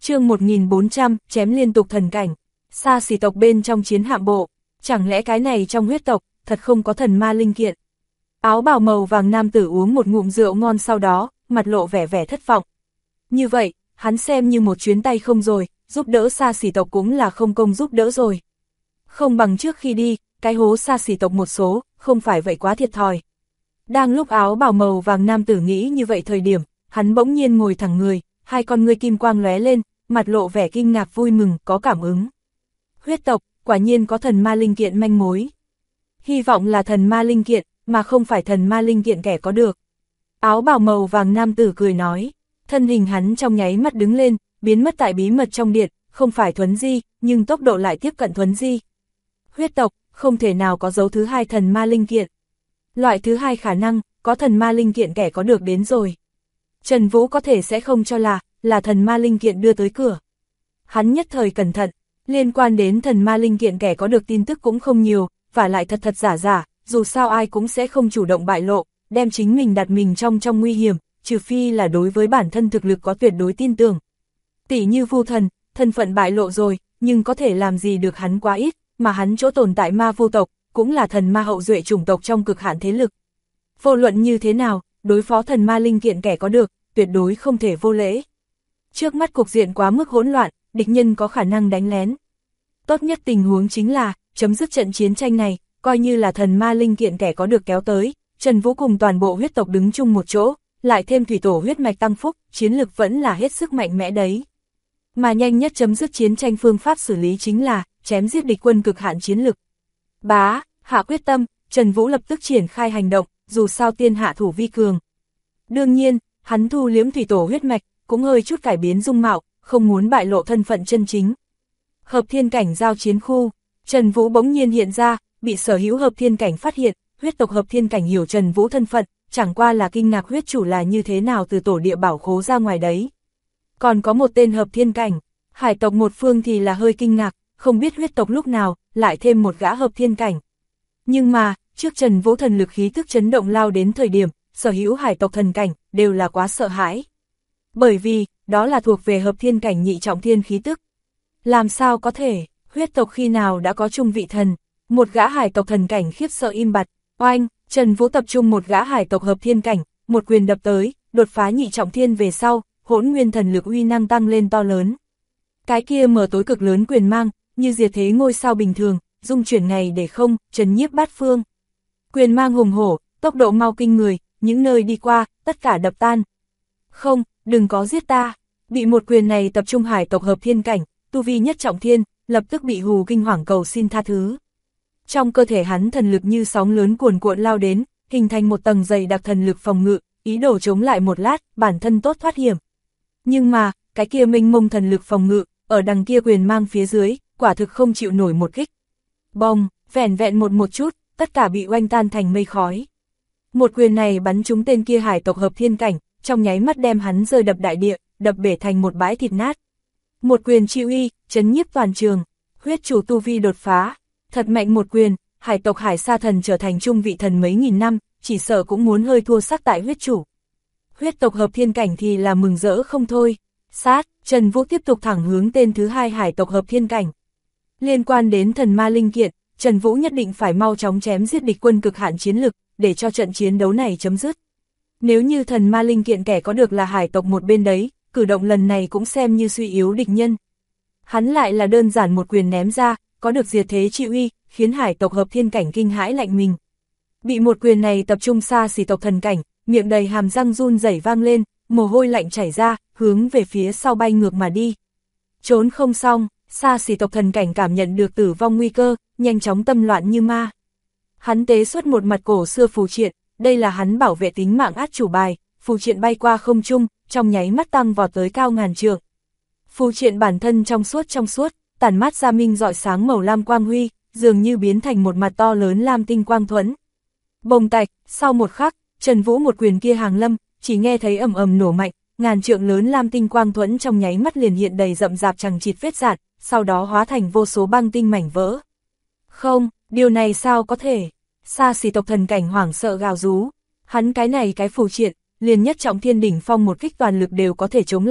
Chương 1400, chém liên tục thần cảnh. Xa xỉ tộc bên trong chiến hạm bộ, chẳng lẽ cái này trong huyết tộc, thật không có thần ma linh kiện. Áo bào màu vàng nam tử uống một ngụm rượu ngon sau đó, mặt lộ vẻ thất vọng. Như vậy, hắn xem như một chuyến tay không rồi, giúp đỡ xa xỉ tộc cũng là không công giúp đỡ rồi. Không bằng trước khi đi, cái hố xa xỉ tộc một số, không phải vậy quá thiệt thòi. Đang lúc áo bào màu vàng nam tử nghĩ như vậy thời điểm, hắn bỗng nhiên ngồi thẳng người, hai con ngươi kim quang lóe lên, mặt lộ vẻ kinh ngạc vui mừng, có cảm ứng. Huyết tộc, quả nhiên có thần ma linh kiện manh mối. Hy vọng là thần ma linh kiện, mà không phải thần ma linh kiện kẻ có được. Áo bào màu vàng nam tử cười nói, thân hình hắn trong nháy mắt đứng lên, biến mất tại bí mật trong điện, không phải thuấn di, nhưng tốc độ lại tiếp cận thuấn di. Huyết tộc, không thể nào có dấu thứ hai thần ma linh kiện. Loại thứ hai khả năng, có thần ma linh kiện kẻ có được đến rồi. Trần Vũ có thể sẽ không cho là thần ma linh kiện đưa tới cửa. Hắn nhất thời cẩn thận, liên quan đến thần ma linh kiện kẻ có được tin tức cũng không nhiều, và lại thật giả, dù sao ai cũng sẽ không chủ động bại lộ, đem chính mình đặt mình trong nguy hiểm, trừ phi là đối với bản thân thực lực có tuyệt đối tin tưởng. Tỷ như Vu Thần, thân phận bại lộ rồi, nhưng có thể làm gì được hắn quá ít, mà hắn chỗ tồn tại ma vu tộc, cũng là thần ma hậu duệ chủng tộc trong cực hạn thế lực. Vô luận như thế nào, đối phó thần ma linh kiện kẻ có được, tuyệt đối không thể vô lễ. Trước mắt cục diện quá mức hỗn loạn, địch nhân có khả năng đánh lén. Tốt nhất tình huống chính là, chấm dứt trận chiến tranh này, coi như là thần ma linh kiện kẻ có được kéo tới, Trần Vũ cùng toàn bộ huyết tộc đứng chung một chỗ, lại thêm thủy tổ huyết mạch tăng phúc, chiến lực vẫn là hết sức mạnh mẽ đấy. Mà nhanh nhất chấm dứt chiến tranh phương pháp xử lý chính là, chém giết địch quân cực hạn chiến lực. Bá, hạ quyết tâm, Trần Vũ lập tức triển khai hành động, dù sao tiên hạ thủ vi cường. Đương nhiên, hắn thu liếm thủy tổ huyết mạch, cũng hơi chút cải biến dung mạo, không muốn bại lộ thân phận chân chính. Hợp thiên cảnh giao chiến khu, Trần Vũ bỗng nhiên hiện ra, bị sở hữu hợp thiên cảnh phát hiện, huyết tộc hợp thiên cảnh hiểu Trần Vũ thân phận, chẳng qua là kinh ngạc huyết chủ là như thế nào từ tổ địa bảo khố ra ngoài đấy. Còn có một tên hợp thiên cảnh, hải tộc một phương thì là hơi kinh ngạc, không biết huyết tộc lúc nào, lại thêm một gã hợp thiên cảnh. Nhưng mà, trước Trần Vũ thần lực khí tức chấn động lao đến thời điểm, sở hữu hải tộc thần cảnh, đều là quá sợ hãi. Bởi vì, đó là thuộc về hợp thiên cảnh nhị trọng thiên khí tức. Làm sao có thể, huyết tộc khi nào đã có trung vị thần, một gã hải tộc thần cảnh khiếp sợ im bặt, oanh, Trần Vũ tập trung một gã hải tộc hợp thiên cảnh, một quyền đập tới, đột phá nhị trọng thiên về sau, hỗn nguyên thần lực uy năng tăng lên to lớn. Cái kia mở tối cực lớn quyền mang, như diệt thế ngôi sao bình thường, dung chuyển ngày để không, trấn nhiếp bát phương. Quyền mang hùng hổ, tốc độ mau kinh người, những nơi đi qua, tất cả đập tan. Không, đừng có giết ta, bị một quyền này tập trung hải tộc hợp thiên cảnh, tu vi nhất trọng thiên, lập tức bị hù kinh hoàng cầu xin tha thứ. Trong cơ thể hắn thần lực như sóng lớn cuồn cuộn lao đến, hình thành một tầng dày đặc thần lực phòng ngự, ý đồ chống lại một lát, bản thân tốt thoát hiểm. Nhưng mà, cái kia mênh mông thần lực phòng ngự, ở đằng kia quyền mang phía dưới, quả thực không chịu nổi một kích. Bong, vẻn vẹn một chút, tất cả bị oanh tan thành mây khói. Một quyền này bắn trúng tên kia hải tộc hợp thiên cảnh, trong nháy mắt đem hắn rơi đập đại địa, đập bể thành một bãi thịt nát. Một quyền chi uy, chấn nhiếp toàn trường, huyết chủ tu vi đột phá, thật mạnh một quyền, hải tộc Hải Sa Thần trở thành trung vị thần mấy nghìn năm, chỉ sợ cũng muốn hơi thua sắc tại huyết chủ. Huyết tộc hợp thiên cảnh thì là mừng rỡ không thôi. Sát, Trần Vũ tiếp tục thẳng hướng tên thứ hai hải tộc hợp thiên cảnh. Liên quan đến thần ma linh kiện, Trần Vũ nhất định phải mau chóng chém giết địch quân cực hạn chiến lực, để cho trận chiến đấu này chấm dứt. Nếu như thần ma linh kiện kẻ có được là hải tộc một bên đấy, cử động lần này cũng xem như suy yếu địch nhân. Hắn lại là đơn giản một quyền ném ra, có được diệt thế chi uy, khiến hải tộc hợp thiên cảnh kinh hãi lạnh mình. Bị một quyền này tập trung xa xỉ tộc thần cảnh, miệng đầy hàm răng run rẩy vang lên, mồ hôi lạnh chảy ra, hướng về phía sau bay ngược mà đi. Trốn không xong, xa xỉ tộc thần cảnh cảm nhận được tử vong nguy cơ, nhanh chóng tâm loạn như ma. Hắn tế xuất một mặt cổ xưa phù triện, đây là hắn bảo vệ tính mạng át chủ bài, phù triện bay qua không trung, trong nháy mắt tăng vọt tới cao ngàn trượng. Phù triện bản thân trong suốt, tản mát ra minh rọi sáng màu lam quang huy, dường như biến thành một mặt to lớn lam tinh quang thuẫn. Bồng tạch, sau một khắc, Trần Vũ một quyền kia hàng lâm, chỉ nghe thấy ầm ầm nổ mạnh, ngàn trượng lớn lam tinh quang thuẫn trong nháy mắt liền hiện đầy rậm rạp chằng chịt vết rạn, sau đó hóa thành vô số băng tinh mảnh vỡ. Không, điều này sao có thể? Xa xỉ tộc thần cảnh hoảng sợ gào rú, hắn cái này cái phù triện, liền nhất trọng thiên đỉnh phong một kích toàn lực đều có thể chống lại,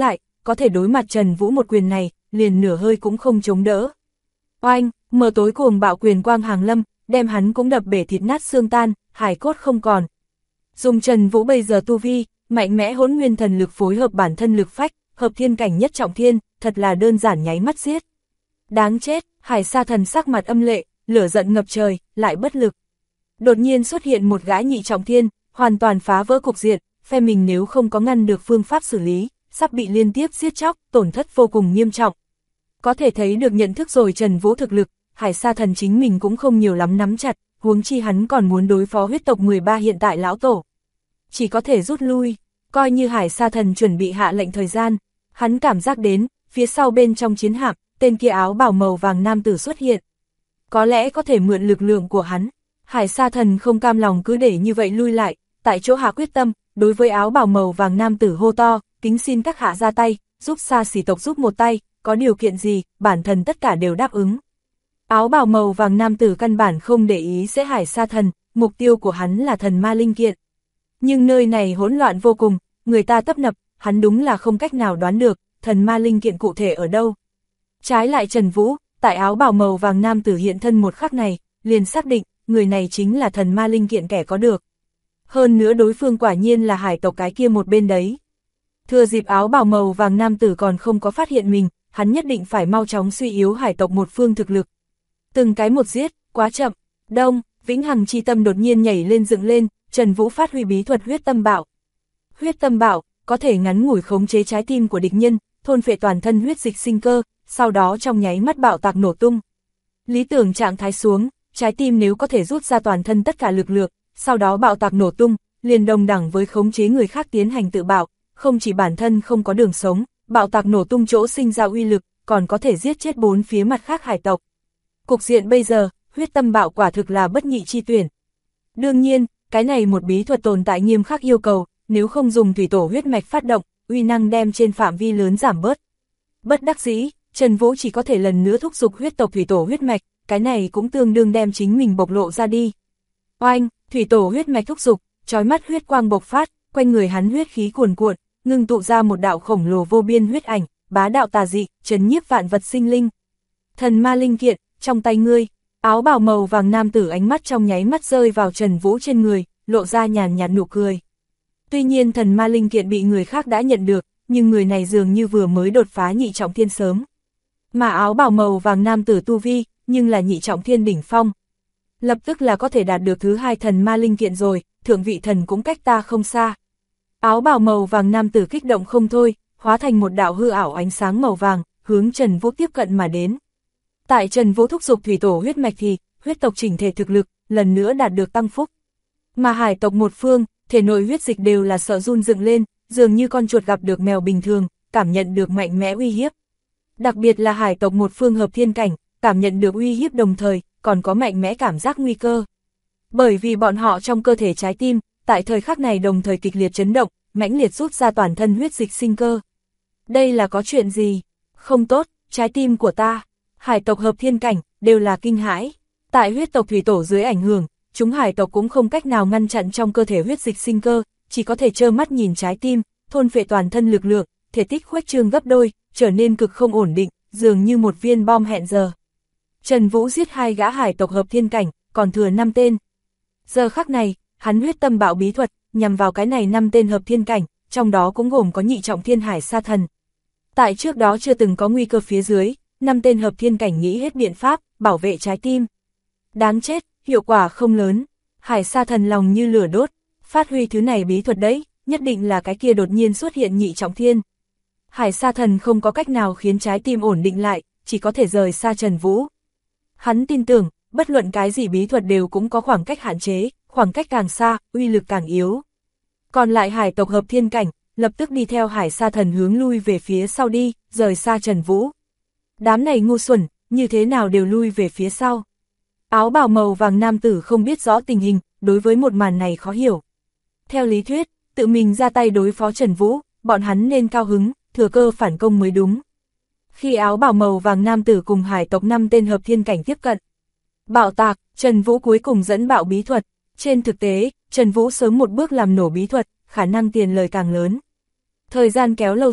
có thể đối mặt Trần Vũ một quyền này, liền nửa hơi cũng không chống đỡ. Oanh, mờ tối cuồng bạo quyền quang hàng lâm, đem hắn cũng đập bể thịt nát xương tan, hải cốt không còn. Dùng Trần Vũ bây giờ tu vi, mạnh mẽ hỗn nguyên thần lực phối hợp bản thân lực phách, hợp thiên cảnh nhất trọng thiên, thật là đơn giản nháy mắt giết. Đáng chết, Hải Sa Thần sắc mặt âm lệ, lửa giận ngập trời, lại bất lực. Đột nhiên xuất hiện một gã nhị trọng thiên, hoàn toàn phá vỡ cục diện, phe mình nếu không có ngăn được phương pháp xử lý, sắp bị liên tiếp giết chóc, tổn thất vô cùng nghiêm trọng. Có thể thấy được nhận thức rồi Trần Vũ thực lực, Hải Sa Thần chính mình cũng không nhiều lắm nắm chặt, huống chi hắn còn muốn đối phó huyết tộc 13 hiện tại lão tổ. Chỉ có thể rút lui, coi như Hải Sa Thần chuẩn bị hạ lệnh thời gian, hắn cảm giác đến, phía sau bên trong chiến hạm, tên kia áo bào màu vàng nam tử xuất hiện. Có lẽ có thể mượn lực lượng của hắn, Hải Sa Thần không cam lòng cứ để như vậy lui lại, tại chỗ hạ quyết tâm, đối với áo bào màu vàng nam tử hô to, kính xin các hạ ra tay, giúp Sa Xỉ tộc giúp một tay, có điều kiện gì, bản thân tất cả đều đáp ứng. Áo bào màu vàng nam tử căn bản không để ý sẽ Hải Sa Thần, mục tiêu của hắn là thần ma linh kiện. Nhưng nơi này hỗn loạn vô cùng, người ta tấp nập, hắn đúng là không cách nào đoán được, thần ma linh kiện cụ thể ở đâu. Trái lại Trần Vũ, tại áo bào màu vàng nam tử hiện thân một khắc này, liền xác định, người này chính là thần ma linh kiện kẻ có được. Hơn nữa đối phương quả nhiên là hải tộc cái kia một bên đấy. Thừa dịp áo bào màu vàng nam tử còn không có phát hiện mình, hắn nhất định phải mau chóng suy yếu hải tộc một phương thực lực. Từng cái một giết, quá chậm. Đông, vĩnh hằng chi tâm đột nhiên nhảy lên dựng lên, Trần Vũ phát huy bí thuật huyết tâm bạo. Huyết tâm bạo, có thể ngắn ngủi khống chế trái tim của địch nhân, thôn phệ toàn thân huyết dịch sinh cơ, sau đó trong nháy mắt bạo tạc nổ tung. Lý tưởng trạng thái xuống, trái tim nếu có thể rút ra toàn thân tất cả lực lượng, sau đó bạo tạc nổ tung, liền đồng đẳng với khống chế người khác tiến hành tự bạo, không chỉ bản thân không có đường sống, bạo tạc nổ tung chỗ sinh ra uy lực, còn có thể giết chết 4 phía mặt khác hải tộc. Cục diện bây giờ, huyết tâm bạo quả thực là bất nhị chi tuyển. Đương nhiên, cái này một bí thuật tồn tại nghiêm khắc yêu cầu, nếu không dùng thủy tổ huyết mạch phát động, uy năng đem trên phạm vi lớn giảm bớt. Bất đắc dĩ, Trần Vũ chỉ có thể lần nữa thúc giục huyết tộc thủy tổ huyết mạch, cái này cũng tương đương đem chính mình bộc lộ ra đi. Oanh, thủy tổ huyết mạch thúc giục, chói mắt huyết quang bộc phát, quanh người hắn huyết khí cuồn cuộn, ngưng tụ ra một đạo khổng lồ vô biên huyết ảnh, bá đạo tà dị, trấn nhiếp vạn vật sinh linh. Thần ma linh kiện, trong tay ngươi, áo bào màu vàng nam tử ánh mắt trong nháy mắt rơi vào Trần Vũ trên người, lộ ra nhàn nhạt nụ cười. Tuy nhiên thần ma linh kiện bị người khác đã nhận được, nhưng người này dường như vừa mới đột phá nhị trọng thiên sớm. Mà áo bào màu vàng nam tử tu vi, nhưng là nhị trọng thiên đỉnh phong. Lập tức là có thể đạt được thứ 2 thần ma linh kiện rồi, thượng vị thần cũng cách ta không xa. Áo bào màu vàng nam tử kích động không thôi, hóa thành một đạo hư ảo ánh sáng màu vàng, hướng Trần Vũ tiếp cận mà đến. Tại Trần Vũ thúc giục thủy tổ huyết mạch thì, huyết tộc chỉnh thể thực lực, lần nữa đạt được tăng phúc. Mà hải tộc một phương, thể nội huyết dịch đều là sợ run dựng lên, dường như con chuột gặp được mèo bình thường, cảm nhận được mạnh mẽ uy hiếp. Đặc biệt là hải tộc một phương hợp thiên cảnh, cảm nhận được uy hiếp đồng thời, còn có mạnh mẽ cảm giác nguy cơ. Bởi vì bọn họ trong cơ thể trái tim, tại thời khắc này đồng thời kịch liệt chấn động, mãnh liệt rút ra toàn thân huyết dịch sinh cơ. Đây là có chuyện gì? Không tốt, trái tim của ta. Hải tộc hợp thiên cảnh, đều là kinh hãi. Tại huyết tộc thủy tổ dưới ảnh hưởng, chúng hải tộc cũng không cách nào ngăn chặn trong cơ thể huyết dịch sinh cơ, chỉ có thể trơ mắt nhìn trái tim, thôn phệ toàn thân lực lượng, thể tích khuếch trương gấp đôi, trở nên cực không ổn định, dường như một viên bom hẹn giờ. Trần Vũ giết 2 gã hải tộc hợp thiên cảnh, còn thừa 5 tên. Giờ khắc này, hắn huyết tâm bạo bí thuật, nhằm vào cái này 5 tên hợp thiên cảnh, trong đó cũng gồm có nhị trọng thiên Hải Sa Thần. Tại trước đó chưa từng có nguy cơ phía dưới, 5 tên hợp thiên cảnh nghĩ hết biện pháp, bảo vệ trái tim. Đáng chết, hiệu quả không lớn. Hải Sa Thần lòng như lửa đốt, phát huy thứ này bí thuật đấy, nhất định là cái kia đột nhiên xuất hiện nhị trọng thiên. Hải Sa Thần không có cách nào khiến trái tim ổn định lại, chỉ có thể rời xa Trần Vũ. Hắn tin tưởng, bất luận cái gì bí thuật đều cũng có khoảng cách hạn chế, khoảng cách càng xa, uy lực càng yếu. Còn lại hải tộc hợp thiên cảnh, lập tức đi theo Hải Sa Thần hướng lui về phía sau đi, rời xa Trần Vũ. Đám này ngu xuẩn, như thế nào đều lui về phía sau. Áo bào màu vàng nam tử không biết rõ tình hình, đối với một màn này khó hiểu. Theo lý thuyết, tự mình ra tay đối phó Trần Vũ, bọn hắn nên cao hứng, thừa cơ phản công mới đúng. Khi áo bào màu vàng nam tử cùng hải tộc 5 tên hợp thiên cảnh tiếp cận. Bạo tạc, Trần Vũ cuối cùng dẫn bạo bí thuật. Trên thực tế, Trần Vũ sớm một bước làm nổ bí thuật, khả năng tiền lời càng lớn. Thời gian kéo lâu rồi,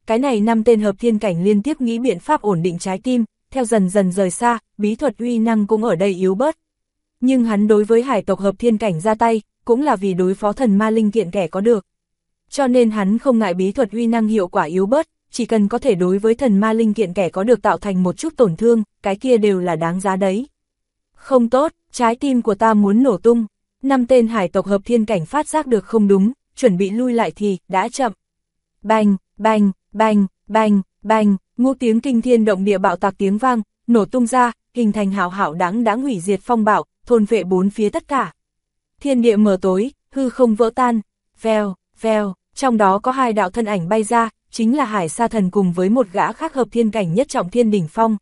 cái này 5 tên hợp thiên cảnh liên tiếp nghĩ biện pháp ổn định trái tim, theo dần dần rời xa, bí thuật uy năng cũng ở đây yếu bớt. Nhưng hắn đối với hải tộc hợp thiên cảnh ra tay, cũng là vì đối phó thần ma linh kiện kẻ có được. Cho nên hắn không ngại bí thuật uy năng hiệu quả yếu bớt, chỉ cần có thể đối với thần ma linh kiện kẻ có được tạo thành một chút tổn thương, cái kia đều là đáng giá đấy. Không tốt, trái tim của ta muốn nổ tung. 5 tên hải tộc hợp thiên cảnh phát giác được không đúng, chuẩn bị lui lại thì đã chậm. Bành, bành, bành, bành, bành, ngũ tiếng kinh thiên động địa bạo tạc tiếng vang, nổ tung ra, hình thành hạo hạo đáng hủy diệt phong bạo, thôn vệ bốn phía tất cả. Thiên địa mờ tối, hư không vỡ tan, vèo, vèo, trong đó có 2 đạo thân ảnh bay ra, chính là Hải Sa Thần cùng với một gã khác hợp thiên cảnh nhất trọng thiên đỉnh phong.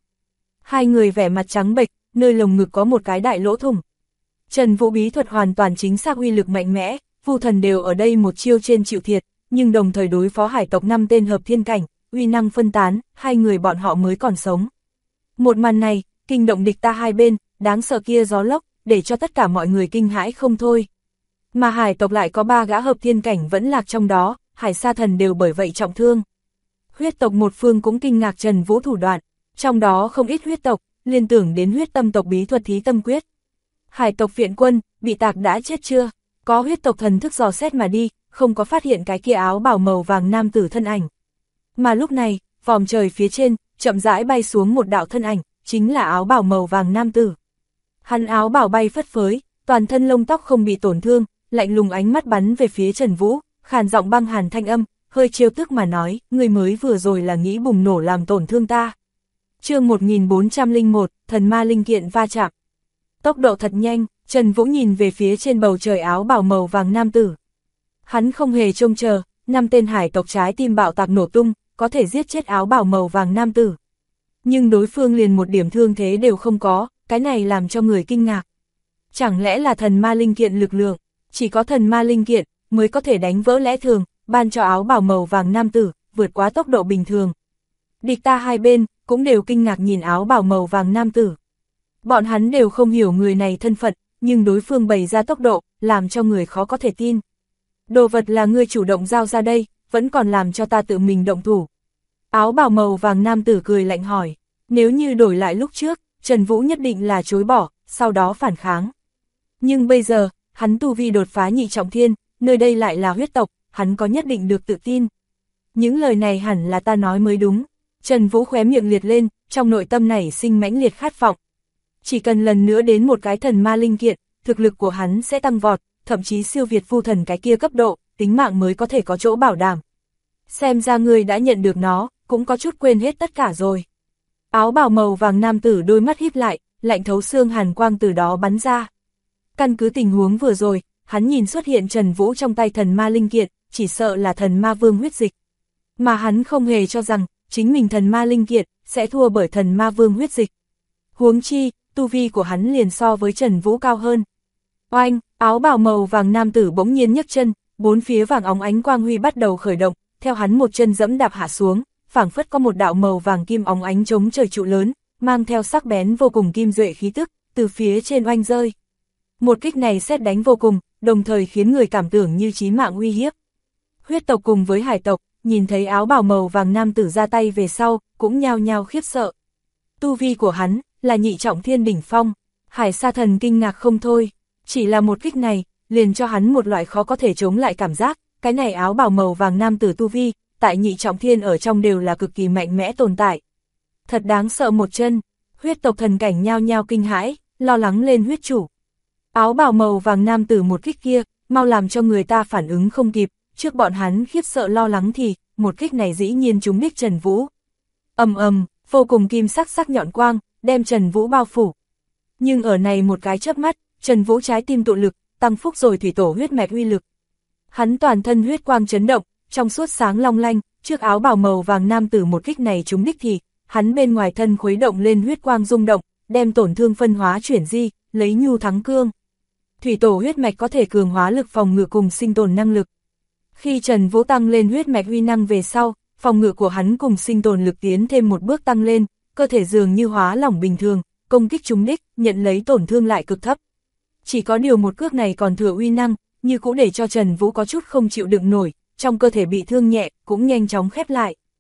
2 người vẻ mặt trắng bệch, nơi lồng ngực có một cái đại lỗ thủng. Trần Vũ bí thuật hoàn toàn chính xác uy lực mạnh mẽ, Vu Thần đều ở đây một chiêu trên chịu thiệt, nhưng đồng thời đối phó hải tộc 5 tên hợp thiên cảnh, uy năng phân tán, 2 người bọn họ mới còn sống. Một màn này, kinh động địch ta hai bên, đáng sợ kia gió lốc, để cho tất cả mọi người kinh hãi không thôi. Mà hải tộc lại có 3 gã hợp thiên cảnh vẫn lạc trong đó, Hải Sa Thần đều bởi vậy trọng thương. Huyết tộc một phương cũng kinh ngạc Trần Vũ thủ đoạn, trong đó không ít huyết tộc, liên tưởng đến huyết tâm tộc bí thuật thí tâm quyết. Hải tộc viện quân, bị tạc đã chết chưa? Có huyết tộc thần thức dò xét mà đi, không có phát hiện cái kia áo bào màu vàng nam tử thân ảnh. Mà lúc này, vòm trời phía trên, chậm rãi bay xuống một đạo thân ảnh, chính là áo bào màu vàng nam tử. Hắn áo bào bay phất phới, toàn thân lông tóc không bị tổn thương, lạnh lùng ánh mắt bắn về phía Trần Vũ, khàn giọng băng hàn thanh âm, hơi trêu tức mà nói, người mới vừa rồi là nghĩ bùng nổ làm tổn thương ta. Chương 1401, thần ma linh kiện va chạm. Tốc độ thật nhanh, Trần Vũ nhìn về phía trên bầu trời áo bào màu vàng nam tử. Hắn không hề trông chờ, 5 tên hải tộc trái tim bạo tạc nổ tung, có thể giết chết áo bào màu vàng nam tử. Nhưng đối phương liền một điểm thương thế đều không có, cái này làm cho người kinh ngạc. Chẳng lẽ là thần ma linh kiện lực lượng, chỉ có thần ma linh kiện mới có thể đánh vỡ lẽ thường, ban cho áo bào màu vàng nam tử, vượt quá tốc độ bình thường. Địch ta hai bên, cũng đều kinh ngạc nhìn áo bào màu vàng nam tử. Bọn hắn đều không hiểu người này thân phận, nhưng đối phương bày ra tốc độ, làm cho người khó có thể tin. Đồ vật là ngươi chủ động giao ra đây, vẫn còn làm cho ta tự mình động thủ. Áo bào màu vàng nam tử cười lạnh hỏi, nếu như đổi lại lúc trước, Trần Vũ nhất định là chối bỏ, sau đó phản kháng. Nhưng bây giờ, hắn tu vi đột phá nhị trọng thiên, nơi đây lại là huyết tộc, hắn có nhất định được tự tin. Những lời này hẳn là ta nói mới đúng. Trần Vũ khóe miệng liệt lên, trong nội tâm nảy sinh mãnh liệt khát vọng. Chỉ cần lần nữa đến một cái thần ma linh kiện, thực lực của hắn sẽ tăng vọt, thậm chí siêu việt Vu Thần cái kia cấp độ, tính mạng mới có thể có chỗ bảo đảm. Xem ra ngươi đã nhận được nó, cũng có chút quên hết tất cả rồi. Áo bào màu vàng nam tử đôi mắt híp lại, lạnh thấu xương hàn quang từ đó bắn ra. Căn cứ tình huống vừa rồi, hắn nhìn xuất hiện Trần Vũ trong tay thần ma linh kiện, chỉ sợ là thần ma vương huyết dịch. Mà hắn không hề cho rằng, chính mình thần ma linh kiện sẽ thua bởi thần ma vương huyết dịch. Huống chi, tu vi của hắn liền so với Trần Vũ cao hơn. Oanh, áo bào màu vàng nam tử bỗng nhiên nhấc chân, bốn phía vàng óng ánh quang huy bắt đầu khởi động, theo hắn một chân dẫm đạp hạ xuống, phảng phất có một đạo màu vàng kim óng ánh chống trời trụ lớn, mang theo sắc bén vô cùng kim duệ khí tức, từ phía trên oanh rơi. Một kích này sét đánh vô cùng, đồng thời khiến người cảm tưởng như chí mạng uy hiếp. Huyết tộc cùng với hải tộc, nhìn thấy áo bào màu vàng nam tử ra tay về sau, cũng nhao nhao khiếp sợ. Tu vi của hắn là nhị trọng thiên đỉnh phong, Hải Sa Thần kinh ngạc không thôi, chỉ là một kích này, liền cho hắn một loại khó có thể chống lại cảm giác, cái này áo bào màu vàng nam tử tu vi, tại nhị trọng thiên ở trong đều là cực kỳ mạnh mẽ tồn tại. Thật đáng sợ một chân, huyết tộc thần cảnh nhao nhao kinh hãi, lo lắng lên huyết chủ. Áo bào màu vàng nam tử một kích kia, mau làm cho người ta phản ứng không kịp, trước bọn hắn khiếp sợ lo lắng thì, một kích này dĩ nhiên trúng đích Trần Vũ. Ầm ầm, vô cùng kim sắc sắc nhọn quang, đem Trần Vũ bao phủ. Nhưng ở này một cái chớp mắt, Trần Vũ trái tim tụ lực, tăng phúc rồi thủy tổ huyết mạch uy lực. Hắn toàn thân huyết quang chấn động, trong suốt sáng long lanh, trước áo bào màu vàng nam tử một kích này trúng đích thì, hắn bên ngoài thân khuấy động lên huyết quang rung động, đem tổn thương phân hóa chuyển di, lấy nhu thắng cương. Thủy tổ huyết mạch có thể cường hóa lực phòng ngự cùng sinh tồn năng lực. Khi Trần Vũ tăng lên huyết mạch uy năng về sau, phòng ngự của hắn cùng sinh tồn lực tiến thêm một bước tăng lên, cơ thể dường như hóa lỏng bình thường, công kích trúng đích, nhận lấy tổn thương lại cực thấp. Chỉ có điều một cước này còn thừa uy năng, như cũng để cho Trần Vũ có chút không chịu đựng nổi, trong cơ thể bị thương nhẹ, cũng nhanh chóng khép lại.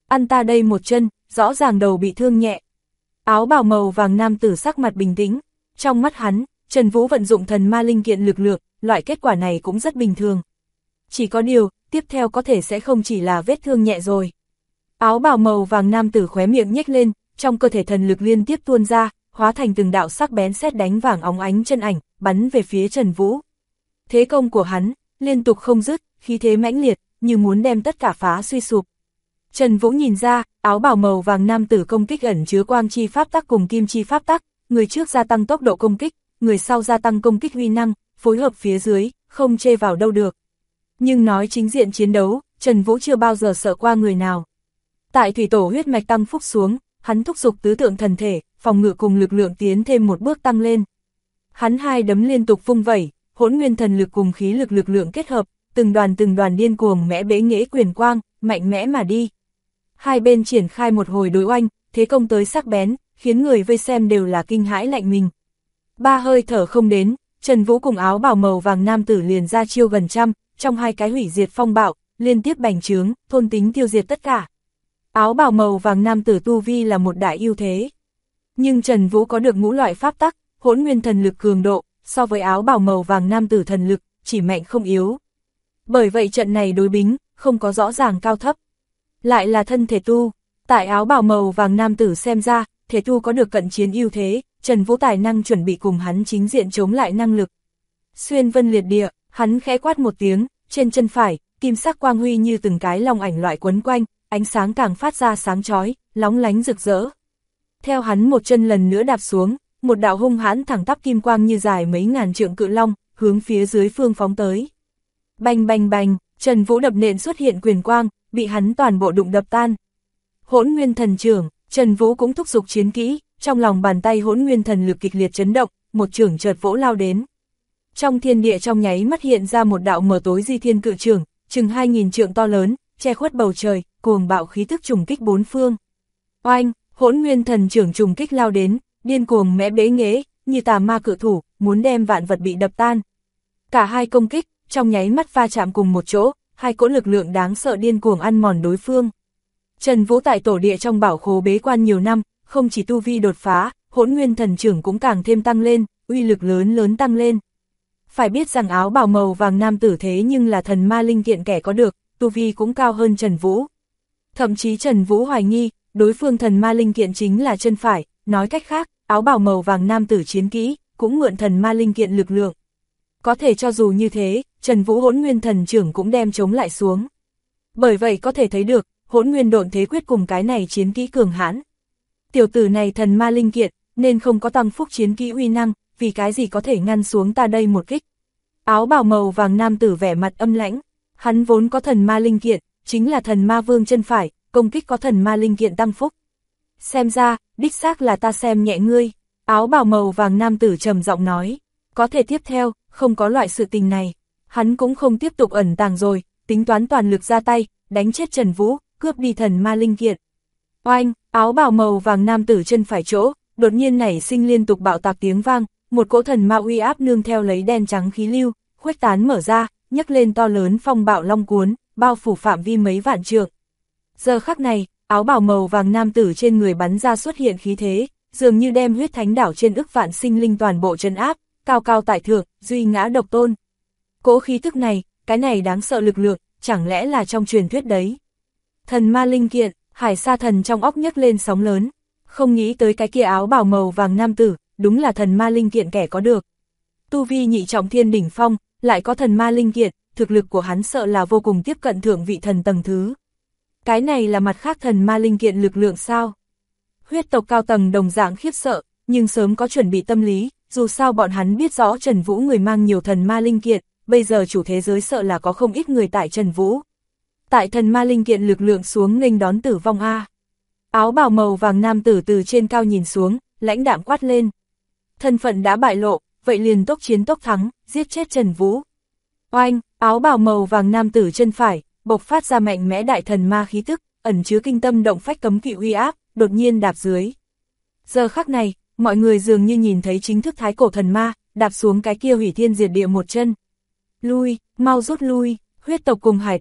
Ăn ta đây một chân, rõ ràng đầu bị thương nhẹ. Áo bào màu vàng nam tử sắc mặt bình tĩnh, trong mắt hắn, Trần Vũ vận dụng thần ma linh kiện lực lượng, loại kết quả này cũng rất bình thường. Chỉ có điều, tiếp theo có thể sẽ không chỉ là vết thương nhẹ rồi. Áo bào màu vàng nam tử khóe miệng nhếch lên, trong cơ thể thần lực liên tiếp tuôn ra, hóa thành từng đạo sắc bén sét đánh vàng óng ánh chân ảnh, bắn về phía Trần Vũ. Thế công của hắn, liên tục không dứt, khí thế mãnh liệt, như muốn đem tất cả phá suy sụp. Trần Vũ nhìn ra, áo bào màu vàng nam tử công kích ẩn chứa quang chi pháp tắc cùng kim chi pháp tắc, người trước gia tăng tốc độ công kích, người sau gia tăng công kích uy năng, phối hợp phía dưới, không chê vào đâu được. Nhưng nói chính diện chiến đấu, Trần Vũ chưa bao giờ sợ qua người nào. Tại thủy tổ huyết mạch tăng phúc xuống, hắn thúc giục tứ tượng thần thể, phòng ngự cùng lực lượng tiến thêm một bước tăng lên. Hắn hai đấm liên tục vung vẩy, hỗn nguyên thần lực cùng khí lực lượng kết hợp, từng đoàn điên cuồng mẽ bế nghễ quyền quang, mạnh mẽ mà đi. Hai bên triển khai một hồi đối oanh, thế công tới sắc bén, khiến người vây xem đều là kinh hãi lạnh mình. Ba hơi thở không đến, Trần Vũ cùng áo bào màu vàng nam tử liền ra chiêu gần trăm, trong hai cái hủy diệt phong bạo, liên tiếp bành trướng, thôn tính tiêu diệt tất cả. Áo bào màu vàng nam tử tu vi là một đại ưu thế. Nhưng Trần Vũ có được ngũ loại pháp tắc, hỗn nguyên thần lực cường độ, so với áo bào màu vàng nam tử thần lực, chỉ mạnh không yếu. Bởi vậy trận này đối bính, không có rõ ràng cao thấp. Lại là thân thể tu, tại áo bào màu vàng nam tử xem ra, thể tu có được cận chiến ưu thế, Trần Vũ tài năng chuẩn bị cùng hắn chính diện chống lại năng lực. Xuyên vân liệt địa, hắn khẽ quát một tiếng, trên chân phải, kim sắc quang huy như từng cái long ảnh loại quấn quanh, ánh sáng càng phát ra sáng chói, lóng lánh rực rỡ. Theo hắn một chân lần nữa đạp xuống, một đạo hung hãn thẳng tắp kim quang như dài mấy ngàn trượng cự long, hướng phía dưới phương phóng tới. Bành bành bành, Trần Vũ đập nện xuất hiện quyền quang, bị hắn toàn bộ đụng đập tan. Hỗn nguyên thần trưởng, Trần Vũ cũng thúc giục chiến kỹ, trong lòng bàn tay hỗn nguyên thần lực kịch liệt chấn động, một chưởng chợt vỗ lao đến. Trong thiên địa trong nháy mắt hiện ra một đạo mờ tối di thiên cự chưởng, chừng 2000 trượng to lớn, che khuất bầu trời, cuồng bạo khí tức trùng kích bốn phương. Oanh, hỗn nguyên thần trưởng trùng kích lao đến, điên cuồng mẽ bế nghễ, như tà ma cự thủ, muốn đem vạn vật bị đập tan. Cả hai công kích, trong nháy mắt va chạm cùng một chỗ, hai cỗ lực lượng đáng sợ điên cuồng ăn mòn đối phương. Trần Vũ tại tổ địa trong bảo khố bế quan nhiều năm, không chỉ tu vi đột phá, hỗn nguyên thần trưởng cũng càng thêm tăng lên, uy lực lớn tăng lên. Phải biết rằng áo bào màu vàng nam tử thế nhưng là thần ma linh kiện kẻ có được, tu vi cũng cao hơn Trần Vũ. Thậm chí Trần Vũ hoài nghi, đối phương thần ma linh kiện chính là chân phải, nói cách khác, áo bào màu vàng nam tử chiến kỹ, cũng mượn thần ma linh kiện lực lượng. Có thể cho dù như thế, Trần Vũ hỗn nguyên thần trưởng cũng đem chống lại xuống. Bởi vậy có thể thấy được, hỗn nguyên độn thế quyết cùng cái này chiến kỹ cường hãn. Tiểu tử này thần ma linh kiện, nên không có tăng phúc chiến kỹ uy năng, vì cái gì có thể ngăn xuống ta đây một kích. Áo bào màu vàng nam tử vẻ mặt âm lãnh, hắn vốn có thần ma linh kiện, chính là thần ma vương chân phải, công kích có thần ma linh kiện tăng phúc. Xem ra, đích xác là ta xem nhẹ ngươi, áo bào màu vàng nam tử trầm giọng nói, có thể tiếp theo, không có loại sự tình này. Hắn cũng không tiếp tục ẩn tàng rồi, tính toán toàn lực ra tay, đánh chết Trần Vũ, cướp đi thần ma linh kiện. Oanh, áo bào màu vàng nam tử chân phải chỗ, đột nhiên nảy sinh liên tục bạo tạc tiếng vang, một cỗ thần ma uy áp nương theo lấy đen trắng khí lưu, khuếch tán mở ra, nhấc lên to lớn phong bạo long cuốn, bao phủ phạm vi mấy vạn trượng. Giờ khắc này, áo bào màu vàng nam tử trên người bắn ra xuất hiện khí thế, dường như đem huyết thánh đảo trên ức vạn sinh linh toàn bộ trấn áp, cao cao tại thượng, duy ngã độc tôn. Cỗ khí tức này, cái này đáng sợ lực lượng, chẳng lẽ là trong truyền thuyết đấy. Thần ma linh kiện, Hải Sa Thần trong óc nhấc lên sóng lớn, không nghĩ tới cái kia áo bào màu vàng nam tử, đúng là thần ma linh kiện kẻ có được. Tu vi nhị trọng thiên đỉnh phong, lại có thần ma linh kiện, thực lực của hắn sợ là vô cùng tiếp cận thượng vị thần tầng thứ. Cái này là mặt khác thần ma linh kiện lực lượng sao? Huyết tộc cao tầng đồng dạng khiếp sợ, nhưng sớm có chuẩn bị tâm lý, dù sao bọn hắn biết rõ Trần Vũ người mang nhiều thần ma linh kiện, bây giờ chủ thế giới sợ là có không ít người tại Trần Vũ. Tại thần ma linh kiện lực lượng xuống nghênh đón tử vong a. Áo bào màu vàng nam tử từ trên cao nhìn xuống, lãnh đạm quát lên. Thân phận đã bại lộ, vậy liền tốc chiến tốc thắng, giết chết Trần Vũ. Oanh, áo bào màu vàng nam tử chân phải, bộc phát ra mạnh mẽ đại thần ma khí tức, ẩn chứa kinh tâm động phách cấm kỵ uy áp, đột nhiên đạp dưới. Giờ khắc này, mọi người dường như nhìn thấy chính thức thái cổ thần ma, đạp xuống cái kia hủy thiên diệt địa một chân. Lui, mau rút lui, huyết tộc cùng hải tộc,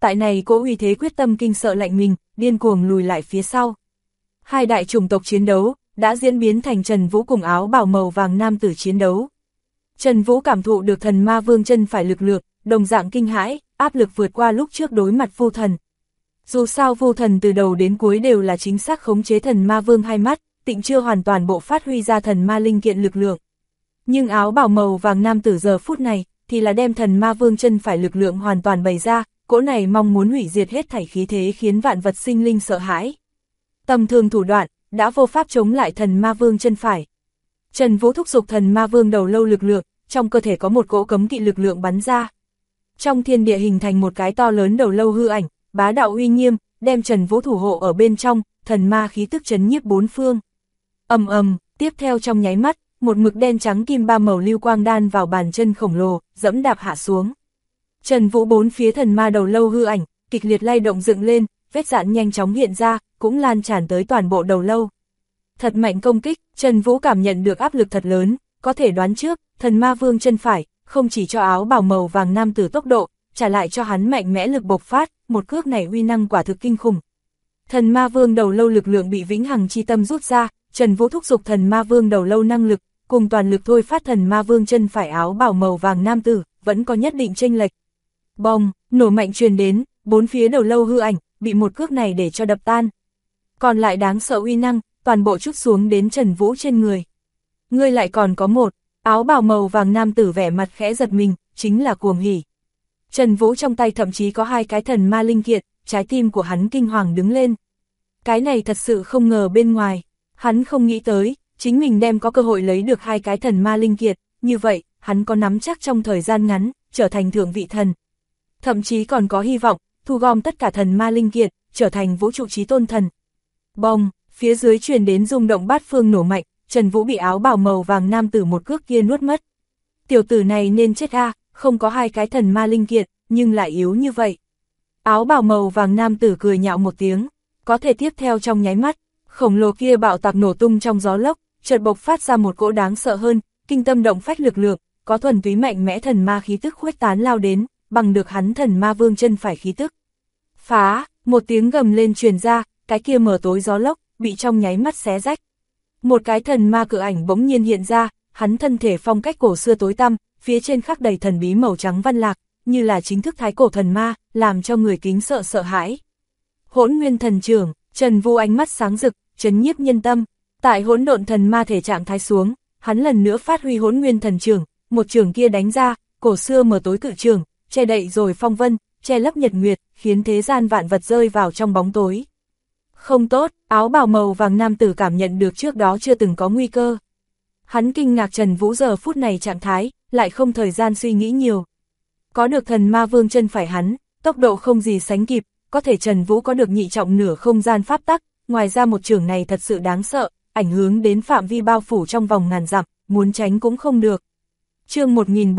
tại này cỗ uy thế quyết tâm kinh sợ lạnh mình, điên cuồng lùi lại phía sau. Hai đại chủng tộc chiến đấu, đã diễn biến thành Trần Vũ cùng áo bào màu vàng nam tử chiến đấu. Trần Vũ cảm thụ được thần ma vương chân phải lực lượng, đồng dạng kinh hãi, áp lực vượt qua lúc trước đối mặt Vu Thần. Dù sao Vu Thần từ đầu đến cuối đều là chính xác khống chế thần ma vương hai mắt, tịnh chưa hoàn toàn bộ phát huy ra thần ma linh kiện lực lượng. Nhưng áo bào màu vàng nam tử giờ phút này, thì là đem thần ma vương chân phải lực lượng hoàn toàn bày ra, cỗ này mong muốn hủy diệt hết thảy khí thế khiến vạn vật sinh linh sợ hãi. Tầm thường thủ đoạn, đã vô pháp chống lại thần ma vương chân phải. Trần Vũ thúc giục thần ma vương đầu lâu lực lượng, trong cơ thể có một cỗ cấm kỵ lực lượng bắn ra. Trong thiên địa hình thành một cái to lớn đầu lâu hư ảnh, bá đạo uy nghiêm, đem Trần Vũ thủ hộ ở bên trong, thần ma khí tức chấn nhiếp bốn phương. Ầm ầm, tiếp theo trong nháy mắt, một mực đen trắng kim ba màu lưu quang đan vào bàn chân khổng lồ, dẫm đạp hạ xuống. Trần Vũ bốn phía thần ma đầu lâu hư ảnh, kịch liệt lay động dựng lên, vết rạn nhanh chóng hiện ra, cũng lan tràn tới toàn bộ đầu lâu. Thật mạnh công kích, Trần Vũ cảm nhận được áp lực thật lớn, có thể đoán trước, thần ma vương chân phải, không chỉ cho áo bào màu vàng nam tử tốc độ, trả lại cho hắn mạnh mẽ lực bộc phát, một cước này uy năng quả thực kinh khủng. Thần ma vương đầu lâu lực lượng bị vĩnh hằng chi tâm rút ra, Trần Vũ thúc giục thần ma vương đầu lâu năng lực, cùng toàn lực thôi phát thần ma vương chân phải áo bào màu vàng nam tử, vẫn có nhất định chênh lệch. Bong, nổ mạnh truyền đến, bốn phía đầu lâu hư ảnh, bị một cước này để cho đập tan. Còn lại đáng sợ uy năng, toàn bộ chút xuống đến Trần Vũ trên người. Ngươi lại còn có một, áo bào màu vàng nam tử vẻ mặt khẽ giật mình, chính là cuồng hỉ. Trần Vũ trong tay thậm chí có hai cái thần ma linh kiện, trái tim của hắn kinh hoàng đứng lên. Cái này thật sự không ngờ bên ngoài, hắn không nghĩ tới, chính mình đem có cơ hội lấy được hai cái thần ma linh kiện, như vậy, hắn có nắm chắc trong thời gian ngắn, trở thành thượng vị thần. Thậm chí còn có hy vọng, thu gom tất cả thần ma linh kiện, trở thành vũ trụ chí tôn thần. Bong, phía dưới truyền đến rung động bát phương nổ mạnh, Trần Vũ bị áo bào màu vàng nam tử một cước kia nuốt mất. Tiểu tử này nên chết a, không có hai cái thần ma linh kiện, nhưng lại yếu như vậy. Áo bào màu vàng nam tử cười nhạo một tiếng, có thể tiếp theo trong nháy mắt, khổng lồ kia bạo tạc nổ tung trong gió lốc, chợt bộc phát ra một cỗ đáng sợ hơn, kinh tâm động phách lực lượng, có thuần túy mạnh mẽ thần ma khí tức khuếch tán lao đến, bằng được hắn thần ma vương chân phải khí tức. Phá, một tiếng gầm lên truyền ra, cái kia mờ tối gió lốc, bị trong nháy mắt xé rách. Một cái thần ma cự ảnh bỗng nhiên hiện ra, hắn thân thể phong cách cổ xưa tối tăm, phía trên khắc đầy thần bí màu trắng văn lạc, như là chính thức thái cổ thần ma, làm cho người kính sợ sợ hãi. Hỗn Nguyên Thần Chưởng, Trần Vũ ánh mắt sáng rực, chấn nhiếp nhân tâm. Tại hỗn độn thần ma thể trạng thái xuống, hắn lần nữa phát huy Hỗn Nguyên Thần Chưởng, một chưởng kia đánh ra, cổ xưa mờ tối cự chưởng, che đậy rồi phong vân, che lấp nhật nguyệt, khiến thế gian vạn vật rơi vào trong bóng tối. Không tốt, áo bào màu vàng nam tử cảm nhận được trước đó chưa từng có nguy cơ. Hắn kinh ngạc Trần Vũ giờ phút này trạng thái, lại không thời gian suy nghĩ nhiều. Có được thần ma vương chân phải hắn, tốc độ không gì sánh kịp, có thể Trần Vũ có được nhị trọng nửa không gian pháp tắc, ngoài ra một chưởng này thật sự đáng sợ, ảnh hưởng đến phạm vi bao phủ trong vòng ngàn dặm, muốn tránh cũng không được. Chương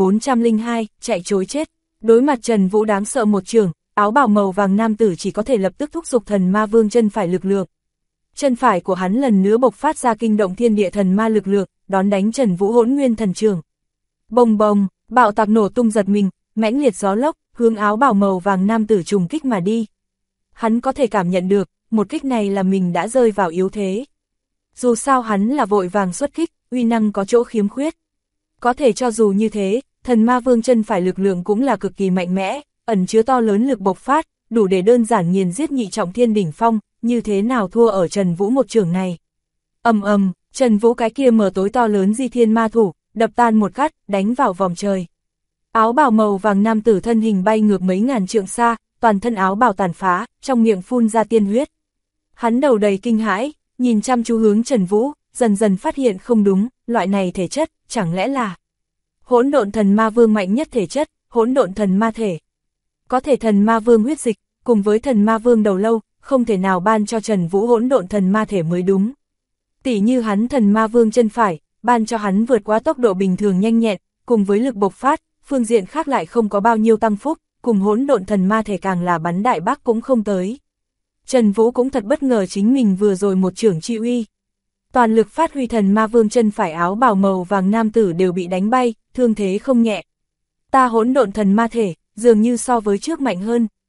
1402, chạy trối chết. Đối mặt Trần Vũ đáng sợ một chưởng, áo bào màu vàng nam tử chỉ có thể lập tức thúc giục thần ma vương chân phải lực lượng. Chân phải của hắn lần nữa bộc phát ra kinh động thiên địa thần ma lực lượng, đón đánh Trần Vũ Hỗn Nguyên Thần Chưởng. Bồng bồng, bạo tạc nổ tung giật mình, mãnh liệt gió lốc, hướng áo bào màu vàng nam tử trùng kích mà đi. Hắn có thể cảm nhận được, một kích này là mình đã rơi vào yếu thế. Dù sao hắn là vội vàng xuất kích, uy năng có chỗ khiếm khuyết. Có thể cho dù như thế, thần ma vương chân phải lực lượng cũng là cực kỳ mạnh mẽ, ẩn chứa to lớn lực bộc phát, đủ để đơn giản nghiền giết nhị trọng thiên đỉnh phong, như thế nào thua ở Trần Vũ một chưởng này. Ầm ầm, Trần Vũ cái kia mờ tối to lớn di thiên ma thủ, đập tan một cắt, đánh vào vòng trời. Áo bào màu vàng nam tử thân hình bay ngược mấy ngàn trượng xa, toàn thân áo bào tàn phá, trong miệng phun ra tiên huyết. Hắn đầu đầy kinh hãi, nhìn chăm chú hướng Trần Vũ, dần dần phát hiện không đúng, loại này thể chất, chẳng lẽ là hỗn độn thần ma vương mạnh nhất thể chất, hỗn độn thần ma thể. Có thể thần ma vương huyết dịch, cùng với thần ma vương đầu lâu, không thể nào ban cho Trần Vũ hỗn độn thần ma thể mới đúng. Tỉ như hắn thần ma vương chân phải, ban cho hắn vượt quá tốc độ bình thường nhanh nhẹn, cùng với lực bộc phát, phương diện khác lại không có bao nhiêu tăng phúc, cùng hỗn độn thần ma thể càng là bắn đại bác cũng không tới. Trần Vũ cũng thật bất ngờ chính mình vừa rồi một chưởng chi uy. Toàn lực phát huy thần ma vương chân phải áo bào màu vàng nam tử đều bị đánh bay, thương thế không nhẹ. Ta hỗn độn thần ma thể, dường như so với trước mạnh hơn.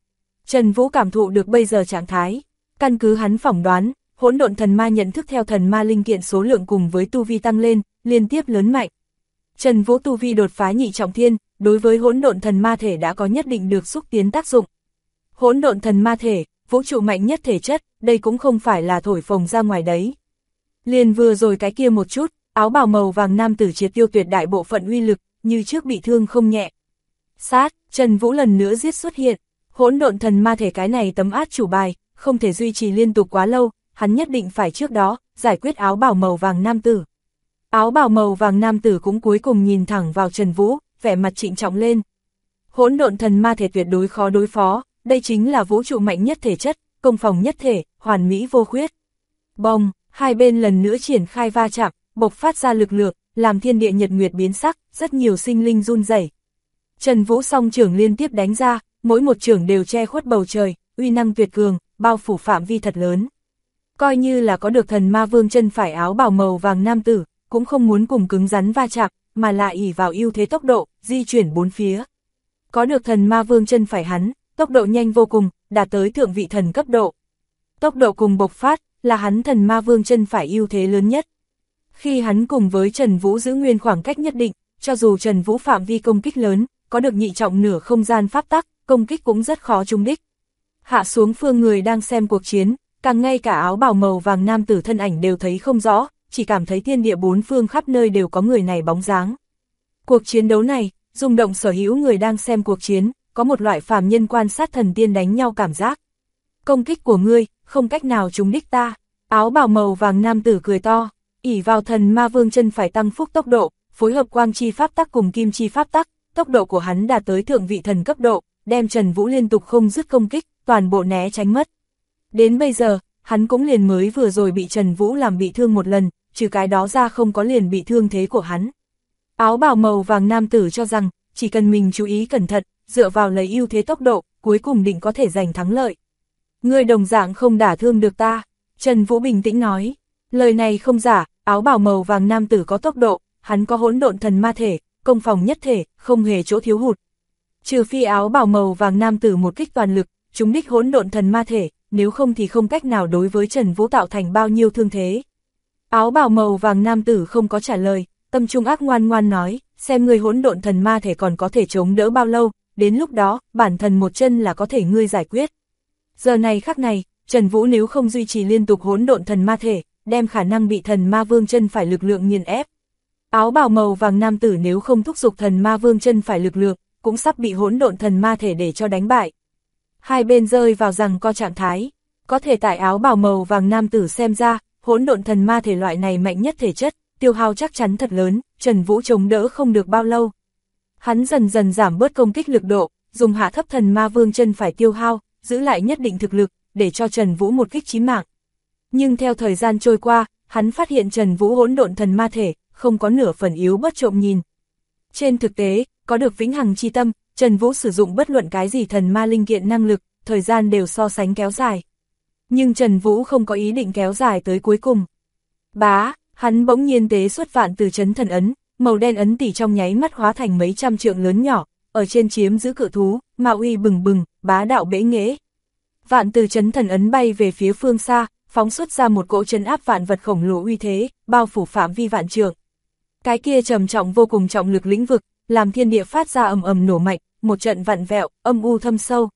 Trần Vũ cảm thụ được bây giờ trạng thái, căn cứ hắn phỏng đoán, hỗn độn thần ma nhận thức theo thần ma linh kiện số lượng cùng với tu vi tăng lên, liên tiếp lớn mạnh. Trần Vũ tu vi đột phá nhị trọng thiên, đối với hỗn độn thần ma thể đã có nhất định được xúc tiến tác dụng. Hỗn độn thần ma thể, vũ trụ mạnh nhất thể chất, đây cũng không phải là thổi phồng ra ngoài đấy. Liền vừa rồi cái kia một chút, áo bào màu vàng nam tử triệt tiêu tuyệt đại bộ phận uy lực, như trước bị thương không nhẹ. Sát, Trần Vũ lần nữa giết xuất hiện, hỗn độn thần ma thể cái này tấm át chủ bài, không thể duy trì liên tục quá lâu, hắn nhất định phải trước đó, giải quyết áo bào màu vàng nam tử. Áo bào màu vàng nam tử cũng cuối cùng nhìn thẳng vào Trần Vũ, vẻ mặt trịnh trọng lên. Hỗn độn thần ma thể tuyệt đối khó đối phó, đây chính là vũ trụ mạnh nhất thể chất, công phòng nhất thể, hoàn mỹ vô khuyết. Bông, hai bên lần nữa triển khai va chạm, bộc phát ra lực lượng, làm thiên địa nhật nguyệt biến sắc, rất nhiều sinh linh run rẩy. Trần Vũ song trưởng liên tiếp đánh ra, mỗi một trưởng đều che khuất bầu trời, uy năng tuyệt cường, bao phủ phạm vi thật lớn. Coi như là có được thần ma vương chân phải áo bào màu vàng nam tử, cũng không muốn cùng cứng rắn va chạm, mà lại ỷ vào ưu thế tốc độ, di chuyển bốn phía. Có được thần ma vương chân phải hắn, tốc độ nhanh vô cùng, đạt tới thượng vị thần cấp độ. Tốc độ cùng bộc phát, là hắn thần ma vương chân phải ưu thế lớn nhất. Khi hắn cùng với Trần Vũ giữ nguyên khoảng cách nhất định, cho dù Trần Vũ phạm vi công kích lớn, có được nhị trọng nửa không gian pháp tắc, công kích cũng rất khó trúng đích. Hạ xuống phương người đang xem cuộc chiến, càng ngay cả áo bào màu vàng nam tử thân ảnh đều thấy không rõ, chỉ cảm thấy thiên địa bốn phương khắp nơi đều có người này bóng dáng. Cuộc chiến đấu này, rung động sở hữu người đang xem cuộc chiến, có một loại phàm nhân quan sát thần tiên đánh nhau cảm giác. Công kích của ngươi, không cách nào trúng đích ta. Áo bào màu vàng nam tử cười to, ỷ vào thần ma vương chân phải tăng phúc tốc độ, phối hợp quang chi pháp tắc cùng kim chi pháp tắc, tốc độ của hắn đạt tới thượng vị thần cấp độ, đem Trần Vũ liên tục không dứt công kích, toàn bộ né tránh mất. Đến bây giờ, hắn cũng liền mới vừa rồi bị Trần Vũ làm bị thương một lần, trừ cái đó ra không có liền bị thương thế của hắn. Áo bào màu vàng nam tử cho rằng, chỉ cần mình chú ý cẩn thận, dựa vào lấy ưu thế tốc độ, cuối cùng định có thể giành thắng lợi. Ngươi đồng dạng không đả thương được ta, Trần Vũ bình tĩnh nói. Lời này không giả, áo bào màu vàng nam tử có tốc độ, hắn có hỗn độn thần ma thể, công phòng nhất thể, không hề chỗ thiếu hụt. Trừ phi áo bào màu vàng nam tử một kích toàn lực, trúng đích hỗn độn thần ma thể, nếu không thì không cách nào đối với Trần Vũ tạo thành bao nhiêu thương thế. Áo bào màu vàng nam tử không có trả lời, tâm trung ác ngoan ngoan nói, xem ngươi hỗn độn thần ma thể còn có thể chống đỡ bao lâu, đến lúc đó, bản thần một chân là có thể ngươi giải quyết. Giờ này khắc này, Trần Vũ nếu không duy trì liên tục hỗn độn thần ma thể, đem khả năng bị thần ma vương chân phải lực lượng nghiền ép. Áo bào màu vàng nam tử nếu không thúc giục thần ma vương chân phải lực lượng, cũng sắp bị hỗn độn thần ma thể để cho đánh bại. Hai bên rơi vào giằng co trạng thái, có thể tại áo bào màu vàng nam tử xem ra, hỗn độn thần ma thể loại này mạnh nhất thể chất, tiêu hao chắc chắn thật lớn, Trần Vũ chống đỡ không được bao lâu. Hắn dần dần giảm bớt công kích lực độ, dùng hạ thấp thần ma vương chân phải tiêu hao, giữ lại nhất định thực lực, để cho Trần Vũ một kích chí mạng. Nhưng theo thời gian trôi qua, hắn phát hiện Trần Vũ hỗn độn thần ma thể, không có nửa phần yếu bất trộm nhìn. Trên thực tế, có được vĩnh hằng chi tâm, Trần Vũ sử dụng bất luận cái gì thần ma linh kiện năng lực, thời gian đều so sánh kéo dài. Nhưng Trần Vũ không có ý định kéo dài tới cuối cùng. Bá, hắn bỗng nhiên tế xuất vạn từ chấn thần ấn, màu đen ấn tỷ trong nháy mắt hóa thành mấy trăm trượng lớn nhỏ, ở trên chiếm giữ cự thú, ma uy bừng bừng, bá đạo bẽ nghễ. Vạn từ chấn thần ấn bay về phía phương xa, phóng xuất ra một cỗ trấn áp vạn vật khổng lồ uy thế, bao phủ phạm vi vạn trượng. Cái kia trầm trọng vô cùng trọng lực lĩnh vực, làm thiên địa phát ra ầm ầm nổ mạnh, một trận vặn vẹo, âm u thâm sâu.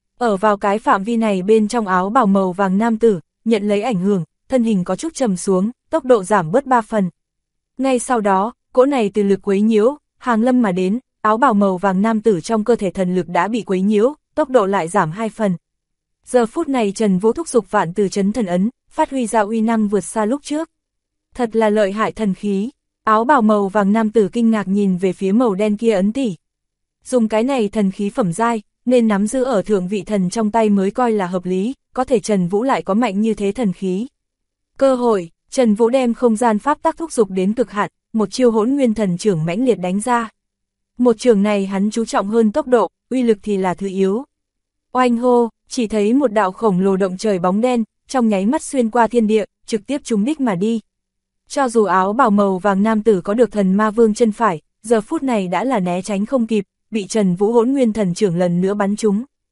Ở vào cái phạm vi này bên trong áo bào màu vàng nam tử, nhận lấy ảnh hưởng, thân hình có chút trầm xuống, tốc độ giảm bớt 3 phần. Ngay sau đó, cỗ này từ lực quấy nhiễu, hàng lâm mà đến, áo bào màu vàng nam tử trong cơ thể thần lực đã bị quấy nhiễu, tốc độ lại giảm 2 phần. Giờ phút này Trần Vũ thúc giục vạn từ chấn thần ấn, phát huy ra uy năng vượt xa lúc trước. Thật là lợi hại thần khí. Áo bào màu vàng nam tử kinh ngạc nhìn về phía màu đen kia ấn tỷ. Dùng cái này thần khí phẩm giai, nên nắm giữ ở thượng vị thần trong tay mới coi là hợp lý, có thể Trần Vũ lại có mạnh như thế thần khí. Cơ hội, Trần Vũ đem không gian pháp tắc thúc giục đến cực hạn, một chiêu hỗn nguyên thần chưởng mãnh liệt đánh ra. Một chưởng này hắn chú trọng hơn tốc độ, uy lực thì là thứ yếu. Oanh hô, chỉ thấy một đạo khổng lồ động trời bóng đen, trong nháy mắt xuyên qua thiên địa, trực tiếp trúng đích mà đi. Cho dù áo bào màu vàng nam tử có được thần ma vương chân phải, giờ phút này đã là né tránh không kịp, bị Trần Vũ hỗn nguyên thần chưởng lần nữa bắn trúng.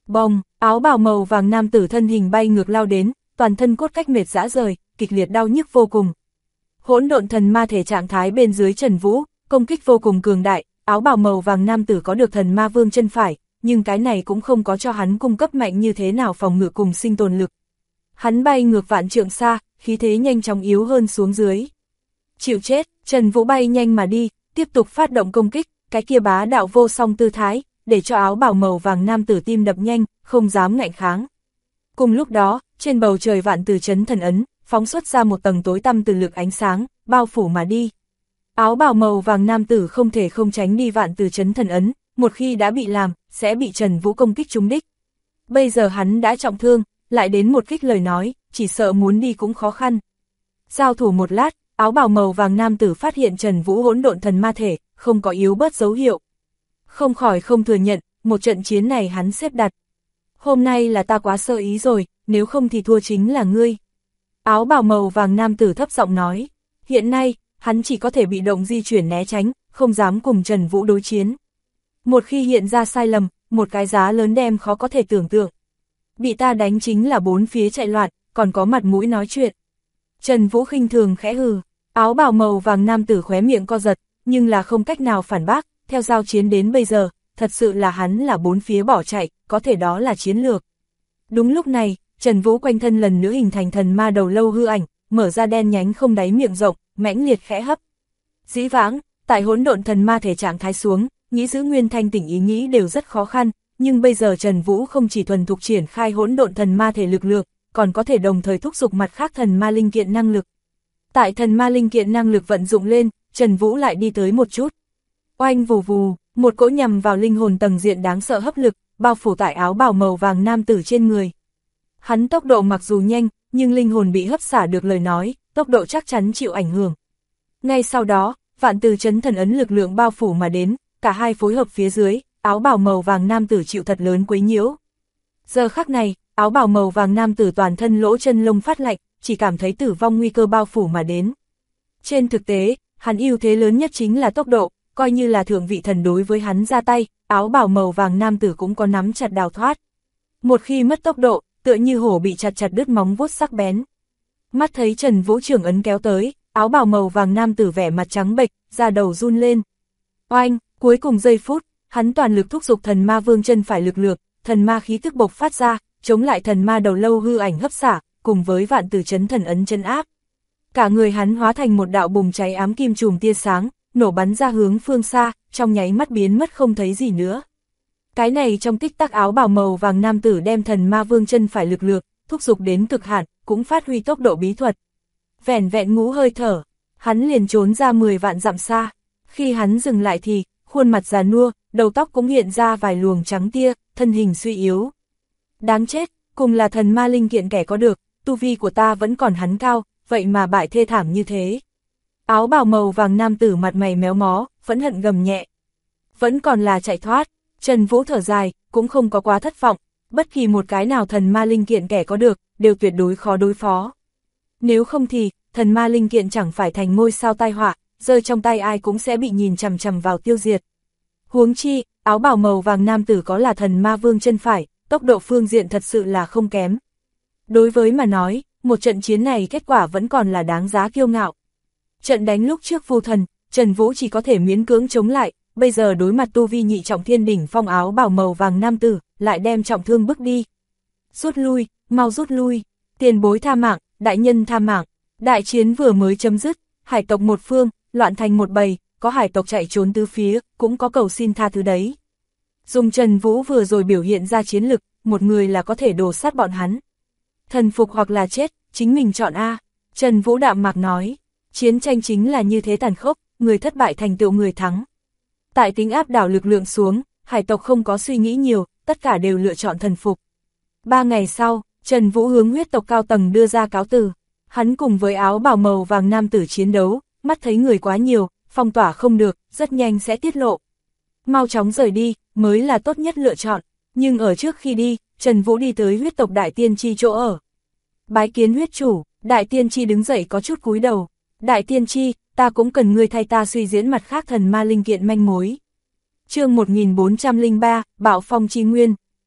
Bồng, áo bào màu vàng nam tử thân hình bay ngược lao đến, toàn thân cốt cách mệt rã rời, kịch liệt đau nhức vô cùng. Hỗn độn thần ma thể trạng thái bên dưới Trần Vũ, công kích vô cùng cường đại, áo bào màu vàng nam tử có được thần ma vương chân phải, nhưng cái này cũng không có cho hắn cung cấp mạnh như thế nào phòng ngự cùng sinh tồn lực. Hắn bay ngược vạn trượng xa, khí thế nhanh chóng yếu hơn xuống dưới. Chịu chết, Trần Vũ bay nhanh mà đi, tiếp tục phát động công kích, cái kia bá đạo vô song tư thái, để cho áo bào màu vàng nam tử tim đập nhanh, không dám ngạnh kháng. Cùng lúc đó, trên bầu trời vạn từ chấn thần ấn, phóng xuất ra một tầng tối tăm từ lực ánh sáng, bao phủ mà đi. Áo bào màu vàng nam tử không thể không tránh đi vạn từ chấn thần ấn, một khi đã bị làm, sẽ bị Trần Vũ công kích trúng đích. Bây giờ hắn đã trọng thương, lại đến một kích lời nói, chỉ sợ muốn đi cũng khó khăn. Giao thủ một lát, áo bào màu vàng nam tử phát hiện Trần Vũ hỗn độn thần ma thể, không có yếu bớt dấu hiệu. Không khỏi không thừa nhận, một trận chiến này hắn xếp đặt. Hôm nay là ta quá sơ ý rồi, nếu không thì thua chính là ngươi. Áo bào màu vàng nam tử thấp giọng nói, hiện nay, hắn chỉ có thể bị động di chuyển né tránh, không dám cùng Trần Vũ đối chiến. Một khi hiện ra sai lầm, một cái giá lớn đem khó có thể tưởng tượng. Bị ta đánh chính là bốn phía chạy loạn, còn có mặt mũi nói chuyện. Trần Vũ khinh thường khẽ hừ, áo bào màu vàng nam tử khóe miệng co giật, nhưng là không cách nào phản bác, theo giao chiến đến bây giờ, thật sự là hắn là bốn phía bỏ chạy, có thể đó là chiến lược. Đúng lúc này, Trần Vũ quanh thân lần nữa hình thành thần ma đầu lâu hư ảnh, mở ra đen nhánh không đáy miệng rộng, mãnh liệt khẽ hấp. Dĩ vãng, tại hỗn độn thần ma thể trạng thái xuống, nghĩ giữ nguyên thanh tỉnh ý nghĩ đều rất khó khăn, nhưng bây giờ Trần Vũ không chỉ thuần thục triển khai hỗn độn thần ma thể lực lượng, còn có thể đồng thời thúc giục mặt khác thần ma linh kiện năng lực. Tại thần ma linh kiện năng lực vận dụng lên, Trần Vũ lại đi tới một chút. Oanh vù vù, một cỗ nhằm vào linh hồn tầng diện đáng sợ hấp lực, bao phủ tại áo bào màu vàng nam tử trên người. Hắn tốc độ mặc dù nhanh, nhưng linh hồn bị hấp xả được lời nói, tốc độ chắc chắn chịu ảnh hưởng. Ngay sau đó, vạn từ chấn thần ấn lực lượng bao phủ mà đến, cả hai phối hợp phía dưới, áo bào màu vàng nam tử chịu thật lớn quấy nhiễu. Giờ khắc này, áo bào màu vàng nam tử toàn thân lỗ chân lông phát lạnh, chỉ cảm thấy tử vong nguy cơ bao phủ mà đến. Trên thực tế, hắn ưu thế lớn nhất chính là tốc độ, coi như là thượng vị thần đối với hắn ra tay, áo bào màu vàng nam tử cũng có nắm chặt đào thoát. Một khi mất tốc độ, tựa như hổ bị chặt đứt móng vuốt sắc bén. Mắt thấy Trần Vũ trưởng ấn kéo tới, áo bào màu vàng nam tử vẻ mặt trắng bệch, da đầu run lên. Oanh, cuối cùng giây phút, hắn toàn lực thúc giục thần ma vương chân phải lực lượng, thần ma khí tức bộc phát ra, chống lại thần ma đầu lâu hư ảnh hấp xả, cùng với vạn tử chấn thần ấn chân áp. Cả người hắn hóa thành một đạo bùng cháy ám kim chùm tia sáng, nổ bắn ra hướng phương xa, trong nháy mắt biến mất không thấy gì nữa. Cái này trong tích tắc áo bào màu vàng nam tử đem thần ma vương chân phải lực lượng, thúc giục đến cực hạn, cũng phát huy tốc độ bí thuật. Vẻn vẹn ngũ hơi thở, hắn liền trốn ra 10 vạn dặm xa. Khi hắn dừng lại thì, khuôn mặt già nua, đầu tóc cũng hiện ra vài luồng trắng tia, thân hình suy yếu. Đáng chết, cùng là thần ma linh kiện kẻ có được, tu vi của ta vẫn còn hắn cao, vậy mà bại thê thảm như thế. Áo bào màu vàng nam tử mặt mày méo mó, phẫn hận gầm nhẹ. Vẫn còn là chạy thoát, Trần Vũ thở dài, cũng không có quá thất vọng, bất kỳ một cái nào thần ma linh kiện kẻ có được, đều tuyệt đối khó đối phó. Nếu không thì, thần ma linh kiện chẳng phải thành ngôi sao tai họa, rơi trong tay ai cũng sẽ bị nhìn chằm chằm vào tiêu diệt. Huống chi, áo bào màu vàng nam tử có là thần ma vương chân phải, tốc độ phương diện thật sự là không kém. Đối với mà nói, một trận chiến này kết quả vẫn còn là đáng giá kiêu ngạo. Trận đánh lúc trước Vu Thần, Trần Vũ chỉ có thể miễn cưỡng chống lại, bây giờ đối mặt tu vi nhị trọng thiên đỉnh phong áo bào màu vàng nam tử, lại đem trọng thương bước đi. Rút lui, mau rút lui, tiền bối tha mạng, đại nhân tha mạng. Đại chiến vừa mới chấm dứt, hải tộc một phương, loạn thành một bầy, có hải tộc chạy trốn tứ phía, cũng có cầu xin tha thứ đấy. Dùng Trần Vũ vừa rồi biểu hiện ra chiến lực, một người là có thể đổ sát bọn hắn. Thần phục hoặc là chết, chính mình chọn A. Trần Vũ đạm mạc nói, chiến tranh chính là như thế tàn khốc, người thất bại thành tựu người thắng. Tại tính áp đảo lực lượng xuống, hải tộc không có suy nghĩ nhiều, tất cả đều lựa chọn thần phục. 3 ngày sau, Trần Vũ hướng huyết tộc cao tầng đưa ra cáo từ. Hắn cùng với áo bào màu vàng nam tử chiến đấu, mắt thấy người quá nhiều, phong tỏa không được, rất nhanh sẽ tiết lộ. Mau chóng rời đi, mới là tốt nhất lựa chọn. Nhưng ở trước khi đi, Trần Vũ đi tới huyết tộc Đại Tiên Tri chỗ ở. Bái kiến huyết chủ, Đại Tiên Tri đứng dậy có chút cúi đầu. Đại Tiên Tri, ta cũng cần ngươi thay ta suy diễn mặt khác thần ma linh kiện manh mối. Chương 1403, Bạo Phong Chi Nguyên.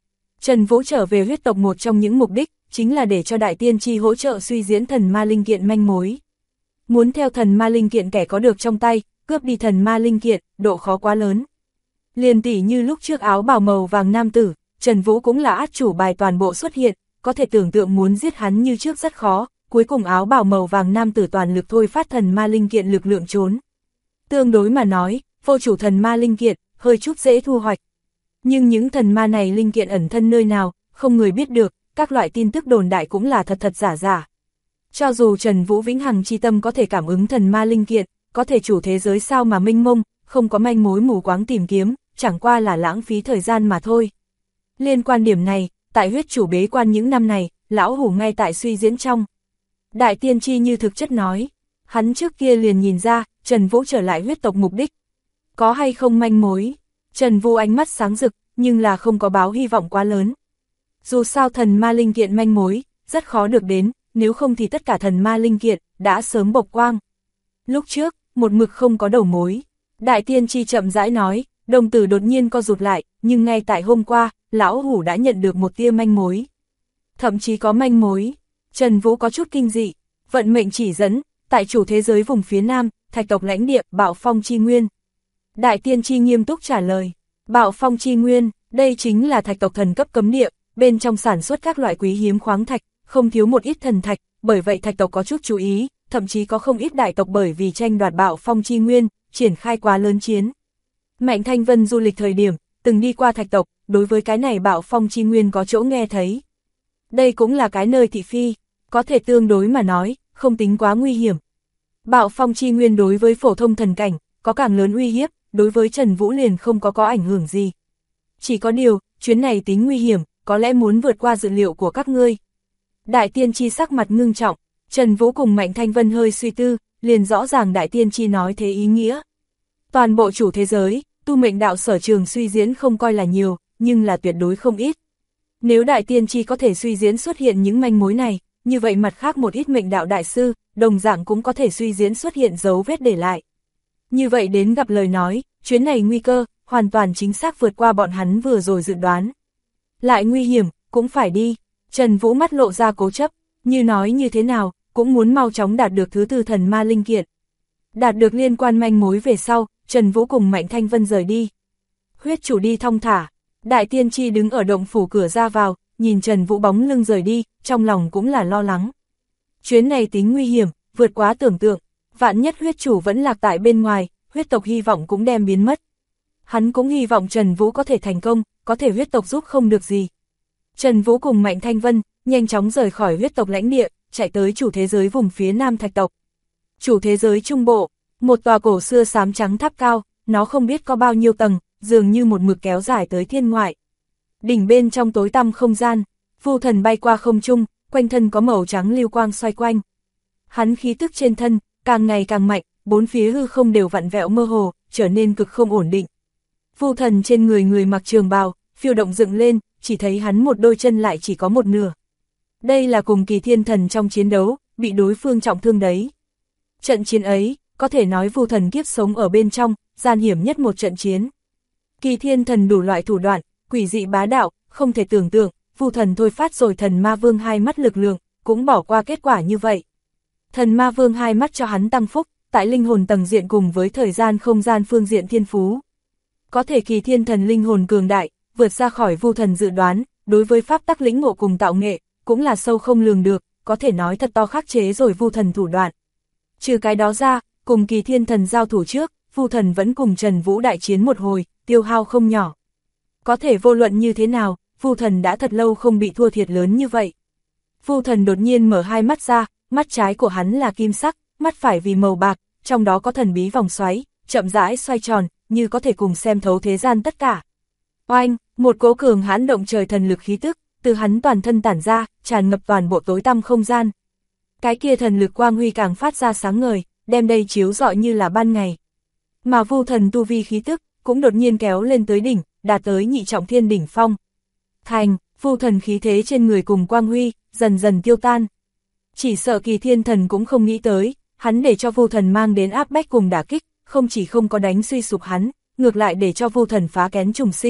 Trần Vũ trở về huyết tộc một trong những mục đích, chính là để cho Đại Tiên Tri hỗ trợ suy diễn thần ma linh kiện manh mối. Muốn theo thần ma linh kiện kẻ có được trong tay, cướp đi thần ma linh kiện, độ khó quá lớn. Liền tỉ như lúc trước áo bào màu vàng nam tử, Trần Vũ cũng là át chủ bài toàn bộ xuất hiện, có thể tưởng tượng muốn giết hắn như trước rất khó, cuối cùng áo bào màu vàng nam tử toàn lực thôi phát thần ma linh kiện lực lượng trốn. Tương đối mà nói, vô chủ thần ma linh kiện, hơi chút dễ thu hoạch. Nhưng những thần ma này linh kiện ẩn thân nơi nào, không người biết được, các loại tin tức đồn đại cũng là thật thật giả giả. Cho dù Trần Vũ vĩnh hằng chi tâm có thể cảm ứng thần ma linh kiện, có thể chủ thế giới sao mà mênh mông, không có manh mối mù quáng tìm kiếm, chẳng qua là lãng phí thời gian mà thôi. Liên quan điểm này, tại huyết chủ bế quan những năm này, lão hủ ngay tại suy diễn trong. Đại Tiên Tri như thực chất nói, hắn trước kia liền nhìn ra, Trần Vũ trở lại huyết tộc mục đích. Có hay không manh mối? Trần Vũ ánh mắt sáng rực, nhưng là không có báo hy vọng quá lớn. Dù sao thần ma linh kiện manh mối, rất khó được đến, nếu không thì tất cả thần ma linh kiện, đã sớm bộc quang. Lúc trước, một mực không có đầu mối. Đại Tiên Tri chậm rãi nói, đồng tử đột nhiên co rụt lại, nhưng ngay tại hôm qua, lão hủ đã nhận được một tia manh mối. Thậm chí có manh mối. Trần Vũ có chút kinh dị, vận mệnh chỉ dẫn, tại chủ thế giới vùng phía Nam, thạch tộc lãnh địa, Bạo Phong Chi Nguyên. Đại Tiên Tri nghiêm túc trả lời, Bạo Phong Chi Nguyên, đây chính là thạch tộc thần cấp cấm địa, bên trong sản xuất các loại quý hiếm khoáng thạch, không thiếu một ít thần thạch, bởi vậy thạch tộc có chút chú ý, thậm chí có không ít đại tộc bởi vì tranh đoạt Bạo Phong Chi Nguyên, triển khai quá lớn chiến. Mạnh Thanh Vân du lịch thời điểm, từng đi qua thạch tộc, đối với cái này Bạo Phong Chi Nguyên có chỗ nghe thấy. Đây cũng là cái nơi thị phi, có thể tương đối mà nói, không tính quá nguy hiểm. Bạo Phong Chi Nguyên đối với phổ thông thần cảnh, có càng lớn uy hiếp, đối với Trần Vũ liền không có ảnh hưởng gì. Chỉ có điều, chuyến này tính nguy hiểm, có lẽ muốn vượt qua dự liệu của các ngươi. Đại Tiên Tri sắc mặt ngưng trọng, Trần Vũ cùng Mạnh Thanh Vân hơi suy tư, liền rõ ràng Đại Tiên Tri nói thế ý nghĩa. Toàn bộ chủ thế giới, tu mệnh đạo sở trường suy diễn không coi là nhiều, nhưng là tuyệt đối không ít. Nếu Đại Tiên Tri có thể suy diễn xuất hiện những manh mối này, như vậy mặt khác một ít mệnh đạo đại sư, đồng dạng cũng có thể suy diễn xuất hiện dấu vết để lại. Như vậy đến gặp lời nói, chuyến này nguy cơ, hoàn toàn chính xác vượt qua bọn hắn vừa rồi dự đoán. Lại nguy hiểm, cũng phải đi. Trần Vũ mắt lộ ra cố chấp, như nói như thế nào, cũng muốn mau chóng đạt được thứ tư thần ma linh kiện. Đạt được liên quan manh mối về sau, Trần Vũ cùng Mạnh Thanh Vân rời đi. Huyết chủ đi thong thả, Đại Tiên Tri đứng ở động phủ cửa ra vào, nhìn Trần Vũ bóng lưng rời đi, trong lòng cũng là lo lắng. Chuyến này tính nguy hiểm, vượt quá tưởng tượng, vạn nhất huyết chủ vẫn lạc tại bên ngoài, huyết tộc hy vọng cũng đem biến mất. Hắn cũng hy vọng Trần Vũ có thể thành công, có thể huyết tộc giúp không được gì. Trần Vũ cùng Mạnh Thanh Vân, nhanh chóng rời khỏi huyết tộc lãnh địa, chạy tới chủ thế giới vùng phía Nam thạch tộc. Chủ thế giới trung bộ, một tòa cổ xưa xám trắng tháp cao, nó không biết có bao nhiêu tầng, dường như một mực kéo dài tới thiên ngoại. Đỉnh bên trong tối tăm không gian, Vu Thần bay qua không trung, quanh thân có màu trắng lưu quang xoay quanh. Hắn khí tức trên thân, càng ngày càng mạnh, bốn phía hư không đều vặn vẹo mơ hồ, trở nên cực không ổn định. Vu Thần trên người mặc trường bào, phiêu động dựng lên, chỉ thấy hắn một đôi chân lại chỉ có một nửa. Đây là cùng Kỳ Thiên Thần trong chiến đấu, bị đối phương trọng thương đấy. Trận chiến ấy, có thể nói Vu Thần kiếp sống ở bên trong, gian hiểm nhất một trận chiến. Kỳ Thiên Thần đủ loại thủ đoạn, quỷ dị bá đạo, không thể tưởng tượng, Vu Thần thôi phát rồi Thần Ma Vương hai mắt lực lượng, cũng bỏ qua kết quả như vậy. Thần Ma Vương hai mắt cho hắn tăng phúc, tại linh hồn tầng diện cùng với thời gian không gian phương diện thiên phú. Có thể Kỳ Thiên Thần linh hồn cường đại, vượt ra khỏi Vu Thần dự đoán, đối với pháp tắc lĩnh ngộ cùng tạo nghệ, cũng là sâu không lường được, có thể nói thật to khắc chế rồi Vu Thần thủ đoạn. Trừ cái đó ra, cùng Kỳ Thiên Thần giao thủ trước, Vu Thần vẫn cùng Trần Vũ đại chiến một hồi, tiêu hao không nhỏ. Có thể vô luận như thế nào, Vu Thần đã thật lâu không bị thua thiệt lớn như vậy. Vu Thần đột nhiên mở hai mắt ra, mắt trái của hắn là kim sắc, mắt phải vì màu bạc, trong đó có thần bí vòng xoáy, chậm rãi xoay tròn, như có thể cùng xem thấu thế gian tất cả. Oanh, một cỗ cường hãn động trời thần lực khí tức, từ hắn toàn thân tản ra, tràn ngập toàn bộ tối tăm không gian. Cái kia thần lực quang huy càng phát ra sáng ngời, đem đây chiếu rọi như là ban ngày. Mà Vu Thần tu vi khí tức, cũng đột nhiên kéo lên tới đỉnh, đạt tới nhị trọng thiên đỉnh phong. Thành, Vu Thần khí thế trên người cùng quang huy, dần dần tiêu tan. Chỉ sợ Kỳ Thiên Thần cũng không nghĩ tới, hắn để cho Vu Thần mang đến áp bách cùng đả kích, không chỉ không có đánh suy sụp hắn, ngược lại để cho Vu Thần phá kén trùng sinh,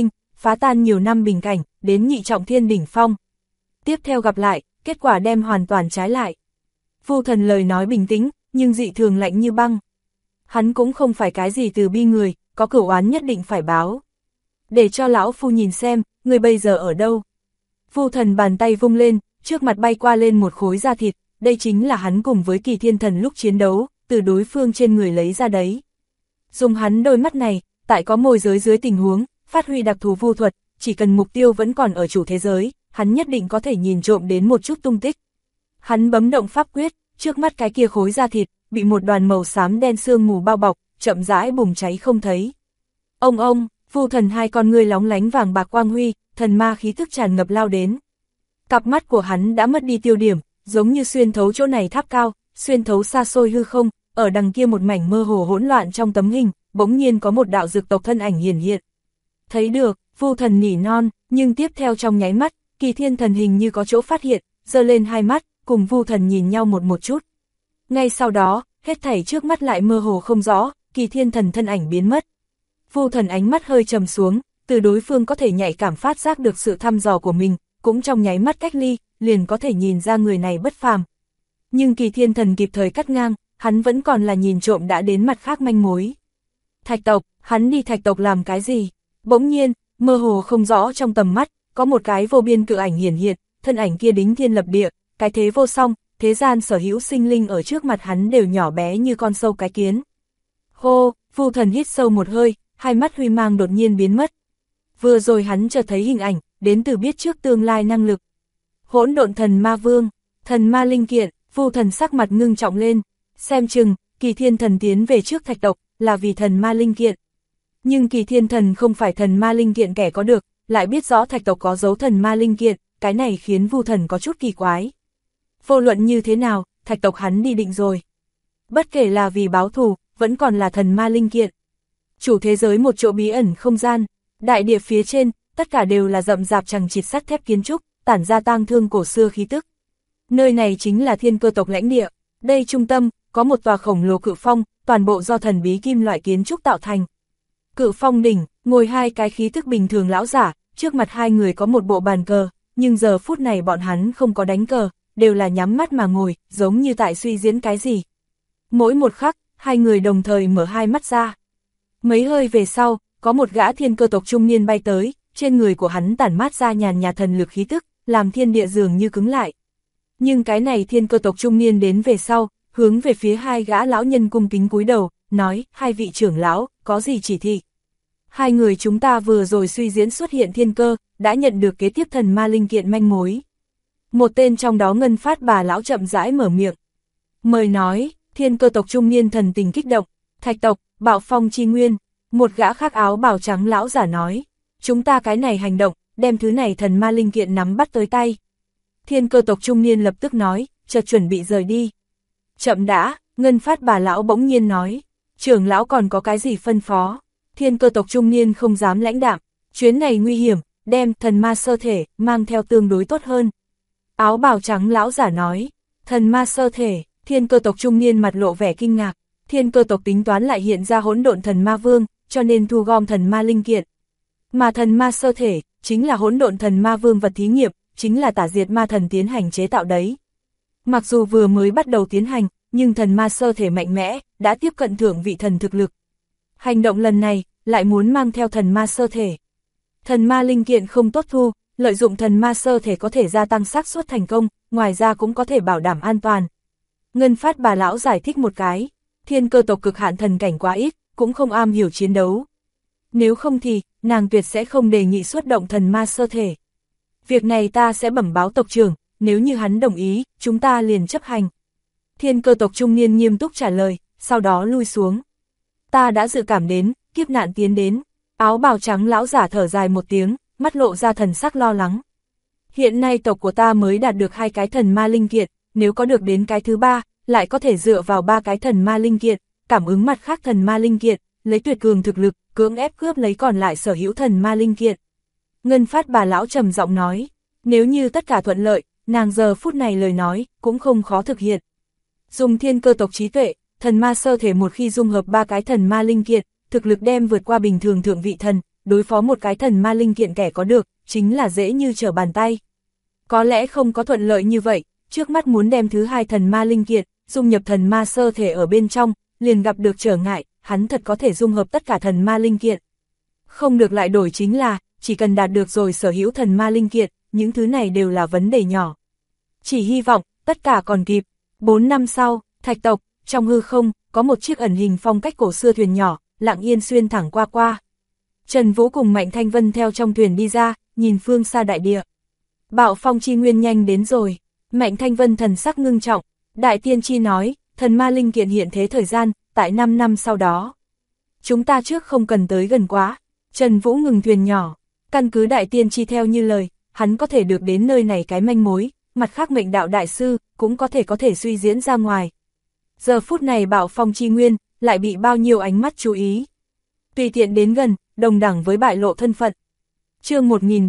phá tan nhiều năm bình cảnh, đến nhị trọng thiên đỉnh phong. Tiếp theo gặp lại, kết quả đem hoàn toàn trái lại. Vu Thần lời nói bình tĩnh, nhưng dị thường lạnh như băng. Hắn cũng không phải cái gì từ bi người, có cửu oán nhất định phải báo. Để cho lão phu nhìn xem, người bây giờ ở đâu. Vu Thần bàn tay vung lên, trước mặt bay qua lên một khối da thịt, đây chính là hắn cùng với Kỳ Thiên Thần lúc chiến đấu, từ đối phương trên người lấy ra đấy. Dùng hắn đôi mắt này, tại có môi giới dưới tình huống, phát huy đặc thù vu thuật, chỉ cần mục tiêu vẫn còn ở chủ thế giới, hắn nhất định có thể nhìn trộm đến một chút tung tích. Hắn bấm động pháp quyết, trước mắt cái kia khối da thịt, bị một đoàn màu xám đen sương mù bao bọc, chậm rãi bùng cháy không thấy. Ông, Vu Thần hai con ngươi lóng lánh vàng bạc quang huy, thần ma khí tức tràn ngập lao đến. Cặp mắt của hắn đã mất đi tiêu điểm, giống như xuyên thấu chỗ này tháp cao, xuyên thấu xa xôi hư không, ở đằng kia một mảnh mơ hồ hỗn loạn trong tấm hình, bỗng nhiên có một đạo dược tộc thân ảnh hiển hiện. Thấy được, Vu Thần nỉ non, nhưng tiếp theo trong nháy mắt, Kỳ Thiên Thần hình như có chỗ phát hiện, giơ lên hai mắt, cùng Vu Thần nhìn nhau một chút. Ngay sau đó, hết thảy trước mắt lại mơ hồ không rõ, Kỳ Thiên Thần thân ảnh biến mất. Vu Thần ánh mắt hơi trầm xuống, từ đối phương có thể nhạy cảm phát giác được sự thăm dò của mình, cũng trong nháy mắt cách ly, liền có thể nhìn ra người này bất phàm. Nhưng Kỳ Thiên Thần kịp thời cắt ngang, hắn vẫn còn là nhìn trộm đã đến mặt khác manh mối. Thạch tộc, hắn đi Thạch tộc làm cái gì? Bỗng nhiên, mơ hồ không rõ trong tầm mắt, có một cái vô biên cự ảnh hiển hiện, thân ảnh kia đính thiên lập địa, cái thế vô song, thế gian sở hữu sinh linh ở trước mặt hắn đều nhỏ bé như con sâu cái kiến. Hô, Vu Thần hít sâu một hơi, hai mắt huy mang đột nhiên biến mất. Vừa rồi hắn chợt thấy hình ảnh, đến từ biết trước tương lai năng lực. Hỗn độn thần ma vương, thần ma linh kiện, Vu Thần sắc mặt ngưng trọng lên, xem chừng, Kỳ Thiên Thần tiến về trước Thạch tộc, là vì thần ma linh kiện. Nhưng Kỳ Thiên Thần không phải thần ma linh kiện kẻ có được, lại biết rõ Thạch tộc có dấu thần ma linh kiện, cái này khiến Vu Thần có chút kỳ quái. Vô luận như thế nào, Thạch tộc hắn đi định rồi. Bất kể là vì báo thù, vẫn còn là thần ma linh kiện. Chủ thế giới một chỗ bí ẩn không gian, đại địa phía trên, tất cả đều là rậm rạp chằng chịt sắt thép kiến trúc, tản ra tang thương cổ xưa khí tức. Nơi này chính là Thiên Cơ tộc lãnh địa, đây trung tâm, có một tòa khổng lồ cự phong, toàn bộ do thần bí kim loại kiến trúc tạo thành. Cự phong đỉnh, ngồi hai cái khí tức bình thường lão giả, trước mặt hai người có một bộ bàn cờ, nhưng giờ phút này bọn hắn không có đánh cờ, đều là nhắm mắt mà ngồi, giống như tại suy diễn cái gì. Mỗi một khắc, hai người đồng thời mở hai mắt ra. Mấy hơi về sau, có một gã Thiên Cơ tộc trung niên bay tới, trên người của hắn tản mát ra nhàn nhạt thần lực khí tức, làm thiên địa dường như cứng lại. Nhưng cái này Thiên Cơ tộc trung niên đến về sau, hướng về phía hai gã lão nhân cung kính cúi đầu, nói, hai vị trưởng lão, có gì chỉ thị? Hai người chúng ta vừa rồi suy diễn xuất hiện thiên cơ, đã nhận được kế tiếp thần ma linh kiện manh mối. Một tên trong đó Ngân Phát bà lão chậm rãi mở miệng. Mời nói, Thiên Cơ tộc trung niên thần tình kích động, Thạch tộc, Bạo Phong chi nguyên, một gã khác áo bào trắng lão giả nói, chúng ta cái này hành động, đem thứ này thần ma linh kiện nắm bắt tới tay. Thiên Cơ tộc trung niên lập tức nói, chợt chuẩn bị rời đi. Chậm đã, Ngân Phát bà lão bỗng nhiên nói, trưởng lão còn có cái gì phân phó? Thiên Cơ tộc trung niên không dám lãnh đạm, chuyến này nguy hiểm, đem thần ma sơ thể, mang theo tương đối tốt hơn. Áo bào trắng lão giả nói, thần ma sơ thể, Thiên Cơ tộc trung niên mặt lộ vẻ kinh ngạc, Thiên Cơ tộc tính toán lại hiện ra hỗn độn thần ma vương, cho nên thu gom thần ma linh kiện. Mà thần ma sơ thể, chính là hỗn độn thần ma vương vật thí nghiệm, chính là tả diệt ma thần tiến hành chế tạo đấy. Mặc dù vừa mới bắt đầu tiến hành, nhưng thần ma sơ thể mạnh mẽ, đã tiếp cận thượng vị thần thực lực. Hành động lần này, lại muốn mang theo thần ma sơ thể. Thần ma linh kiện không tốt thu, lợi dụng thần ma sơ thể có thể gia tăng xác suất thành công, ngoài ra cũng có thể bảo đảm an toàn. Ngân Phát bà lão giải thích một cái, Thiên Cơ tộc cực hạn thần cảnh quá ít, cũng không am hiểu chiến đấu. Nếu không thì, nàng tuyệt sẽ không đề nghị xuất động thần ma sơ thể. Việc này ta sẽ bẩm báo tộc trưởng, nếu như hắn đồng ý, chúng ta liền chấp hành. Thiên Cơ tộc trung niên nghiêm túc trả lời, sau đó lui xuống. Ta đã dự cảm đến, kiếp nạn tiến đến. Áo bào trắng lão giả thở dài một tiếng, mắt lộ ra thần sắc lo lắng. Hiện nay tộc của ta mới đạt được 2 cái thần ma linh kiện, nếu có được đến cái thứ 3, lại có thể dựa vào 3 cái thần ma linh kiện, cảm ứng mặt khác thần ma linh kiện, lấy tuyệt cường thực lực, cưỡng ép cướp lấy còn lại sở hữu thần ma linh kiện. Ngân Phát bà lão trầm giọng nói, nếu như tất cả thuận lợi, nàng giờ phút này lời nói, cũng không khó thực hiện. Dùng Thiên Cơ tộc trí tuệ, thần ma sơ thể một khi dung hợp 3 cái thần ma linh kiện, thực lực đem vượt qua bình thường thượng vị thần, đối phó một cái thần ma linh kiện kẻ có được, chính là dễ như trở bàn tay. Có lẽ không có thuận lợi như vậy, trước mắt muốn đem thứ hai thần ma linh kiện, dung nhập thần ma sơ thể ở bên trong, liền gặp được trở ngại, hắn thật có thể dung hợp tất cả thần ma linh kiện. Không được lại đổi chính là, chỉ cần đạt được rồi sở hữu thần ma linh kiện, những thứ này đều là vấn đề nhỏ. Chỉ hy vọng, tất cả còn kịp. 4 năm sau, Thạch tộc, trong hư không, có một chiếc ẩn hình phong cách cổ xưa thuyền nhỏ, lặng yên xuyên thẳng qua. Trần Vũ cùng Mạnh Thanh Vân theo trong thuyền đi ra, nhìn phương xa đại địa. Bạo phong chi nguyên nhanh đến rồi. Mạnh Thanh Vân thần sắc ngưng trọng. Đại tiên tri nói, thần ma linh kiện hiện thế thời gian, tại 5 năm sau đó. Chúng ta trước không cần tới gần quá. Trần Vũ ngừng thuyền nhỏ. Căn cứ đại tiên tri theo như lời, hắn có thể được đến nơi này cái manh mối, mặt khác mệnh đạo đại sư, cũng có thể suy diễn ra ngoài. Giờ phút này bạo phong chi nguyên, lại bị bao nhiêu ánh mắt chú ý. Tùy tiện đến gần, đồng đẳng với bại lộ thân phận. Chương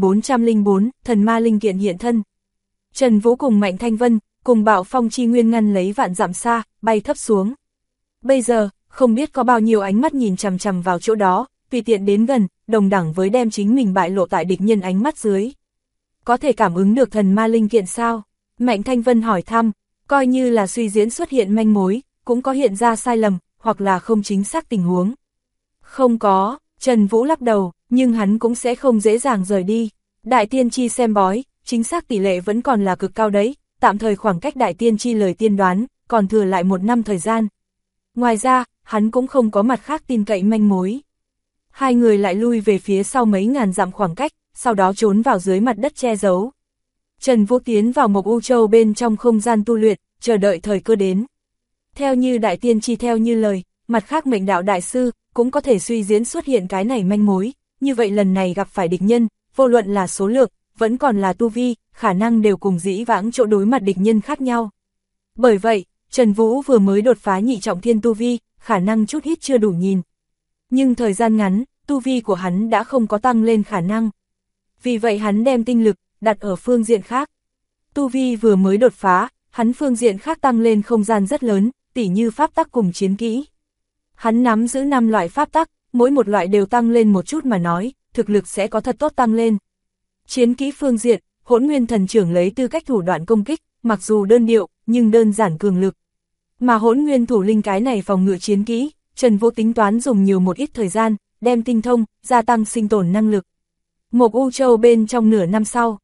1404, thần ma linh kiện hiện thân. Trần Vũ cùng Mạnh Thanh Vân, cùng bạo phong chi nguyên ngăn lấy vạn dặm xa, bay thấp xuống. Bây giờ, không biết có bao nhiêu ánh mắt nhìn chằm chằm vào chỗ đó, tùy tiện đến gần, đồng đẳng với đem chính mình bại lộ tại địch nhân ánh mắt dưới. Có thể cảm ứng được thần ma linh kiện sao? Mạnh Thanh Vân hỏi thăm, coi như là suy diễn xuất hiện manh mối, cũng có hiện ra sai lầm, hoặc là không chính xác tình huống. Không có, Trần Vũ lắc đầu, nhưng hắn cũng sẽ không dễ dàng rời đi. Đại tiên tri xem bói, chính xác tỷ lệ vẫn còn là cực cao đấy, tạm thời khoảng cách đại tiên tri lời tiên đoán, còn thừa lại 1 năm thời gian. Ngoài ra, hắn cũng không có mặt khác tin cậy manh mối. Hai người lại lui về phía sau mấy ngàn dặm khoảng cách, sau đó trốn vào dưới mặt đất che giấu. Trần Vũ tiến vào Mộc U Châu bên trong không gian tu luyện, chờ đợi thời cơ đến. Theo như đại tiên tri theo như lời, mặt khác mệnh đạo đại sư, cũng có thể suy diễn xuất hiện cái này manh mối, như vậy lần này gặp phải địch nhân, vô luận là số lượng, vẫn còn là tu vi, khả năng đều cùng dĩ vãng chỗ đối mặt địch nhân khác nhau. Bởi vậy, Trần Vũ vừa mới đột phá nhị trọng thiên tu vi, khả năng chút ít chưa đủ nhìn. Nhưng thời gian ngắn, tu vi của hắn đã không có tăng lên khả năng. Vì vậy hắn đem tinh lực, đặt ở phương diện khác. Tu vi vừa mới đột phá, hắn phương diện khác tăng lên không gian rất lớn, tỉ như pháp tắc cùng chiến kỹ. Hắn nắm giữ 5 loại pháp tắc, mỗi một loại đều tăng lên một chút mà nói, thực lực sẽ có thật tốt tăng lên. Chiến kỹ phương diện, Hỗn Nguyên Thần Trưởng lấy tư cách thủ đoạn công kích, mặc dù đơn điệu, nhưng đơn giản cường lực. Mà Hỗn Nguyên Thủ Linh cái này phòng ngự chiến kỹ, Trần Vũ tính toán dùng nhiều một ít thời gian, đem tinh thông, gia tăng sinh tồn năng lực. Mộc U Châu bên trong nửa năm sau,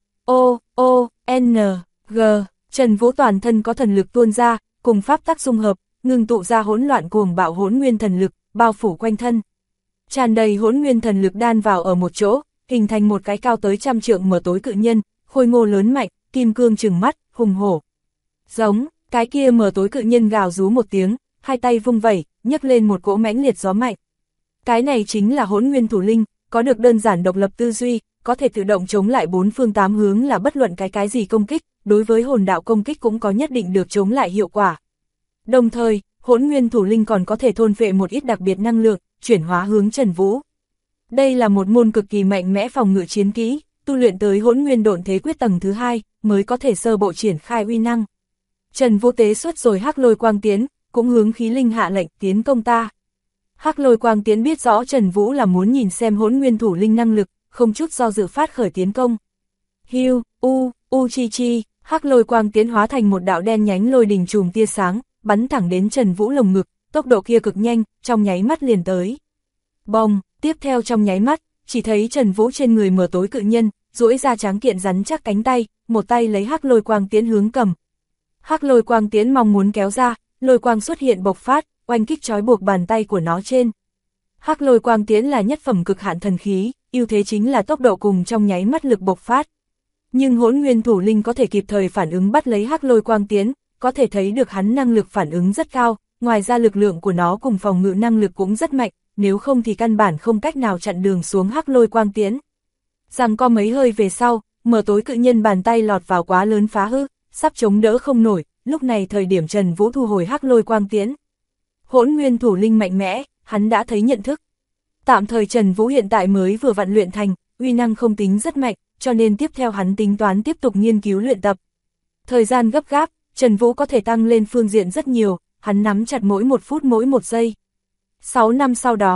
N, G, Trần Vũ toàn thân có thần lực tuôn ra, cùng pháp tắc dung hợp, ngưng tụ ra hỗn loạn cuồng bạo hỗn nguyên thần lực, bao phủ quanh thân. Tràn đầy hỗn nguyên thần lực đan vào ở một chỗ, hình thành một cái cao tới 100 trượng mở tối cự nhân, khôi ngô lớn mạnh, kim cương trừng mắt, hùng hổ. Giống, cái kia mở tối cự nhân gào rú một tiếng, hai tay vung vẩy, nhấc lên một cỗ mãnh liệt gió mạnh. Cái này chính là Hỗn Nguyên Thủ Linh, có được đơn giản độc lập tư duy, có thể tự động chống lại 4 phương 8 hướng là bất luận cái gì công kích, đối với hồn đạo công kích cũng có nhất định được chống lại hiệu quả. Đồng thời, Hỗn Nguyên Thủ Linh còn có thể thôn phệ một ít đặc biệt năng lượng, chuyển hóa hướng Trần Vũ. Đây là một môn cực kỳ mạnh mẽ phòng ngự chiến kỹ, tu luyện tới Hỗn Nguyên Độn Thế Quyết tầng thứ 2, mới có thể sơ bộ triển khai uy năng. Trần Vũ tế xuất rồi Hắc Lôi Quang Tiến, cũng hướng khí linh hạ lệnh tiến công ta. Hắc Lôi Quang Tiến biết rõ Trần Vũ là muốn nhìn xem Hỗn Nguyên Thủ Linh năng lực, không chút do dự phát khởi tiến công. Hiu, chi chi, Hắc Lôi Quang Tiến hóa thành một đạo đen nhánh lôi đình chùm tia sáng, bắn thẳng đến Trần Vũ lồng ngực, tốc độ kia cực nhanh, trong nháy mắt liền tới. Bồng, tiếp theo trong nháy mắt, chỉ thấy Trần Vũ trên người mở tối cự nhân, duỗi ra tráng kiện rắn chắc cánh tay, một tay lấy Hắc Lôi Quang Tiến hướng cầm. Hắc Lôi Quang Tiến mong muốn kéo ra, lôi quang xuất hiện bộc phát, oanh kích trói buộc bàn tay của nó trên. Hắc Lôi Quang Tiến là nhất phẩm cực hạn thần khí, ưu thế chính là tốc độ cùng trong nháy mắt lực bộc phát. Nhưng Hỗn Nguyên Thủ Linh có thể kịp thời phản ứng bắt lấy Hắc Lôi Quang Tiến, có thể thấy được hắn năng lực phản ứng rất cao, ngoài ra lực lượng của nó cùng phòng ngự năng lực cũng rất mạnh, nếu không thì căn bản không cách nào chặn đường xuống Hắc Lôi Quang Tiến. Rằng co mấy hơi về sau, mở tối cự nhân bàn tay lọt vào quá lớn phá hư, sắp chống đỡ không nổi, lúc này thời điểm Trần Vũ thu hồi Hắc Lôi Quang Tiến. Hỗn Nguyên Thủ Linh mạnh mẽ, hắn đã thấy nhận thức. Tạm thời Trần Vũ hiện tại mới vừa vặn luyện thành, uy năng không tính rất mạnh, cho nên tiếp theo hắn tính toán tiếp tục nghiên cứu luyện tập. Thời gian gấp gáp, Trần Vũ có thể tăng lên phương diện rất nhiều, hắn nắm chặt mỗi 1 phút mỗi 1 giây. 6 năm sau đó,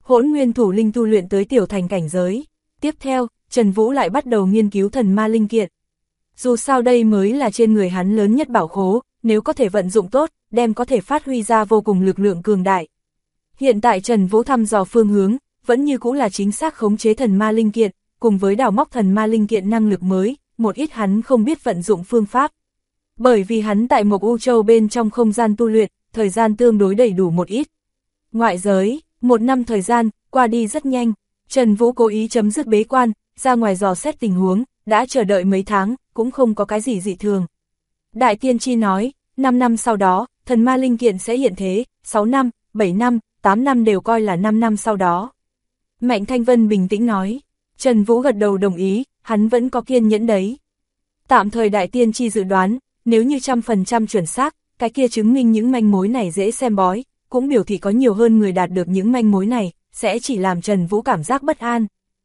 Hỗn nguyên thủ linh tu luyện tới tiểu thành cảnh giới. Tiếp theo, Trần Vũ lại bắt đầu nghiên cứu thần ma linh kiện. Dù sao đây mới là trên người hắn lớn nhất bảo khố, nếu có thể vận dụng tốt, đem có thể phát huy ra vô cùng lực lượng cường đại. Hiện tại Trần Vũ thăm dò phương hướng, vẫn như cũ là chính xác khống chế thần ma linh kiện, cùng với đào móc thần ma linh kiện năng lực mới, một ít hắn không biết vận dụng phương pháp. Bởi vì hắn tại Mộc U Châu bên trong không gian tu luyện, thời gian tương đối đầy đủ một ít. Ngoại giới, 1 năm thời gian, qua đi rất nhanh, Trần Vũ cố ý chấm dứt bế quan, ra ngoài dò xét tình huống, đã chờ đợi mấy tháng, cũng không có cái gì dị thường. Đại tiên tri nói, 5 năm sau đó, thần ma linh kiện sẽ hiện thế, 6 năm, 7 năm, 8 năm đều coi là 5 năm sau đó. Mạnh Thanh Vân bình tĩnh nói, Trần Vũ gật đầu đồng ý, hắn vẫn có kiên nhẫn đấy. Tạm thời đại tiên tri dự đoán, nếu như 100% chuẩn xác, cái kia chứng minh những manh mối này dễ xem bói, cũng biểu thị có nhiều hơn người đạt được những manh mối này, sẽ chỉ làm Trần Vũ cảm giác bất an.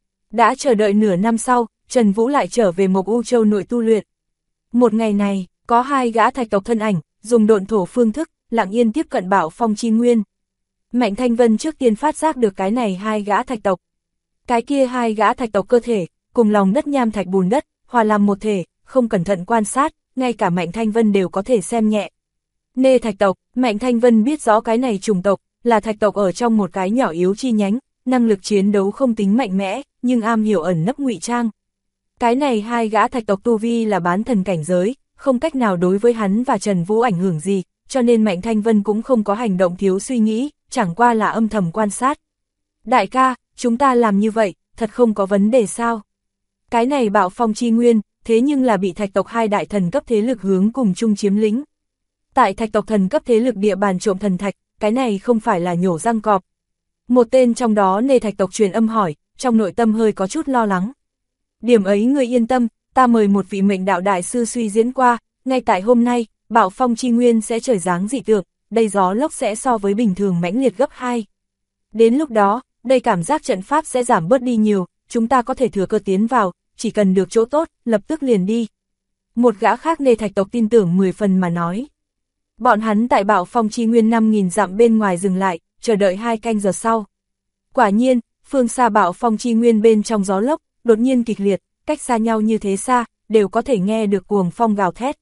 Đã chờ đợi nửa năm sau, Trần Vũ lại trở về Mộc U Châu nội tu luyện. Một ngày này, có 2 gã thạch tộc thân ảnh, dùng độn thổ phương thức, lặng yên tiếp cận Bảo Phong Chi Nguyên. Mạnh Thanh Vân trước tiên phát giác được cái này 2 gã thạch tộc. Cái kia 2 gã thạch tộc cơ thể, cùng lòng đất nham thạch bùn đất, hòa làm một thể, không cẩn thận quan sát, ngay cả Mạnh Thanh Vân đều có thể xem nhẹ. Nê thạch tộc, Mạnh Thanh Vân biết rõ cái này chủng tộc, là thạch tộc ở trong một cái nhỏ yếu chi nhánh, năng lực chiến đấu không tính mạnh mẽ, nhưng am hiểu ẩn nấp ngụy trang. Cái này 2 gã thạch tộc tu vi là bán thần cảnh giới, không cách nào đối với hắn và Trần Vũ ảnh hưởng gì, cho nên Mạnh Thanh Vân cũng không có hành động thiếu suy nghĩ, chẳng qua là âm thầm quan sát. Đại ca, chúng ta làm như vậy, thật không có vấn đề sao? Cái này Bảo Phong Chi Nguyên, thế nhưng là bị thạch tộc 2 đại thần cấp thế lực hướng cùng chung chiếm lĩnh. Tại thạch tộc thần cấp thế lực địa bàn trộm thần thạch, cái này không phải là nhổ răng cọp. Một tên trong đó Nê thạch tộc truyền âm hỏi, trong nội tâm hơi có chút lo lắng. Điểm ấy người yên tâm, ta mời một vị mệnh đạo đại sư suy diễn qua, ngay tại hôm nay, Bảo Phong Chi Nguyên sẽ trời giáng dị tượng, đây gió lốc sẽ so với bình thường mãnh liệt gấp 2. Đến lúc đó, đây cảm giác trận pháp sẽ giảm bớt đi nhiều, chúng ta có thể thừa cơ tiến vào, chỉ cần được chỗ tốt, lập tức liền đi. Một gã khác Nê thạch tộc tin tưởng 10 phần mà nói. Bọn hắn tại Bảo Phong Chi Nguyên 5.000 dặm bên ngoài dừng lại, chờ đợi 2 canh giờ sau. Quả nhiên, phương xa Bảo Phong Chi Nguyên bên trong gió lốc, đột nhiên kịch liệt, cách xa nhau như thế xa, đều có thể nghe được cuồng phong gào thét.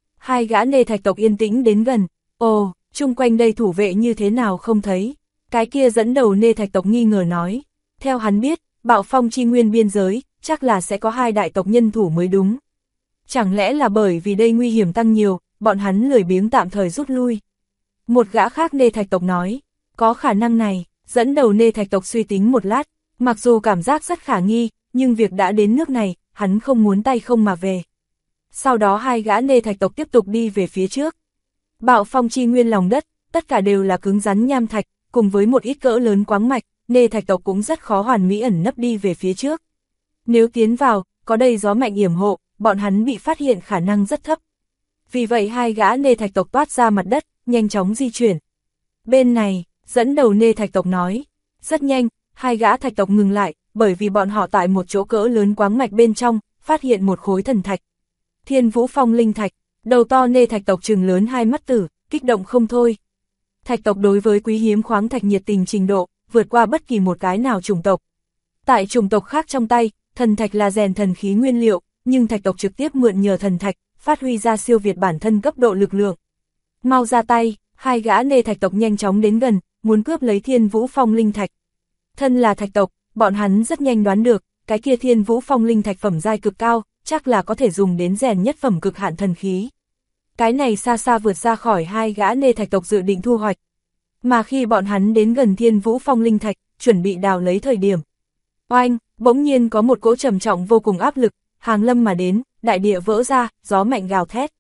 2 gã Nê thạch tộc yên tĩnh đến gần, ồ, chung quanh đây thủ vệ như thế nào không thấy. Cái kia dẫn đầu Nê thạch tộc nghi ngờ nói, theo hắn biết, Bảo Phong Chi Nguyên biên giới, chắc là sẽ có 2 đại tộc nhân thủ mới đúng. Chẳng lẽ là bởi vì đây nguy hiểm tăng nhiều, bọn hắn lười biếng tạm thời rút lui. Một gã khác Nê thạch tộc nói, có khả năng này, dẫn đầu Nê thạch tộc suy tính một lát, mặc dù cảm giác rất khả nghi, nhưng việc đã đến nước này, hắn không muốn tay không mà về. Sau đó 2 gã Nê thạch tộc tiếp tục đi về phía trước. Bảo Phong Chi Nguyên lòng đất, tất cả đều là cứng rắn nham thạch, cùng với một ít cỡ lớn quáng mạch, Nê thạch tộc cũng rất khó hoàn mỹ ẩn nấp đi về phía trước. Nếu tiến vào, có đây gió mạnh yểm hộ, bọn hắn bị phát hiện khả năng rất thấp. Vì vậy 2 gã Nê thạch tộc toát ra mặt đất, nhanh chóng di chuyển. Bên này, dẫn đầu Nê thạch tộc nói, rất nhanh, 2 gã thạch tộc ngừng lại, bởi vì bọn họ tại một chỗ cỡ lớn quáng mạch bên trong, phát hiện một khối thần thạch. Thiên Vũ Phong Linh Thạch, đầu to Nê thạch tộc trừng lớn 2 mắt tử, kích động không thôi. Thạch tộc đối với quý hiếm khoáng thạch nhiệt tình trình độ, vượt qua bất kỳ một cái nào chủng tộc. Tại chủng tộc khác trong tay, thần thạch là rèn thần khí nguyên liệu, nhưng thạch tộc trực tiếp mượn nhờ thần thạch, phát huy ra siêu việt bản thân cấp độ lực lượng. Mau ra tay, 2 gã Nê thạch tộc nhanh chóng đến gần, muốn cướp lấy Thiên Vũ Phong Linh Thạch. Thân là thạch tộc, bọn hắn rất nhanh đoán được, cái kia Thiên Vũ Phong Linh Thạch phẩm giai cực cao, chắc là có thể dùng đến rèn nhất phẩm cực hạn thần khí. Cái này xa xa vượt ra khỏi 2 gã Nê thạch tộc dự định thu hoạch. Mà khi bọn hắn đến gần Thiên Vũ Phong Linh Thạch, chuẩn bị đào lấy thời điểm. Oanh, bỗng nhiên có một cỗ trầm trọng vô cùng áp lực, hàng lâm mà đến, đại địa vỡ ra, gió mạnh gào thét.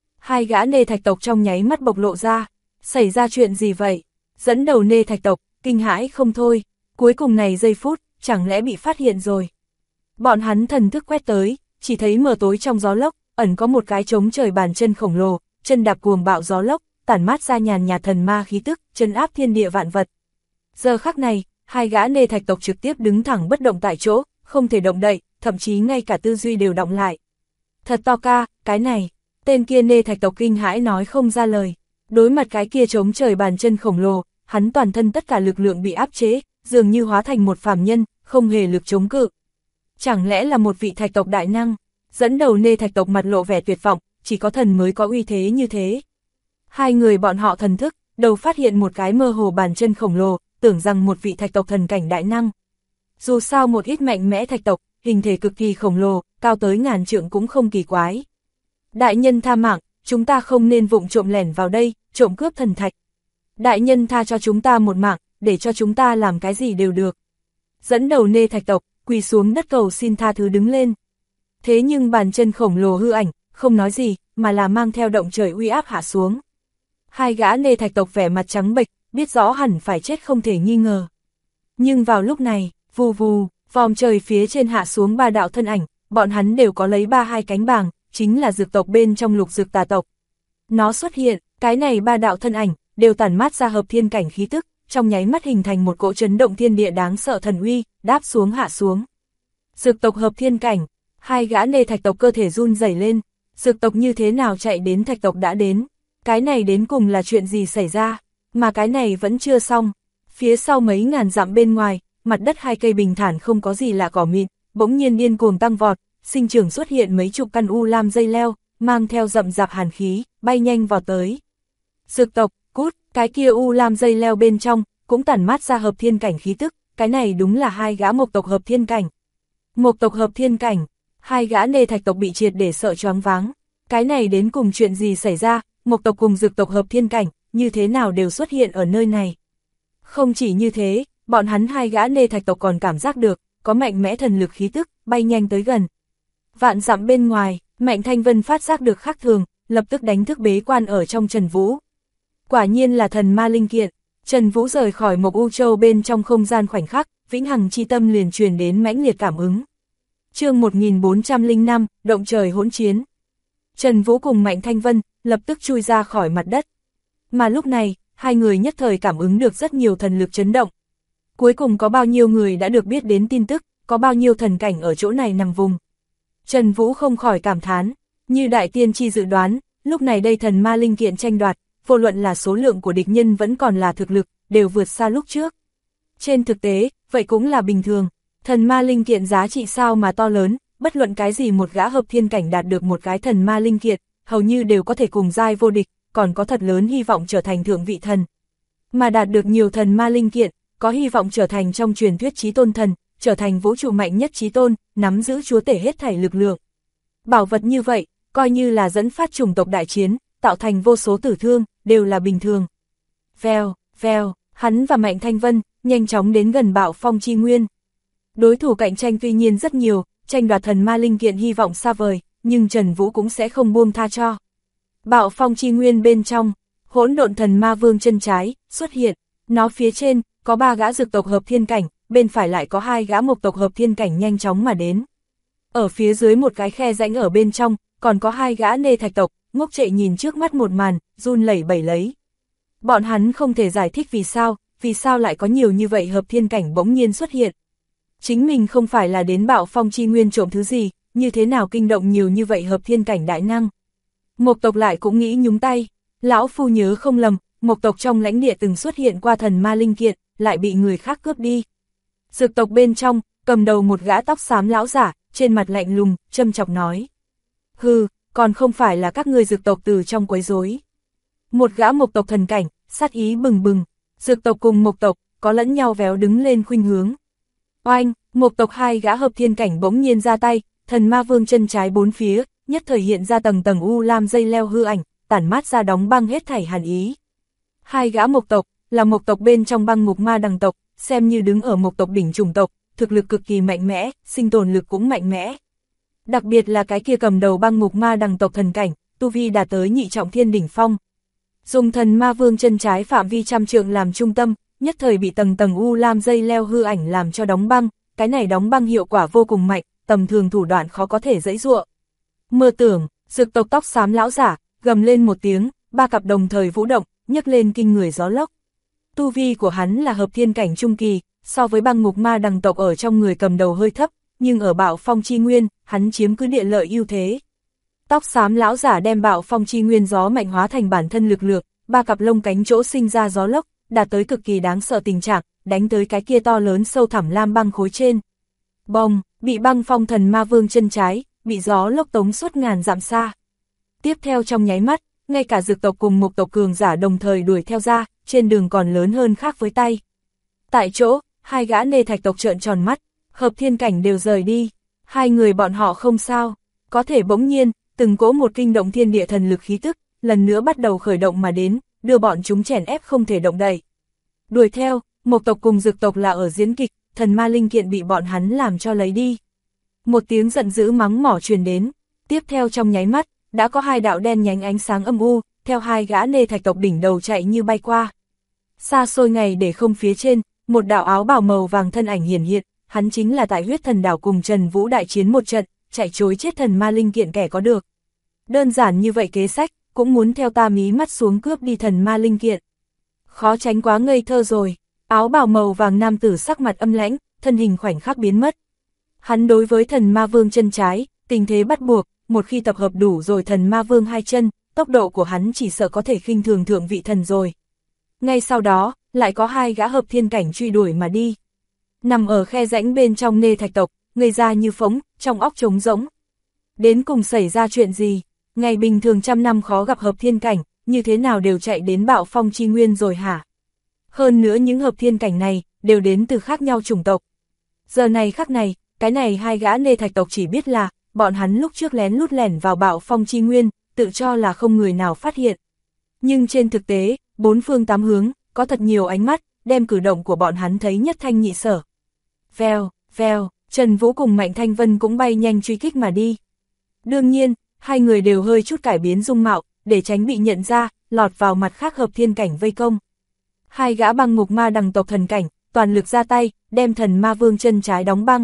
2 gã Nê thạch tộc trong nháy mắt bộc lộ ra, xảy ra chuyện gì vậy? Dẫn đầu Nê thạch tộc, kinh hãi không thôi, cuối cùng này giây phút, chẳng lẽ bị phát hiện rồi. Bọn hắn thần thức quét tới, chỉ thấy mờ tối trong gió lốc, ẩn có một cái trống trời bàn chân khổng lồ, chân đạp cuồng bạo gió lốc, tản mát ra nhàn nhạt thần ma khí tức, trấn áp thiên địa vạn vật. Giờ khắc này, 2 gã Nê thạch tộc trực tiếp đứng thẳng bất động tại chỗ, không thể động đậy, thậm chí ngay cả tư duy đều đọng lại. Thật to ca, cái này, tên kia Nê thạch tộc kinh hãi nói không ra lời. Đối mặt cái kia trống trời bàn chân khổng lồ, hắn toàn thân tất cả lực lượng bị áp chế, dường như hóa thành một phàm nhân, không hề lực chống cự. Chẳng lẽ là một vị thạch tộc đại năng? Dẫn đầu Nê thạch tộc mặt lộ vẻ tuyệt vọng, chỉ có thần mới có uy thế như thế. Hai người bọn họ thần thức, đầu phát hiện một cái mơ hồ bàn chân khổng lồ, tưởng rằng một vị thạch tộc thần cảnh đại năng. Dù sao một ít mạnh mẽ thạch tộc, hình thể cực kỳ khổng lồ, cao tới ngàn trượng cũng không kỳ quái. Đại nhân tha mạng, chúng ta không nên vụng trộm lẻn vào đây, trộm cướp thần thạch. Đại nhân tha cho chúng ta một mạng, để cho chúng ta làm cái gì đều được. Dẫn đầu Nê thạch tộc, quỳ xuống đất cầu xin tha thứ đứng lên. Thế nhưng bàn chân khổng lồ hư ảnh, không nói gì, mà là mang theo động trời uy áp hạ xuống. Hai gã Nê thạch tộc vẻ mặt trắng bệch, biết rõ hẳn phải chết không thể nghi ngờ. Nhưng vào lúc này, vù vù, vòm trời phía trên hạ xuống ba đạo thân ảnh, bọn hắn đều có lấy hai cánh bàng, chính là dược tộc bên trong Lục Dược Tà tộc. Nó xuất hiện, cái này ba đạo thân ảnh, đều tản mát ra hợp thiên cảnh khí tức, trong nháy mắt hình thành một cỗ chấn động thiên địa đáng sợ thần uy, đáp xuống hạ xuống. Dược tộc hợp thiên cảnh, hai gã Nê thạch tộc cơ thể run rẩy lên, dược tộc như thế nào chạy đến thạch tộc đã đến, cái này đến cùng là chuyện gì xảy ra, mà cái này vẫn chưa xong. Phía sau mấy ngàn dặm bên ngoài, mặt đất hai cây bình thản không có gì lạ cỏ mịn, bỗng nhiên điên cuồng tăng vọt, sinh trưởng xuất hiện mấy chục căn u lam dây leo, mang theo rậm rạp hàn khí, bay nhanh vào tới. Dược tộc, cút, cái kia u lam dây leo bên trong, cũng tản mát ra hợp thiên cảnh khí tức, cái này đúng là hai gã mộc tộc hợp thiên cảnh. Mộc tộc hợp thiên cảnh, hai gã Nê thạch tộc bị triệt để sợ choáng váng. Cái này đến cùng chuyện gì xảy ra, mộc tộc cùng dược tộc hợp thiên cảnh, như thế nào đều xuất hiện ở nơi này. Không chỉ như thế, bọn hắn hai gã Nê thạch tộc còn cảm giác được, có mạnh mẽ thần lực khí tức, bay nhanh tới gần. Vạn dặm bên ngoài, Mạnh Thanh Vân phát giác được khác thường, lập tức đánh thức bế quan ở trong Trần Vũ. Quả nhiên là thần ma linh kiện, Trần Vũ rời khỏi Mộc U Châu bên trong không gian khoảnh khắc, vĩnh hằng chi tâm liền truyền đến mãnh liệt cảm ứng. Chương 1405, động trời hỗn chiến. Trần Vũ cùng Mạnh Thanh Vân lập tức chui ra khỏi mặt đất. Mà lúc này, hai người nhất thời cảm ứng được rất nhiều thần lực chấn động. Cuối cùng có bao nhiêu người đã được biết đến tin tức, có bao nhiêu thần cảnh ở chỗ này nằm vùng. Trần Vũ không khỏi cảm thán, như đại tiên tri dự đoán, lúc này đây thần ma linh kiện tranh đoạt, vô luận là số lượng của địch nhân vẫn còn là thực lực, đều vượt xa lúc trước. Trên thực tế, vậy cũng là bình thường, thần ma linh kiện giá trị sao mà to lớn, bất luận cái gì một gã hợp thiên cảnh đạt được một cái thần ma linh kiện, hầu như đều có thể cùng giai vô địch, còn có thật lớn hy vọng trở thành thượng vị thần. Mà đạt được nhiều thần ma linh kiện, có hy vọng trở thành trong truyền thuyết chí tôn thần, trở thành vũ trụ mạnh nhất chí tôn, nắm giữ chúa tể hết thảy lực lượng. Bảo vật như vậy, coi như là dẫn phát chủng tộc đại chiến, tạo thành vô số tử thương, đều là bình thường. Vèo, vèo, hắn và Mạnh Thanh Vân, nhanh chóng đến gần Bạo Phong Chi Nguyên. Đối thủ cạnh tranh tuy nhiên rất nhiều, tranh đoạt thần ma linh kiện hy vọng xa vời, nhưng Trần Vũ cũng sẽ không buông tha cho. Bạo Phong Chi Nguyên bên trong, hỗn độn thần ma vương chân trái, xuất hiện, nó phía trên, có 3 gã dược tộc hợp thiên cảnh, bên phải lại có 2 gã mộc tộc hợp thiên cảnh nhanh chóng mà đến. Ở phía dưới một cái khe rãnh ở bên trong, còn có 2 gã Nê thạch tộc, ngốc trệ nhìn trước mắt một màn, run lẩy bẩy lấy. Bọn hắn không thể giải thích vì sao lại có nhiều như vậy hợp thiên cảnh bỗng nhiên xuất hiện. Chính mình không phải là đến Bạo Phong Chi Nguyên trộm thứ gì, như thế nào kinh động nhiều như vậy hợp thiên cảnh đại năng. Mộc tộc lại cũng nghĩ nhúng tay, lão phu nhớ không lầm, mộc tộc trong lãnh địa từng xuất hiện qua thần ma linh kiện, lại bị người khác cướp đi. Dược tộc bên trong, cầm đầu một gã tóc xám lão giả, trên mặt lạnh lùng, châm chọc nói. Hừ, còn không phải là các ngươi dược tộc từ trong quấy rối. Một gã mộc tộc thần cảnh, sát ý bừng bừng, dược tộc cùng mộc tộc, có lẫn nhau véo đứng lên khuynh hướng. Oanh, mộc tộc 2 gã hợp thiên cảnh bỗng nhiên ra tay, thần ma vương chân trái 4 phía, nhất thời hiện ra tầng tầng u lam dây leo hư ảnh, tản mát ra đóng băng hết thảy hàn ý. 2 gã mộc tộc, là mộc tộc bên trong băng ngục ma đằng tộc, xem như đứng ở mộc tộc đỉnh chủng tộc, thực lực cực kỳ mạnh mẽ, sinh tồn lực cũng mạnh mẽ. Đặc biệt là cái kia cầm đầu băng ngục ma đằng tộc thần cảnh, tu vi đạt tới nhị trọng thiên đỉnh phong. Dùng thần ma vương chân trái phạm vi trăm trượng làm trung tâm, nhất thời bị tầng tầng u lam dây leo hư ảnh làm cho đóng băng, cái này đóng băng hiệu quả vô cùng mạnh, tầm thường thủ đoạn khó có thể dãy dụa. Mơ tưởng, dược tộc tóc xám lão giả, gầm lên một tiếng, 3 cặp đồng thời vũ động, nhấc lên kinh người gió lốc. Tu vi của hắn là hợp thiên cảnh trung kỳ, so với băng ngục ma đằng tộc ở trong người cầm đầu hơi thấp, nhưng ở Bạo Phong Chi Nguyên, hắn chiếm cứ địa lợi ưu thế. Tóc xám lão giả đem Bạo Phong Chi Nguyên gió mạnh hóa thành bản thân lực lượng, 3 cặp lông cánh chỗ sinh ra gió lốc, đạt tới cực kỳ đáng sợ tình trạng, đánh tới cái kia to lớn sâu thẳm lam băng khối trên. Bồng, bị băng phong thần ma vương chân trái, bị gió lốc tống suốt ngàn dặm xa. Tiếp theo trong nháy mắt, ngay cả dược tộc cùng mục tộc cường giả đồng thời đuổi theo ra, trên đường còn lớn hơn khác với tay. Tại chỗ, hai gã nê thạch tộc trợn tròn mắt, hợp thiên cảnh đều rời đi, hai người bọn họ không sao, có thể bỗng nhiên, từng cỗ một kinh động thiên địa thần lực khí tức, lần nữa bắt đầu khởi động mà đến, đưa bọn chúng chèn ép không thể động đậy. Đuổi theo, mộc tộc cùng dược tộc là ở diễn kịch, thần ma linh kiện bị bọn hắn làm cho lấy đi. Một tiếng giận dữ mắng mỏ truyền đến, tiếp theo trong nháy mắt, đã có hai đạo đen nhánh ánh sáng âm u, theo hai gã nê thạch tộc đỉnh đầu chạy như bay qua. Xa xôi ngày để không phía trên, một đạo áo bào màu vàng thân ảnh hiển hiện, hắn chính là tại huyết thần đảo cùng Trần Vũ đại chiến một trận, chạy trối chết thần ma linh kiện kẻ có được. Đơn giản như vậy kế sách, cũng muốn theo ta mí mắt xuống cướp đi thần ma linh kiện. Khó tránh quá ngây thơ rồi, áo bào màu vàng nam tử sắc mặt âm lãnh, thân hình khoảnh khắc biến mất. Hắn đối với thần ma vương chân trái, tình thế bắt buộc, một khi tập hợp đủ rồi thần ma vương hai chân, tốc độ của hắn chỉ sợ có thể khinh thường thượng vị thần rồi. Ngay sau đó, lại có hai gã hợp thiên cảnh truy đuổi mà đi. Nằm ở khe rãnh bên trong nê thạch tộc, người ra như phóng, trong óc trống rỗng. Đến cùng xảy ra chuyện gì? Ngày bình thường trăm năm khó gặp hợp thiên cảnh, như thế nào đều chạy đến bạo phong chi nguyên rồi hả? Hơn nữa những hợp thiên cảnh này, đều đến từ khác nhau chủng tộc. Giờ này khắc này, cái này hai gã nê thạch tộc chỉ biết là, bọn hắn lúc trước lén lút lẻn vào bạo phong chi nguyên, tự cho là không người nào phát hiện. Nhưng trên thực tế, bốn phương tám hướng, có thật nhiều ánh mắt, đem cử động của bọn hắn thấy nhất thanh nhị sở. Vèo, vèo, Trần Vũ cùng Mạnh Thanh Vân cũng bay nhanh truy kích mà đi. Đương nhiên, hai người đều hơi chút cải biến dung mạo, để tránh bị nhận ra, lọt vào mặt khác hợp thiên cảnh vây công. Hai gã băng ngục ma đằng tộc thần cảnh, toàn lực ra tay, đem thần ma vương chân trái đóng băng.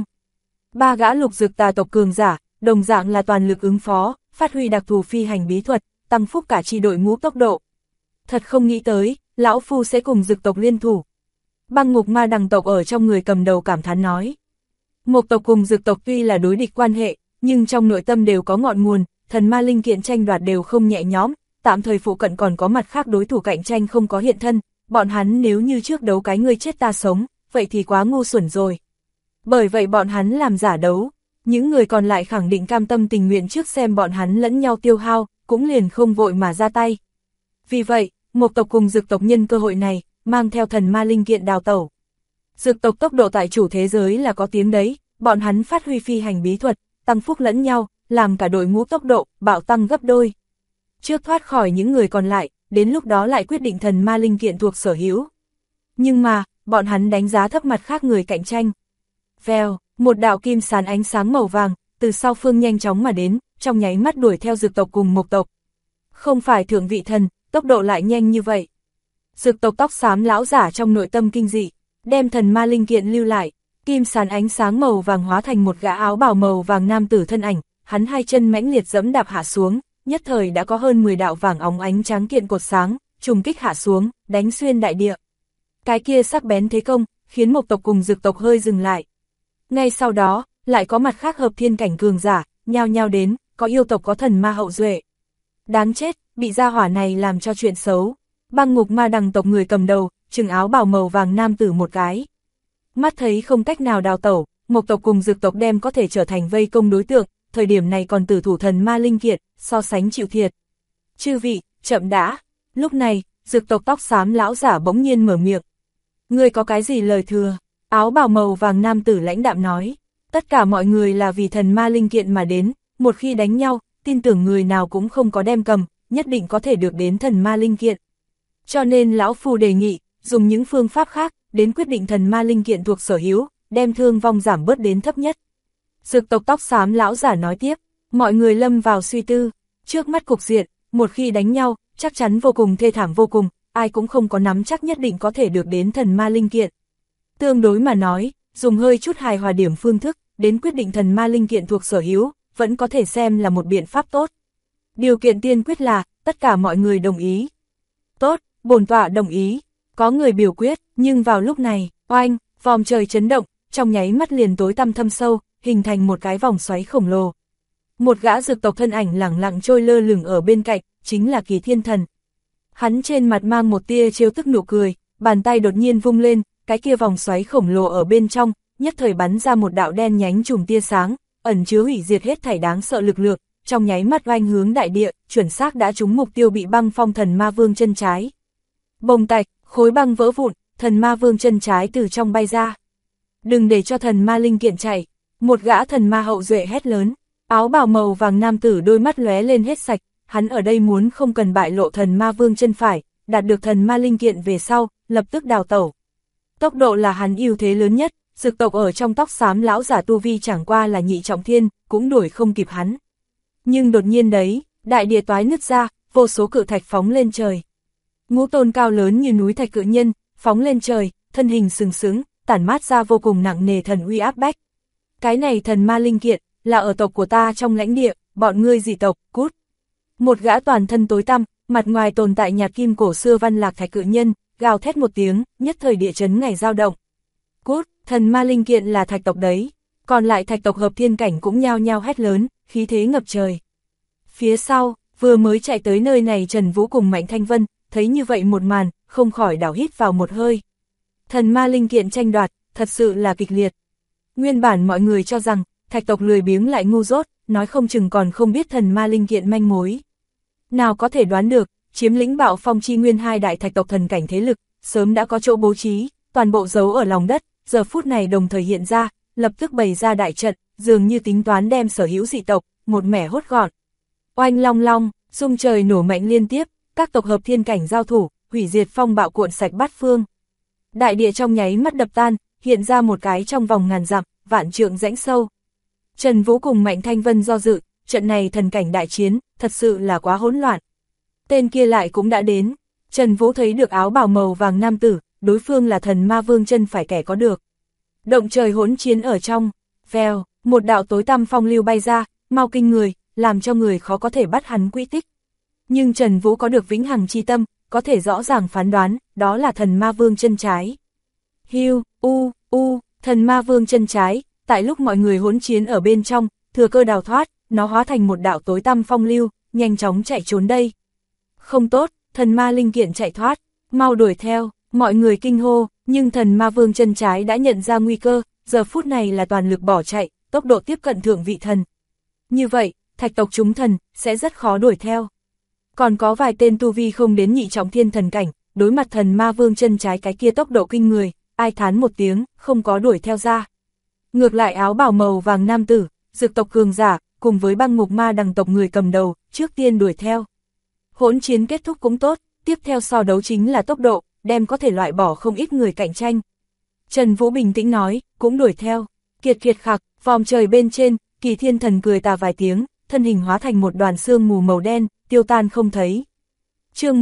Ba gã lục dược tà tộc cường giả, đồng dạng là toàn lực ứng phó, phát huy đặc thù phi hành bí thuật, tăng phúc cả chi đội ngũ tốc độ. Thật không nghĩ tới, lão phu sẽ cùng dược tộc liên thủ. Băng ngục ma đằng tộc ở trong người cầm đầu cảm thán nói. Mộc tộc cùng dược tộc tuy là đối địch quan hệ, nhưng trong nội tâm đều có ngọn nguồn, thần ma linh kiện tranh đoạt đều không nhẹ nhõm, tạm thời phụ cận còn có mặt khác đối thủ cạnh tranh không có hiện thân, bọn hắn nếu như trước đấu cái ngươi chết ta sống, vậy thì quá ngu xuẩn rồi. Bởi vậy bọn hắn làm giả đấu, những người còn lại khẳng định cam tâm tình nguyện trước xem bọn hắn lẫn nhau tiêu hao, cũng liền không vội mà ra tay. Vì vậy, Mộc tộc cùng dược tộc nhân cơ hội này, mang theo thần ma linh kiện đào tẩu. Dược tộc tốc độ tại chủ thế giới là có tiếng đấy, bọn hắn phát huy phi hành bí thuật, tăng phúc lẫn nhau, làm cả đội ngũ tốc độ, bạo tăng gấp đôi. Trước thoát khỏi những người còn lại, đến lúc đó lại quyết định thần ma linh kiện thuộc sở hữu. Nhưng mà, bọn hắn đánh giá thấp mặt khác người cạnh tranh. Vèo, một đạo kim sán ánh sáng màu vàng, từ sau phương nhanh chóng mà đến, trong nháy mắt đuổi theo dược tộc cùng mộc tộc. Không phải thượng vị thần, tốc độ lại nhanh như vậy. Dược tộc tóc xám lão giả trong nội tâm kinh dị, đem thần ma linh kiện lưu lại, kim sán ánh sáng màu vàng hóa thành một gã áo bào màu vàng nam tử thân ảnh, hắn hai chân mãnh liệt dẫm đạp hạ xuống, nhất thời đã có hơn 10 đạo vàng óng ánh trắng kiện cột sáng, trùng kích hạ xuống, đánh xuyên đại địa. Cái kia sắc bén thế công, khiến mộc tộc cùng dược tộc hơi dừng lại. Ngay sau đó, lại có mặt khác hợp thiên cảnh cường giả, nhao nhao đến, có yêu tộc có thần ma hậu duệ. Đáng chết, bị gia hỏa này làm cho chuyện xấu. Băng ngục ma đằng tộc người cầm đầu, trừng áo bào màu vàng nam tử một cái. Mắt thấy không cách nào đào tẩu, mộc tộc cùng dược tộc đem có thể trở thành vây công đối tượng, thời điểm này còn tử thủ thần ma linh kiện, so sánh chịu thiệt. Chư vị, chậm đã. Lúc này, dược tộc tóc xám lão giả bỗng nhiên mở miệng. Ngươi có cái gì lời thừa? Áo bào màu vàng nam tử lãnh đạm nói. Tất cả mọi người là vì thần ma linh kiện mà đến, một khi đánh nhau, tin tưởng người nào cũng không có đem cầm, nhất định có thể được đến thần ma linh kiện. Cho nên lão phu đề nghị, dùng những phương pháp khác, đến quyết định thần ma linh kiện thuộc sở hữu, đem thương vong giảm bớt đến thấp nhất. Dược tộc tóc xám lão giả nói tiếp, mọi người lâm vào suy tư, trước mắt cục diện, một khi đánh nhau, chắc chắn vô cùng thê thảm vô cùng, ai cũng không có nắm chắc nhất định có thể được đến thần ma linh kiện. Tương đối mà nói, dùng hơi chút hài hòa điểm phương thức, đến quyết định thần ma linh kiện thuộc sở hữu, vẫn có thể xem là một biện pháp tốt. Điều kiện tiên quyết là, tất cả mọi người đồng ý. Tốt, bổn tọa đồng ý. Có người biểu quyết, nhưng vào lúc này, oanh, vòm trời chấn động, trong nháy mắt liền tối tăm thâm sâu, hình thành một cái vòng xoáy khổng lồ. Một gã dược tộc thân ảnh lẳng lặng trôi lơ lửng ở bên cạnh, chính là Kỳ Thiên Thần. Hắn trên mặt mang một tia trêu tức nụ cười, bàn tay đột nhiên vung lên, cái kia vòng xoáy khổng lồ ở bên trong, nhất thời bắn ra một đạo đen nhánh chùm tia sáng, ẩn chứa hủy diệt hết thảy đáng sợ lực lượng, trong nháy mắt oanh hướng đại địa, chuẩn xác đã trúng mục tiêu bị băng phong thần ma vương chân trái. Bồng tạch, khối băng vỡ vụn, thần ma vương chân trái từ trong bay ra. Đừng để cho thần ma linh kiện chạy, một gã thần ma hậu duệ hét lớn, áo bào màu vàng nam tử đôi mắt lóe lên hết sạch, hắn ở đây muốn không cần bại lộ thần ma vương chân phải, đạt được thần ma linh kiện về sau, lập tức đào tẩu. Tốc độ là hắn ưu thế lớn nhất, dực tộc ở trong tóc xám lão giả tu vi chẳng qua là nhị trọng thiên, cũng đuổi không kịp hắn. Nhưng đột nhiên đấy, đại địa toái nứt ra, vô số cự thạch phóng lên trời. Ngũ tôn cao lớn như núi thạch cự nhân, phóng lên trời, thân hình sừng sững, tản mát ra vô cùng nặng nề thần uy áp bách. Cái này thần ma linh kiện, là ở tộc của ta trong lãnh địa, bọn ngươi dị tộc, cút. Một gã toàn thân tối tăm, mặt ngoài tồn tại nhạt kim cổ xưa văn lạc thạch cự nhân, gào thét một tiếng, nhất thời địa chấn ngày dao động. Cút, thần ma linh kiện là thạch tộc đấy. Còn lại thạch tộc hợp thiên cảnh cũng nhao nhao hét lớn, khí thế ngập trời. Phía sau, vừa mới chạy tới nơi này Trần Vũ cùng Mạnh Thanh Vân, thấy như vậy một màn, không khỏi đảo hít vào một hơi. Thần ma linh kiện tranh đoạt, thật sự là kịch liệt. Nguyên bản mọi người cho rằng, thạch tộc lười biếng lại ngu dốt, nói không chừng còn không biết thần ma linh kiện manh mối. Nào có thể đoán được, chiếm lĩnh Bạo Phong Chi Nguyên hai đại thạch tộc thần cảnh thế lực, sớm đã có chỗ bố trí, toàn bộ giấu ở lòng đất, giờ phút này đồng thời hiện ra, lập tức bày ra đại trận, dường như tính toán đem sở hữu dị tộc, một mẻ hốt gọn. Oanh long long, rung trời nổ mạnh liên tiếp, các tộc hợp thiên cảnh giao thủ, hủy diệt phong bạo cuộn sạch bát phương. Đại địa trong nháy mắt đập tan, hiện ra một cái trong vòng ngàn dặm, vạn trượng rãnh sâu. Trần Vũ cùng Mạnh Thanh Vân do dự, trận này thần cảnh đại chiến, thật sự là quá hỗn loạn. Tên kia lại cũng đã đến, Trần Vũ thấy được áo bào màu vàng nam tử, đối phương là thần ma vương chân phải kẻ có được. Động trời hỗn chiến ở trong, vèo, một đạo tối tăm phong lưu bay ra, mau kinh người, làm cho người khó có thể bắt hắn quỹ tích. Nhưng Trần Vũ có được vĩnh hằng chi tâm, có thể rõ ràng phán đoán, đó là thần ma vương chân trái. Hiu, thần ma vương chân trái, tại lúc mọi người hỗn chiến ở bên trong, thừa cơ đào thoát, nó hóa thành một đạo tối tăm phong lưu, nhanh chóng chạy trốn đây. Không tốt, thần ma linh kiện chạy thoát, mau đuổi theo, mọi người kinh hô, nhưng thần ma vương chân trái đã nhận ra nguy cơ, giờ phút này là toàn lực bỏ chạy, tốc độ tiếp cận thượng vị thần. Như vậy, thạch tộc chúng thần, sẽ rất khó đuổi theo. Còn có vài tên tu vi không đến nhị trọng thiên thần cảnh, đối mặt thần ma vương chân trái cái kia tốc độ kinh người, ai thán một tiếng, không có đuổi theo ra. Ngược lại áo bào màu vàng nam tử, dược tộc cường giả, cùng với băng ngục ma đằng tộc người cầm đầu, trước tiên đuổi theo. Hỗn chiến kết thúc cũng tốt, tiếp theo so đấu chính là tốc độ, đem có thể loại bỏ không ít người cạnh tranh. Trần Vũ bình tĩnh nói, cũng đuổi theo. Kiệt kiệt khặc, vòm trời bên trên, Kỳ Thiên Thần cười tà vài tiếng, thân hình hóa thành một đoàn sương mù màu đen, tiêu tan không thấy. Chương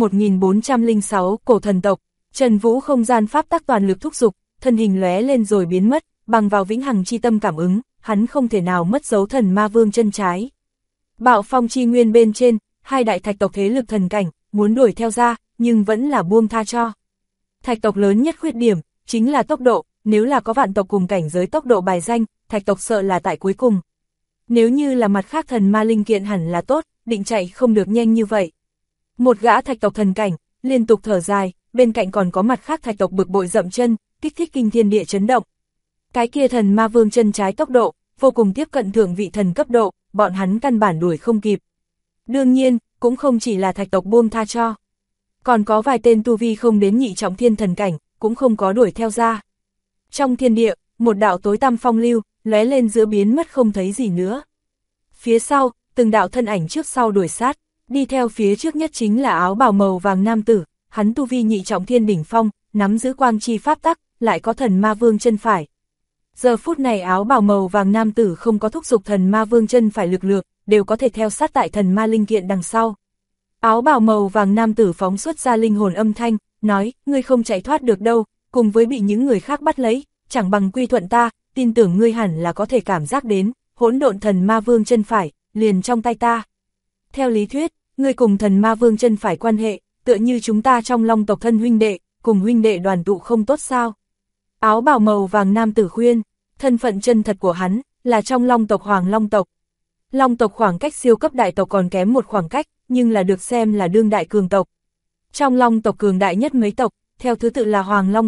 1406, cổ thần tộc. Trần Vũ không gian pháp tắc toàn lực thúc dục, thân hình lóe lên rồi biến mất, bằng vào vĩnh hằng chi tâm cảm ứng, hắn không thể nào mất dấu thần ma vương chân trái. Bạo Phong Chi Nguyên bên trên, hai đại thạch tộc thế lực thần cảnh, muốn đuổi theo ra, nhưng vẫn là buông tha cho. Thạch tộc lớn nhất khuyết điểm, chính là tốc độ, nếu là có vạn tộc cùng cảnh giới tốc độ bài danh, thạch tộc sợ là tại cuối cùng. Nếu như là mặt khác thần ma linh kiện hẳn là tốt, định chạy không được nhanh như vậy. Một gã thạch tộc thần cảnh, liên tục thở dài, bên cạnh còn có mặt khác thạch tộc bực bội dậm chân, kích thích kinh thiên địa chấn động. Cái kia thần ma vương chân trái tốc độ, vô cùng tiếp cận thượng vị thần cấp độ, bọn hắn căn bản đuổi không kịp. Đương nhiên, cũng không chỉ là thạch tộc buông tha cho. Còn có vài tên tu vi không đến nhị trọng thiên thần cảnh, cũng không có đuổi theo ra. Trong thiên địa, một đạo tối tăm phong lưu, lóe lên giữa biến mất không thấy gì nữa. Phía sau, từng đạo thân ảnh trước sau đuổi sát, đi theo phía trước nhất chính là áo bào màu vàng nam tử, hắn tu vi nhị trọng thiên đỉnh phong, nắm giữ quang chi pháp tắc, lại có thần ma vương chân phải. Giờ phút này áo bào màu vàng nam tử không có thúc giục thần ma vương chân phải lực lượng, đều có thể theo sát tại thần ma linh kiện đằng sau. Áo bào màu vàng nam tử phóng xuất ra linh hồn âm thanh, nói, ngươi không chạy thoát được đâu, cùng với bị những người khác bắt lấy, chẳng bằng quy thuận ta, tin tưởng ngươi hẳn là có thể cảm giác đến, hỗn độn thần ma vương chân phải, liền trong tay ta. Theo lý thuyết, ngươi cùng thần ma vương chân phải quan hệ, tựa như chúng ta trong Long tộc thân huynh đệ, cùng huynh đệ đoàn tụ không tốt sao? Áo bào màu vàng nam tử khuyên, thân phận chân thật của hắn, là trong Long tộc Hoàng Long tộc. Long tộc khoảng cách siêu cấp đại tộc còn kém một khoảng cách, nhưng là được xem là đương đại cường tộc. Trong Long tộc cường đại nhất mấy tộc, theo thứ tự là Hoàng Long tộc,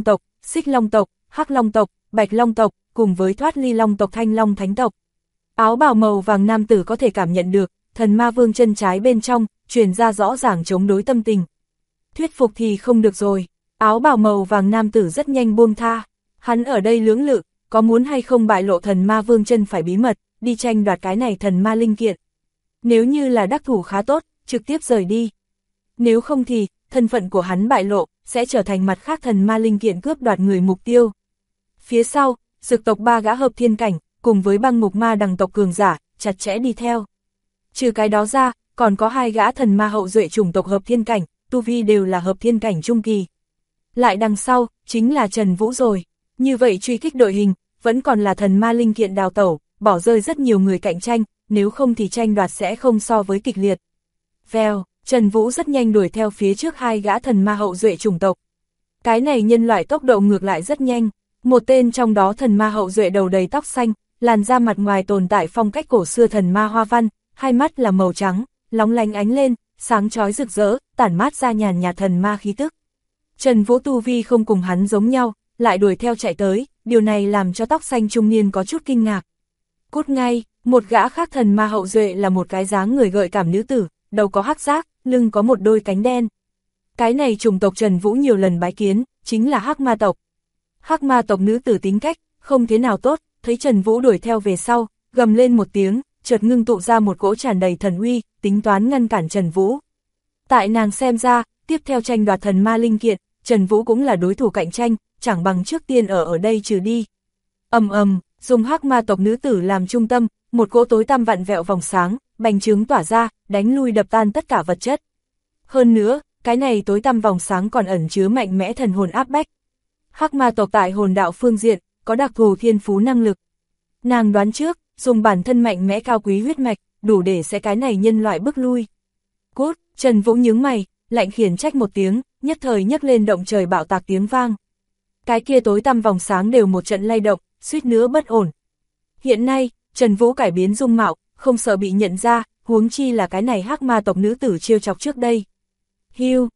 Xích Long tộc, Hắc Long tộc, Bạch Long tộc, cùng với thoát ly Long tộc Thanh Long Thánh tộc. Áo bào màu vàng nam tử có thể cảm nhận được, thần ma vương chân trái bên trong, truyền ra rõ ràng chống đối tâm tình. Thuyết phục thì không được rồi, áo bào màu vàng nam tử rất nhanh buông tha, hắn ở đây lưỡng lự, có muốn hay không bại lộ thần ma vương chân phải bí mật, đi tranh đoạt cái này thần ma linh kiện. Nếu như là đắc thủ khá tốt, trực tiếp rời đi. Nếu không thì, thân phận của hắn bại lộ, sẽ trở thành mặt khác thần ma linh kiện cướp đoạt người mục tiêu. Phía sau, Dực tộc 3 gã hợp thiên cảnh, cùng với Băng Ngục Ma Đằng tộc cường giả, chặt chẽ đi theo. Trừ cái đó ra, còn có 2 gã thần ma hậu duệ chủng tộc hợp thiên cảnh, tu vi đều là hợp thiên cảnh trung kỳ. Lại đằng sau, chính là Trần Vũ rồi. Như vậy truy kích đội hình, vẫn còn là thần ma linh kiện đào tẩu, bỏ rơi rất nhiều người cạnh tranh, nếu không thì tranh đoạt sẽ không so với kịch liệt. Vèo, Trần Vũ rất nhanh đuổi theo phía trước 2 gã thần ma hậu duệ chủng tộc. Cái này nhân loại tốc độ ngược lại rất nhanh, một tên trong đó thần ma hậu duệ đầu đầy tóc xanh, làn da mặt ngoài tồn tại phong cách cổ xưa thần ma hoa văn, hai mắt là màu trắng, lóng lánh ánh lên, sáng chói rực rỡ, tản mát ra nhàn nhạt thần ma khí tức. Trần Vũ tu vi không cùng hắn giống nhau, lại đuổi theo chạy tới, điều này làm cho tóc xanh trung niên có chút kinh ngạc. Cút ngay, một gã khác thần ma hậu duệ là một cái dáng người gợi cảm nữ tử, đầu có hắc giác, lưng có một đôi cánh đen. Cái này chủng tộc Trần Vũ nhiều lần bái kiến, chính là Hắc Ma tộc. Hắc Ma tộc nữ tử tính cách, không thế nào tốt, thấy Trần Vũ đuổi theo về sau, gầm lên một tiếng, chợt ngưng tụ ra một cỗ tràn đầy thần uy, tính toán ngăn cản Trần Vũ. Tại nàng xem ra, tiếp theo tranh đoạt thần ma linh kiện, Trần Vũ cũng là đối thủ cạnh tranh, chẳng bằng trước tiên ở đây trừ đi. Dùng Hắc Ma tộc nữ tử làm trung tâm, một cỗ tối tăm vặn vẹo vòng sáng, bành trướng tỏa ra, đánh lui đập tan tất cả vật chất. Hơn nữa, cái này tối tăm vòng sáng còn ẩn chứa mạnh mẽ thần hồn áp bách. Hắc Ma tộc tại hồn đạo phương diện, có đặc thù thiên phú năng lực. Nàng đoán trước, dùng bản thân mạnh mẽ cao quý huyết mạch, đủ để sẽ cái này nhân loại bước lui. Cút, Trần Vũ nhướng mày, lạnh khiển trách một tiếng, nhất thời nhấc lên động trời bạo tạc tiếng vang. Cái kia tối tăm vòng sáng đều một trận lay động, suýt nữa bất ổn. Hiện nay, Trần Vũ cải biến dung mạo, không sợ bị nhận ra, huống chi là cái này Hắc Ma tộc nữ tử trêu chọc trước đây. Hiu,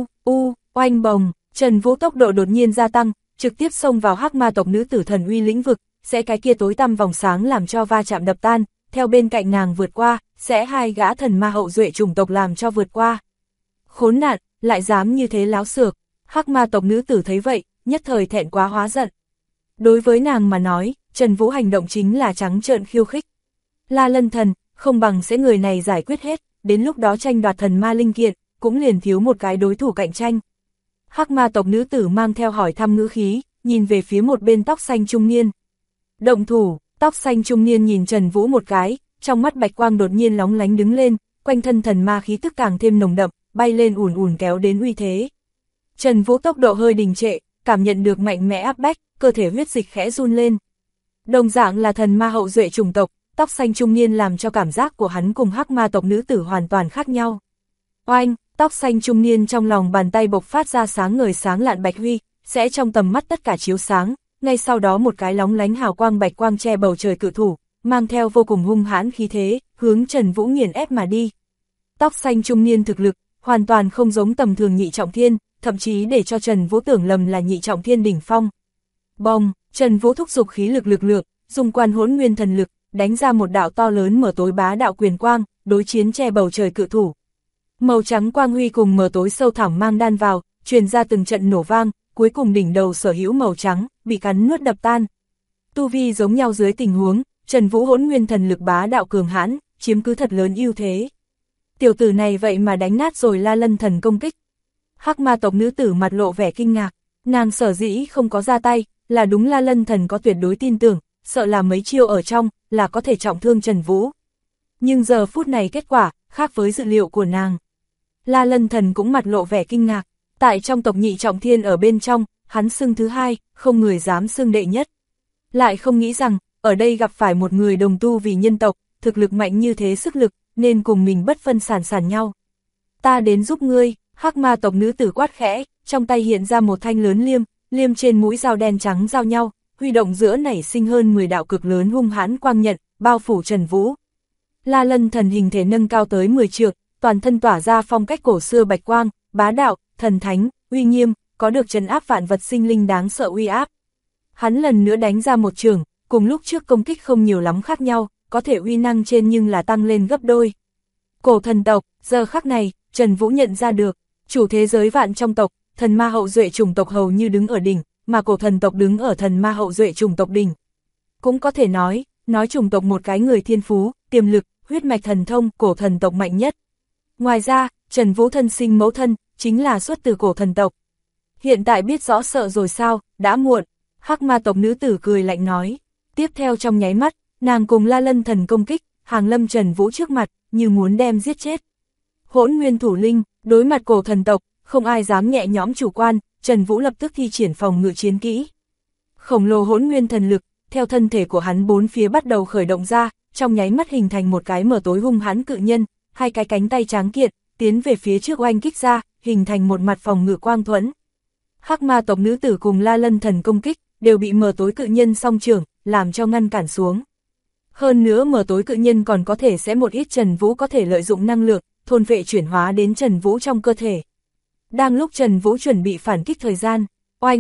oanh bồng, Trần Vũ tốc độ đột nhiên gia tăng, trực tiếp xông vào Hắc Ma tộc nữ tử thần uy lĩnh vực, sẽ cái kia tối tăm vòng sáng làm cho va chạm đập tan, theo bên cạnh nàng vượt qua, sẽ 2 gã thần ma hậu duệ chủng tộc làm cho vượt qua. Khốn nạn, lại dám như thế láo xược, Hắc Ma tộc nữ tử thấy vậy, nhất thời thẹn quá hóa giận. Đối với nàng mà nói, Trần Vũ hành động chính là trắng trợn khiêu khích. La Lân Thần, không bằng sẽ người này giải quyết hết, đến lúc đó tranh đoạt thần ma linh kiện, cũng liền thiếu một cái đối thủ cạnh tranh. Hắc Ma tộc nữ tử mang theo hỏi thăm ngữ khí, nhìn về phía một bên tóc xanh trung niên. Động thủ, tóc xanh trung niên nhìn Trần Vũ một cái, trong mắt bạch quang đột nhiên lóng lánh đứng lên, quanh thân thần ma khí tức càng thêm nồng đậm, bay lên ùn ùn kéo đến uy thế. Trần Vũ tốc độ hơi đình trệ, cảm nhận được mạnh mẽ áp bách, cơ thể huyết dịch khẽ run lên. Đồng dạng là thần ma hậu duệ chủng tộc, tóc xanh trung niên làm cho cảm giác của hắn cùng Hắc Ma tộc nữ tử hoàn toàn khác nhau. Oanh, tóc xanh trung niên trong lòng bàn tay bộc phát ra sáng ngời sáng lạn bạch huy, sẽ trong tầm mắt tất cả chiếu sáng, ngay sau đó một cái lóng lánh hào quang bạch quang che bầu trời cự thủ, mang theo vô cùng hung hãn khí thế, hướng Trần Vũ nghiền ép mà đi. Tóc xanh trung niên thực lực, hoàn toàn không giống tầm thường nhị trọng thiên, thậm chí để cho Trần Vũ tưởng lầm là nhị trọng thiên đỉnh phong. Bông, Trần Vũ thúc giục khí lực lực lượng, dùng Quan Hỗn Nguyên thần lực, đánh ra một đạo to lớn mở tối bá đạo quyền quang, đối chiến che bầu trời cự thủ. Màu trắng quang huy cùng mở tối sâu thẳm mang đan vào, truyền ra từng trận nổ vang, cuối cùng đỉnh đầu sở hữu màu trắng, bị cắn nuốt đập tan. Tu vi giống nhau dưới tình huống, Trần Vũ Hỗn Nguyên thần lực bá đạo cường hãn, chiếm cứ thật lớn ưu thế. Tiểu tử này vậy mà đánh nát rồi La Lân thần công kích. Hắc Ma tộc nữ tử mặt lộ vẻ kinh ngạc, nàng sở dĩ không có ra tay, là đúng La Lân thần có tuyệt đối tin tưởng, sợ là mấy chiêu ở trong, là có thể trọng thương Trần Vũ. Nhưng giờ phút này kết quả, khác với dự liệu của nàng. La Lân thần cũng mặt lộ vẻ kinh ngạc, tại trong tộc nhị trọng thiên ở bên trong, hắn xưng thứ hai, không người dám xưng đệ nhất. Lại không nghĩ rằng, ở đây gặp phải một người đồng tu vì nhân tộc, thực lực mạnh như thế sức lực, nên cùng mình bất phân sản nhau. Ta đến giúp ngươi, Hắc Ma tộc nữ tử quát khẽ, trong tay hiện ra một thanh lớn liêm trên mũi dao đen trắng giao nhau, huy động giữa nảy sinh hơn 10 đạo cực lớn hung hãn quang nhận, bao phủ Trần Vũ. La Lân thần hình thể nâng cao tới 10 trượng, toàn thân tỏa ra phong cách cổ xưa bạch quang, bá đạo, thần thánh, uy nghiêm, có được trấn áp vạn vật sinh linh đáng sợ uy áp. Hắn lần nữa đánh ra một trường, cùng lúc trước công kích không nhiều lắm khác nhau, có thể uy năng trên nhưng là tăng lên gấp đôi. Cổ thần tộc, giờ khắc này, Trần Vũ nhận ra được, chủ thế giới vạn trong tộc, thần ma hậu duệ chủng tộc hầu như đứng ở đỉnh, mà cổ thần tộc đứng ở thần ma hậu duệ chủng tộc đỉnh. Cũng có thể nói chủng tộc một cái người thiên phú, tiềm lực, huyết mạch thần thông, cổ thần tộc mạnh nhất. Ngoài ra, Trần Vũ thân sinh mẫu thân, chính là xuất từ cổ thần tộc. Hiện tại biết rõ sợ rồi sao, đã muộn, Hắc Ma tộc nữ tử cười lạnh nói. Tiếp theo trong nháy mắt, nàng cùng La Lân thần công kích, hàng lâm Trần Vũ trước mặt, như muốn đem giết chết. Hỗn nguyên thủ linh, đối mặt cổ thần tộc, không ai dám nhẹ nhõm chủ quan, Trần Vũ lập tức thi triển phòng ngự chiến kỹ. Khổng lồ hỗn nguyên thần lực, theo thân thể của hắn bốn phía bắt đầu khởi động ra, trong nháy mắt hình thành một cái mờ tối hung hãn cự nhân, hai cái cánh tay tráng kiện, tiến về phía trước oanh kích ra, hình thành một mặt phòng ngự quang thuẫn. Hắc Ma tộc nữ tử cùng La Lân thần công kích, đều bị mờ tối cự nhân song trưởng, làm cho ngăn cản xuống. Hơn nữa mờ tối cự nhân còn có thể sẽ một ít Trần Vũ có thể lợi dụng năng lượng, thôn vệ chuyển hóa đến Trần Vũ trong cơ thể. Đang lúc Trần Vũ chuẩn bị phản kích thời gian, oanh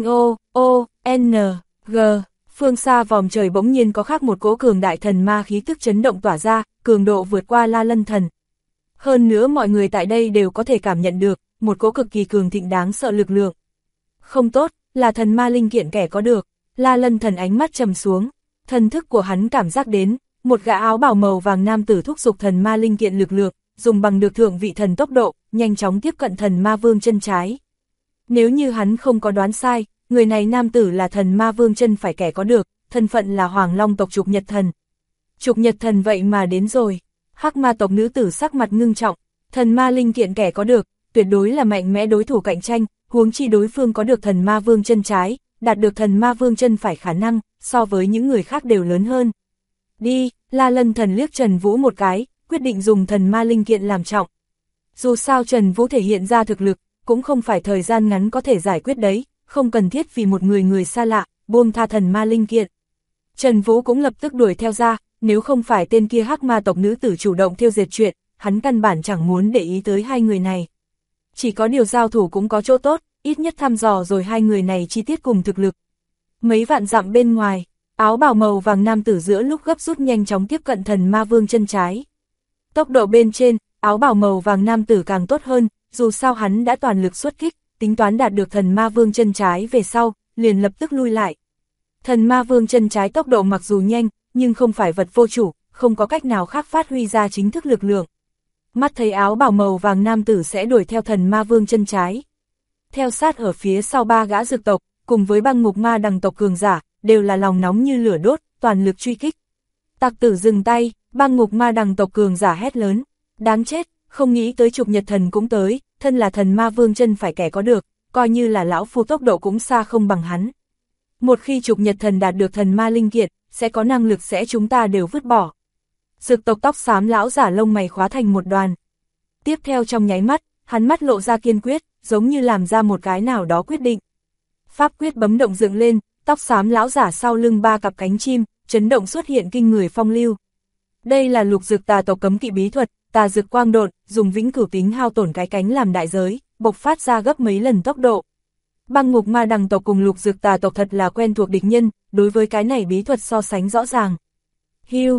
phương xa vòm trời bỗng nhiên có khác một cỗ cường đại thần ma khí tức chấn động tỏa ra, cường độ vượt qua La Lân thần. Hơn nữa mọi người tại đây đều có thể cảm nhận được, một cỗ cực kỳ cường thịnh đáng sợ lực lượng. Không tốt, là thần ma linh kiện kẻ có được, La Lân thần ánh mắt trầm xuống, thần thức của hắn cảm giác đến, một gã áo bào màu vàng nam tử thúc giục thần ma linh kiện lực lượng, dùng bằng được thượng vị thần tốc độ, nhanh chóng tiếp cận thần ma vương chân trái. Nếu như hắn không có đoán sai, người này nam tử là thần ma vương chân phải kẻ có được, thân phận là Hoàng Long tộc Trục Nhật thần. Trục Nhật thần vậy mà đến rồi. Hắc Ma tộc nữ tử sắc mặt ngưng trọng, thần ma linh kiện kẻ có được, tuyệt đối là mạnh mẽ đối thủ cạnh tranh, huống chi đối phương có được thần ma vương chân trái, đạt được thần ma vương chân phải khả năng, so với những người khác đều lớn hơn. Đi, La Lân thần liếc Trần Vũ một cái, quyết định dùng thần ma linh kiện làm trọng. Dù sao Trần Vũ thể hiện ra thực lực, cũng không phải thời gian ngắn có thể giải quyết đấy, không cần thiết vì một người xa lạ, buông tha thần ma linh kiện. Trần Vũ cũng lập tức đuổi theo ra, nếu không phải tên kia Hắc Ma tộc nữ tử chủ động thiêu diệt chuyện, hắn căn bản chẳng muốn để ý tới hai người này. Chỉ có điều giao thủ cũng có chỗ tốt, ít nhất thăm dò rồi hai người này chi tiết cùng thực lực. Mấy vạn dặm bên ngoài, áo bào màu vàng nam tử giữa lúc gấp rút nhanh chóng tiếp cận thần ma vương chân trái. Tốc độ bên trên, áo bào màu vàng nam tử càng tốt hơn, dù sao hắn đã toàn lực xuất kích, tính toán đạt được thần ma vương chân trái về sau, liền lập tức lui lại. Thần ma vương chân trái tốc độ mặc dù nhanh, nhưng không phải vật vô chủ, không có cách nào khác phát huy ra chính thức lực lượng. Mắt thấy áo bào màu vàng nam tử sẽ đuổi theo thần ma vương chân trái. Theo sát ở phía sau ba gã dược tộc, cùng với băng ngục ma đằng tộc cường giả, đều là lòng nóng như lửa đốt, toàn lực truy kích. Tặc tử dừng tay, băng ngục ma đằng tộc cường giả hét lớn. Đáng chết, không nghĩ tới Trục Nhật thần cũng tới, thân là thần ma vương chân phải kẻ có được, coi như là lão phu tốc độ cũng xa không bằng hắn. Một khi Trục Nhật thần đạt được thần ma linh kiện, sẽ có năng lực sẽ chúng ta đều vứt bỏ. Dược tộc tóc xám lão giả lông mày khóa thành một đoàn. Tiếp theo trong nháy mắt, hắn mắt lộ ra kiên quyết, giống như làm ra một cái nào đó quyết định. Pháp quyết bấm động dựng lên, tóc xám lão giả sau lưng ba cặp cánh chim, chấn động xuất hiện kinh người phong lưu. Đây là lục dược tà tộc cấm kỵ bí thuật, tà dược quang độn, dùng vĩnh cửu tính hao tổn cái cánh làm đại giới, bộc phát ra gấp mấy lần tốc độ. Băng ngục ma đằng tộc cùng lục dược tà tộc thật là quen thuộc địch nhân, đối với cái này bí thuật so sánh rõ ràng. Hiu,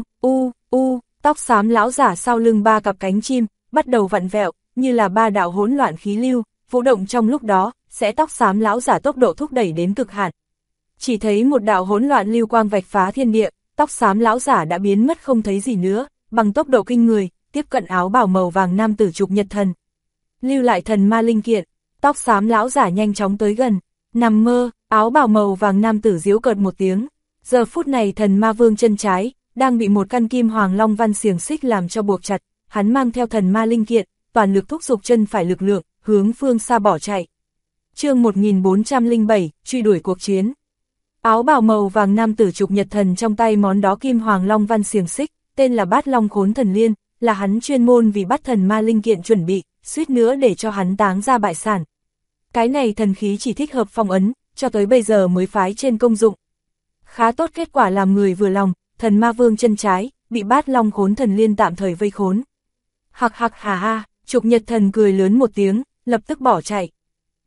tóc xám lão giả sau lưng ba cặp cánh chim, bắt đầu vặn vẹo, như là ba đạo hỗn loạn khí lưu, vũ động trong lúc đó, sẽ tóc xám lão giả tốc độ thúc đẩy đến cực hạn. Chỉ thấy một đạo hỗn loạn lưu quang vạch phá thiên địa, tóc xám lão giả đã biến mất không thấy gì nữa, bằng tốc độ kinh người, tiếp cận áo bào màu vàng nam tử Trục Nhật thần. Lưu lại thần ma linh kiện, tóc xám lão giả nhanh chóng tới gần, nằm mơ, áo bào màu vàng nam tử giễu cợt một tiếng. Giờ phút này thần ma vương chân trái, đang bị một căn kim hoàng long văn xiềng xích làm cho buộc chặt, hắn mang theo thần ma linh kiện, toàn lực thúc giục chân phải lực lượng, hướng phương xa bỏ chạy. Chương 1407, truy đuổi cuộc chiến. Áo bào màu vàng nam tử Trục Nhật thần trong tay món đó kim hoàng long văn xiềng xích, tên là Bát Long Khốn Thần Liên, là hắn chuyên môn vì bắt thần ma linh kiện chuẩn bị, suýt nữa để cho hắn táng ra bại sản. Cái này thần khí chỉ thích hợp phong ấn, cho tới bây giờ mới phái trên công dụng. Khá tốt, kết quả làm người vừa lòng, thần ma vương chân trái, bị Bát Long Khốn Thần Liên tạm thời vây khốn. Hạc hạc hà ha, Trục Nhật thần cười lớn một tiếng, lập tức bỏ chạy.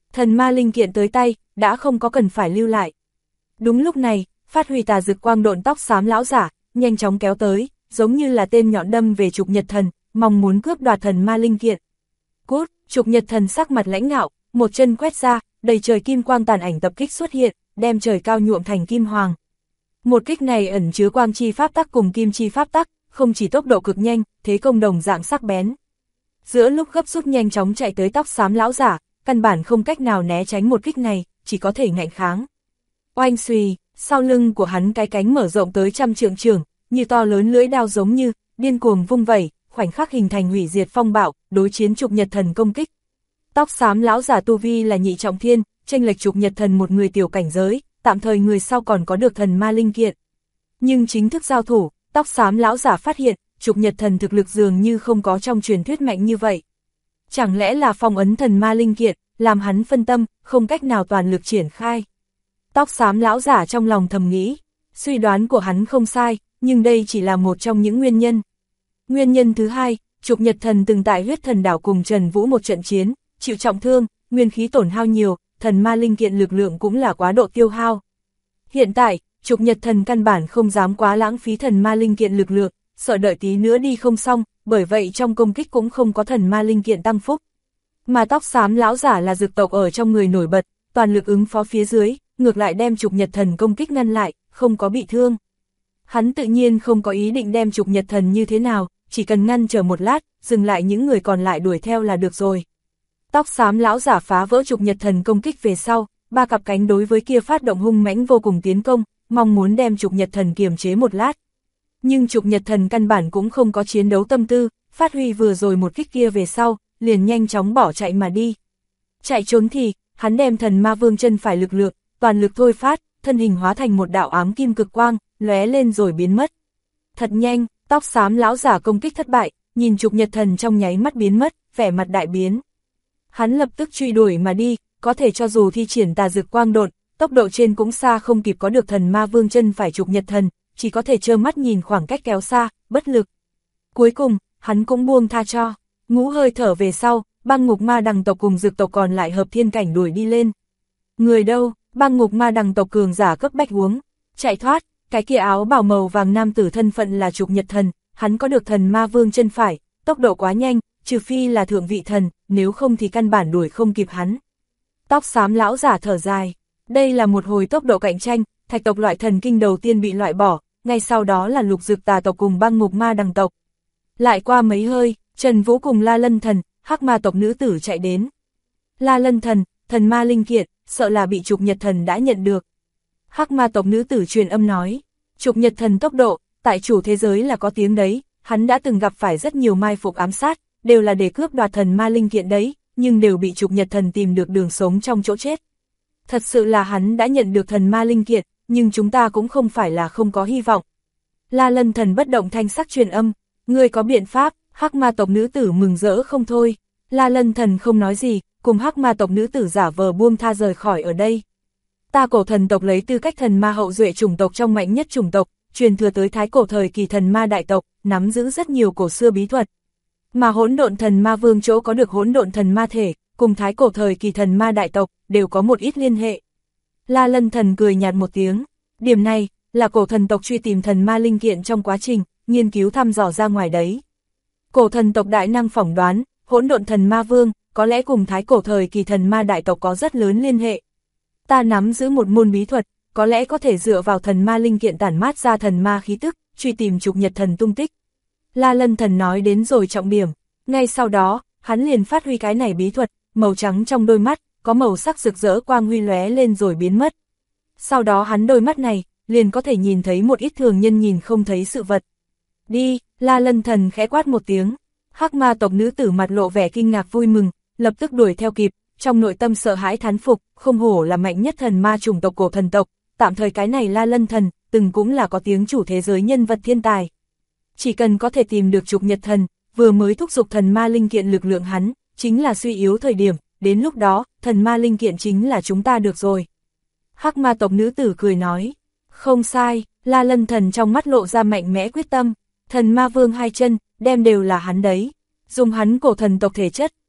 Thần ma linh kiện tới tay, đã không có cần phải lưu lại. Đúng lúc này, phát huy tà dực quang độn tóc xám lão giả, nhanh chóng kéo tới, giống như là tên nhọn đâm về Trục Nhật Thần, mong muốn cướp đoạt thần ma linh kiện. Cút, Trục Nhật Thần sắc mặt lãnh ngạo, một chân quét ra, đầy trời kim quang tàn ảnh tập kích xuất hiện, đem trời cao nhuộm thành kim hoàng. Một kích này ẩn chứa quang chi pháp tắc cùng kim chi pháp tắc, không chỉ tốc độ cực nhanh, thế công đồng dạng sắc bén. Giữa lúc gấp rút nhanh chóng chạy tới tóc xám lão giả, căn bản không cách nào né tránh một kích này, chỉ có thể ngạnh kháng. Oanh xùy, sau lưng của hắn cái cánh mở rộng tới trăm trượng trường, như to lớn lưỡi đao giống như, điên cuồng vung vẩy, khoảnh khắc hình thành hủy diệt phong bạo, đối chiến Trục Nhật Thần công kích. Tóc xám lão giả tu vi là nhị trọng thiên, chênh lệch Trục Nhật Thần một người tiểu cảnh giới, tạm thời người sau còn có được thần ma linh kiện. Nhưng chính thức giao thủ, tóc xám lão giả phát hiện, Trục Nhật Thần thực lực dường như không có trong truyền thuyết mạnh như vậy. Chẳng lẽ là phong ấn thần ma linh kiện, làm hắn phân tâm, không cách nào toàn lực triển khai. Tóc xám lão giả trong lòng thầm nghĩ, suy đoán của hắn không sai, nhưng đây chỉ là một trong những nguyên nhân. Nguyên nhân thứ hai, Trục Nhật Thần từng tại Huyết Thần Đảo cùng Trần Vũ một trận chiến, chịu trọng thương, nguyên khí tổn hao nhiều, thần ma linh kiện lực lượng cũng là quá độ tiêu hao. Hiện tại, Trục Nhật Thần căn bản không dám quá lãng phí thần ma linh kiện lực lượng, sợ đợi tí nữa đi không xong, bởi vậy trong công kích cũng không có thần ma linh kiện tăng phúc. Mà tóc xám lão giả là dực tộc ở trong người nổi bật, toàn lực ứng phó phía dưới, ngược lại đem Trục Nhật Thần công kích ngăn lại, không có bị thương. Hắn tự nhiên không có ý định đem Trục Nhật Thần như thế nào, chỉ cần ngăn chờ một lát, dừng lại những người còn lại đuổi theo là được rồi. Tóc xám lão giả phá vỡ Trục Nhật Thần công kích về sau, ba cặp cánh đối với kia phát động hung mãnh vô cùng tiến công, mong muốn đem Trục Nhật Thần kiềm chế một lát. Nhưng Trục Nhật Thần căn bản cũng không có chiến đấu tâm tư, phát huy vừa rồi một kích kia về sau, liền nhanh chóng bỏ chạy mà đi. Chạy trốn thì, hắn đem thần ma vương chân phải lực lượng, toàn lực thôi phát, thân hình hóa thành một đạo ám kim cực quang, lóe lên rồi biến mất. Thật nhanh, tóc xám lão giả công kích thất bại, nhìn Trục Nhật Thần trong nháy mắt biến mất, vẻ mặt đại biến. Hắn lập tức truy đuổi mà đi, có thể cho dù thi triển tà dực quang độn, tốc độ trên cũng xa không kịp có được thần ma vương chân phải Trục Nhật Thần, chỉ có thể trơ mắt nhìn khoảng cách kéo xa, bất lực. Cuối cùng, hắn cũng buông tha cho, ngũ hơi thở về sau, Băng Ngục Ma Đằng tộc cùng dực tộc còn lại hợp thiên cảnh đuổi đi lên. Người đâu? Băng Ngục Ma Đằng tộc cường giả cấp bách huống, chạy thoát, cái kia áo bào màu vàng nam tử thân phận là Trục Nhật Thần, hắn có được thần ma vương chân phải, tốc độ quá nhanh, trừ phi là thượng vị thần, nếu không thì căn bản đuổi không kịp hắn. Tóc xám lão giả thở dài, đây là một hồi tốc độ cạnh tranh, thạch tộc loại thần kinh đầu tiên bị loại bỏ, ngay sau đó là lục dực tà tộc cùng Băng Ngục Ma Đằng tộc. Lại qua mấy hơi, Trần Vũ cùng La Lân Thần, hắc ma tộc nữ tử chạy đến. La Lân Thần, thần ma linh kiện, sợ là bị Trục Nhật Thần đã nhận được. Hắc ma tộc nữ tử truyền âm nói, Trục Nhật Thần tốc độ, tại chủ thế giới là có tiếng đấy, hắn đã từng gặp phải rất nhiều mai phục ám sát, đều là để cướp đoạt thần ma linh kiện đấy, nhưng đều bị Trục Nhật Thần tìm được đường sống trong chỗ chết. Thật sự là hắn đã nhận được thần ma linh kiện, nhưng chúng ta cũng không phải là không có hy vọng. La Lân Thần bất động thanh sắc truyền âm, ngươi có biện pháp? Hắc ma tộc nữ tử mừng rỡ không thôi. La Lân Thần không nói gì, cùng hắc ma tộc nữ tử giả vờ buông tha rời khỏi ở đây. Ta cổ thần tộc lấy tư cách thần ma hậu duệ chủng tộc trong mạnh nhất chủng tộc, truyền thừa tới thái cổ thời kỳ thần ma đại tộc, nắm giữ rất nhiều cổ xưa bí thuật. Mà hỗn độn thần ma vương chỗ có được hỗn độn thần ma thể, cùng thái cổ thời kỳ thần ma đại tộc, đều có một ít liên hệ. La Lân Thần cười nhạt một tiếng, điểm này, là cổ thần tộc truy tìm thần ma linh kiện trong quá trình, nghiên cứu thăm dò ra ngoài đấy. Cổ thần tộc đại năng phỏng đoán, hỗn độn thần ma vương, có lẽ cùng thái cổ thời kỳ thần ma đại tộc có rất lớn liên hệ. Ta nắm giữ một môn bí thuật, có lẽ có thể dựa vào thần ma linh kiện tản mát ra thần ma khí tức, truy tìm Trục Nhật Thần tung tích. La Lân Thần nói đến rồi trọng điểm, ngay sau đó, hắn liền phát huy cái này bí thuật, màu trắng trong đôi mắt, có màu sắc rực rỡ quang huy lóe lên rồi biến mất. Sau đó hắn đôi mắt này, liền có thể nhìn thấy một ít thường nhân nhìn không thấy sự vật. Đi, La Lân Thần khẽ quát một tiếng, hắc ma tộc nữ tử mặt lộ vẻ kinh ngạc vui mừng, lập tức đuổi theo kịp, trong nội tâm sợ hãi thán phục, không hổ là mạnh nhất thần ma chủng tộc cổ thần tộc, tạm thời cái này La Lân Thần, từng cũng là có tiếng chủ thế giới nhân vật thiên tài. Chỉ cần có thể tìm được Trục Nhật Thần, vừa mới thúc giục thần ma linh kiện lực lượng hắn, chính là suy yếu thời điểm, đến lúc đó, thần ma linh kiện chính là chúng ta được rồi. Hắc ma tộc nữ tử cười nói, không sai, La Lân Thần trong mắt lộ ra mạnh mẽ quyết tâm, thần ma vương hai chân, đem đều là hắn đấy, dùng hắn cổ thần tộc thể chất,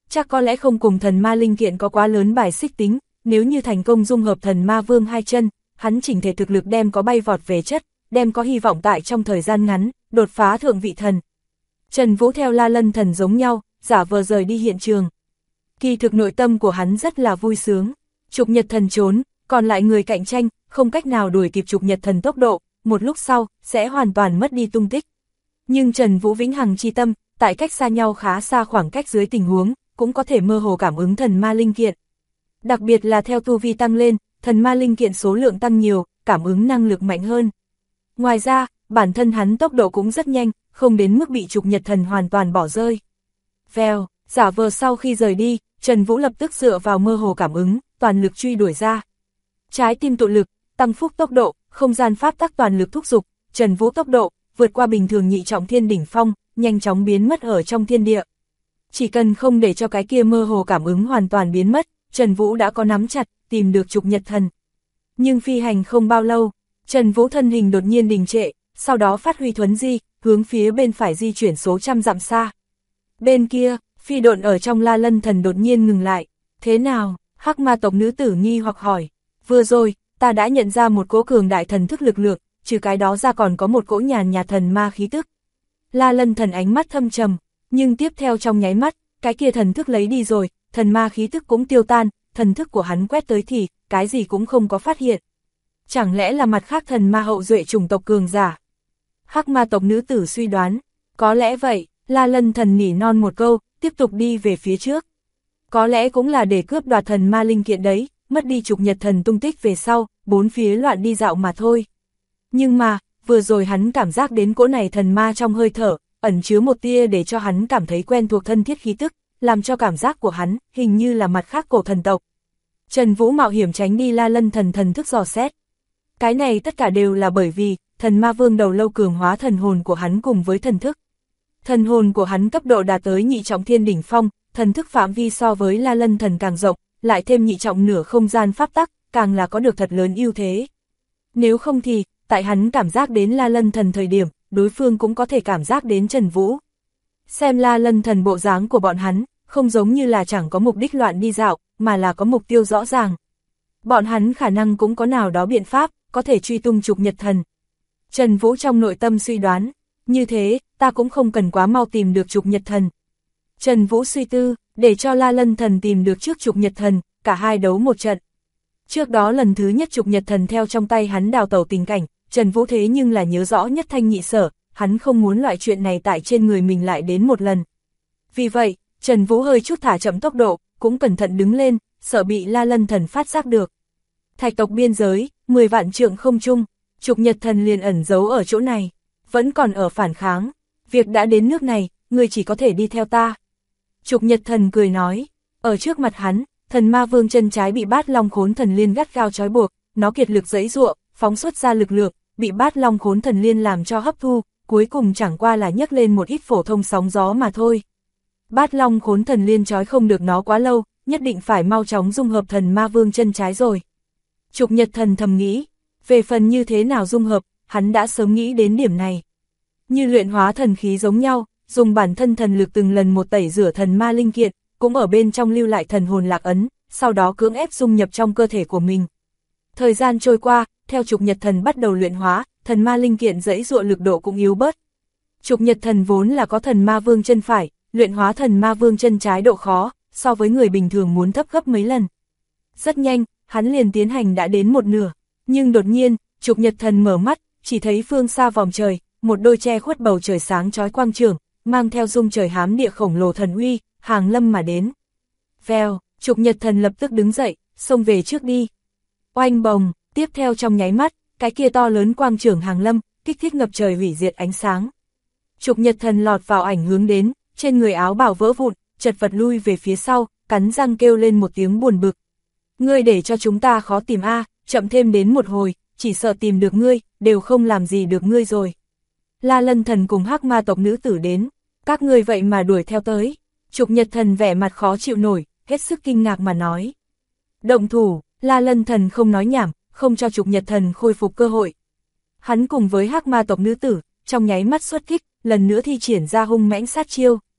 chắc có lẽ không cùng thần ma linh kiện có quá lớn bài xích tính, nếu như thành công dung hợp thần ma vương hai chân, hắn chỉnh thể thực lực đem có bay vọt về chất, đem có hy vọng tại trong thời gian ngắn, đột phá thượng vị thần. Trần Vũ theo La Lân thần giống nhau, giả vờ rời đi hiện trường. Kỳ thực nội tâm của hắn rất là vui sướng, Trục Nhật thần trốn, còn lại người cạnh tranh, không cách nào đuổi kịp Trục Nhật thần tốc độ, một lúc sau, sẽ hoàn toàn mất đi tung tích. Nhưng Trần Vũ vĩnh hằng chi tâm, tại cách xa nhau khá xa khoảng cách dưới tình huống, cũng có thể mơ hồ cảm ứng thần ma linh kiện. Đặc biệt là theo tu vi tăng lên, thần ma linh kiện số lượng tăng nhiều, cảm ứng năng lực mạnh hơn. Ngoài ra, bản thân hắn tốc độ cũng rất nhanh, không đến mức bị Trục Nhật thần hoàn toàn bỏ rơi. Vèo, giả vờ sau khi rời đi, Trần Vũ lập tức dựa vào mơ hồ cảm ứng, toàn lực truy đuổi ra. Trái tim tụ lực, tăng phúc tốc độ, không gian pháp tắc toàn lực thúc dục, Trần Vũ tốc độ, vượt qua bình thường nhị trọng thiên đỉnh phong, nhanh chóng biến mất ở trong thiên địa. Chỉ cần không để cho cái kia mơ hồ cảm ứng hoàn toàn biến mất, Trần Vũ đã có nắm chặt, tìm được Trục Nhật thần. Nhưng phi hành không bao lâu, Trần Vũ thân hình đột nhiên đình trệ, sau đó phát huy thuấn di, hướng phía bên phải di chuyển số trăm dặm xa. Bên kia, phi độn ở trong La Lân thần đột nhiên ngừng lại. Thế nào? Hắc ma tộc nữ tử nghi hoặc hỏi. Vừa rồi, ta đã nhận ra một cỗ cường đại thần thức lực lượng, trừ cái đó ra còn có một cỗ nhàn nhạt thần ma khí tức. La Lân thần ánh mắt thâm trầm, nhưng tiếp theo trong nháy mắt, cái kia thần thức lấy đi rồi, thần ma khí tức cũng tiêu tan, thần thức của hắn quét tới thì, cái gì cũng không có phát hiện. Chẳng lẽ là mặt khác thần ma hậu duệ chủng tộc cường giả? Hắc ma tộc nữ tử suy đoán, có lẽ vậy, La Lân thần nỉ non một câu, tiếp tục đi về phía trước. Có lẽ cũng là để cướp đoạt thần ma linh kiện đấy, mất đi Trục Nhật thần tung tích về sau, bốn phía loạn đi dạo mà thôi. Nhưng mà, vừa rồi hắn cảm giác đến cỗ này thần ma trong hơi thở, ẩn chứa một tia để cho hắn cảm thấy quen thuộc thân thiết khí tức, làm cho cảm giác của hắn, hình như là mặt khác cổ thần tộc. Trần Vũ mạo hiểm tránh đi La Lân thần thần thức dò xét. Cái này tất cả đều là bởi vì, thần ma vương đầu lâu cường hóa thần hồn của hắn cùng với thần thức. Thần hồn của hắn cấp độ đạt tới nhị trọng thiên đỉnh phong, thần thức phạm vi so với La Lân thần càng rộng, lại thêm nhị trọng nửa không gian pháp tắc, càng là có được thật lớn ưu thế. Nếu không thì, tại hắn cảm giác đến La Lân thần thời điểm, đối phương cũng có thể cảm giác đến Trần Vũ. Xem La Lân thần bộ dáng của bọn hắn, không giống như là chẳng có mục đích loạn đi dạo, mà là có mục tiêu rõ ràng. Bọn hắn khả năng cũng có nào đó biện pháp, có thể truy tung Trục Nhật thần. Trần Vũ trong nội tâm suy đoán, như thế, ta cũng không cần quá mau tìm được Trục Nhật thần. Trần Vũ suy tư, để cho La Lân thần tìm được trước Trục Nhật thần, cả hai đấu một trận. Trước đó lần thứ nhất Trục Nhật thần theo trong tay hắn đào tẩu tình cảnh, Trần Vũ thế nhưng là nhớ rõ nhất thanh nhị sở, hắn không muốn loại chuyện này tại trên người mình lại đến một lần. Vì vậy, Trần Vũ hơi chút thả chậm tốc độ, cũng cẩn thận đứng lên, sợ bị La Lân thần phát giác được. Thạch tộc biên giới, 10 vạn trượng không trung, Trục Nhật thần liền ẩn giấu ở chỗ này, vẫn còn ở phản kháng. Việc đã đến nước này, người chỉ có thể đi theo ta. Trục Nhật thần cười nói, ở trước mặt hắn, thần ma vương chân trái bị Bát Long Khốn Thần Liên gắt gao trói buộc, nó kiệt lực giãy giụa, phóng xuất ra lực lượng, bị Bát Long Khốn Thần Liên làm cho hấp thu, cuối cùng chẳng qua là nhấc lên một ít phổ thông sóng gió mà thôi. Bát Long Khốn Thần Liên trói không được nó quá lâu, nhất định phải mau chóng dung hợp thần ma vương chân trái rồi. Trục Nhật thần thầm nghĩ, về phần như thế nào dung hợp, hắn đã sớm nghĩ đến điểm này. Như luyện hóa thần khí giống nhau, dùng bản thân thần lực từng lần một tẩy rửa thần ma linh kiện, cũng ở bên trong lưu lại thần hồn lạc ấn, sau đó cưỡng ép dung nhập trong cơ thể của mình. Thời gian trôi qua, theo Trục Nhật thần bắt đầu luyện hóa, thần ma linh kiện giãy giụa lực độ cũng yếu bớt. Trục Nhật thần vốn là có thần ma vương chân phải, luyện hóa thần ma vương chân trái độ khó, so với người bình thường muốn thấp gấp mấy lần. Rất nhanh, hắn liền tiến hành đã đến một nửa, nhưng đột nhiên, Trục Nhật thần mở mắt, chỉ thấy phương xa vòm trời, một đôi che khuất bầu trời sáng chói quang trường, mang theo dung trời hám địa khổng lồ thần uy, hàng lâm mà đến. Vèo, Trục Nhật thần lập tức đứng dậy, xông về trước đi. Oanh bồng, tiếp theo trong nháy mắt, cái kia to lớn quang trường hàng lâm, kích thích ngập trời hủy diệt ánh sáng. Trục Nhật thần lọt vào ảnh hướng đến, trên người áo bào vỡ vụn, chật vật lui về phía sau, cắn răng kêu lên một tiếng buồn bực. Ngươi để cho chúng ta khó tìm a, chậm thêm đến một hồi, chỉ sợ tìm được ngươi, đều không làm gì được ngươi rồi. La Lân thần cùng Hắc ma tộc nữ tử đến, các ngươi vậy mà đuổi theo tới. Trục Nhật thần vẻ mặt khó chịu nổi, hết sức kinh ngạc mà nói. Động thủ, La Lân thần không nói nhảm, không cho Trục Nhật thần khôi phục cơ hội. Hắn cùng với Hắc ma tộc nữ tử, trong nháy mắt xuất kích, lần nữa thi triển ra hung mãnh sát chiêu.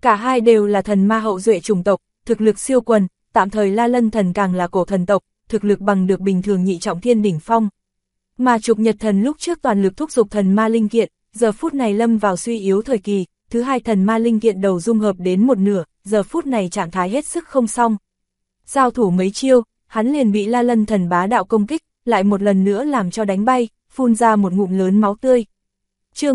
Cả hai đều là thần ma hậu duệ chủng tộc, thực lực siêu quần, tạm thời La Lân Thần càng là cổ thần tộc, thực lực bằng được bình thường nhị trọng thiên đỉnh phong. Mà Trục Nhật Thần lúc trước toàn lực thúc giục thần ma linh kiện, giờ phút này lâm vào suy yếu thời kỳ, thứ hai thần ma linh kiện đầu dung hợp đến một nửa, giờ phút này trạng thái hết sức không xong. Giao thủ mấy chiêu, hắn liền bị La Lân Thần bá đạo công kích, lại một lần nữa làm cho đánh bay, phun ra một ngụm lớn máu tươi. Chương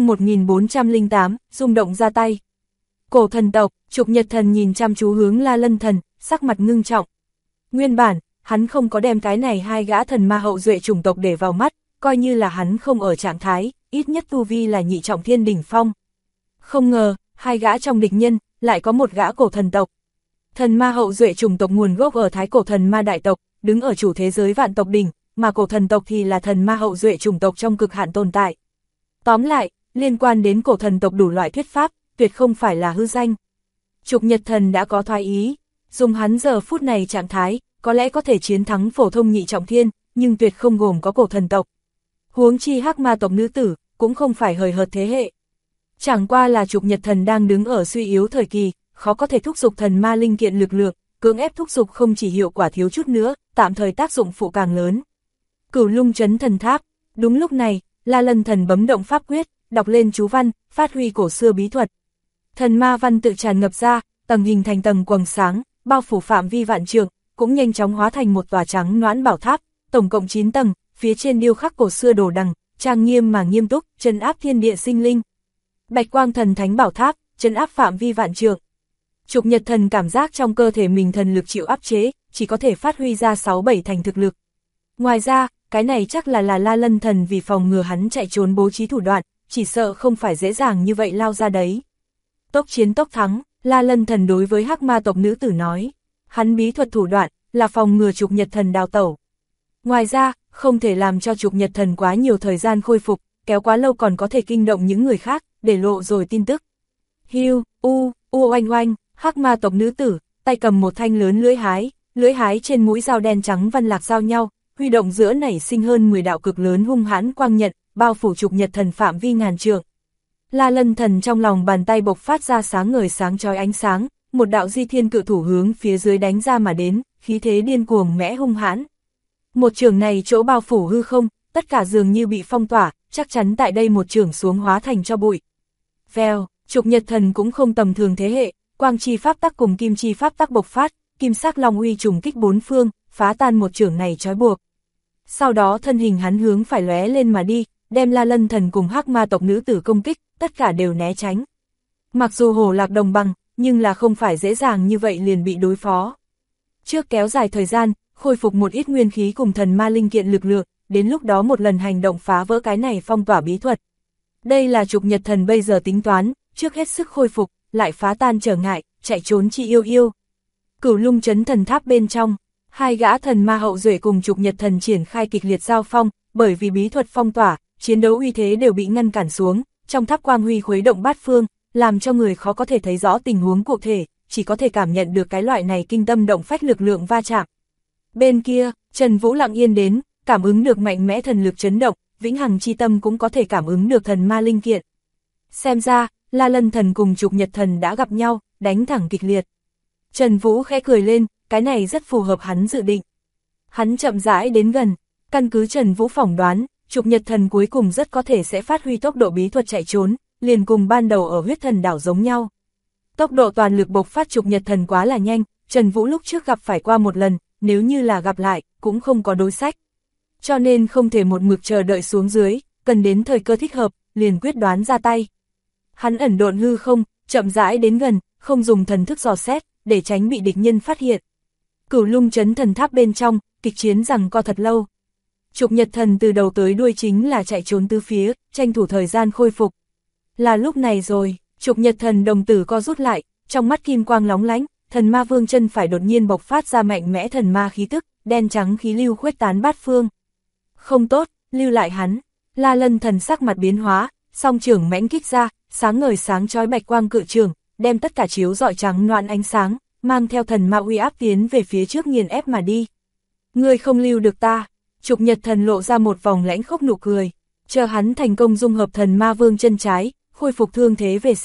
1408, rung động ra tay. Cổ thần tộc, Trục Nhật Thần nhìn chăm chú hướng La Lân Thần, sắc mặt ngưng trọng. Nguyên bản, hắn không có đem cái này hai gã thần ma hậu duệ chủng tộc để vào mắt, coi như là hắn không ở trạng thái, ít nhất tu vi là nhị trọng thiên đỉnh phong. Không ngờ, hai gã trong địch nhân, lại có một gã cổ thần tộc. Thần ma hậu duệ chủng tộc nguồn gốc ở thái cổ thần ma đại tộc, đứng ở chủ thế giới vạn tộc đỉnh, mà cổ thần tộc thì là thần ma hậu duệ chủng tộc trong cực hạn tồn tại. Tóm lại, liên quan đến cổ thần tộc đủ loại thuyết pháp, tuyệt không phải là hư danh. Trục Nhật Thần đã có thoái ý, dùng hắn giờ phút này trạng thái, có lẽ có thể chiến thắng phổ thông nhị trọng thiên, nhưng tuyệt không gồm có cổ thần tộc. Huống chi hắc ma tộc nữ tử, cũng không phải hời hợt thế hệ. Chẳng qua là Trục Nhật Thần đang đứng ở suy yếu thời kỳ, khó có thể thúc giục thần ma linh kiện lực lượng, cưỡng ép thúc giục không chỉ hiệu quả thiếu chút nữa, tạm thời tác dụng phụ càng lớn. Cửu Lung Chấn Thần Tháp, đúng lúc này, La Lân Thần bấm động pháp quyết, đọc lên chú văn, phát huy cổ xưa bí thuật. Thần ma văn tự tràn ngập ra, tầng hình thành tầng quầng sáng, bao phủ phạm vi vạn trượng, cũng nhanh chóng hóa thành một tòa trắng noãn bảo tháp, tổng cộng 9 tầng, phía trên điêu khắc cổ xưa đồ đằng, trang nghiêm mà nghiêm túc, trấn áp thiên địa sinh linh. Bạch quang thần thánh bảo tháp, trấn áp phạm vi vạn trượng. Trục Nhật Thần cảm giác trong cơ thể mình thần lực chịu áp chế, chỉ có thể phát huy ra 6-7 thành thực lực. Ngoài ra, cái này chắc là La Lân Thần vì phòng ngừa hắn chạy trốn bố trí thủ đoạn, chỉ sợ không phải dễ dàng như vậy lao ra đấy. Tốc chiến tốc thắng, La Lân Thần đối với hắc ma tộc nữ tử nói. Hắn bí thuật thủ đoạn, là phòng ngừa Trục Nhật Thần đào tẩu. Ngoài ra, không thể làm cho Trục Nhật Thần quá nhiều thời gian khôi phục, kéo quá lâu còn có thể kinh động những người khác, để lộ rồi tin tức. Hiu, oanh oanh, hắc ma tộc nữ tử, tay cầm một thanh lớn lưỡi hái trên mũi dao đen trắng văn lạc giao nhau, huy động giữa nảy sinh hơn 10 đạo cực lớn hung hãn quang nhận, bao phủ Trục Nhật Thần phạm vi ngàn trượng. La Lân Thần trong lòng bàn tay bộc phát ra sáng ngời sáng chói ánh sáng, một đạo di thiên cự thủ hướng phía dưới đánh ra mà đến, khí thế điên cuồng mẽ hung hãn. Một trường này chỗ bao phủ hư không, tất cả dường như bị phong tỏa, chắc chắn tại đây một trường xuống hóa thành cho bụi. Vèo, Trục Nhật Thần cũng không tầm thường thế hệ, quang chi pháp tắc cùng kim chi pháp tắc bộc phát, kim sắc long uy trùng kích bốn phương, phá tan một trường này trói buộc. Sau đó thân hình hắn hướng phải lóe lên mà đi, đem La Lân Thần cùng hắc ma tộc nữ tử công kích, tất cả đều né tránh. Mặc dù hổ lạc đồng bằng, nhưng là không phải dễ dàng như vậy liền bị đối phó. Trước kéo dài thời gian, khôi phục một ít nguyên khí cùng thần ma linh kiện lực lượng, đến lúc đó một lần hành động phá vỡ cái này phong tỏa bí thuật. Đây là Trục Nhật Thần bây giờ tính toán, trước hết sức khôi phục, lại phá tan trở ngại, chạy trốn chi yêu. Cửu Lung Chấn Thần Tháp bên trong, hai gã thần ma hậu duệ cùng Trục Nhật Thần triển khai kịch liệt giao phong, bởi vì bí thuật phong tỏa, chiến đấu uy thế đều bị ngăn cản xuống, trong tháp quang huy khuấy động bát phương, làm cho người khó có thể thấy rõ tình huống cụ thể, chỉ có thể cảm nhận được cái loại này kinh tâm động phách lực lượng va chạm. Bên kia, Trần Vũ lặng yên đến, cảm ứng được mạnh mẽ thần lực chấn động, vĩnh hằng chi tâm cũng có thể cảm ứng được thần ma linh kiện. Xem ra, La Lân Thần cùng Trục Nhật Thần đã gặp nhau, đánh thẳng kịch liệt. Trần Vũ khẽ cười lên, cái này rất phù hợp hắn dự định. Hắn chậm rãi đến gần, căn cứ Trần Vũ phỏng đoán, Trục Nhật Thần cuối cùng rất có thể sẽ phát huy tốc độ bí thuật chạy trốn, liền cùng ban đầu ở huyết thần đảo giống nhau. Tốc độ toàn lực bộc phát Trục Nhật Thần quá là nhanh, Trần Vũ lúc trước gặp phải qua một lần, nếu như là gặp lại, cũng không có đối sách. Cho nên không thể một mực chờ đợi xuống dưới, cần đến thời cơ thích hợp, liền quyết đoán ra tay. Hắn ẩn độn hư không, chậm rãi đến gần, không dùng thần thức dò xét, để tránh bị địch nhân phát hiện. Cửu Lung Chấn Thần Tháp bên trong, kịch chiến rằng co thật lâu. Trục Nhật Thần từ đầu tới đuôi chính là chạy trốn tứ phía, tranh thủ thời gian khôi phục. Là lúc này rồi, Trục Nhật Thần đồng tử co rút lại, trong mắt kim quang lóng lánh, thần ma vương chân phải đột nhiên bộc phát ra mạnh mẽ thần ma khí tức, đen trắng khí lưu khuếch tán bát phương. Không tốt, lưu lại hắn. La Lân Thần sắc mặt biến hóa, song trưởng mãnh kích ra, sáng ngời sáng chói bạch quang cự trường, đem tất cả chiếu rọi trắng loạn ánh sáng, mang theo thần ma uy áp tiến về phía trước nghiền ép mà đi. Ngươi không lưu được ta. Trục Nhật Thần lộ ra một vòng lãnh khốc nụ cười, chờ hắn thành công dung hợp thần ma vương chân trái, khôi phục thương thế về sau,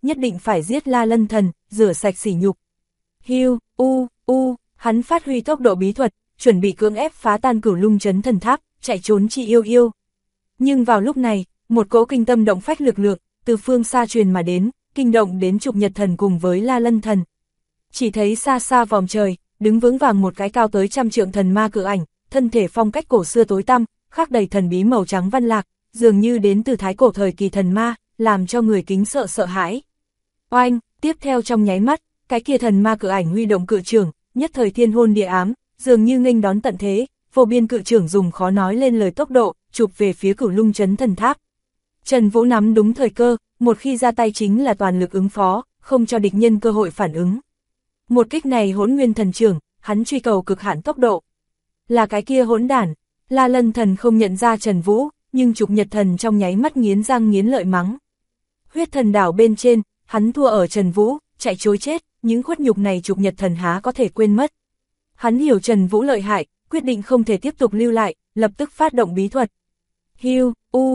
nhất định phải giết La Lân Thần, rửa sạch sỉ nhục. Hiu, hắn phát huy tốc độ bí thuật, chuẩn bị cưỡng ép phá tan Cửu Lung Chấn Thần Tháp, chạy trốn chi yêu yêu. Nhưng vào lúc này, một cỗ kinh tâm động phách lực lượng, từ phương xa truyền mà đến, kinh động đến Trục Nhật Thần cùng với La Lân Thần. Chỉ thấy xa xa vòm trời, đứng vững vàng một cái cao tới 100 trượng thần ma cự ảnh, thân thể phong cách cổ xưa tối tăm, khắc đầy thần bí màu trắng văn lạc, dường như đến từ thái cổ thời kỳ thần ma, làm cho người kính sợ sợ hãi. Oanh, tiếp theo trong nháy mắt, cái kia thần ma cự ảnh huy động cự trưởng, nhất thời thiên hôn địa ám, dường như nghênh đón tận thế, vô biên cự trưởng dùng khó nói lên lời tốc độ, chụp về phía Cửu Lung Chấn Thần Tháp. Trần Vũ nắm đúng thời cơ, một khi ra tay chính là toàn lực ứng phó, không cho địch nhân cơ hội phản ứng. Một kích này Hỗn Nguyên Thần Trưởng, hắn truy cầu cực hạn tốc độ. Là cái kia hỗn đản, La Lân Thần không nhận ra Trần Vũ, nhưng Trục Nhật Thần trong nháy mắt nghiến răng nghiến lợi mắng. Huyết Thần đảo bên trên, hắn thua ở Trần Vũ, chạy trối chết, những khuất nhục này Trục Nhật Thần há có thể quên mất. Hắn hiểu Trần Vũ lợi hại, quyết định không thể tiếp tục lưu lại, lập tức phát động bí thuật. Hiu,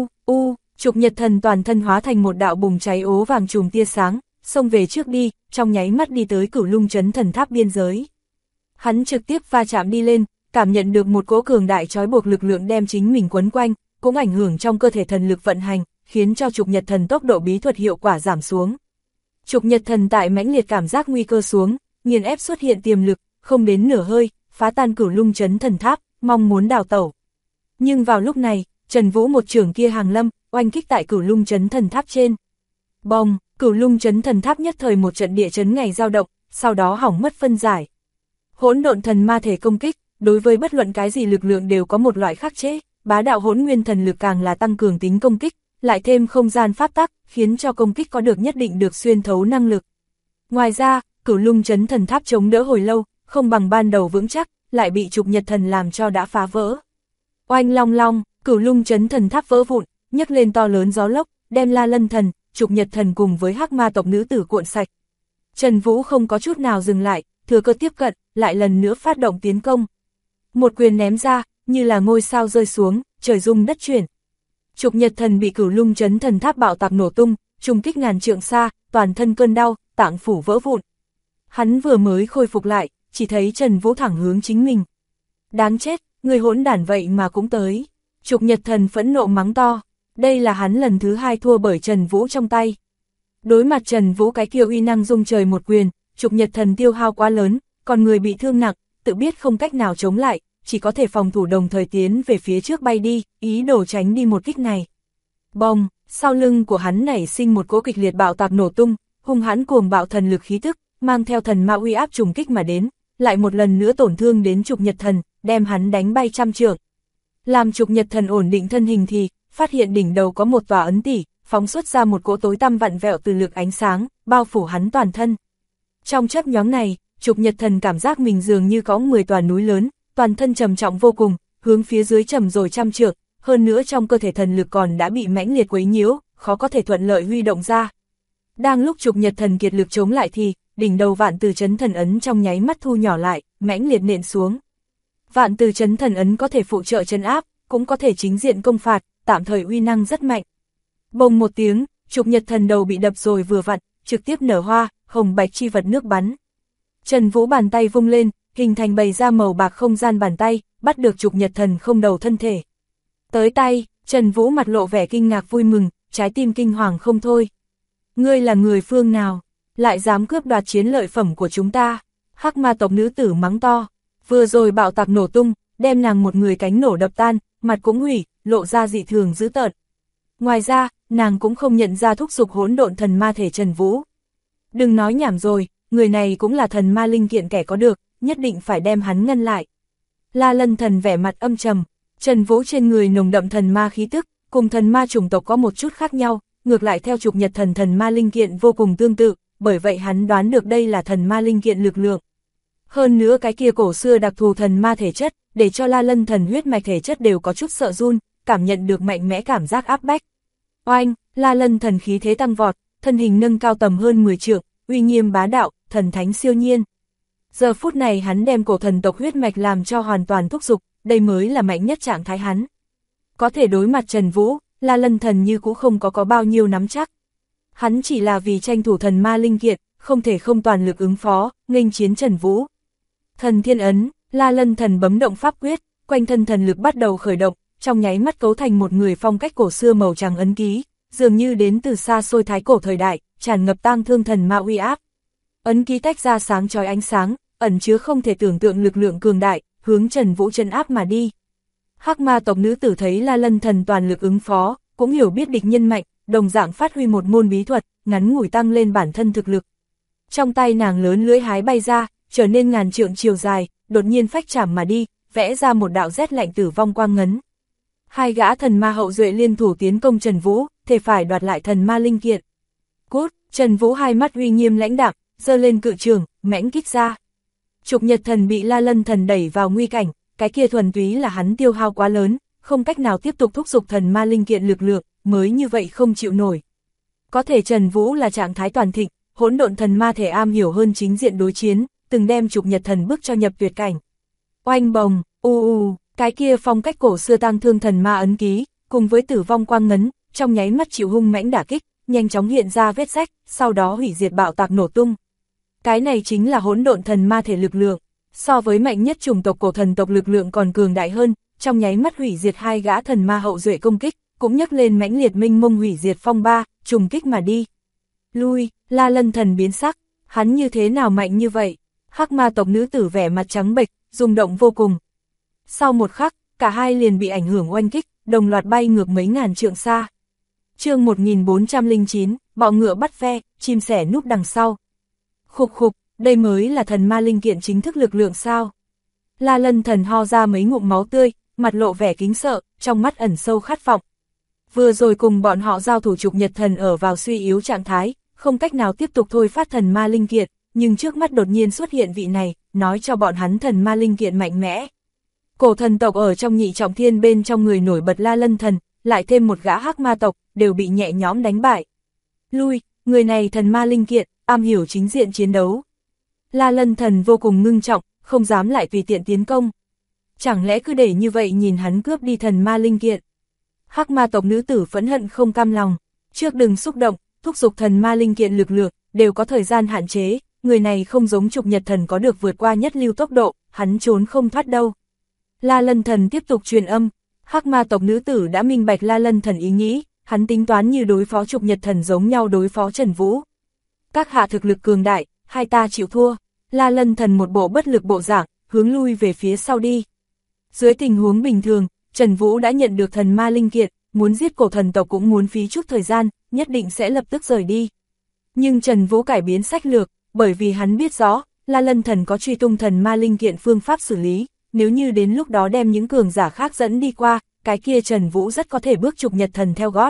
Trục Nhật Thần toàn thân hóa thành một đạo bùng cháy ố vàng chùm tia sáng, xông về trước đi, trong nháy mắt đi tới Cửu Lung Chấn Thần Tháp biên giới. Hắn trực tiếp va chạm đi lên, cảm nhận được một cỗ cường đại trói buộc lực lượng đem chính mình quấn quanh, cũng ảnh hưởng trong cơ thể thần lực vận hành, khiến cho Trục Nhật Thần tốc độ bí thuật hiệu quả giảm xuống. Trục Nhật Thần tại mãnh liệt cảm giác nguy cơ xuống, nghiền ép xuất hiện tiềm lực, không đến nửa hơi, phá tan Cửu Lung Chấn Thần Tháp, mong muốn đào tẩu. Nhưng vào lúc này, Trần Vũ một chưởng kia hàng lâm, oanh kích tại Cửu Lung Chấn Thần Tháp trên. Bồng, Cửu Lung Chấn Thần Tháp nhất thời một trận địa chấn ngày dao động, sau đó hỏng mất phân giải. Hỗn độn thần ma thể công kích, đối với bất luận cái gì lực lượng đều có một loại khắc chế, bá đạo hỗn nguyên thần lực càng là tăng cường tính công kích, lại thêm không gian pháp tắc, khiến cho công kích có được nhất định được xuyên thấu năng lực. Ngoài ra, Cửu Lung Chấn Thần Tháp chống đỡ hồi lâu, không bằng ban đầu vững chắc, lại bị Trục Nhật Thần làm cho đã phá vỡ. Oanh long long, Cửu Lung Chấn Thần Tháp vỡ vụn, nhấc lên to lớn gió lốc, đem La Lân Thần, Trục Nhật Thần cùng với Hắc Ma tộc nữ tử cuộn sạch. Trần Vũ không có chút nào dừng lại, thừa cơ tiếp cận, lại lần nữa phát động tiến công. Một quyền ném ra, như là ngôi sao rơi xuống, trời rung đất chuyển. Trục Nhật Thần bị Cửu Lung Chấn Thần Tháp bạo tạc nổ tung, trùng kích ngàn trượng xa, toàn thân cơn đau, tạng phủ vỡ vụn. Hắn vừa mới khôi phục lại, chỉ thấy Trần Vũ thẳng hướng chính mình. Đáng chết, người hỗn đản vậy mà cũng tới. Trục Nhật Thần phẫn nộ mắng to, đây là hắn lần thứ 2 thua bởi Trần Vũ trong tay. Đối mặt Trần Vũ cái kia uy năng rung trời một quyền, Trục Nhật Thần tiêu hao quá lớn, còn người bị thương nặng, tự biết không cách nào chống lại, chỉ có thể phòng thủ đồng thời tiến về phía trước bay đi, ý đồ tránh đi một kích này. Bồng, sau lưng của hắn nảy sinh một cỗ kịch liệt bạo tạc nổ tung, hung hãn cuồng bạo thần lực khí tức, mang theo thần ma uy áp trùng kích mà đến, lại một lần nữa tổn thương đến Trục Nhật Thần, đem hắn đánh bay 100 trượng. Làm Trục Nhật Thần ổn định thân hình thì, phát hiện đỉnh đầu có một tòa ấn tỷ, phóng xuất ra một cỗ tối tăm vặn vẹo từ lực ánh sáng, bao phủ hắn toàn thân. Trong chớp nhoáng này, Trục Nhật Thần cảm giác mình dường như có 10 tòa núi lớn, toàn thân trầm trọng vô cùng, hướng phía dưới trầm rồi 100 trượng, hơn nữa trong cơ thể thần lực còn đã bị mãnh liệt quấy nhiễu, khó có thể thuận lợi huy động ra. Đang lúc Trục Nhật Thần kiệt lực chống lại thì, đỉnh đầu Vạn Từ Chấn Thần Ấn trong nháy mắt thu nhỏ lại, mãnh liệt nện xuống. Vạn Từ Chấn Thần Ấn có thể phụ trợ trấn áp, cũng có thể chính diện công phạt, tạm thời uy năng rất mạnh. Bồng một tiếng, Trục Nhật Thần đầu bị đập rồi vừa vặn, trực tiếp nở hoa, hồng bạch chi vật nước bắn. Trần Vũ bàn tay vung lên, hình thành bày ra màu bạc không gian bàn tay, bắt được Trục Nhật Thần không đầu thân thể. Tới tay, Trần Vũ mặt lộ vẻ kinh ngạc vui mừng, trái tim kinh hoàng không thôi. Ngươi là người phương nào, lại dám cướp đoạt chiến lợi phẩm của chúng ta? Hắc Ma tộc nữ tử mắng to, vừa rồi bạo tạc nổ tung, đem nàng một người cánh nổ đập tan, mặt cũng hủy, lộ ra dị thường dữ tợn. Ngoài ra, nàng cũng không nhận ra thúc giục hỗn độn thần ma thể Trần Vũ. Đừng nói nhảm rồi, người này cũng là thần ma linh kiện kẻ có được, nhất định phải đem hắn ngăn lại. La Lân Thần vẻ mặt âm trầm, Trần Vũ trên người nồng đậm thần ma khí tức, cùng thần ma chủng tộc có một chút khác nhau, ngược lại theo Trục Nhật Thần thần ma linh kiện vô cùng tương tự, bởi vậy hắn đoán được đây là thần ma linh kiện lực lượng. Hơn nữa cái kia cổ xưa đặc thù thần ma thể chất, để cho La Lân Thần huyết mạch thể chất đều có chút sợ run, cảm nhận được mạnh mẽ cảm giác áp bách. Oanh, La Lân Thần khí thế tăng vọt, thân hình nâng cao tầm hơn 10 trượng, uy nghiêm bá đạo, thần thánh siêu nhiên. Giờ phút này hắn đem cổ thần tộc huyết mạch làm cho hoàn toàn thúc giục, đây mới là mạnh nhất trạng thái hắn. Có thể đối mặt Trần Vũ, La Lân Thần như cũng không có bao nhiêu nắm chắc. Hắn chỉ là vì tranh thủ thần ma linh kiện, không thể không toàn lực ứng phó, nghênh chiến Trần Vũ. Thần thiên ấn, La Lân thần bấm động pháp quyết, quanh thân thần lực bắt đầu khởi động, trong nháy mắt cấu thành một người phong cách cổ xưa màu trắng ấn ký, dường như đến từ xa xôi thái cổ thời đại, tràn ngập tang thương thần ma uy áp. Ấn ký tách ra sáng chói ánh sáng, ẩn chứa không thể tưởng tượng lực lượng cường đại, hướng Trần Vũ trấn áp mà đi. Hắc ma tộc nữ tử thấy La Lân thần toàn lực ứng phó, cũng hiểu biết địch nhân mạnh, đồng dạng phát huy một môn bí thuật, ngắn ngủi tăng lên bản thân thực lực. Trong tay nàng lớn lưỡi hái bay ra, trở nên ngàn trượng chiều dài, đột nhiên phách chạm mà đi, vẽ ra một đạo rét lạnh tử vong quang ngấn. Hai gã thần ma hậu duệ liên thủ tiến công Trần Vũ, thề phải đoạt lại thần ma linh kiện. Cút, Trần Vũ hai mắt uy nghiêm lãnh đạm, giơ lên cự trường, mãnh kích ra. Trục Nhật thần bị La Lân thần đẩy vào nguy cảnh, cái kia thuần túy là hắn tiêu hao quá lớn, không cách nào tiếp tục thúc giục thần ma linh kiện lực lượng, mới như vậy không chịu nổi. Có thể Trần Vũ là trạng thái toàn thịnh, hỗn độn thần ma thể am hiểu hơn chính diện đối chiến, từng đem Trục Nhật thần bước cho nhập tuyệt cảnh. Oanh bồng, cái kia phong cách cổ xưa tang thương thần ma ấn ký, cùng với tử vong quang ngấn, trong nháy mắt chịu hung mãnh đả kích, nhanh chóng hiện ra vết rách, sau đó hủy diệt bạo tạc nổ tung. Cái này chính là hỗn độn thần ma thể lực lượng, so với mạnh nhất chủng tộc cổ thần tộc lực lượng còn cường đại hơn, trong nháy mắt hủy diệt hai gã thần ma hậu duệ công kích, cũng nhấc lên mãnh liệt minh mông hủy diệt phong ba, trùng kích mà đi. Lui, La Lân thần biến sắc, hắn như thế nào mạnh như vậy? Hắc ma tộc nữ tử vẻ mặt trắng bệch, rung động vô cùng. Sau một khắc, cả hai liền bị ảnh hưởng oanh kích, đồng loạt bay ngược mấy ngàn trượng xa. Chương 1409, bọ ngựa bắt ve, chim sẻ núp đằng sau. Khục khục, đây mới là thần ma linh kiện chính thức lực lượng sao? La Lân thần ho ra mấy ngụm máu tươi, mặt lộ vẻ kính sợ, trong mắt ẩn sâu khát vọng. Vừa rồi cùng bọn họ giao thủ Trục Nhật thần ở vào suy yếu trạng thái, không cách nào tiếp tục thôi phát thần ma linh kiện, nhưng trước mắt đột nhiên xuất hiện vị này, nói cho bọn hắn thần ma linh kiện mạnh mẽ. Cổ thần tộc ở trong nhị trọng thiên bên trong người nổi bật La Lân thần, lại thêm một gã hắc ma tộc, đều bị nhẹ nhõm đánh bại. Lui, người này thần ma linh kiện, am hiểu chính diện chiến đấu. La Lân thần vô cùng ngưng trọng, không dám lại tùy tiện tiến công. Chẳng lẽ cứ để như vậy nhìn hắn cướp đi thần ma linh kiện? Hắc ma tộc nữ tử phẫn hận không cam lòng, trước đừng xúc động, thúc giục thần ma linh kiện lực lượng, đều có thời gian hạn chế, người này không giống Trục Nhật thần có được vượt qua nhất lưu tốc độ, hắn trốn không thoát đâu. La Lân thần tiếp tục truyền âm, Hắc ma tộc nữ tử đã minh bạch La Lân thần ý nghĩ, hắn tính toán như đối phó Trục Nhật thần giống nhau đối phó Trần Vũ. Các hạ thực lực cường đại, hai ta chịu thua. La Lân thần một bộ bất lực bộ dạng, hướng lui về phía sau đi. Dưới tình huống bình thường, Trần Vũ đã nhận được thần ma linh kiện, muốn giết cổ thần tộc cũng muốn phí chút thời gian, nhất định sẽ lập tức rời đi. Nhưng Trần Vũ cải biến sách lược, bởi vì hắn biết rõ, La Lân thần có truy tung thần ma linh kiện phương pháp xử lý, nếu như đến lúc đó đem những cường giả khác dẫn đi qua, cái kia Trần Vũ rất có thể bước Trục Nhật thần theo gót.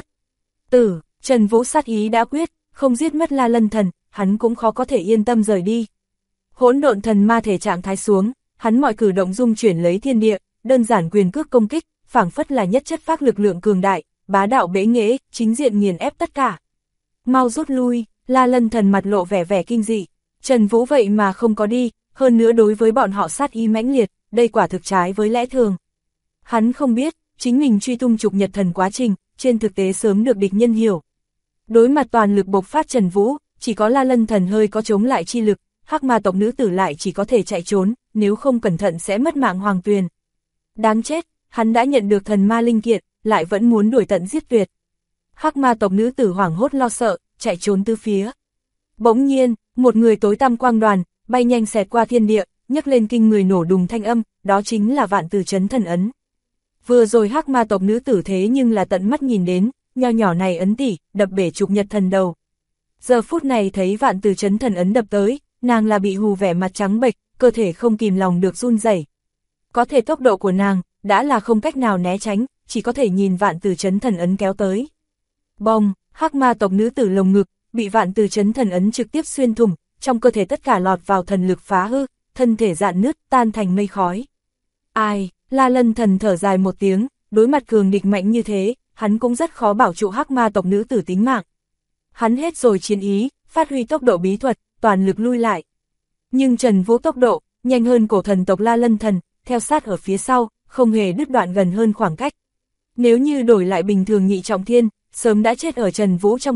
Trần Vũ sát ý đã quyết, không giết mất La Lân thần, hắn cũng khó có thể yên tâm rời đi. Hỗn độn thần ma thể trạng thái xuống, hắn mọi cử động dung chuyển lấy thiên địa, đơn giản quyền cước công kích, phảng phất là nhất chất phác lực lượng cường đại, bá đạo bẽ nghễ, chính diện nghiền ép tất cả. Mau rút lui, La Lân thần mặt lộ vẻ kinh dị, Trần Vũ vậy mà không có đi, hơn nữa đối với bọn họ sát ý mãnh liệt, đây quả thực trái với lẽ thường. Hắn không biết, chính mình truy tung Trục Nhật thần quá trình, trên thực tế sớm được địch nhân hiểu. Đối mặt toàn lực bộc phát Trần Vũ, chỉ có La Lân thần hơi có chống lại chi lực, Hắc ma tộc nữ tử lại chỉ có thể chạy trốn, nếu không cẩn thận sẽ mất mạng hoàng tuyền. Đáng chết, hắn đã nhận được thần ma linh kiện, lại vẫn muốn đuổi tận giết tuyệt. Hắc ma tộc nữ tử hoảng hốt lo sợ, chạy trốn tứ phía. Bỗng nhiên, một người tối tăm quang đoàn, bay nhanh xẹt qua thiên địa, nhấc lên kinh người nổ đùng thanh âm, đó chính là Vạn Tử Chấn thần ấn. Vừa rồi Hắc ma tộc nữ tử thế nhưng là tận mắt nhìn đến, nho nhỏ này ấn tỷ, đập bể Trục Nhật thần đầu. Giờ phút này thấy Vạn Tử Chấn thần ấn đập tới, nàng là bị hù vẻ mặt trắng bệch, cơ thể không kìm lòng được run rẩy. Có thể tốc độ của nàng, đã là không cách nào né tránh, chỉ có thể nhìn Vạn Tử Chấn thần ấn kéo tới. Bong, Hắc ma tộc nữ tử lồng ngực, bị Vạn Tử Chấn thần ấn trực tiếp xuyên thủng, trong cơ thể tất cả lọt vào thần lực phá hư, thân thể rạn nứt, tan thành mây khói. Ai, La Lân thần thở dài một tiếng, đối mặt cường địch mạnh như thế, hắn cũng rất khó bảo trụ Hắc ma tộc nữ tử tính mạng. Hắn hết rồi chiến ý, phát huy tốc độ bí thuật, toàn lực lui lại. Nhưng Trần Vũ tốc độ, nhanh hơn cổ thần tộc La Lân thần, theo sát ở phía sau, không hề đứt đoạn gần hơn khoảng cách. Nếu như đổi lại bình thường nhị trọng thiên, sớm đã chết ở Trần Vũ trong tay,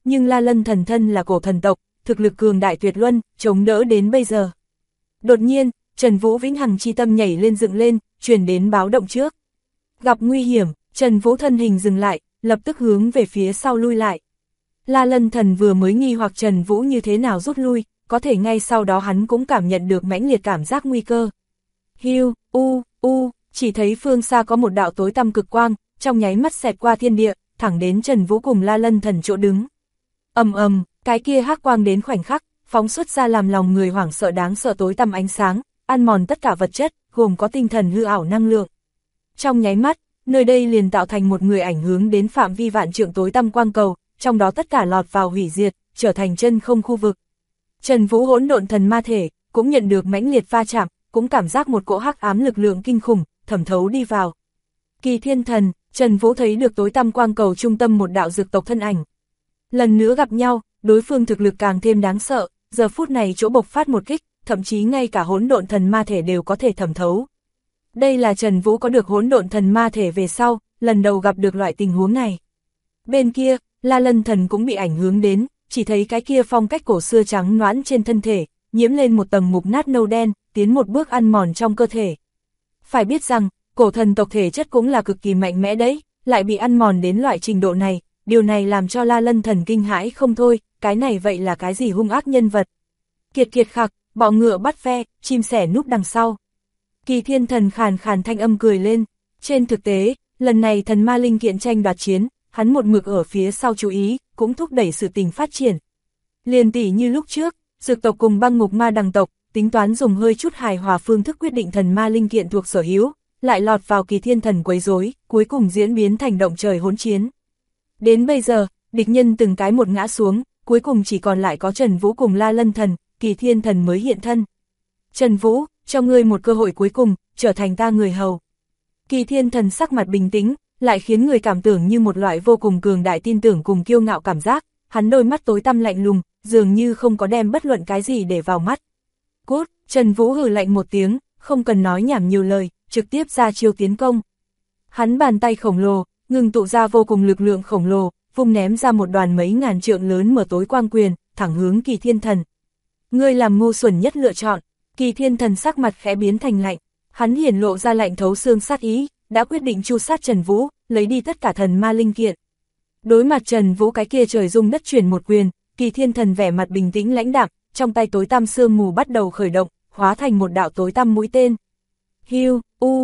nhưng La Lân thần thân là cổ thần tộc, thực lực cường đại tuyệt luân, chống đỡ đến bây giờ. Đột nhiên, Trần Vũ vĩnh hằng chi tâm nhảy lên dựng lên, truyền đến báo động trước. Gặp nguy hiểm, Trần Vũ thân hình dừng lại, lập tức hướng về phía sau lui lại. La Lân thần vừa mới nghi hoặc Trần Vũ như thế nào rút lui, có thể ngay sau đó hắn cũng cảm nhận được mãnh liệt cảm giác nguy cơ. Hiu, chỉ thấy phương xa có một đạo tối tăm cực quang, trong nháy mắt xẹt qua thiên địa, thẳng đến Trần Vũ cùng La Lân thần chỗ đứng. Cái kia hắc quang đến khoảnh khắc, phóng xuất ra làm lòng người hoảng sợ đáng sợ tối tăm ánh sáng, ăn mòn tất cả vật chất, gồm có tinh thần hư ảo năng lượng. Trong nháy mắt, nơi đây liền tạo thành một người ảnh hướng đến phạm vi vạn trượng tối tăm quang cầu, trong đó tất cả lọt vào hủy diệt, trở thành chân không khu vực. Trần Vũ hỗn độn thần ma thể, cũng nhận được mãnh liệt va chạm, cũng cảm giác một cỗ hắc ám lực lượng kinh khủng, thẩm thấu đi vào. Kỳ Thiên Thần, Trần Vũ thấy được tối tăm quang cầu trung tâm một đạo dược tộc thân ảnh. Lần nữa gặp nhau, đối phương thực lực càng thêm đáng sợ, giờ phút này chỗ bộc phát một kích, thậm chí ngay cả hỗn độn thần ma thể đều có thể thẩm thấu. Đây là Trần Vũ có được hỗn độn thần ma thể về sau, lần đầu gặp được loại tình huống này. Bên kia, La Lân thần cũng bị ảnh hưởng đến, chỉ thấy cái kia phong cách cổ xưa trắng nõn trên thân thể, nhiễm lên một tầng mục nát nâu đen, tiến một bước ăn mòn trong cơ thể. Phải biết rằng, cổ thần tộc thể chất cũng là cực kỳ mạnh mẽ đấy, lại bị ăn mòn đến loại trình độ này, điều này làm cho La Lân thần kinh hãi không thôi, cái này vậy là cái gì hung ác nhân vật. Kiệt kiệt khặc, bọ ngựa bắt ve, chim sẻ núp đằng sau. Kỳ Thiên Thần khàn khàn thanh âm cười lên, trên thực tế, lần này thần ma linh kiện tranh đoạt chiến, hắn một mực ở phía sau chú ý, cũng thúc đẩy sự tình phát triển. Liền tỉ như lúc trước, dược tộc cùng băng ngục ma đằng tộc, tính toán dùng hơi chút hài hòa phương thức quyết định thần ma linh kiện thuộc sở hữu, lại lọt vào Kỳ Thiên Thần quấy rối, cuối cùng diễn biến thành động trời hỗn chiến. Đến bây giờ, địch nhân từng cái một ngã xuống, cuối cùng chỉ còn lại có Trần Vũ cùng La Lân thần, Kỳ Thiên Thần mới hiện thân. Trần Vũ, cho ngươi một cơ hội cuối cùng, trở thành ta người hầu. Kỳ Thiên Thần sắc mặt bình tĩnh, lại khiến người cảm tưởng như một loại vô cùng cường đại tin tưởng cùng kiêu ngạo cảm giác, hắn đôi mắt tối tăm lạnh lùng, dường như không có đem bất luận cái gì để vào mắt. Cút, Trần Vũ hừ lạnh một tiếng, không cần nói nhảm nhiều lời, trực tiếp ra chiêu tiến công. Hắn bàn tay khổng lồ, ngừng tụ ra vô cùng lực lượng khổng lồ, vung ném ra một đoàn mấy ngàn trượng lớn mở tối quang quyền, thẳng hướng Kỳ Thiên Thần. Ngươi làm ngu xuẩn nhất lựa chọn. Kỳ Thiên Thần sắc mặt khẽ biến thành lạnh, hắn hiển lộ ra lạnh thấu xương sát ý, đã quyết định tru sát Trần Vũ, lấy đi tất cả thần ma linh kiện. Đối mặt Trần Vũ cái kia trời rung đất chuyển một quyền, Kỳ Thiên Thần vẻ mặt bình tĩnh lãnh đạm, trong tay tối tăm sương mù bắt đầu khởi động, hóa thành một đạo tối tăm mũi tên. Hiu,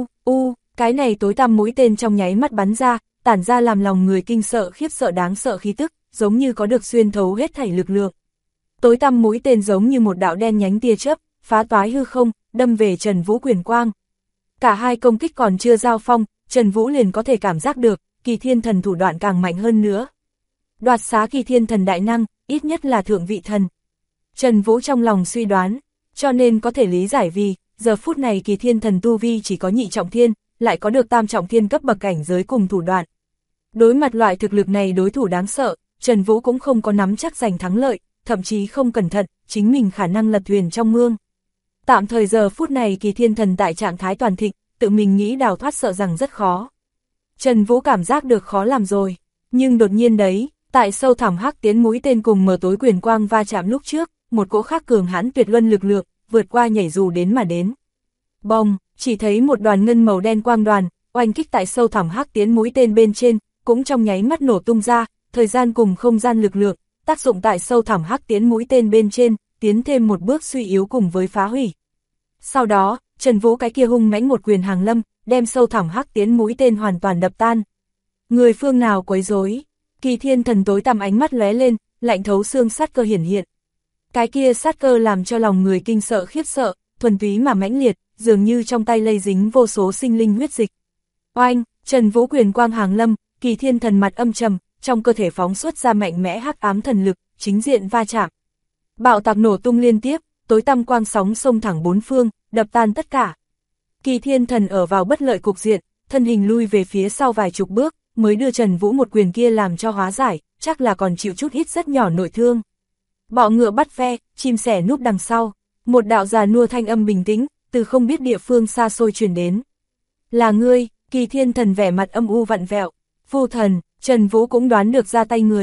cái này tối tăm mũi tên trong nháy mắt bắn ra, tản ra làm lòng người kinh sợ khiếp sợ đáng sợ khí tức, giống như có được xuyên thấu hết thảy lực lượng. Tối tăm mũi tên giống như một đạo đen nhánh tia chớp, phá toái hư không, đâm về Trần Vũ quyền quang. Cả hai công kích còn chưa giao phong, Trần Vũ liền có thể cảm giác được, Kỳ Thiên Thần thủ đoạn càng mạnh hơn nữa. Đoạt xá Kỳ Thiên Thần đại năng, ít nhất là thượng vị thần. Trần Vũ trong lòng suy đoán, cho nên có thể lý giải vì, giờ phút này Kỳ Thiên Thần tu vi chỉ có nhị trọng thiên, lại có được tam trọng thiên cấp bậc cảnh giới cùng thủ đoạn. Đối mặt loại thực lực này đối thủ đáng sợ, Trần Vũ cũng không có nắm chắc giành thắng lợi, thậm chí không cẩn thận, chính mình khả năng lật thuyền trong mương. Tạm thời giờ phút này Kỳ Thiên Thần tại trạng thái toàn thịnh, tự mình nghĩ đào thoát sợ rằng rất khó. Trần Vũ cảm giác được khó làm rồi, nhưng đột nhiên đấy, tại sâu thẳm hắc tiến mũi tên cùng mở tối quyền quang va chạm lúc trước, một cỗ khác cường hãn tuyệt luân lực lượng, vượt qua nhảy dù đến mà đến. Bông, chỉ thấy một đoàn ngân màu đen quang đoàn, oanh kích tại sâu thẳm hắc tiến mũi tên bên trên, cũng trong nháy mắt nổ tung ra, thời gian cùng không gian lực lượng, tác dụng tại sâu thẳm hắc tiến mũi tên bên trên, tiến thêm một bước suy yếu cùng với phá hủy. Sau đó, Trần Vũ cái kia hung mãnh một quyền hàng lâm, đem sâu thẳm hắc tiến mũi tên hoàn toàn đập tan. Người phương nào quấy rối? Kỳ Thiên Thần tối tăm ánh mắt lóe lên, lạnh thấu xương sát cơ hiển hiện. Cái kia sát cơ làm cho lòng người kinh sợ khiếp sợ, thuần túy mà mãnh liệt, dường như trong tay lây dính vô số sinh linh huyết dịch. Oanh, Trần Vũ quyền quang hàng lâm, Kỳ Thiên Thần mặt âm trầm, trong cơ thể phóng xuất ra mạnh mẽ hắc ám thần lực, chính diện va chạm. Bạo tạc nổ tung liên tiếp, tối tăm quang sóng xông thẳng bốn phương, đập tan tất cả. Kỳ Thiên Thần ở vào bất lợi cục diện, thân hình lui về phía sau vài chục bước, mới đưa Trần Vũ một quyền kia làm cho hóa giải, chắc là còn chịu chút ít rất nhỏ nội thương. Bọ ngựa bắt ve, chim sẻ núp đằng sau, một đạo già nua thanh âm bình tĩnh, từ không biết địa phương xa xôi truyền đến. Là ngươi, Kỳ Thiên Thần vẻ mặt âm u vặn vẹo, Vu Thần, Trần Vũ cũng đoán được ra tay người.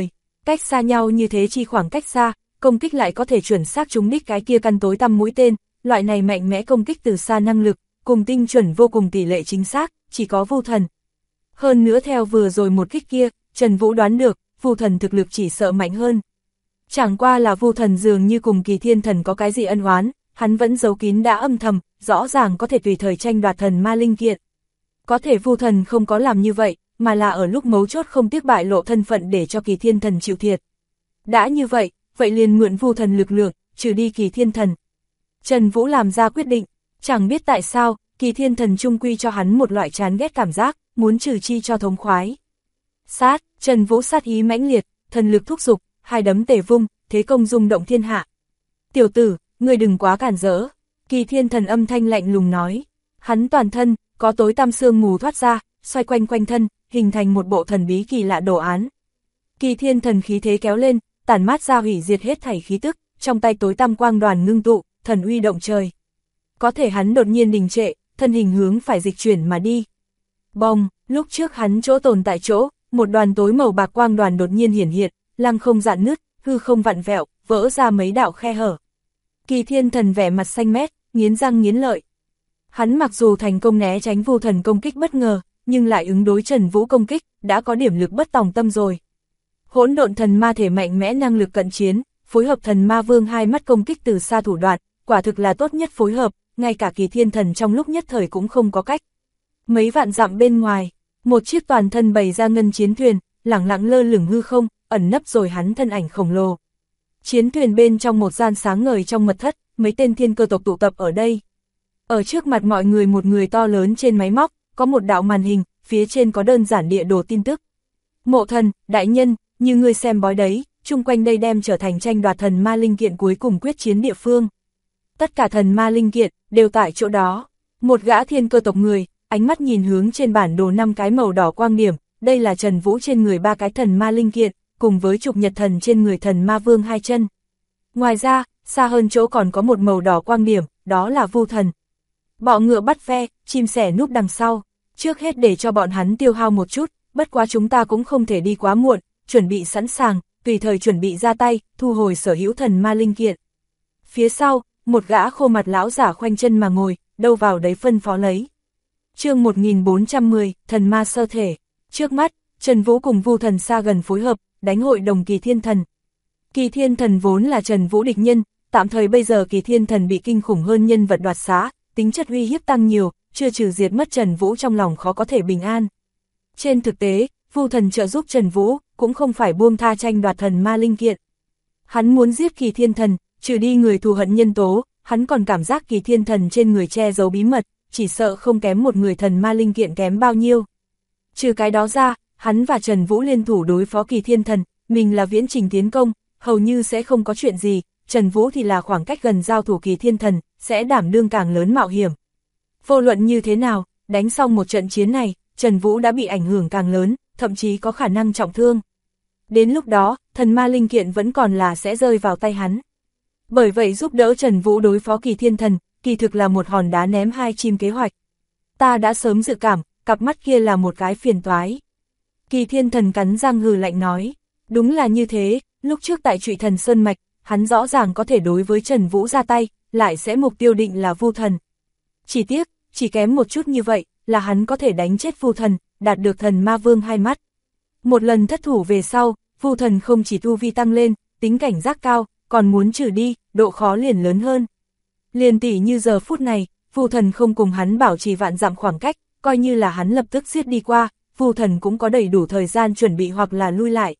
Cách xa nhau như thế chi khoảng cách xa, công kích lại có thể chuẩn xác trúng đích cái kia căn tối tăm mũi tên, loại này mạnh mẽ công kích từ xa năng lực, cùng tinh chuẩn vô cùng tỷ lệ chính xác, chỉ có Vu Thần. Hơn nữa theo vừa rồi một kích kia, Trần Vũ đoán được, Vu Thần thực lực chỉ sợ mạnh hơn. Chẳng qua là Vu Thần dường như cùng Kỳ Thiên Thần có cái gì ân oán, hắn vẫn giấu kín đã âm thầm, rõ ràng có thể tùy thời tranh đoạt thần ma linh kiện. Có thể Vu Thần không có làm như vậy, mà là ở lúc mấu chốt không tiếc bại lộ thân phận để cho Kỳ Thiên Thần chịu thiệt. Đã như vậy, vậy liền mượn Vu Thần lực lượng, trừ đi Kỳ Thiên Thần. Trần Vũ làm ra quyết định, chẳng biết tại sao, Kỳ Thiên Thần trung quy cho hắn một loại chán ghét cảm giác, muốn trừ chi cho thống khoái. Sát, Trần Vũ sát ý mãnh liệt, thần lực thúc giục, hai đấm tề vung, thế công rung động thiên hạ. Tiểu tử, ngươi đừng quá cản rỡ. Kỳ Thiên Thần âm thanh lạnh lùng nói. Hắn toàn thân, có tối tăm sương mù thoát ra, xoay quanh quanh thân, hình thành một bộ thần bí kỳ lạ đồ án. Kỳ Thiên Thần khí thế kéo lên, tản mát ra hủy diệt hết thảy khí tức, trong tay tối tăm quang đoàn ngưng tụ, thần uy động trời. Có thể hắn đột nhiên đình trệ, thân hình hướng phải dịch chuyển mà đi. Bong, lúc trước hắn chỗ tồn tại chỗ, một đoàn tối màu bạc quang đoàn đột nhiên hiển hiện, lăng không rạn nứt, hư không vặn vẹo, vỡ ra mấy đạo khe hở. Kỳ Thiên Thần vẻ mặt xanh mét, nghiến răng nghiến lợi. Hắn mặc dù thành công né tránh Vu Thần công kích bất ngờ, nhưng lại ứng đối Trần Vũ công kích, đã có điểm lực bất tòng tâm rồi. Hỗn độn thần ma thể mạnh mẽ năng lực cận chiến, phối hợp thần ma vương hai mắt công kích từ xa thủ đoạn, quả thực là tốt nhất phối hợp, ngay cả Kỳ Thiên Thần trong lúc nhất thời cũng không có cách. Mấy vạn dặm bên ngoài, một chiếc toàn thân bày ra ngân chiến thuyền, lẳng lặng lơ lửng hư không, ẩn nấp rồi hắn thân ảnh khổng lồ. Chiến thuyền bên trong một gian sáng ngời trong mật thất, mấy tên thiên cơ tộc tụ tập ở đây. Ở trước mặt mọi người một người to lớn trên máy móc, có một đạo màn hình, phía trên có đơn giản địa đồ tin tức. Mộ Thần, đại nhân, như ngươi xem bói đấy, chung quanh đây đem trở thành tranh đoạt thần ma linh kiện cuối cùng quyết chiến địa phương. Tất cả thần ma linh kiện, đều tại chỗ đó. Một gã thiên cơ tộc người, ánh mắt nhìn hướng trên bản đồ 5 cái màu đỏ quang điểm, đây là Trần Vũ trên người 3 cái thần ma linh kiện, cùng với trục nhật thần trên người thần ma vương 2 chân. Ngoài ra, xa hơn chỗ còn có một màu đỏ quang điểm, đó là Vu Thần. Bọ ngựa bắt ve, chim sẻ núp đằng sau, trước hết để cho bọn hắn tiêu hao một chút, bất quá chúng ta cũng không thể đi quá muộn, chuẩn bị sẵn sàng, tùy thời chuẩn bị ra tay, thu hồi sở hữu thần ma linh kiện. Phía sau, một gã khô mặt lão giả khoanh chân mà ngồi, đâu vào đấy phân phó lấy. Chương 1410, thần ma sơ thể. Trước mắt, Trần Vũ cùng Vu Thần xa gần phối hợp, đánh hội đồng Kỳ Thiên Thần. Kỳ Thiên Thần vốn là Trần Vũ địch nhân, tạm thời bây giờ Kỳ Thiên Thần bị kinh khủng hơn nhân vật đoạt xá, tính chất uy hiếp tăng nhiều, chưa trừ diệt mất Trần Vũ trong lòng khó có thể bình an. Trên thực tế, Vu Thần trợ giúp Trần Vũ, cũng không phải buông tha tranh đoạt thần ma linh kiện. Hắn muốn giết Kỳ Thiên Thần, trừ đi người thù hận nhân tố, hắn còn cảm giác Kỳ Thiên Thần trên người che giấu bí mật, chỉ sợ không kém một người thần ma linh kiện kém bao nhiêu. Trừ cái đó ra, hắn và Trần Vũ liên thủ đối phó Kỳ Thiên Thần, mình là viễn trình tiến công, hầu như sẽ không có chuyện gì, Trần Vũ thì là khoảng cách gần giao thủ Kỳ Thiên Thần, sẽ đảm đương càng lớn mạo hiểm. Vô luận như thế nào, đánh xong một trận chiến này, Trần Vũ đã bị ảnh hưởng càng lớn, thậm chí có khả năng trọng thương. Đến lúc đó, thần ma linh kiện vẫn còn là sẽ rơi vào tay hắn. Bởi vậy giúp đỡ Trần Vũ đối phó Kỳ Thiên Thần, kỳ thực là một hòn đá ném 2 chim kế hoạch. Ta đã sớm dự cảm, cặp mắt kia là một cái phiền toái. Kỳ Thiên Thần cắn răng hừ lạnh nói, đúng là như thế, lúc trước tại Trụy Thần Sơn Mạch, hắn rõ ràng có thể đối với Trần Vũ ra tay, lại sẽ mục tiêu định là Vu Thần. Chỉ tiếc, chỉ kém một chút như vậy, là hắn có thể đánh chết Vu Thần, đạt được thần ma vương 2 mắt. Một lần thất thủ về sau, Vu Thần không chỉ tu vi tăng lên, tính cảnh giác cao, còn muốn trừ đi, độ khó liền lớn hơn. Liền tỉ như giờ phút này, Vu Thần không cùng hắn bảo trì vạn dặm khoảng cách, coi như là hắn lập tức giết đi qua, Vu Thần cũng có đầy đủ thời gian chuẩn bị hoặc là lui lại.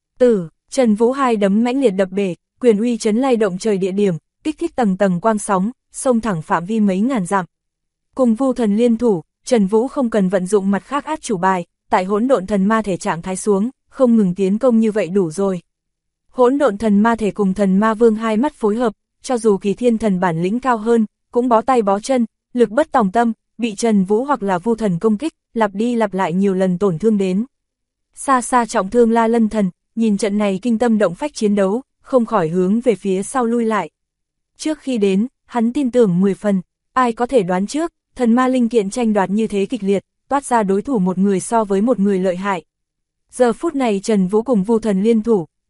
Trần Vũ hai đấm mãnh liệt đập bể, quyền uy chấn lay động trời địa điểm, kích thích tầng tầng quang sóng, xông thẳng phạm vi mấy ngàn dặm. Cùng Vu Thần liên thủ, Trần Vũ không cần vận dụng mặt khác át chủ bài, tại hỗn độn thần ma thể trạng thái xuống, không ngừng tiến công như vậy đủ rồi. Hỗn độn thần ma thể cùng thần ma vương 2 mắt phối hợp, cho dù Kỳ Thiên Thần bản lĩnh cao hơn, cũng bó tay bó chân, lực bất tòng tâm, bị Trần Vũ hoặc là Vu Thần công kích, lặp đi lặp lại nhiều lần tổn thương đến. Xa xa trọng thương La Lân Thần, nhìn trận này kinh tâm động phách chiến đấu, không khỏi hướng về phía sau lui lại. Trước khi đến, hắn tin tưởng 10 phần, ai có thể đoán trước, thần ma linh kiện tranh đoạt như thế kịch liệt, toát ra đối thủ một người so với một người lợi hại. Giờ phút này Trần Vũ cùng Vu Thần liên thủ,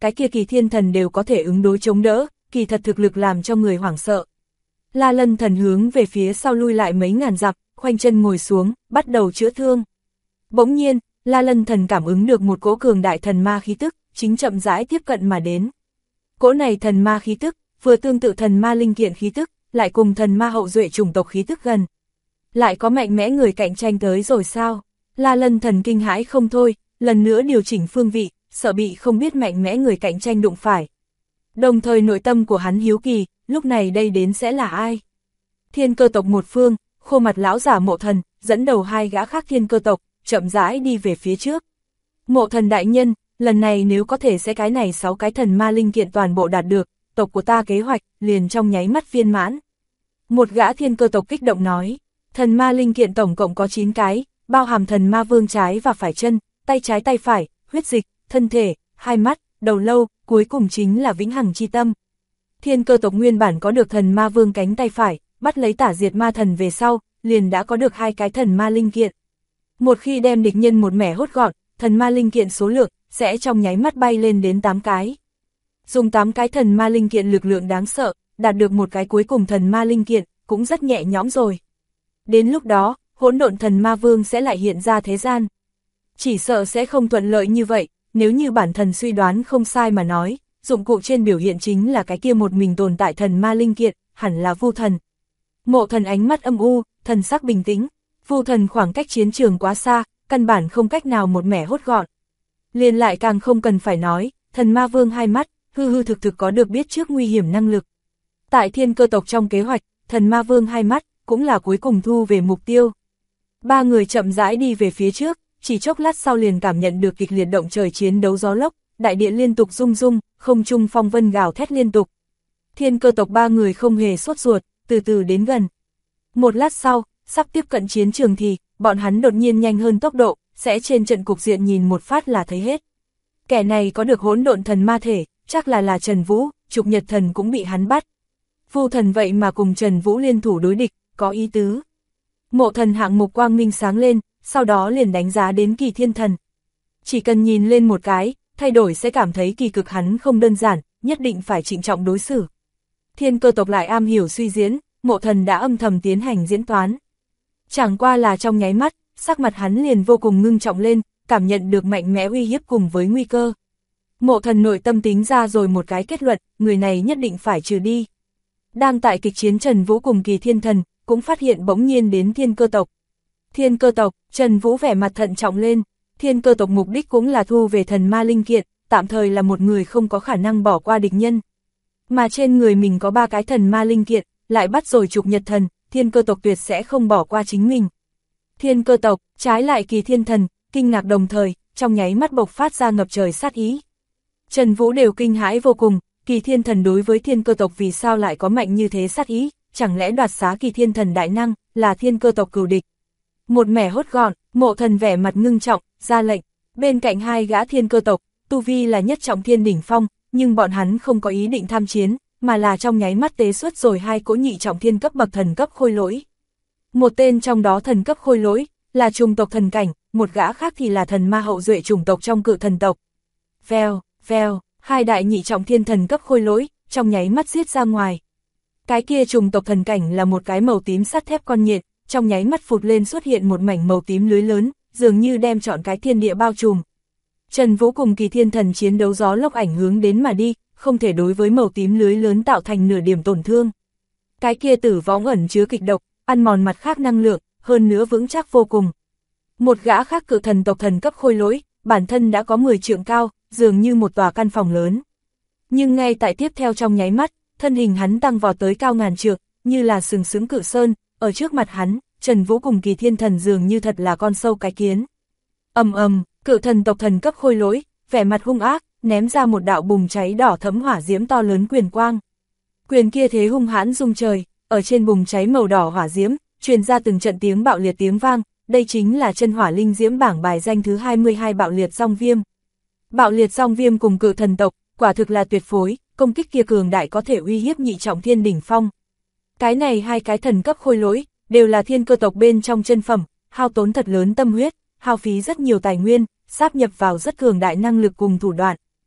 cái kia Kỳ Thiên Thần đều có thể ứng đối chống đỡ, kỳ thật thực lực làm cho người hoảng sợ. La Lân Thần hướng về phía sau lui lại mấy ngàn dặm, khoanh chân ngồi xuống, bắt đầu chữa thương. Bỗng nhiên, La Lân Thần cảm ứng được một cỗ cường đại thần ma khí tức, chính chậm rãi tiếp cận mà đến. Cỗ này thần ma khí tức, vừa tương tự thần ma linh kiện khí tức, lại cùng thần ma hậu duệ chủng tộc khí tức gần. Lại có mạnh mẽ người cạnh tranh tới rồi sao? La Lân Thần kinh hãi không thôi, lần nữa điều chỉnh phương vị, sợ bị không biết mạnh mẽ người cạnh tranh đụng phải. Đồng thời nội tâm của hắn hiếu kỳ, lúc này đây đến sẽ là ai? Thiên Cơ tộc một phương, khô mặt lão giả Mộ Thần, dẫn đầu hai gã khác Thiên Cơ tộc, chậm rãi đi về phía trước. Mộ Thần đại nhân, lần này nếu có thể sẽ cái này 6 cái thần ma linh kiện toàn bộ đạt được, tộc của ta kế hoạch, liền trong nháy mắt viên mãn. Một gã Thiên Cơ tộc kích động nói, thần ma linh kiện tổng cộng có 9 cái, bao hàm thần ma vương trái và phải chân, tay trái tay phải, huyết dịch, thân thể, hai mắt, đầu lâu, cuối cùng chính là vĩnh hằng chi tâm. Thiên Cơ tộc nguyên bản có được thần ma vương cánh tay phải, bắt lấy Tả Diệt Ma Thần về sau, liền đã có được 2 cái thần ma linh kiện. Một khi đem địch nhân một mẻ hốt gọn, thần ma linh kiện số lượng sẽ trong nháy mắt bay lên đến 8 cái. Dùng 8 cái thần ma linh kiện lực lượng đáng sợ, đạt được một cái cuối cùng thần ma linh kiện, cũng rất nhẹ nhõm rồi. Đến lúc đó, hỗn độn thần ma vương sẽ lại hiện ra thế gian. Chỉ sợ sẽ không thuận lợi như vậy, nếu như bản thần suy đoán không sai mà nói, dụng cụ trên biểu hiện chính là cái kia một mình tồn tại thần ma linh kiện, hẳn là Vu Thần. Mộ Thần ánh mắt âm u, thần sắc bình tĩnh, Vu Thần khoảng cách chiến trường quá xa, căn bản không cách nào một mẻ hốt gọn. Liền lại càng không cần phải nói, thần ma vương hai mắt, hư hư thực thực có được biết trước nguy hiểm năng lực. Tại Thiên Cơ tộc trong kế hoạch, thần ma vương hai mắt, cũng là cuối cùng thu về mục tiêu. Ba người chậm rãi đi về phía trước, chỉ chốc lát sau liền cảm nhận được kịch liệt động trời chiến đấu gió lốc, đại địa liên tục rung rung, không trung phong vân gào thét liên tục. Thiên Cơ tộc ba người không hề sốt ruột, từ từ đến gần. Một lát sau, sắp tiếp cận chiến trường thì, bọn hắn đột nhiên nhanh hơn tốc độ, sẽ trên trận cục diện nhìn một phát là thấy hết. Kẻ này có được hỗn độn thần ma thể, chắc là Trần Vũ, Trục Nhật Thần cũng bị hắn bắt. Vu Thần vậy mà cùng Trần Vũ liên thủ đối địch, có ý tứ. Mộ Thần hạng mục quang minh sáng lên, sau đó liền đánh giá đến Kỳ Thiên Thần. Chỉ cần nhìn lên một cái, thay đổi sẽ cảm thấy kỳ cực hắn không đơn giản, nhất định phải trịnh trọng đối xử. Thiên Cơ tộc lại am hiểu suy diễn, Mộ Thần đã âm thầm tiến hành diễn toán. Chẳng qua là trong nháy mắt, sắc mặt hắn liền vô cùng ngưng trọng lên, cảm nhận được mạnh mẽ uy hiếp cùng với nguy cơ. Mộ Thần nội tâm tính ra rồi một cái kết luận, người này nhất định phải trừ đi. Đang tại kịch chiến Trần Vũ cùng Kỳ Thiên Thần, cũng phát hiện bỗng nhiên đến Thiên Cơ tộc. Thiên Cơ tộc, Trần Vũ vẻ mặt thận trọng lên, Thiên Cơ tộc mục đích cũng là thu về thần ma linh kiện, tạm thời là một người không có khả năng bỏ qua địch nhân. Mà trên người mình có 3 cái thần ma linh kiện, lại bắt rồi Trục Nhật Thần, Thiên Cơ tộc tuyệt sẽ không bỏ qua chính mình. Thiên Cơ tộc, trái lại Kỳ Thiên Thần, kinh ngạc đồng thời, trong nháy mắt bộc phát ra ngập trời sát ý. Trần Vũ đều kinh hãi vô cùng, Kỳ Thiên Thần đối với Thiên Cơ tộc vì sao lại có mạnh như thế sát ý, chẳng lẽ đoạt xá Kỳ Thiên Thần đại năng, là Thiên Cơ tộc cừu địch. Một mẻ hốt gọn, Mộ Thần vẻ mặt ngưng trọng, ra lệnh, bên cạnh hai gã Thiên Cơ tộc, tu vi là nhất trọng thiên đỉnh phong, nhưng bọn hắn không có ý định tham chiến, mà là trong nháy mắt tế xuất rồi 2 cỗ nhị trọng thiên cấp bậc thần cấp khôi lỗi. Một tên trong đó thần cấp khôi lỗi, là trùng tộc thần cảnh, một gã khác thì là thần ma hậu duệ chủng tộc trong Cự Thần tộc. Vèo, vèo, 2 đại nhị trọng thiên thần cấp khôi lỗi, trong nháy mắt giết ra ngoài. Cái kia trùng tộc thần cảnh là một cái màu tím sắt thép con nhện, trong nháy mắt phụt lên xuất hiện một mảnh màu tím lưới lớn, dường như đem trọn cái thiên địa bao trùm. Trần Vũ cùng Kỳ Thiên Thần chiến đấu gió lốc ảnh hướng đến mà đi, không thể đối với màu tím lưới lớn tạo thành nửa điểm tổn thương. Cái kia tử vong ẩn chứa kịch độc, ăn mòn mặt khác năng lượng, hơn nữa vững chắc vô cùng. Một gã khác Cự Thần tộc thần cấp khôi lỗi, bản thân đã có 10 trượng cao, dường như một tòa căn phòng lớn. Nhưng ngay tại tiếp theo trong nháy mắt, thân hình hắn tăng vọt tới cao ngàn trượng, như là sừng sững cự sơn, ở trước mặt hắn, Trần Vũ cùng Kỳ Thiên Thần dường như thật là con sâu cái kiến. Ầm ầm, Cự Thần tộc thần cấp khôi lỗi, vẻ mặt hung ác, ném ra một đạo bùng cháy đỏ thẫm hỏa diễm to lớn quyền quang. Quyền kia thế hung hãn rung trời, ở trên bùng cháy màu đỏ hỏa diễm, truyền ra từng trận tiếng bạo liệt tiếng vang, đây chính là chân hỏa linh diễm bảng bài danh thứ 22 bạo liệt song viêm. Bạo liệt song viêm cùng Cự Thần tộc, quả thực là tuyệt phối, công kích kia cường đại có thể uy hiếp nhị trọng thiên đỉnh phong. Cái này 2 cái thần cấp khôi lỗi, đều là Thiên Cơ tộc bên trong chân phẩm, hao tốn thật lớn tâm huyết, hao phí rất nhiều tài nguyên, sáp nhập vào rất cường đại năng lực cùng thủ đoạn.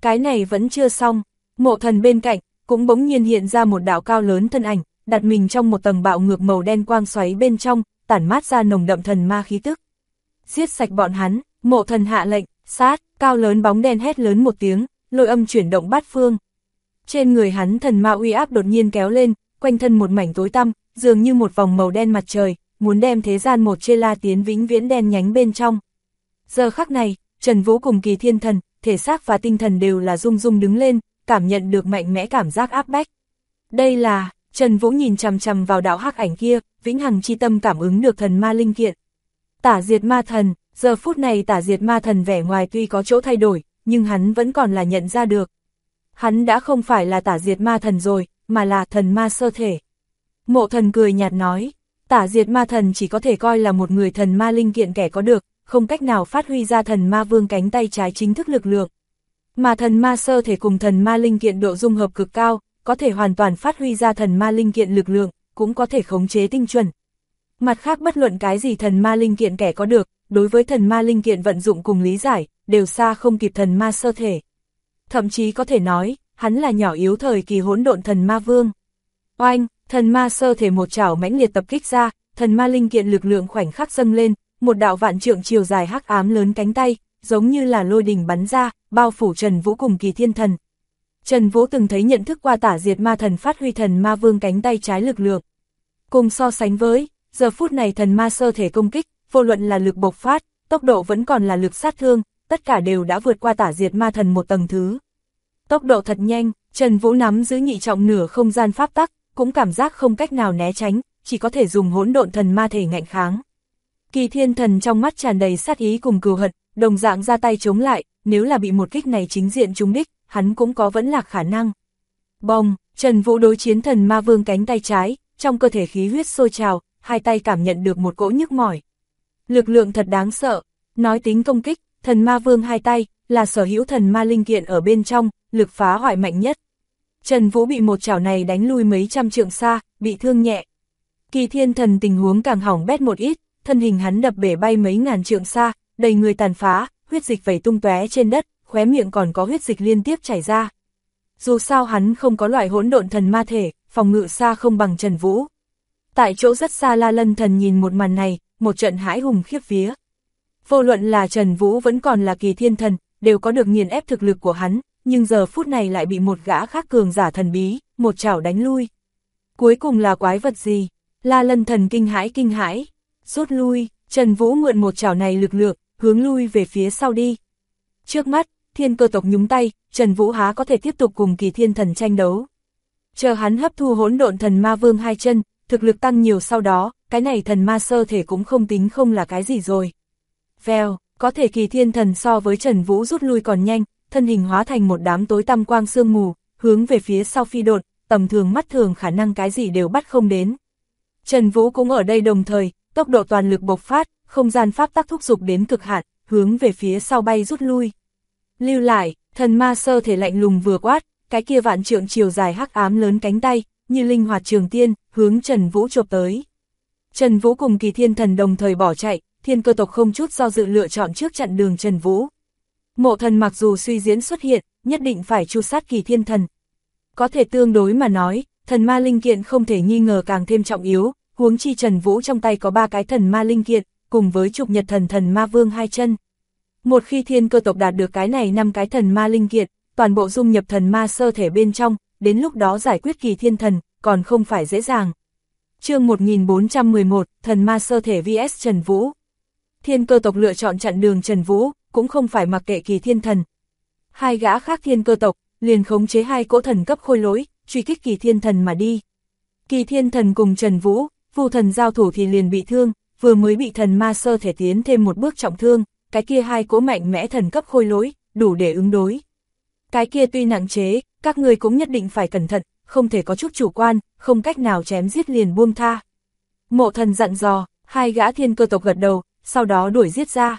Cái này vẫn chưa xong, Mộ Thần bên cạnh, cũng bỗng nhiên hiện ra một đạo cao lớn thân ảnh, đặt mình trong một tầng bạo ngược màu đen quang xoáy bên trong, tản mát ra nồng đậm thần ma khí tức. Giết sạch bọn hắn, Mộ Thần hạ lệnh, sát, cao lớn bóng đen hét lớn một tiếng, lôi âm chuyển động bát phương. Trên người hắn thần ma uy áp đột nhiên kéo lên, quanh thân một mảnh tối tăm, dường như một vòng màu đen mặt trời, muốn đem thế gian một chê la tiến vĩnh viễn đen nhánh bên trong. Giờ khắc này, Trần Vũ cùng Kỳ Thiên Thần, thể xác và tinh thần đều là rung rung đứng lên, cảm nhận được mạnh mẽ cảm giác áp bách. Đây là, Trần Vũ nhìn chằm chằm vào đạo hắc ảnh kia, vĩnh hằng chi tâm cảm ứng được thần ma linh kiện. Tả Diệt Ma Thần, giờ phút này Tả Diệt Ma Thần vẻ ngoài tuy có chỗ thay đổi, nhưng hắn vẫn còn là nhận ra được. Hắn đã không phải là Tả Diệt Ma Thần rồi, mà là thần ma sơ thể. Mộ Thần cười nhạt nói, Tả Diệt Ma Thần chỉ có thể coi là một người thần ma linh kiện kẻ có được, không cách nào phát huy ra thần ma vương cánh tay trái chính thức lực lượng. Mà thần ma sơ thể cùng thần ma linh kiện độ dung hợp cực cao, có thể hoàn toàn phát huy ra thần ma linh kiện lực lượng, cũng có thể khống chế tinh chuẩn. Mặt khác bất luận cái gì thần ma linh kiện kẻ có được, đối với thần ma linh kiện vận dụng cùng lý giải, đều xa không kịp thần ma sơ thể. Thậm chí có thể nói, hắn là nhỏ yếu thời kỳ hỗn độn thần ma vương. Oanh, thần ma sơ thể một chảo mãnh liệt tập kích ra, thần ma linh kiện lực lượng khoảnh khắc dâng lên, một đạo vạn trượng chiều dài hắc ám lớn cánh tay, giống như là lôi đình bắn ra, bao phủ Trần Vũ cùng Kỳ Thiên Thần. Trần Vũ từng thấy nhận thức qua Tả Diệt Ma Thần phát huy thần ma vương cánh tay trái lực lượng. Cùng so sánh với, giờ phút này thần ma sơ thể công kích, vô luận là lực bộc phát, tốc độ vẫn còn là lực sát thương, tất cả đều đã vượt qua Tả Diệt Ma Thần một tầng thứ. Tốc độ thật nhanh, Trần Vũ nắm giữ nhị trọng nửa không gian pháp tắc, cũng cảm giác không cách nào né tránh, chỉ có thể dùng hỗn độn thần ma thể ngạnh kháng. Kỳ Thiên Thần trong mắt tràn đầy sát ý cùng cừu hận, đồng dạng ra tay chống lại, nếu là bị một kích này chính diện trúng đích, hắn cũng có vẫn lạc khả năng. Bồng, Trần Vũ đối chiến thần ma vương cánh tay trái, trong cơ thể khí huyết sôi trào, hai tay cảm nhận được một cỗ nhức mỏi. Lực lượng thật đáng sợ, nói tính công kích, thần ma vương hai tay, là sở hữu thần ma linh kiện ở bên trong, lực phá hoại mạnh nhất. Trần Vũ bị một chảo này đánh lui mấy trăm trượng xa, bị thương nhẹ. Kỳ Thiên Thần tình huống càng hỏng bét một ít, thân hình hắn đập bể bay mấy ngàn trượng xa, đầy người tàn phá, huyết dịch vẩy tung tóe trên đất, khóe miệng còn có huyết dịch liên tiếp chảy ra. Dù sao hắn không có loại hỗn độn thần ma thể, phòng ngự xa không bằng Trần Vũ. Tại chỗ rất xa La Lân Thần nhìn một màn này, một trận hãi hùng khiếp vía. Vô luận là Trần Vũ vẫn còn là Kỳ Thiên Thần, đều có được nghiền ép thực lực của hắn, nhưng giờ phút này lại bị một gã khác cường giả thần bí, một chảo đánh lui. Cuối cùng là quái vật gì? La Lân Thần kinh hãi, rút lui, Trần Vũ mượn một chảo này lực lượng, hướng lui về phía sau đi. Trước mắt, Thiên Cơ tộc nhúng tay, Trần Vũ há có thể tiếp tục cùng Kỳ Thiên Thần tranh đấu. Chờ hắn hấp thu hỗn độn thần ma vương hai chân, thực lực tăng nhiều sau đó, cái này thần ma sơ thể cũng không tính không là cái gì rồi. Vèo, có thể Kỳ Thiên Thần so với Trần Vũ rút lui còn nhanh, thân hình hóa thành một đám tối tăm quang sương mù, hướng về phía sau phi đột, tầm thường mắt thường khả năng cái gì đều bắt không đến. Trần Vũ cũng ở đây đồng thời, tốc độ toàn lực bộc phát, không gian pháp tắc thúc dục đến cực hạn, hướng về phía sau bay rút lui. Lưu lại, thần ma sơ thể lạnh lùng vừa quát, cái kia vạn trượng chiều dài hắc ám lớn cánh tay, như linh hoạt trường tiên, hướng Trần Vũ chộp tới. Trần Vũ cùng Kỳ Thiên Thần đồng thời bỏ chạy, Thiên Cơ tộc không chút do dự lựa chọn trước chặn đường Trần Vũ. Mộ Thần mặc dù suy diễn xuất hiện, nhất định phải tru sát Kỳ Thiên Thần. Có thể tương đối mà nói, thần ma linh kiện không thể nghi ngờ càng thêm trọng yếu, huống chi Trần Vũ trong tay có 3 cái thần ma linh kiện, cùng với trục nhật thần thần ma vương hai chân. Một khi Thiên Cơ tộc đạt được cái này 5 cái thần ma linh kiện, toàn bộ dung nhập thần ma sơ thể bên trong, đến lúc đó giải quyết Kỳ Thiên Thần, còn không phải dễ dàng. Chương 1411, thần ma sơ thể vs Trần Vũ. Thiên Cơ tộc lựa chọn chặn đường Trần Vũ, cũng không phải mặc kệ Kỳ Thiên Thần. Hai gã khác Thiên Cơ tộc, liền khống chế 2 cỗ thần cấp khôi lỗi, truy kích Kỳ Thiên Thần mà đi. Kỳ Thiên Thần cùng Trần Vũ, Vu Thần giao thủ thì liền bị thương, vừa mới bị thần ma sơ thể tiến thêm một bước trọng thương, cái kia 2 cỗ mạnh mẽ thần cấp khôi lỗi, đủ để ứng đối. Cái kia tuy nặng chế, các người cũng nhất định phải cẩn thận, không thể có chút chủ quan, không cách nào chém giết liền buông tha. Mộ Thần dặn dò, 2 gã Thiên Cơ tộc gật đầu, sau đó đuổi giết ra.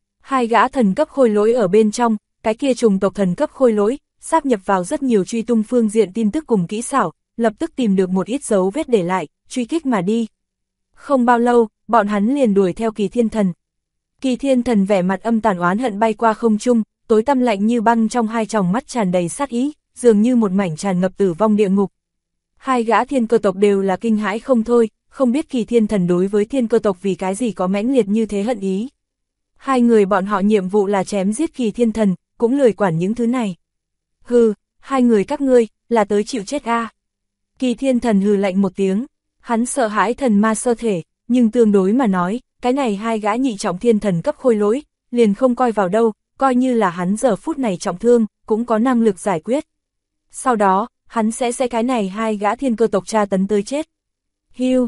2 gã thần cấp khôi lỗi ở bên trong, cái kia trùng tộc thần cấp khôi lỗi, sáp nhập vào rất nhiều truy tung phương diện tin tức cùng kỹ xảo, lập tức tìm được một ít dấu vết để lại, truy kích mà đi. Không bao lâu, bọn hắn liền đuổi theo Kỳ Thiên Thần. Kỳ Thiên Thần vẻ mặt âm tàn oán hận bay qua không trung, tối tăm lạnh như băng trong hai tròng mắt tràn đầy sát ý, dường như một mảnh tràn ngập tử vong địa ngục. Hai gã thiên cơ tộc đều là kinh hãi không thôi, không biết Kỳ Thiên Thần đối với thiên cơ tộc vì cái gì có mãnh liệt như thế hận ý. Hai người bọn họ nhiệm vụ là chém giết Kỳ Thiên Thần, cũng lười quản những thứ này. Hừ, hai người các ngươi, là tới chịu chết a. Kỳ Thiên Thần hừ lạnh một tiếng, hắn sợ hãi thần ma sơ thể, nhưng tương đối mà nói, cái này hai gã nhị trọng thiên thần cấp khôi lỗi, liền không coi vào đâu, coi như là hắn giờ phút này trọng thương, cũng có năng lực giải quyết. Sau đó, hắn sẽ cái này hai gã thiên cơ tộc tra tấn tới chết. Hiu,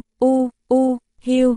hiu,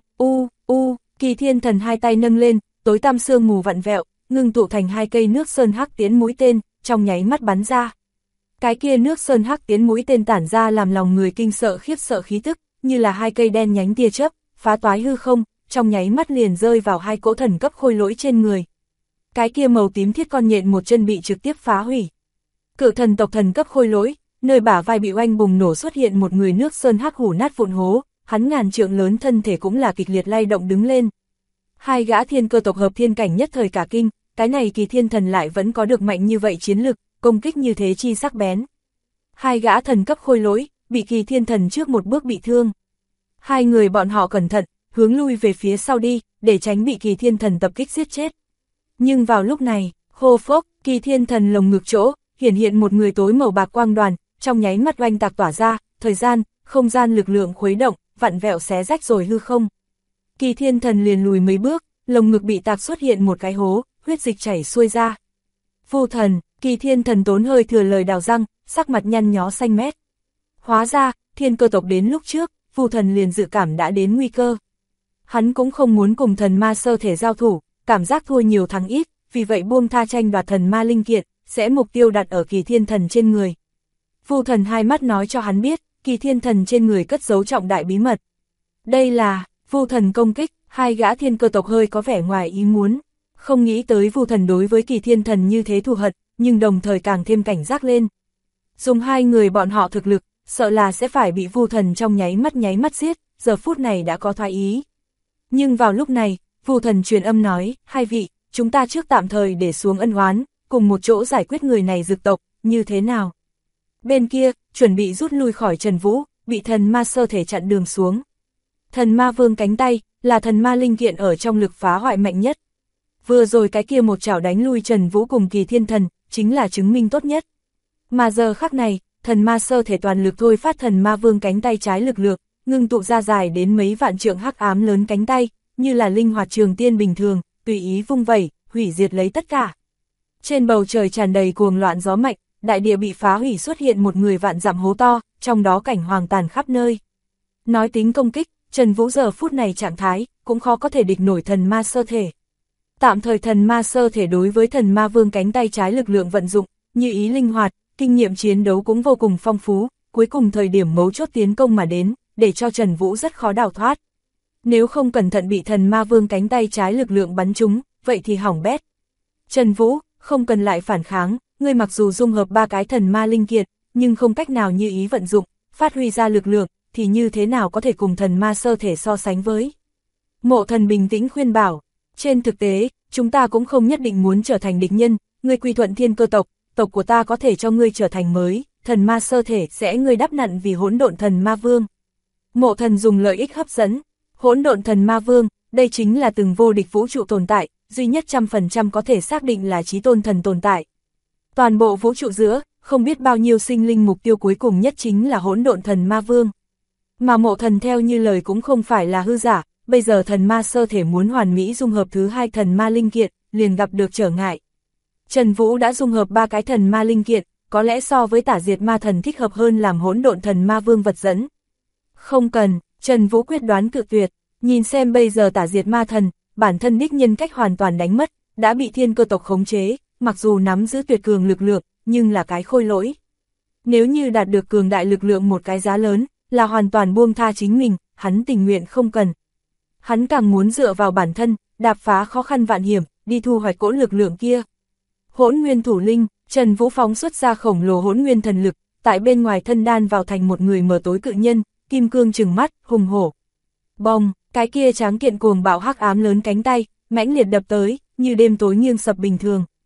Kỳ Thiên Thần hai tay nâng lên, tối tăm sương mù vặn vẹo, ngưng tụ thành hai cây nước sơn hắc tiến mũi tên, trong nháy mắt bắn ra. Cái kia nước sơn hắc tiến mũi tên tản ra làm lòng người kinh sợ khiếp sợ khí tức, như là hai cây đen nhánh tia chớp, phá toái hư không, trong nháy mắt liền rơi vào hai cỗ thần cấp khôi lỗi trên người. Cái kia màu tím thiết con nhện một chân bị trực tiếp phá hủy. Cự thần tộc thần cấp khôi lỗi, nơi bả vai bị oanh bùng nổ xuất hiện một người nước sơn hắc hủ nát vụn hố, hắn ngàn trượng lớn thân thể cũng là kịch liệt lay động đứng lên. Hai gã thiên cơ tộc hợp thiên cảnh nhất thời cả kinh, cái này Kỳ Thiên Thần lại vẫn có được mạnh như vậy chiến lực, công kích như thế chi sắc bén. Hai gã thần cấp khôi lỗi, bị Kỳ Thiên Thần trước một bước bị thương. Hai người bọn họ cẩn thận, hướng lui về phía sau đi, để tránh bị Kỳ Thiên Thần tập kích giết chết. Nhưng vào lúc này, hô phốc, Kỳ Thiên Thần lồng ngực chỗ, hiện một người tối màu bạc quang đoàn, trong nháy mắt oanh tạc tỏa ra, thời gian, không gian lực lượng khuấy động, vặn vẹo xé rách rồi hư không. Kỳ Thiên Thần liền lùi mấy bước, lồng ngực bị tạc xuất hiện một cái hố, huyết dịch chảy xuôi ra. Vu thần, Kỳ Thiên Thần tốn hơi thừa lời đào răng, sắc mặt nhăn nhó xanh mét. Hóa ra, thiên cơ tộc đến lúc trước, Vu thần liền dự cảm đã đến nguy cơ. Hắn cũng không muốn cùng thần ma sơ thể giao thủ, cảm giác thua nhiều thắng ít, vì vậy buông tha tranh đoạt thần ma linh kiện, sẽ mục tiêu đặt ở Kỳ Thiên Thần trên người. Vu thần hai mắt nói cho hắn biết, Kỳ Thiên Thần trên người cất giấu trọng đại bí mật. Đây là, Vu thần công kích, hai gã thiên cơ tộc hơi có vẻ ngoài ý muốn. Không nghĩ tới Vu thần đối với Kỳ Thiên Thần như thế thù hận, nhưng đồng thời càng thêm cảnh giác lên. Dùng hai người bọn họ thực lực, sợ là sẽ phải bị Vu thần trong nháy mắt giết, giờ phút này đã có thoái ý. Nhưng vào lúc này, Vu thần truyền âm nói, hai vị, chúng ta trước tạm thời để xuống ân oán, cùng một chỗ giải quyết người này dực tộc, như thế nào? Bên kia, chuẩn bị rút lui khỏi Trần Vũ, bị thần ma sơ thể chặn đường xuống. Thần ma vương cánh tay, là thần ma linh kiện ở trong lực phá hoại mạnh nhất. Vừa rồi cái kia một chảo đánh lui Trần Vũ cùng Kỳ Thiên Thần, chính là chứng minh tốt nhất. Mà giờ khắc này, thần ma sơ thể toàn lực thôi phát thần ma vương cánh tay trái lực lượng, ngưng tụ ra dài đến mấy vạn trượng hắc ám lớn cánh tay, như là linh hoạt trường tiên bình thường, tùy ý vung vẩy, hủy diệt lấy tất cả. Trên bầu trời tràn đầy cuồng loạn gió mạnh, đại địa bị phá hủy xuất hiện một người vạn dặm hố to, trong đó cảnh hoàng tàn khắp nơi. Nói tính công kích, Trần Vũ giờ phút này trạng thái, cũng khó có thể địch nổi thần ma sơ thể. Tạm thời thần ma sơ thể đối với thần ma vương cánh tay trái lực lượng vận dụng, như ý linh hoạt, kinh nghiệm chiến đấu cũng vô cùng phong phú, cuối cùng thời điểm mấu chốt tiến công mà đến, để cho Trần Vũ rất khó đào thoát. Nếu không cẩn thận bị thần ma vương cánh tay trái lực lượng bắn trúng, vậy thì hỏng bét. Trần Vũ, không cần lại phản kháng, ngươi mặc dù dung hợp ba cái thần ma linh kiệt, nhưng không cách nào như ý vận dụng, phát huy ra lực lượng, thì như thế nào có thể cùng thần ma sơ thể so sánh với. Mộ Thần bình tĩnh khuyên bảo, trên thực tế, chúng ta cũng không nhất định muốn trở thành địch nhân, ngươi quy thuận thiên cơ tộc, tộc của ta có thể cho ngươi trở thành mới, thần ma sơ thể sẽ ngươi đắp nặn vì hỗn độn thần ma vương. Mộ Thần dùng lợi ích hấp dẫn, hỗn độn thần ma vương, đây chính là từng vô địch vũ trụ tồn tại, duy nhất 100% có thể xác định là chí tôn thần tồn tại. Toàn bộ vũ trụ giữa, không biết bao nhiêu sinh linh mục tiêu cuối cùng nhất chính là hỗn độn thần ma vương. Mà Mộ Thần theo như lời cũng không phải là hư giả, bây giờ thần ma sơ thể muốn hoàn mỹ dung hợp thứ hai thần ma linh kiện, liền gặp được trở ngại. Trần Vũ đã dung hợp ba cái thần ma linh kiện, có lẽ so với Tả Diệt Ma Thần thích hợp hơn làm hỗn độn thần ma vương vật dẫn. Không cần, Trần Vũ quyết đoán cự tuyệt, nhìn xem bây giờ Tả Diệt Ma Thần, bản thân đích nhân cách hoàn toàn đánh mất, đã bị thiên cơ tộc khống chế, mặc dù nắm giữ tuyệt cường lực lượng, nhưng là cái khôi lỗi. Nếu như đạt được cường đại lực lượng một cái giá lớn, là hoàn toàn buông tha chính mình, hắn tình nguyện không cần. Hắn càng muốn dựa vào bản thân, đạp phá khó khăn vạn hiểm, đi thu hoạch cỗ lực lượng kia. Hỗn nguyên thủ linh, Trần Vũ phóng xuất ra khổng lồ hỗn nguyên thần lực, tại bên ngoài thân đan vào thành một người mờ tối cự nhân, kim cương trừng mắt, hùng hổ. Bong, cái kia tráng kiện cuồng bạo hắc ám lớn cánh tay, mãnh liệt đập tới, như đêm tối nghiêng sập bình thường.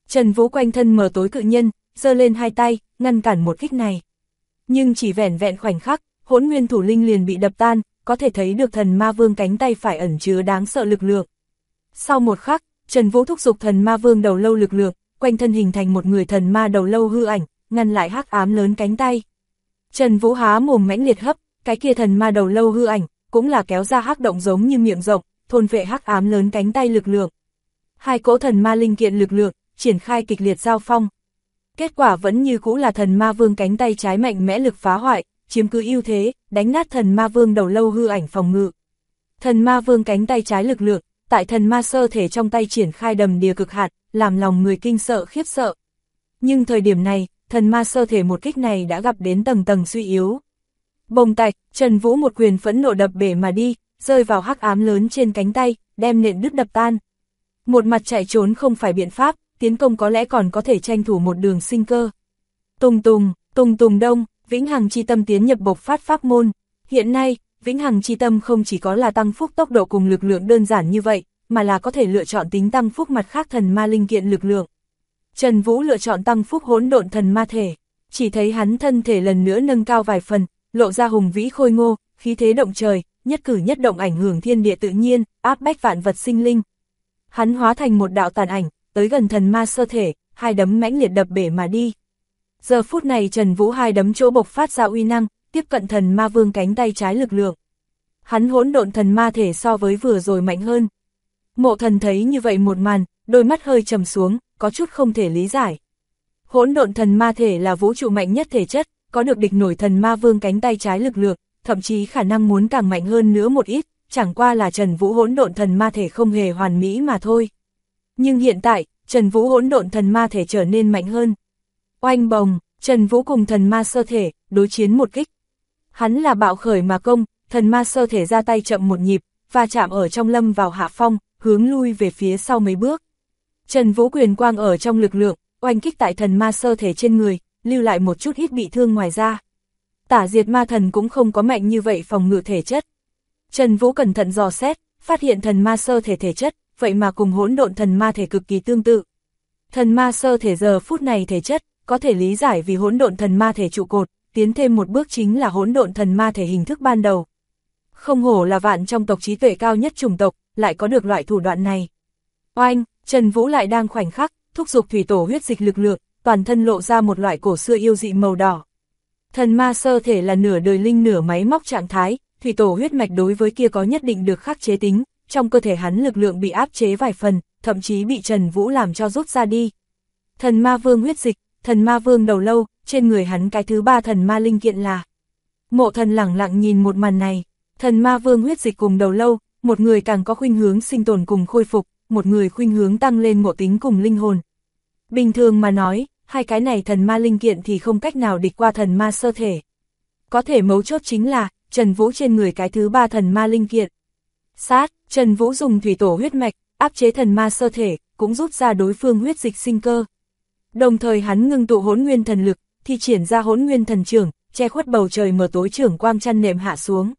Trần Vũ quanh thân mờ tối cự nhân, giơ lên hai tay, ngăn cản một kích này. Nhưng chỉ vẻn vẹn khoảnh khắc, Hỗn Nguyên Thủ Linh liền bị đập tan, có thể thấy được thần ma vương cánh tay phải ẩn chứa đáng sợ lực lượng. Sau một khắc, Trần Vũ thúc giục thần ma vương đầu lâu lực lượng, quanh thân hình thành một người thần ma đầu lâu hư ảnh, ngăn lại hắc ám lớn cánh tay. Trần Vũ há mồm mãnh liệt hấp, cái kia thần ma đầu lâu hư ảnh, cũng là kéo ra hắc động giống như miệng rộng, thôn vệ hắc ám lớn cánh tay lực lượng. Hai cỗ thần ma linh kiện lực lượng, triển khai kịch liệt giao phong. Kết quả vẫn như cũ là thần ma vương cánh tay trái mạnh mẽ lực phá hoại, chiếm cứ ưu thế, đánh nát thần ma vương đầu lâu hư ảnh phòng ngự. Thần ma vương cánh tay trái lực lượng, tại thần ma sơ thể trong tay triển khai đầm đìa cực hạn, làm lòng người kinh sợ khiếp sợ. Nhưng thời điểm này, thần ma sơ thể một kích này đã gặp đến tầng tầng suy yếu. Bồng tạch, Trần Vũ một quyền phẫn nộ đập bể mà đi, rơi vào hắc ám lớn trên cánh tay, đem nện đứt đập tan. Một mặt chạy trốn không phải biện pháp, tiến công có lẽ còn có thể tranh thủ một đường sinh cơ. Tùng tùng đông, Vĩnh Hằng Chi Tâm tiến nhập bộc phát pháp môn. Hiện nay, Vĩnh Hằng Chi Tâm không chỉ có là tăng phúc tốc độ cùng lực lượng đơn giản như vậy, mà là có thể lựa chọn tính tăng phúc mặt khác thần ma linh kiện lực lượng. Trần Vũ lựa chọn tăng phúc hỗn độn thần ma thể, chỉ thấy hắn thân thể lần nữa nâng cao vài phần, lộ ra hùng vĩ khôi ngô, khí thế động trời, nhất cử nhất động ảnh hưởng thiên địa tự nhiên, áp bách vạn vật sinh linh. Hắn hóa thành một đạo tàn ảnh, tới gần thần ma sơ thể, hai đấm mãnh liệt đập bể mà đi. Giờ phút này Trần Vũ hai đấm chỗ bộc phát ra uy năng, tiếp cận thần ma vương cánh tay trái lực lượng. Hắn hỗn độn thần ma thể so với vừa rồi mạnh hơn. Mộ Thần thấy như vậy một màn, đôi mắt hơi trầm xuống, có chút không thể lý giải. Hỗn độn thần ma thể là vũ trụ mạnh nhất thể chất, có được địch nổi thần ma vương cánh tay trái lực lượng, thậm chí khả năng muốn càng mạnh hơn nữa một ít, chẳng qua là Trần Vũ hỗn độn thần ma thể không hề hoàn mỹ mà thôi. Nhưng hiện tại, Trần Vũ hỗn độn thần ma thể trở nên mạnh hơn. Oanh bồng, Trần Vũ cùng thần ma sơ thể, đối chiến một kích. Hắn là bạo khởi mà công, thần ma sơ thể ra tay chậm một nhịp, và chạm ở trong lâm vào hạ phong, hướng lui về phía sau mấy bước. Trần Vũ quyền quang ở trong lực lượng, oanh kích tại thần ma sơ thể trên người, lưu lại một chút ít bị thương ngoài ra. Tả Diệt Ma Thần cũng không có mạnh như vậy phòng ngự thể chất. Trần Vũ cẩn thận dò xét, phát hiện thần ma sơ thể thể chất, vậy mà cùng hỗn độn thần ma thể cực kỳ tương tự. Thần ma sơ thể giờ phút này thể chất, có thể lý giải vì hỗn độn thần ma thể trụ cột, tiến thêm một bước chính là hỗn độn thần ma thể hình thức ban đầu. Không hổ là vạn trong tộc trí tuệ cao nhất chủng tộc, lại có được loại thủ đoạn này. Oanh, Trần Vũ lại đang khoảnh khắc, thúc giục thủy tổ huyết dịch lực lượng, toàn thân lộ ra một loại cổ xưa yêu dị màu đỏ. Thần ma sơ thể là nửa đời linh nửa máy móc trạng thái, thủy tổ huyết mạch đối với kia có nhất định được khắc chế tính, trong cơ thể hắn lực lượng bị áp chế vài phần, thậm chí bị Trần Vũ làm cho rút ra đi. Thần ma vương huyết dịch, thần ma vương đầu lâu, trên người hắn cái thứ ba thần ma linh kiện là. Mộ Thần lẳng lặng nhìn một màn này, thần ma vương huyết dịch cùng đầu lâu, một người càng có khuynh hướng sinh tồn cùng khôi phục, một người khuynh hướng tăng lên ngộ tính cùng linh hồn. Bình thường mà nói, hai cái này thần ma linh kiện thì không cách nào địch qua thần ma sơ thể. Có thể mấu chốt chính là, Trần Vũ trên người cái thứ ba thần ma linh kiện. Sát, Trần Vũ dùng thủy tổ huyết mạch, áp chế thần ma sơ thể, cũng rút ra đối phương huyết dịch sinh cơ. Đồng thời hắn ngưng tụ hỗn nguyên thần lực, thi triển ra hỗn nguyên thần trưởng, che khuất bầu trời mờ tối trưởng quang chăn nệm hạ xuống.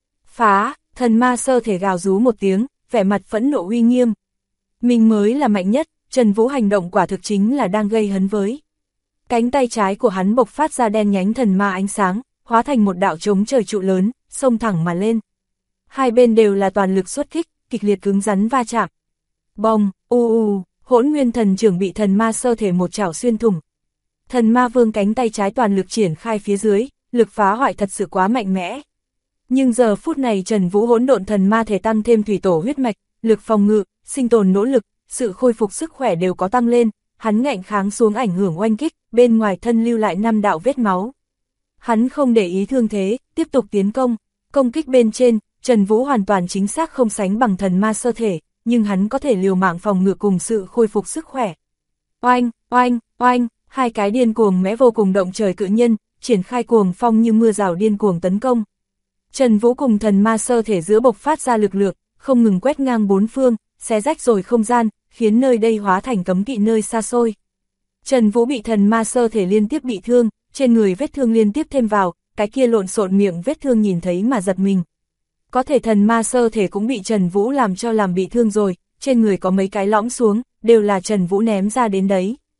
Phá, thần ma sơ thể gào rú một tiếng, vẻ mặt phẫn nộ uy nghiêm. Mình mới là mạnh nhất, Trần Vũ hành động quả thực chính là đang gây hấn với. Cánh tay trái của hắn bộc phát ra đen nhánh thần ma ánh sáng, hóa thành một đạo chống trời trụ lớn, xông thẳng mà lên. Hai bên đều là toàn lực xuất kích, kịch liệt cứng rắn va chạm. Bong, hỗn nguyên thần trưởng bị thần ma sơ thể một chảo xuyên thủng. Thần ma vương cánh tay trái toàn lực triển khai phía dưới, lực phá hoại thật sự quá mạnh mẽ. Nhưng giờ phút này Trần Vũ hỗn độn thần ma thể tăng thêm thủy tổ huyết mạch, lực phòng ngự, sinh tồn nỗ lực, sự khôi phục sức khỏe đều có tăng lên, hắn ngạnh kháng xuống ảnh hưởng oanh kích, bên ngoài thân lưu lại 5 đạo vết máu. Hắn không để ý thương thế, tiếp tục tiến công, công kích bên trên, Trần Vũ hoàn toàn chính xác không sánh bằng thần ma sơ thể, nhưng hắn có thể liều mạng phòng ngự cùng sự khôi phục sức khỏe. Oanh, hai cái điên cuồng mẽ vô cùng động trời cự nhân, triển khai cuồng phong như mưa rào điên cuồng tấn công. Trần Vũ cùng thần ma sơ thể giữa bộc phát ra lực lượng, không ngừng quét ngang bốn phương, xé rách rồi không gian, khiến nơi đây hóa thành cấm kỵ nơi xa xôi. Trần Vũ bị thần ma sơ thể liên tiếp bị thương, trên người vết thương liên tiếp thêm vào, cái kia lộn xộn miệng vết thương nhìn thấy mà giật mình. Có thể thần ma sơ thể cũng bị Trần Vũ làm cho làm bị thương rồi, trên người có mấy cái lõm xuống, đều là Trần Vũ ném ra đến đấy.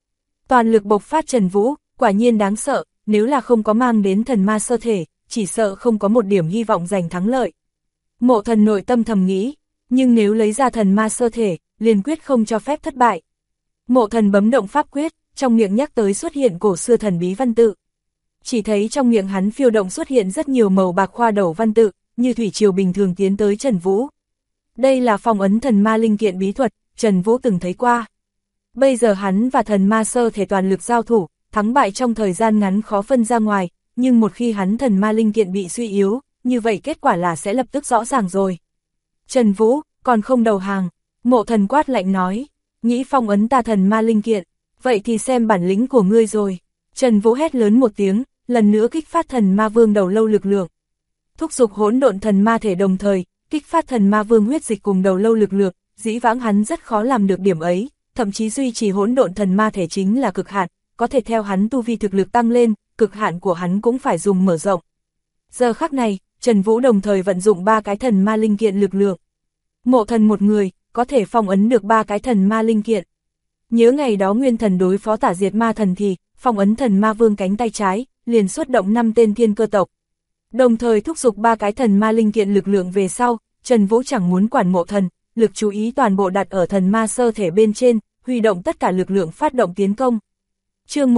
Toàn lực bộc phát Trần Vũ, quả nhiên đáng sợ, nếu là không có mang đến thần ma sơ thể, chỉ sợ không có một điểm hy vọng giành thắng lợi. Mộ Thần nội tâm thầm nghĩ, nhưng nếu lấy ra thần ma sơ thể, liền quyết không cho phép thất bại. Mộ Thần bấm động pháp quyết, trong miệng nhắc tới xuất hiện cổ xưa thần bí văn tự. Chỉ thấy trong miệng hắn phiêu động xuất hiện rất nhiều màu bạc khoa đẩu văn tự, như thủy triều bình thường tiến tới Trần Vũ. Đây là phong ấn thần ma linh kiện bí thuật, Trần Vũ từng thấy qua. Bây giờ hắn và thần ma sơ thể toàn lực giao thủ, thắng bại trong thời gian ngắn khó phân ra ngoài, nhưng một khi hắn thần ma linh kiện bị suy yếu, như vậy kết quả là sẽ lập tức rõ ràng rồi. Trần Vũ, còn không đầu hàng, Mộ Thần quát lạnh nói, nghĩ phong ấn ta thần ma linh kiện, vậy thì xem bản lĩnh của ngươi rồi. Trần Vũ hét lớn một tiếng, lần nữa kích phát thần ma vương đầu lâu lực lượng. Thúc giục hỗn độn thần ma thể đồng thời, kích phát thần ma vương huyết dịch cùng đầu lâu lực lượng, dĩ vãng hắn rất khó làm được điểm ấy, thậm chí duy trì hỗn độn thần ma thể chính là cực hạn, có thể theo hắn tu vi thực lực tăng lên, cực hạn của hắn cũng phải dùng mở rộng. Giờ khắc này, Trần Vũ đồng thời vận dụng 3 cái thần ma linh kiện lực lượng. Mộ Thần một người, có thể phong ấn được 3 cái thần ma linh kiện. Nhớ ngày đó Nguyên Thần đối phó Tả Diệt Ma Thần thì, phong ấn thần ma vương cánh tay trái, liền xuất động 5 tên thiên cơ tộc. Đồng thời thúc giục 3 cái thần ma linh kiện lực lượng về sau, Trần Vũ chẳng muốn quản Mộ Thần, lực chú ý toàn bộ đặt ở thần ma sơ thể bên trên, huy động tất cả lực lượng phát động tiến công. Chương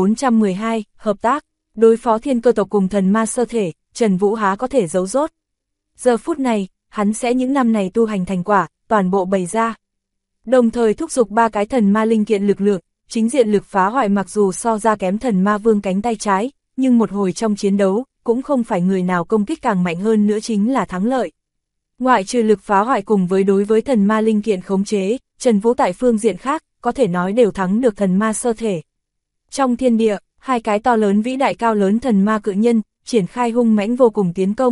1412, hợp tác, đối phó thiên cơ tộc cùng thần ma sơ thể, Trần Vũ há có thể giấu rốt. Giờ phút này, hắn sẽ những năm này tu hành thành quả, toàn bộ bày ra. Đồng thời thúc giục 3 cái thần ma linh kiện lực lượng, chính diện lực phá hoại mặc dù so ra kém thần ma vương cánh tay trái, nhưng một hồi trong chiến đấu, cũng không phải người nào công kích càng mạnh hơn nữa chính là thắng lợi. Ngoại trừ lực phá hoại cùng với đối với thần ma linh kiện khống chế, Trần Vũ tại phương diện khác, có thể nói đều thắng được thần ma sơ thể. Trong thiên địa, 2 cái to lớn vĩ đại cao lớn thần ma cự nhân, triển khai hung mãnh vô cùng tiến công.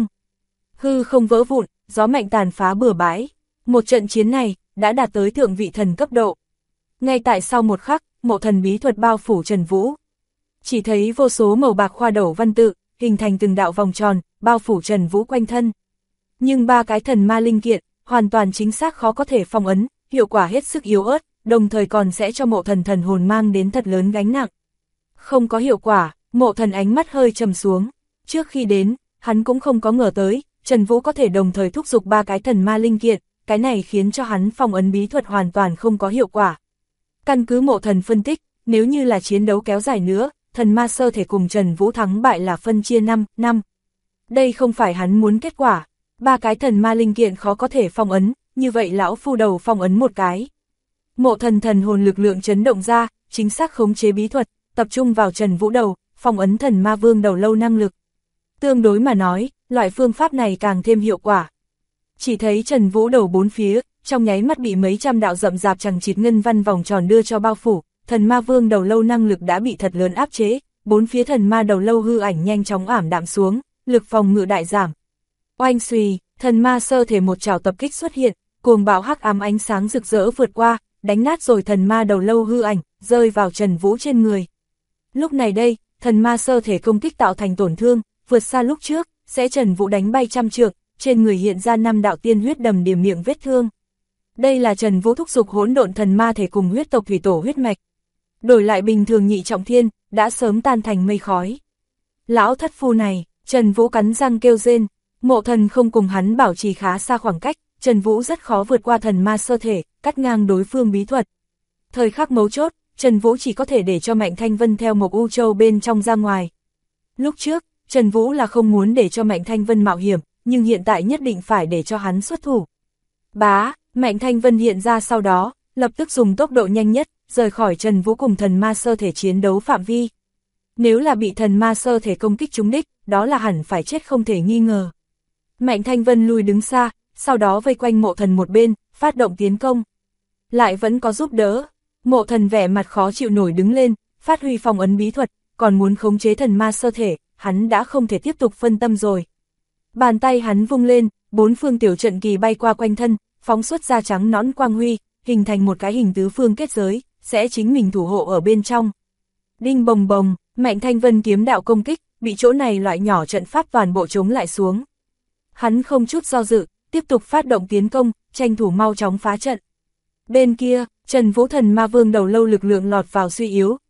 Hư không vỡ vụn, gió mạnh tàn phá bừa bãi. Một trận chiến này, đã đạt tới thượng vị thần cấp độ. Ngay tại sau một khắc, Mộ Thần bí thuật bao phủ Trần Vũ. Chỉ thấy vô số màu bạc khoa đẩu văn tự, hình thành từng đạo vòng tròn, bao phủ Trần Vũ quanh thân. Nhưng 3 cái thần ma linh kiện, hoàn toàn chính xác khó có thể phong ấn, hiệu quả hết sức yếu ớt, đồng thời còn sẽ cho Mộ Thần thần hồn mang đến thật lớn gánh nặng. Không có hiệu quả, Mộ Thần ánh mắt hơi trầm xuống. Trước khi đến, hắn cũng không có ngờ tới, Trần Vũ có thể đồng thời thúc giục 3 cái thần ma linh kiện, cái này khiến cho hắn phong ấn bí thuật hoàn toàn không có hiệu quả. Căn cứ Mộ Thần phân tích, nếu như là chiến đấu kéo dài nữa, thần ma sơ thể cùng Trần Vũ thắng bại là phân chia 5-5. Đây không phải hắn muốn kết quả, 3 cái thần ma linh kiện khó có thể phong ấn, như vậy lão phu đầu phong ấn một cái. Mộ Thần thần hồn lực lượng chấn động ra, chính xác khống chế bí thuật, tập trung vào Trần Vũ đầu, phong ấn thần ma vương đầu lâu năng lực. Tương đối mà nói, loại phương pháp này càng thêm hiệu quả. Chỉ thấy Trần Vũ đầu 4 phía, trong nháy mắt bị mấy trăm đạo rậm rạp chằng chịt ngân văn vòng tròn đưa cho bao phủ, thần ma vương đầu lâu năng lực đã bị thật lớn áp chế, 4 phía thần ma đầu lâu hư ảnh nhanh chóng ảm đạm xuống, lực phòng ngự đại giảm. Oanh xùy, thần ma sơ thể một trảo tập kích xuất hiện, cuồng bạo hắc ám ánh sáng rực rỡ vượt qua, đánh nát rồi thần ma đầu lâu hư ảnh, rơi vào Trần Vũ trên người. Lúc này đây, thần ma sơ thể công kích tạo thành tổn thương, vượt xa lúc trước, sẽ Trần Vũ đánh bay trăm trượng, trên người hiện ra 5 đạo tiên huyết đầm đìa miệng vết thương. Đây là Trần Vũ thúc giục hỗn độn thần ma thể cùng huyết tộc thủy tổ huyết mạch. Đổi lại bình thường nhị trọng thiên, đã sớm tan thành mây khói. Lão thất phu này, Trần Vũ cắn răng kêu rên, Mộ Thần không cùng hắn bảo trì khá xa khoảng cách, Trần Vũ rất khó vượt qua thần ma sơ thể, cắt ngang đối phương bí thuật. Thời khắc mấu chốt, Trần Vũ chỉ có thể để cho Mạnh Thanh Vân theo Mộc U Châu bên trong ra ngoài. Lúc trước, Trần Vũ là không muốn để cho Mạnh Thanh Vân mạo hiểm, nhưng hiện tại nhất định phải để cho hắn xuất thủ. Bá, Mạnh Thanh Vân hiện ra sau đó, lập tức dùng tốc độ nhanh nhất, rời khỏi Trần Vũ cùng thần ma sơ thể chiến đấu phạm vi. Nếu là bị thần ma sơ thể công kích trúng đích, đó là hẳn phải chết không thể nghi ngờ. Mạnh Thanh Vân lùi đứng xa, sau đó vây quanh Mộ Thần một bên, phát động tiến công. Lại vẫn có giúp đỡ, Mộ Thần vẻ mặt khó chịu nổi đứng lên, phát huy phong ấn bí thuật, còn muốn khống chế thần ma sơ thể, hắn đã không thể tiếp tục phân tâm rồi. Bàn tay hắn vung lên, 4 phương tiểu trận kỳ bay qua quanh thân, phóng xuất ra trắng nõn quang huy, hình thành một cái hình tứ phương kết giới, sẽ chính mình thủ hộ ở bên trong. Đinh bồng bồng, Mạnh Thanh Vân kiếm đạo công kích, bị chỗ này loại nhỏ trận pháp toàn bộ chống lại xuống. Hắn không chút do dự, tiếp tục phát động tiến công, tranh thủ mau chóng phá trận. Bên kia, Trần Vũ thần ma vương đầu lâu lực lượng lọt vào suy yếu,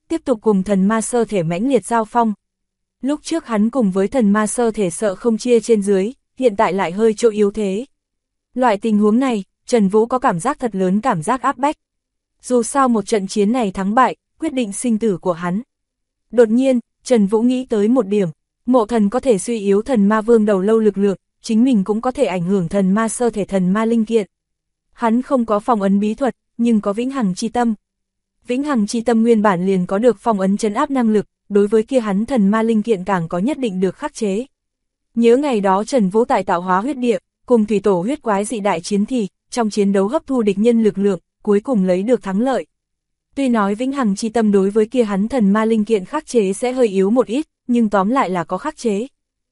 tiếp tục cùng thần ma sơ thể mãnh liệt giao phong. Lúc trước hắn cùng với thần ma sơ thể sợ không chia trên dưới, hiện tại lại hơi chỗ yếu thế. Loại tình huống này, Trần Vũ có cảm giác thật lớn, cảm giác áp bách. Dù sao một trận chiến này thắng bại, quyết định sinh tử của hắn. Đột nhiên, Trần Vũ nghĩ tới một điểm, Mộ Thần có thể suy yếu thần ma vương đầu lâu lực lượng, chính mình cũng có thể ảnh hưởng thần ma sơ thể thần ma linh kiện. Hắn không có phong ấn bí thuật, nhưng có vĩnh hằng chi tâm. Vĩnh hằng chi tâm nguyên bản liền có được phong ấn trấn áp năng lực, đối với kia hắn thần ma linh kiện càng có nhất định được khắc chế. Nhớ ngày đó Trần Vũ tại tạo hóa huyết địa, cùng thủy tổ huyết quái dị đại chiến thì, trong chiến đấu hấp thu địch nhân lực lượng, cuối cùng lấy được thắng lợi. Tuy nói vĩnh hằng chi tâm đối với kia hắn thần ma linh kiện khắc chế sẽ hơi yếu một ít, nhưng tóm lại là có khắc chế.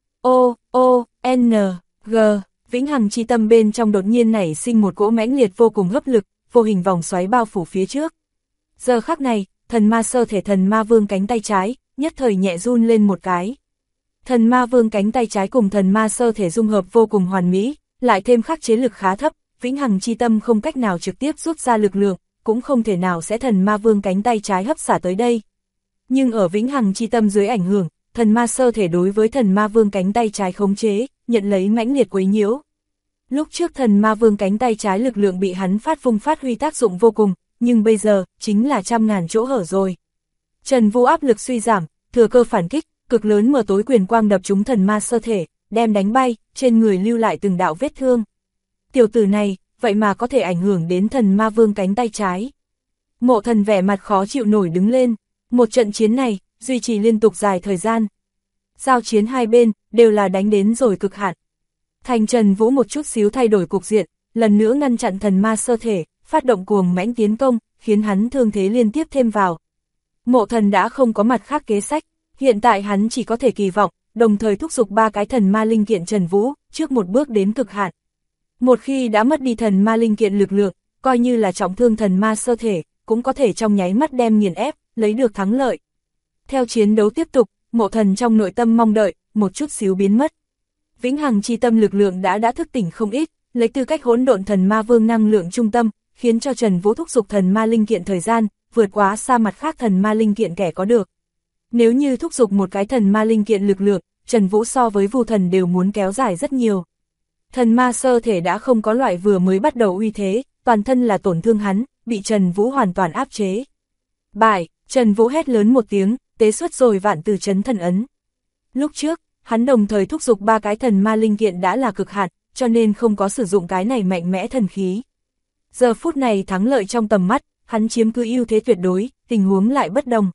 N, G, vĩnh hằng chi tâm bên trong đột nhiên nảy sinh một cỗ mãnh liệt vô cùng hấp lực, vô hình vòng xoáy bao phủ phía trước. Giờ khắc này, thần ma sơ thể thần ma vương cánh tay trái, nhất thời nhẹ run lên một cái. Thần ma vương cánh tay trái cùng thần ma sơ thể dung hợp vô cùng hoàn mỹ, lại thêm khắc chế lực khá thấp, vĩnh hằng chi tâm không cách nào trực tiếp rút ra lực lượng, cũng không thể nào sẽ thần ma vương cánh tay trái hấp xả tới đây. Nhưng ở vĩnh hằng chi tâm dưới ảnh hưởng, thần ma sơ thể đối với thần ma vương cánh tay trái khống chế, nhận lấy mãnh liệt quấy nhiễu. Lúc trước thần ma vương cánh tay trái lực lượng bị hắn phát huy tác dụng vô cùng, nhưng bây giờ, chính là trăm ngàn chỗ hở rồi. Trần Vũ áp lực suy giảm, thừa cơ phản kích, cực lớn mờ tối quyền quang đập trúng thần ma sơ thể, đem đánh bay, trên người lưu lại từng đạo vết thương. Tiểu tử này, vậy mà có thể ảnh hưởng đến thần ma vương cánh tay trái. Mộ Thần vẻ mặt khó chịu nổi đứng lên, một trận chiến này, duy trì liên tục dài thời gian. Giao chiến hai bên, đều là đánh đến rồi cực hạn. Thành Trần Vũ một chút xíu thay đổi cục diện, lần nữa ngăn chặn thần ma sơ thể, phát động cuồng mãnh tiến công, khiến hắn thương thế liên tiếp thêm vào. Mộ Thần đã không có mặt khác kế sách, hiện tại hắn chỉ có thể kỳ vọng, đồng thời thúc giục ba cái thần ma linh kiện Trần Vũ, trước một bước đến cực hạn. Một khi đã mất đi thần ma linh kiện lực lượng, coi như là trọng thương thần ma sơ thể, cũng có thể trong nháy mắt đem nghiền ép, lấy được thắng lợi. Theo chiến đấu tiếp tục, Mộ Thần trong nội tâm mong đợi, một chút xíu biến mất. Vĩnh hằng chi tâm lực lượng đã thức tỉnh không ít, lấy tư cách hỗn độn thần ma vương năng lượng trung tâm, khiến cho Trần Vũ thúc giục thần ma linh kiện thời gian, vượt quá xa mặt khác thần ma linh kiện kẻ có được. Nếu như thúc giục một cái thần ma linh kiện lực lượng, Trần Vũ so với Vu Thần đều muốn kéo dài rất nhiều. Thần ma sơ thể đã không có loại vừa mới bắt đầu uy thế, toàn thân là tổn thương hắn, bị Trần Vũ hoàn toàn áp chế. Bại, Trần Vũ hét lớn một tiếng, tế xuất rồi vạn từ chấn thần ấn. Lúc trước, hắn đồng thời thúc giục ba cái thần ma linh kiện đã là cực hạn, cho nên không có sử dụng cái này mạnh mẽ thần khí. Giờ phút này thắng lợi trong tầm mắt, hắn chiếm cứ ưu thế tuyệt đối, tình huống lại bất đồng.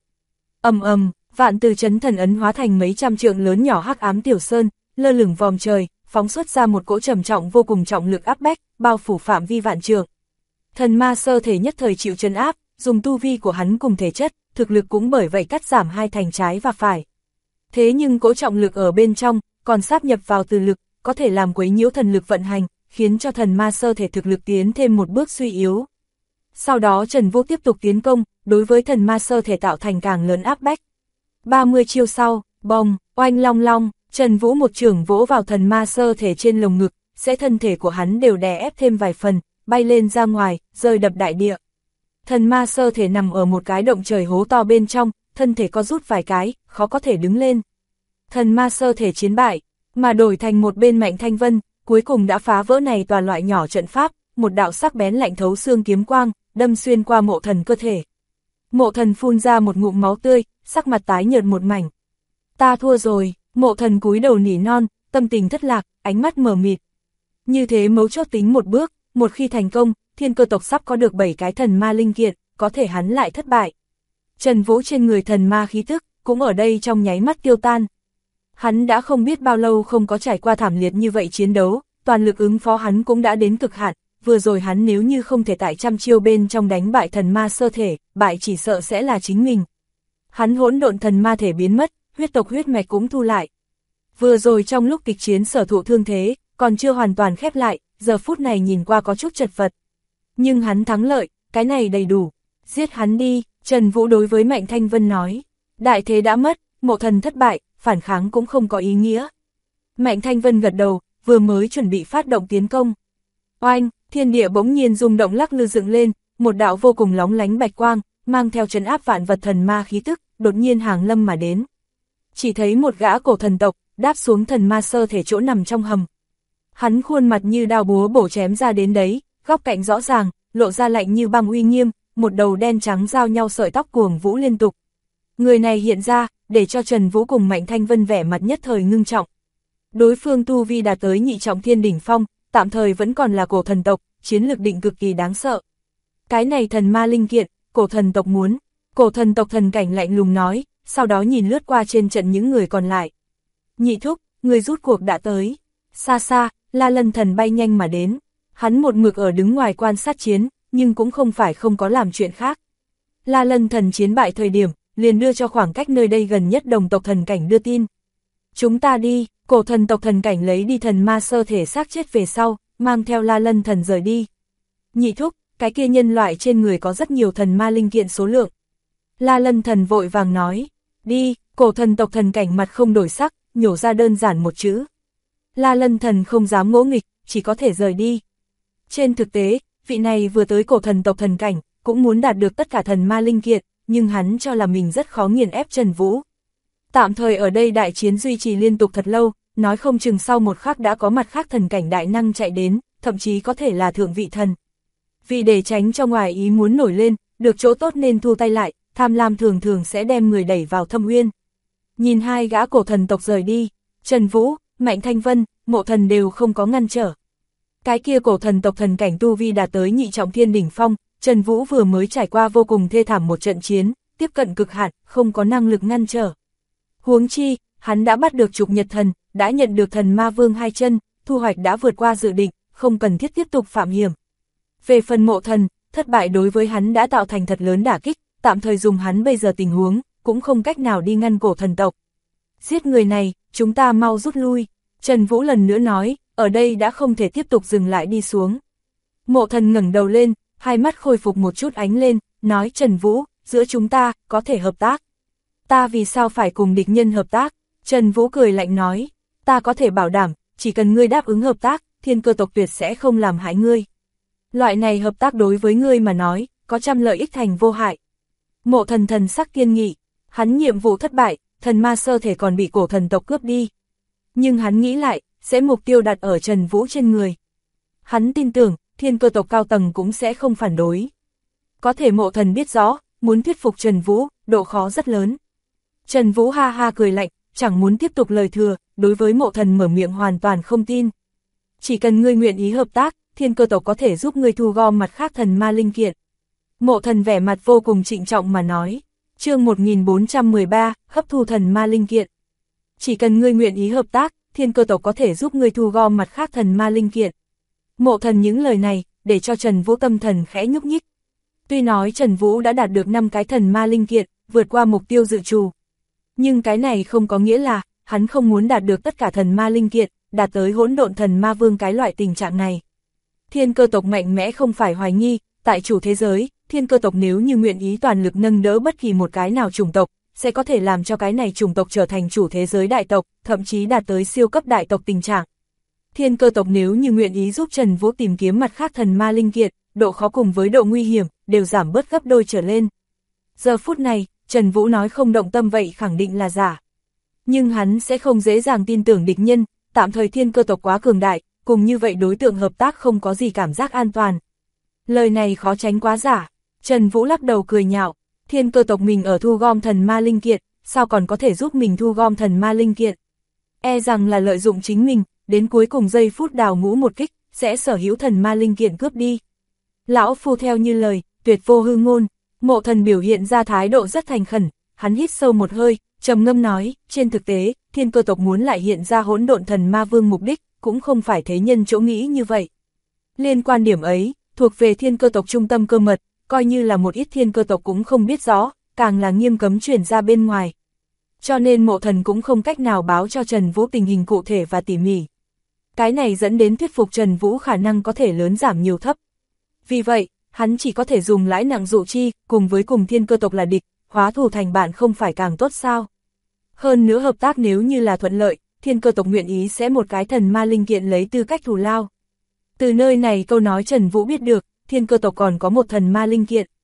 Vạn từ chấn thần ấn hóa thành mấy trăm trượng lớn nhỏ hắc ám tiểu sơn, lơ lửng vòm trời, phóng xuất ra một cỗ trầm trọng vô cùng trọng lực áp bách, bao phủ phạm vi vạn trượng. Thần ma sơ thể nhất thời chịu trấn áp, dùng tu vi của hắn cùng thể chất, thực lực cũng bởi vậy cắt giảm hai thành trái và phải. Thế nhưng cỗ trọng lực ở bên trong, còn sáp nhập vào từ lực, có thể làm quấy nhiễu thần lực vận hành, khiến cho thần ma sơ thể thực lực tiến thêm một bước suy yếu. Sau đó Trần Vũ tiếp tục tiến công, đối với thần ma sơ thể tạo thành càng lớn áp bách. 30 chiêu sau, bồng, oanh long long, Trần Vũ một chưởng vỗ vào thần ma sơ thể trên lồng ngực, sẽ thân thể của hắn đều đè ép thêm vài phần, bay lên ra ngoài, rơi đập đại địa. Thần ma sơ thể nằm ở một cái động trời hố to bên trong, thân thể co rút vài cái, khó có thể đứng lên. Thần ma sơ thể chiến bại, mà đổi thành một bên Mạnh Thanh Vân, cuối cùng đã phá vỡ này toàn loại nhỏ trận pháp, một đạo sắc bén lạnh thấu xương kiếm quang, đâm xuyên qua Mộ Thần cơ thể. Mộ Thần phun ra một ngụm máu tươi, sắc mặt tái nhợt một mảnh. Ta thua rồi, Mộ Thần cúi đầu nỉ non, tâm tình thất lạc, ánh mắt mờ mịt. Như thế mấu chốt tính một bước, một khi thành công, Thiên Cơ tộc sắp có được 7 cái thần ma linh kiện, có thể hắn lại thất bại. Trần Vũ trên người thần ma khí tức, cũng ở đây trong nháy mắt tiêu tan. Hắn đã không biết bao lâu không có trải qua thảm liệt như vậy chiến đấu, toàn lực ứng phó hắn cũng đã đến cực hạn, vừa rồi hắn nếu như không thể tại trăm chiêu bên trong đánh bại thần ma sơ thể, bại chỉ sợ sẽ là chính mình. Hắn hỗn độn thần ma thể biến mất, huyết tộc huyết mạch cũng thu lại. Vừa rồi trong lúc kịch chiến sở thụ thương thế, còn chưa hoàn toàn khép lại, giờ phút này nhìn qua có chút chật vật. Nhưng hắn thắng lợi, cái này đầy đủ. Giết hắn đi, Trần Vũ đối với Mạnh Thanh Vân nói. Đại thế đã mất, Mộ Thần thất bại, phản kháng cũng không có ý nghĩa. Mạnh Thanh Vân gật đầu, vừa mới chuẩn bị phát động tiến công. Oanh, thiên địa bỗng nhiên rung động lắc lư dựng lên, một đạo vô cùng lóng lánh bạch quang, mang theo trấn áp vạn vật thần ma khí tức, đột nhiên hàng lâm mà đến. Chỉ thấy một gã cổ thần tộc, đáp xuống thần ma sơ thể chỗ nằm trong hầm. Hắn khuôn mặt như đao búa bổ chém ra đến đấy, góc cạnh rõ ràng, lộ ra lạnh như băng uy nghiêm, một đầu đen trắng giao nhau sợi tóc cuồng vũ liên tục. Người này hiện ra, để cho Trần Vũ cùng Mạnh Thanh Vân vẻ mặt nhất thời ngưng trọng. Đối phương tu vi đạt tới nhị trọng thiên đỉnh phong, tạm thời vẫn còn là cổ thần tộc, chiến lực định cực kỳ đáng sợ. Cái này thần ma linh kiện, cổ thần tộc muốn. Cổ thần tộc thần cảnh lạnh lùng nói, sau đó nhìn lướt qua trên trận những người còn lại. Nhị thúc, người rút cuộc đã tới. Xa xa, La Lân thần bay nhanh mà đến. Hắn một mực ở đứng ngoài quan sát chiến, nhưng cũng không phải không có làm chuyện khác. La Lân thần chiến bại thời điểm, liền đưa cho khoảng cách nơi đây gần nhất đồng tộc thần cảnh đưa tin. Chúng ta đi, cổ thần tộc thần cảnh lấy đi thần ma sơ thể xác chết về sau, mang theo La Lân thần rời đi. Nhị thúc, cái kia nhân loại trên người có rất nhiều thần ma linh kiện số lượng. La Lân thần vội vàng nói, đi, cổ thần tộc thần cảnh mặt không đổi sắc, nhổ ra đơn giản một chữ. La Lân thần không dám ngỗ nghịch, chỉ có thể rời đi. Trên thực tế, vị này vừa tới cổ thần tộc thần cảnh, cũng muốn đạt được tất cả thần ma linh kiện, nhưng hắn cho là mình rất khó nghiền ép Trần Vũ. Tạm thời ở đây đại chiến duy trì liên tục thật lâu, nói không chừng sau một khắc đã có mặt khác thần cảnh đại năng chạy đến, thậm chí có thể là thượng vị thần. Vì để tránh cho ngoài ý muốn nổi lên, được chỗ tốt nên thu tay lại, tham lam thường thường sẽ đem người đẩy vào thâm uyên. Nhìn hai gã cổ thần tộc rời đi, Trần Vũ, Mạnh Thanh Vân, Mộ Thần đều không có ngăn trở. Cái kia cổ thần tộc thần cảnh tu vi đạt tới nhị trọng thiên đỉnh phong, Trần Vũ vừa mới trải qua vô cùng thê thảm một trận chiến, tiếp cận cực hạn, không có năng lực ngăn trở. Huống chi, hắn đã bắt được Trục Nhật Thần, đã nhận được thần ma vương hai chân, thu hoạch đã vượt qua dự định, không cần thiết tiếp tục phạm hiểm. Về phần Mộ Thần, thất bại đối với hắn đã tạo thành thật lớn đả kích, tạm thời dùng hắn bây giờ tình huống, cũng không cách nào đi ngăn cổ thần tộc. Giết người này, chúng ta mau rút lui, Trần Vũ lần nữa nói, ở đây đã không thể tiếp tục dừng lại đi xuống. Mộ Thần ngẩng đầu lên, hai mắt khôi phục một chút ánh lên, nói Trần Vũ, giữa chúng ta, có thể hợp tác. Ta vì sao phải cùng địch nhân hợp tác? Trần Vũ cười lạnh nói, ta có thể bảo đảm, chỉ cần ngươi đáp ứng hợp tác, Thiên Cơ tộc tuyệt sẽ không làm hại ngươi. Loại này hợp tác đối với ngươi mà nói, có trăm lợi ích thành vô hại. Mộ Thần thần sắc kiên nghị, hắn nhiệm vụ thất bại, thần ma sơ thể còn bị cổ thần tộc cướp đi. Nhưng hắn nghĩ lại, sẽ mục tiêu đặt ở Trần Vũ trên người. Hắn tin tưởng, Thiên Cơ tộc cao tầng cũng sẽ không phản đối. Có thể Mộ Thần biết rõ, muốn thuyết phục Trần Vũ, độ khó rất lớn. Trần Vũ ha ha cười lạnh, chẳng muốn tiếp tục lời thừa, đối với Mộ Thần mở miệng hoàn toàn không tin. Chỉ cần ngươi nguyện ý hợp tác, Thiên Cơ tộc có thể giúp ngươi thu gom mặt khác thần ma linh kiện. Mộ Thần vẻ mặt vô cùng trịnh trọng mà nói, chương 1413, hấp thu thần ma linh kiện. Chỉ cần ngươi nguyện ý hợp tác, Thiên Cơ tộc có thể giúp ngươi thu gom mặt khác thần ma linh kiện. Mộ Thần những lời này, để cho Trần Vũ tâm thần khẽ nhúc nhích. Tuy nói Trần Vũ đã đạt được 5 cái thần ma linh kiện, vượt qua mục tiêu dự trù. Nhưng cái này không có nghĩa là, hắn không muốn đạt được tất cả thần ma linh kiện, đạt tới hỗn độn thần ma vương cái loại tình trạng này. Thiên Cơ tộc mạnh mẽ không phải hoài nghi, tại chủ thế giới, Thiên Cơ tộc nếu như nguyện ý toàn lực nâng đỡ bất kỳ một cái nào chủng tộc, sẽ có thể làm cho cái này chủng tộc trở thành chủ thế giới đại tộc, thậm chí đạt tới siêu cấp đại tộc tình trạng. Thiên Cơ tộc nếu như nguyện ý giúp Trần Vũ tìm kiếm mặt khác thần ma linh kiện, độ khó cùng với độ nguy hiểm, đều giảm bớt gấp đôi trở lên. Giờ phút này, Trần Vũ nói không động tâm vậy khẳng định là giả. Nhưng hắn sẽ không dễ dàng tin tưởng địch nhân, tạm thời Thiên Cơ tộc quá cường đại, cùng như vậy đối tượng hợp tác không có gì cảm giác an toàn. Lời này khó tránh quá giả. Trần Vũ lắc đầu cười nhạo, Thiên Cơ tộc mình ở thu gom thần ma linh kiện, sao còn có thể giúp mình thu gom thần ma linh kiện? E rằng là lợi dụng chính mình, đến cuối cùng giây phút đào ngũ một kích, sẽ sở hữu thần ma linh kiện cướp đi. Lão phu theo như lời, tuyệt vô hư ngôn. Mộ Thần biểu hiện ra thái độ rất thành khẩn, hắn hít sâu một hơi, trầm ngâm nói, trên thực tế, Thiên Cơ tộc muốn lại hiện ra hỗn độn thần ma vương mục đích, cũng không phải thế nhân chỗ nghĩ như vậy. Liên quan điểm ấy, thuộc về Thiên Cơ tộc trung tâm cơ mật, coi như là một ít Thiên Cơ tộc cũng không biết rõ, càng là nghiêm cấm truyền ra bên ngoài. Cho nên Mộ Thần cũng không cách nào báo cho Trần Vũ tình hình cụ thể và tỉ mỉ. Cái này dẫn đến thuyết phục Trần Vũ khả năng có thể lớn giảm nhiều thấp. Vì vậy, hắn chỉ có thể dùng lãi nặng dụ chi, cùng với cùng Thiên Cơ tộc là địch, hóa thù thành bạn không phải càng tốt sao. Hơn nữa hợp tác nếu như là thuận lợi, Thiên Cơ tộc nguyện ý sẽ một cái thần ma linh kiện lấy tư cách thù lao. Từ nơi này câu nói Trần Vũ biết được, Thiên Cơ tộc còn có một thần ma linh kiện.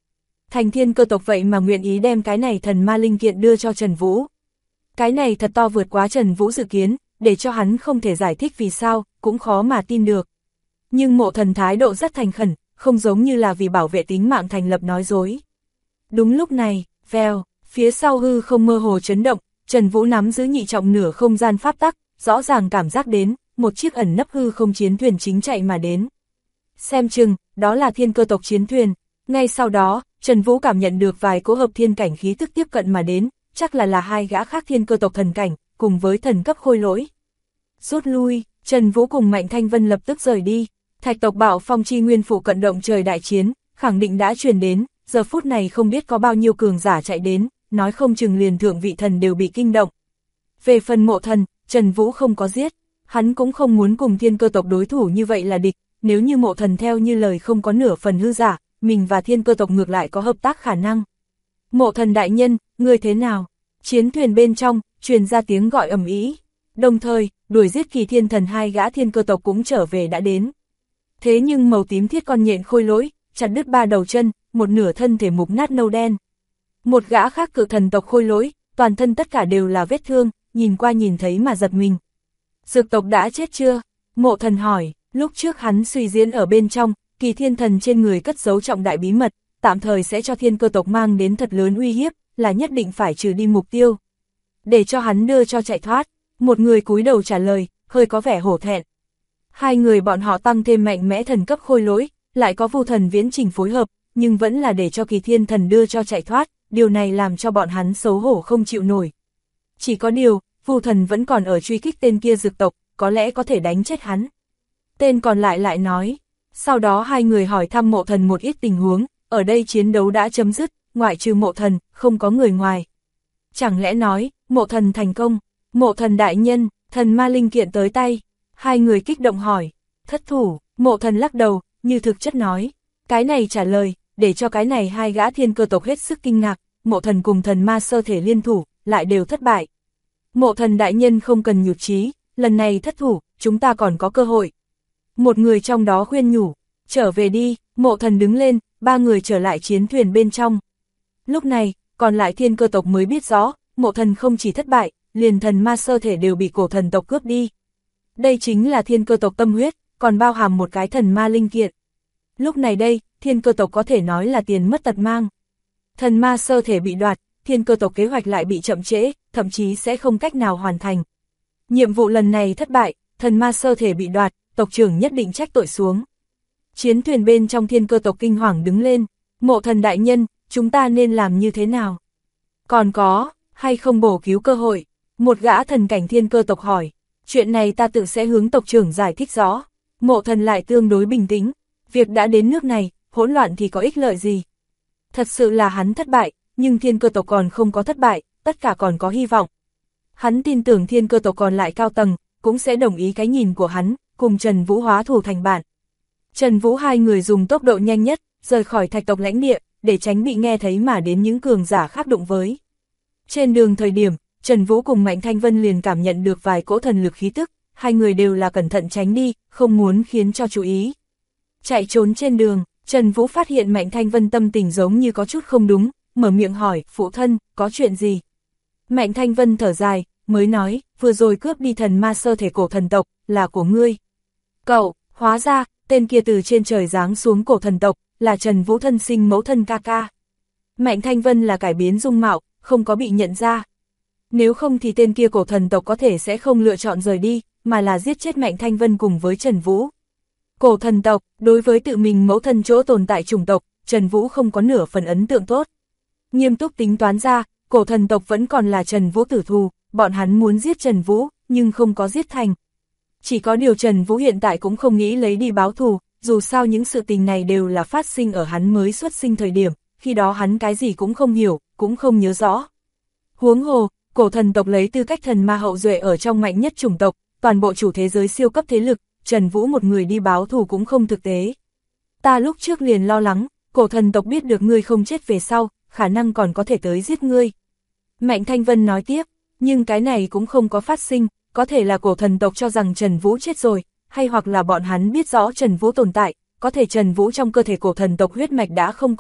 Thành thiên cơ tộc vậy mà nguyện ý đem cái này thần ma linh kiện đưa cho Trần Vũ. Cái này thật to vượt quá Trần Vũ dự kiến, để cho hắn không thể giải thích vì sao, cũng khó mà tin được. Nhưng Mộ Thần thái độ rất thành khẩn, không giống như là vì bảo vệ tính mạng thành lập nói dối. Đúng lúc này, vèo, phía sau hư không mơ hồ chấn động, Trần Vũ nắm giữ nhị trọng nửa không gian pháp tắc, rõ ràng cảm giác đến, một chiếc ẩn nấp hư không chiến thuyền chính chạy mà đến. Xem chừng, đó là thiên cơ tộc chiến thuyền. Ngay sau đó, Trần Vũ cảm nhận được vài cỗ hợp thiên cảnh khí tức tiếp cận mà đến, chắc là hai gã khác thiên cơ tộc thần cảnh, cùng với thần cấp khôi lỗi. Rút lui, Trần Vũ cùng Mạnh Thanh Vân lập tức rời đi. Thạch tộc Bạo Phong chi nguyên phụ cận động trời đại chiến, khẳng định đã truyền đến, giờ phút này không biết có bao nhiêu cường giả chạy đến, nói không chừng liền thượng vị thần đều bị kinh động. Về phần Mộ Thần, Trần Vũ không có giết, hắn cũng không muốn cùng thiên cơ tộc đối thủ như vậy là địch, nếu như Mộ Thần theo như lời không có nửa phần hư giả, mình và thiên cơ tộc ngược lại có hợp tác khả năng. Mộ Thần đại nhân, ngươi thế nào? Chiến thuyền bên trong, truyền ra tiếng gọi ầm ĩ. Đồng thời, đuổi giết Kỳ Thiên Thần hai gã thiên cơ tộc cũng trở về đã đến. Thế nhưng màu tím thiết con nhện khôi lỗi, chặt đứt 3 đầu chân, một nửa thân thể mục nát nâu đen. Một gã khác cự thần tộc khôi lỗi, toàn thân tất cả đều là vết thương, nhìn qua nhìn thấy mà giật mình. Dược tộc đã chết chưa? Mộ Thần hỏi, lúc trước hắn suy diễn ở bên trong, Kỳ Thiên Thần trên người cất giấu trọng đại bí mật, tạm thời sẽ cho thiên cơ tộc mang đến thật lớn uy hiếp, là nhất định phải trừ đi mục tiêu. Để cho hắn đưa cho chạy thoát, một người cúi đầu trả lời, hơi có vẻ hổ thẹn. Hai người bọn họ tăng thêm mạnh mẽ thần cấp khôi lỗi, lại có Vu Thần viễn trình phối hợp, nhưng vẫn là để cho Kỳ Thiên Thần đưa cho chạy thoát, điều này làm cho bọn hắn xấu hổ không chịu nổi. Chỉ có điều, Vu Thần vẫn còn ở truy kích tên kia dược tộc, có lẽ có thể đánh chết hắn. Tên còn lại lại nói, sau đó hai người hỏi thăm Mộ Thần một ít tình huống, ở đây chiến đấu đã chấm dứt, ngoại trừ Mộ Thần, không có người ngoài. Chẳng lẽ nói, Mộ Thần thành công, Mộ Thần đại nhân, thần ma linh kiện tới tay. Hai người kích động hỏi, thất thủ, Mộ Thần lắc đầu, như thực chất nói. Cái này trả lời, để cho cái này hai gã thiên cơ tộc hết sức kinh ngạc, Mộ Thần cùng thần ma sơ thể liên thủ, lại đều thất bại. Mộ Thần đại nhân không cần nhụt chí, lần này thất thủ, chúng ta còn có cơ hội. Một người trong đó khuyên nhủ, trở về đi, Mộ Thần đứng lên, ba người trở lại chiến thuyền bên trong. Lúc này, còn lại thiên cơ tộc mới biết rõ, Mộ Thần không chỉ thất bại, liền thần ma sơ thể đều bị cổ thần tộc cướp đi. Đây chính là thiên cơ tộc tâm huyết, còn bao hàm một cái thần ma linh kiện. Lúc này đây, thiên cơ tộc có thể nói là tiền mất tật mang. Thần ma sơ thể bị đoạt, thiên cơ tộc kế hoạch lại bị chậm trễ, thậm chí sẽ không cách nào hoàn thành. Nhiệm vụ lần này thất bại, thần ma sơ thể bị đoạt, tộc trưởng nhất định trách tội xuống. Chiến thuyền bên trong thiên cơ tộc kinh hoàng đứng lên, Mộ Thần đại nhân, chúng ta nên làm như thế nào? Còn có, hay không bổ cứu cơ hội? Một gã thần cảnh thiên cơ tộc hỏi, chuyện này ta tự sẽ hướng tộc trưởng giải thích rõ. Mộ Thần lại tương đối bình tĩnh, việc đã đến nước này, hỗn loạn thì có ích lợi gì? Thật sự là hắn thất bại, nhưng thiên cơ tộc còn không có thất bại, tất cả còn có hy vọng. Hắn tin tưởng thiên cơ tộc còn lại cao tầng, cũng sẽ đồng ý cái nhìn của hắn, cùng Trần Vũ hóa thủ thành bạn. Trần Vũ hai người dùng tốc độ nhanh nhất, rời khỏi thạch tộc lãnh địa, để tránh bị nghe thấy mà đến những cường giả khác đụng với. Trên đường thời điểm, Trần Vũ cùng Mạnh Thanh Vân liền cảm nhận được vài cỗ thần lực khí tức, hai người đều là cẩn thận tránh đi, không muốn khiến cho chú ý. Chạy trốn trên đường, Trần Vũ phát hiện Mạnh Thanh Vân tâm tình giống như có chút không đúng, mở miệng hỏi, phụ thân, có chuyện gì? Mạnh Thanh Vân thở dài, mới nói, vừa rồi cướp đi thần ma sơ thể cổ thần tộc, là của ngươi. Cậu, hóa ra, tên kia từ trên trời giáng xuống cổ thần tộc, là Trần Vũ thân sinh mẫu thân ca ca. Mạnh Thanh Vân là cải biến dung mạo, không có bị nhận ra. Nếu không thì tên kia cổ thần tộc có thể sẽ không lựa chọn rời đi, mà là giết chết Mạnh Thanh Vân cùng với Trần Vũ. Cổ thần tộc, đối với tự mình mẫu thân chỗ tồn tại chủng tộc, Trần Vũ không có nửa phần ấn tượng tốt. Nghiêm túc tính toán ra, cổ thần tộc vẫn còn là Trần Vũ tử thù, bọn hắn muốn giết Trần Vũ, nhưng không có giết thành. Chỉ có điều Trần Vũ hiện tại cũng không nghĩ lấy đi báo thù, dù sao những sự tình này đều là phát sinh ở hắn mới xuất sinh thời điểm, khi đó hắn cái gì cũng không hiểu, cũng không nhớ rõ. Huống hồ, cổ thần tộc lấy tư cách thần ma hậu duệ ở trong mạnh nhất chủng tộc, toàn bộ chủ thế giới siêu cấp thế lực, Trần Vũ một người đi báo thù cũng không thực tế. Ta lúc trước liền lo lắng, cổ thần tộc biết được ngươi không chết về sau, khả năng còn có thể tới giết ngươi. Mạnh Thanh Vân nói tiếp, nhưng cái này cũng không có phát sinh, có thể là cổ thần tộc cho rằng Trần Vũ chết rồi, hay hoặc là bọn hắn biết rõ Trần Vũ tồn tại, có thể Trần Vũ trong cơ thể cổ thần tộc huyết mạch đã không còn,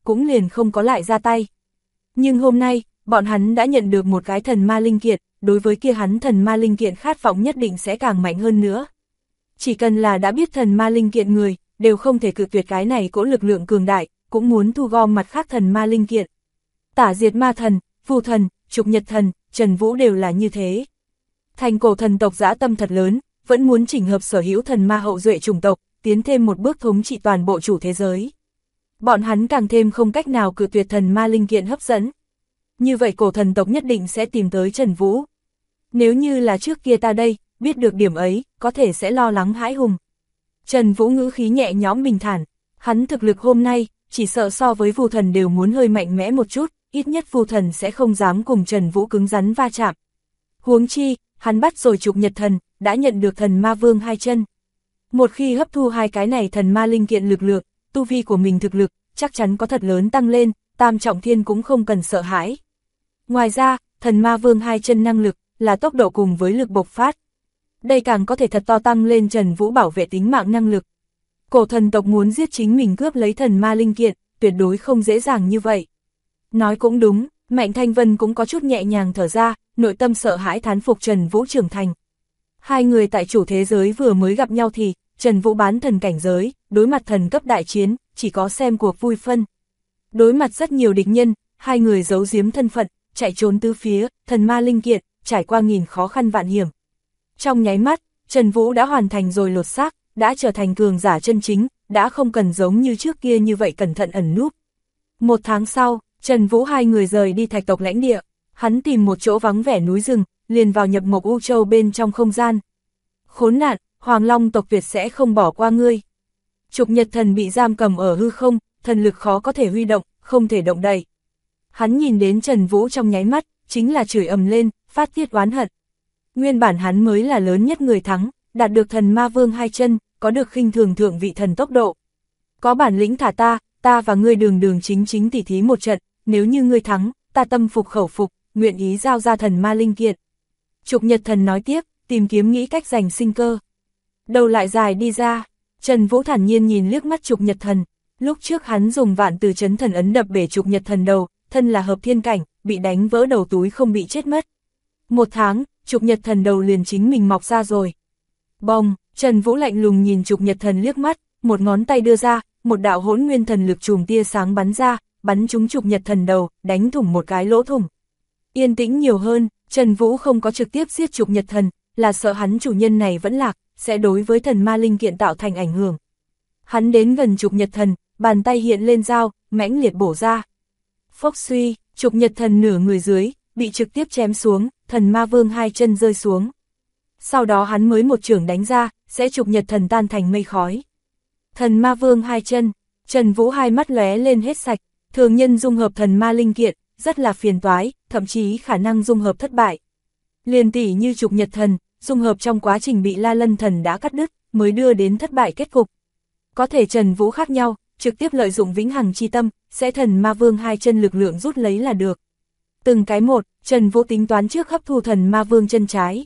cũng liền không có lại ra tay. Nhưng hôm nay, bọn hắn đã nhận được một cái thần ma linh kiện, đối với kia hắn thần ma linh kiện khát vọng nhất định sẽ càng mạnh hơn nữa. Chỉ cần là đã biết thần ma linh kiện người, đều không thể cự tuyệt cái này cỗ lực lượng cường đại, cũng muốn thu gom mặt khác thần ma linh kiện. Tả diệt ma thần, phù thần, trục nhật thần, Trần Vũ đều là như thế. Thành cổ thần tộc dã tâm thật lớn, vẫn muốn chỉnh hợp sở hữu thần ma hậu duệ chủng tộc, tiến thêm một bước thống trị toàn bộ chủ thế giới. Bọn hắn càng thêm không cách nào cự tuyệt thần ma linh kiện hấp dẫn. Như vậy cổ thần tộc nhất định sẽ tìm tới Trần Vũ. Nếu như là trước kia ta đây, biết được điểm ấy, có thể sẽ lo lắng hãi hùng. Trần Vũ ngữ khí nhẹ nhõm bình thản, hắn thực lực hôm nay, chỉ sợ so với phù thần đều muốn hơi mạnh mẽ một chút, ít nhất phù thần sẽ không dám cùng Trần Vũ cứng rắn va chạm. Huống chi, hắn bắt rồi trục nhật thần, đã nhận được thần ma vương hai chân. Một khi hấp thu hai cái này thần ma linh kiện lực lượng, tu vi của mình thực lực, chắc chắn có thật lớn tăng lên, tam trọng thiên cũng không cần sợ hãi. Ngoài ra, thần ma vương hai chân năng lực, là tốc độ cùng với lực bộc phát. Đây càng có thể thật to tăng lên Trần Vũ bảo vệ tính mạng năng lực. Cổ thần tộc muốn giết chính mình cướp lấy thần ma linh kiện, tuyệt đối không dễ dàng như vậy. Nói cũng đúng, Mạnh Thanh Vân cũng có chút nhẹ nhàng thở ra, nội tâm sợ hãi thán phục Trần Vũ trưởng thành. Hai người tại chủ thế giới vừa mới gặp nhau thì, Trần Vũ bán thần cảnh giới, đối mặt thần cấp đại chiến, chỉ có xem cuộc vui phân. Đối mặt rất nhiều địch nhân, hai người giấu giếm thân phận, chạy trốn tứ phía, thần ma linh kiện, trải qua nghìn khó khăn vạn hiểm. Trong nháy mắt, Trần Vũ đã hoàn thành rồi lột xác, đã trở thành cường giả chân chính, đã không cần giống như trước kia như vậy cẩn thận ẩn núp. Một tháng sau, Trần Vũ hai người rời đi thạch tộc lãnh địa, hắn tìm một chỗ vắng vẻ núi rừng, liền vào nhập Mộc U Châu bên trong không gian. Khốn nạn, Hoàng Long tộc tuyệt sẽ không bỏ qua ngươi. Trục nhật thần bị giam cầm ở hư không, thần lực khó có thể huy động, không thể động đậy. Hắn nhìn đến Trần Vũ trong nháy mắt, chính là chửi ầm lên, phát tiết oán hận. Nguyên bản hắn mới là lớn nhất người thắng, đạt được thần ma vương hai chân, có được khinh thường thượng vị thần tốc độ. Có bản lĩnh thả ta và ngươi đường đường chính chính tỉ thí một trận, nếu như ngươi thắng, ta tâm phục khẩu phục, nguyện ý giao ra thần ma linh kiện. Trục nhật thần nói tiếp, tìm kiếm nghĩ cách giành sinh cơ. Đầu lại dài đi ra, Trần Vũ thản nhiên nhìn liếc mắt trục nhật thần, lúc trước hắn dùng vạn từ chấn thần ấn đập bể trục nhật thần đầu, thân là hợp thiên cảnh, bị đánh vỡ đầu túi không bị chết mất. Một tháng, trục nhật thần đầu liền chính mình mọc ra rồi. Bông, Trần Vũ lạnh lùng nhìn trục nhật thần liếc mắt, một ngón tay đưa ra, một đạo hỗn nguyên thần lực chùm tia sáng bắn ra, bắn trúng trục nhật thần đầu, đánh thủng một cái lỗ thủng. Yên tĩnh nhiều hơn, Trần Vũ không có trực tiếp giết trục nhật thần, là sợ hắn chủ nhân này vẫn lạc, sẽ đối với thần ma linh kiện tạo thành ảnh hưởng. Hắn đến gần trục nhật thần, bàn tay hiện lên dao, mãnh liệt bổ ra. Phốc suy, trục nhật thần nửa người dưới, bị trực tiếp chém xuống, thần ma vương hai chân rơi xuống. Sau đó hắn mới một chưởng đánh ra, sẽ trục nhật thần tan thành mây khói. Thần ma vương hai chân, Trần Vũ hai mắt lóe lên hết sạch, thường nhân dung hợp thần ma linh kiện, rất là phiền toái, thậm chí khả năng dung hợp thất bại. Liền tỷ như trục nhật thần, dung hợp trong quá trình bị La Lân thần đã cắt đứt, mới đưa đến thất bại kết cục. Có thể Trần Vũ khác nhau, trực tiếp lợi dụng vĩnh hằng chi tâm, sẽ thần ma vương hai chân lực lượng rút lấy là được. Từng cái một, Trần Vũ tính toán trước hấp thu thần ma vương chân trái.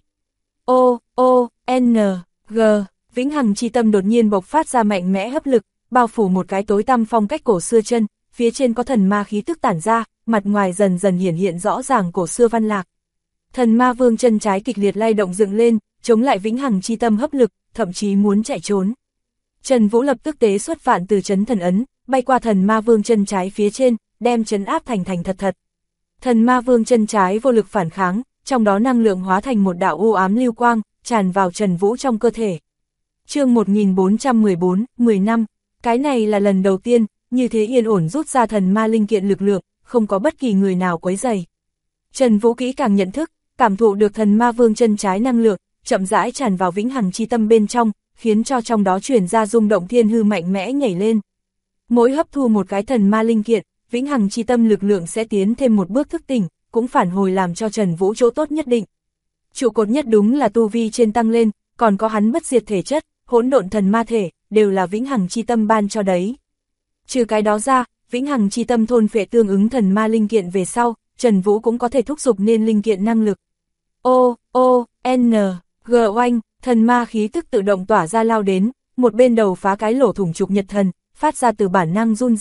N, G, vĩnh hằng chi tâm đột nhiên bộc phát ra mạnh mẽ hấp lực, bao phủ một cái tối tăm phong cách cổ xưa chân, phía trên có thần ma khí tức tản ra, mặt ngoài dần dần hiển hiện rõ ràng cổ xưa văn lạc. Thần ma vương chân trái kịch liệt lay động dựng lên, chống lại vĩnh hằng chi tâm hấp lực, thậm chí muốn chạy trốn. Trần Vũ lập tức tế xuất vạn từ chấn thần ấn, bay qua thần ma vương chân trái phía trên, đem trấn áp thành thật. Thần ma vương chân trái vô lực phản kháng, trong đó năng lượng hóa thành một đạo u ám lưu quang, tràn vào Trần Vũ trong cơ thể. Chương 1414, 10 năm, cái này là lần đầu tiên, như thế yên ổn rút ra thần ma linh kiện lực lượng, không có bất kỳ người nào quấy rầy. Trần Vũ kỹ càng nhận thức, cảm thụ được thần ma vương chân trái năng lượng, chậm rãi tràn vào vĩnh hằng chi tâm bên trong, khiến cho trong đó truyền ra rung động thiên hư mạnh mẽ nhảy lên. Mỗi hấp thu một cái thần ma linh kiện, vĩnh hằng chi tâm lực lượng sẽ tiến thêm một bước thức tỉnh, cũng phản hồi làm cho Trần Vũ chỗ tốt nhất định. Trụ cột nhất đúng là tu vi trên tăng lên, còn có hắn bất diệt thể chất, hỗn độn thần ma thể, đều là vĩnh hằng chi tâm ban cho đấy. Trừ cái đó ra, vĩnh hằng chi tâm thôn phệ tương ứng thần ma linh kiện về sau, Trần Vũ cũng có thể thúc giục nên linh kiện năng lực. N, G oanh, thần ma khí tức tự động tỏa ra lao đến, một bên đầu phá cái lỗ thủng trục nhật thần, phát ra từ bản năng run rẩy,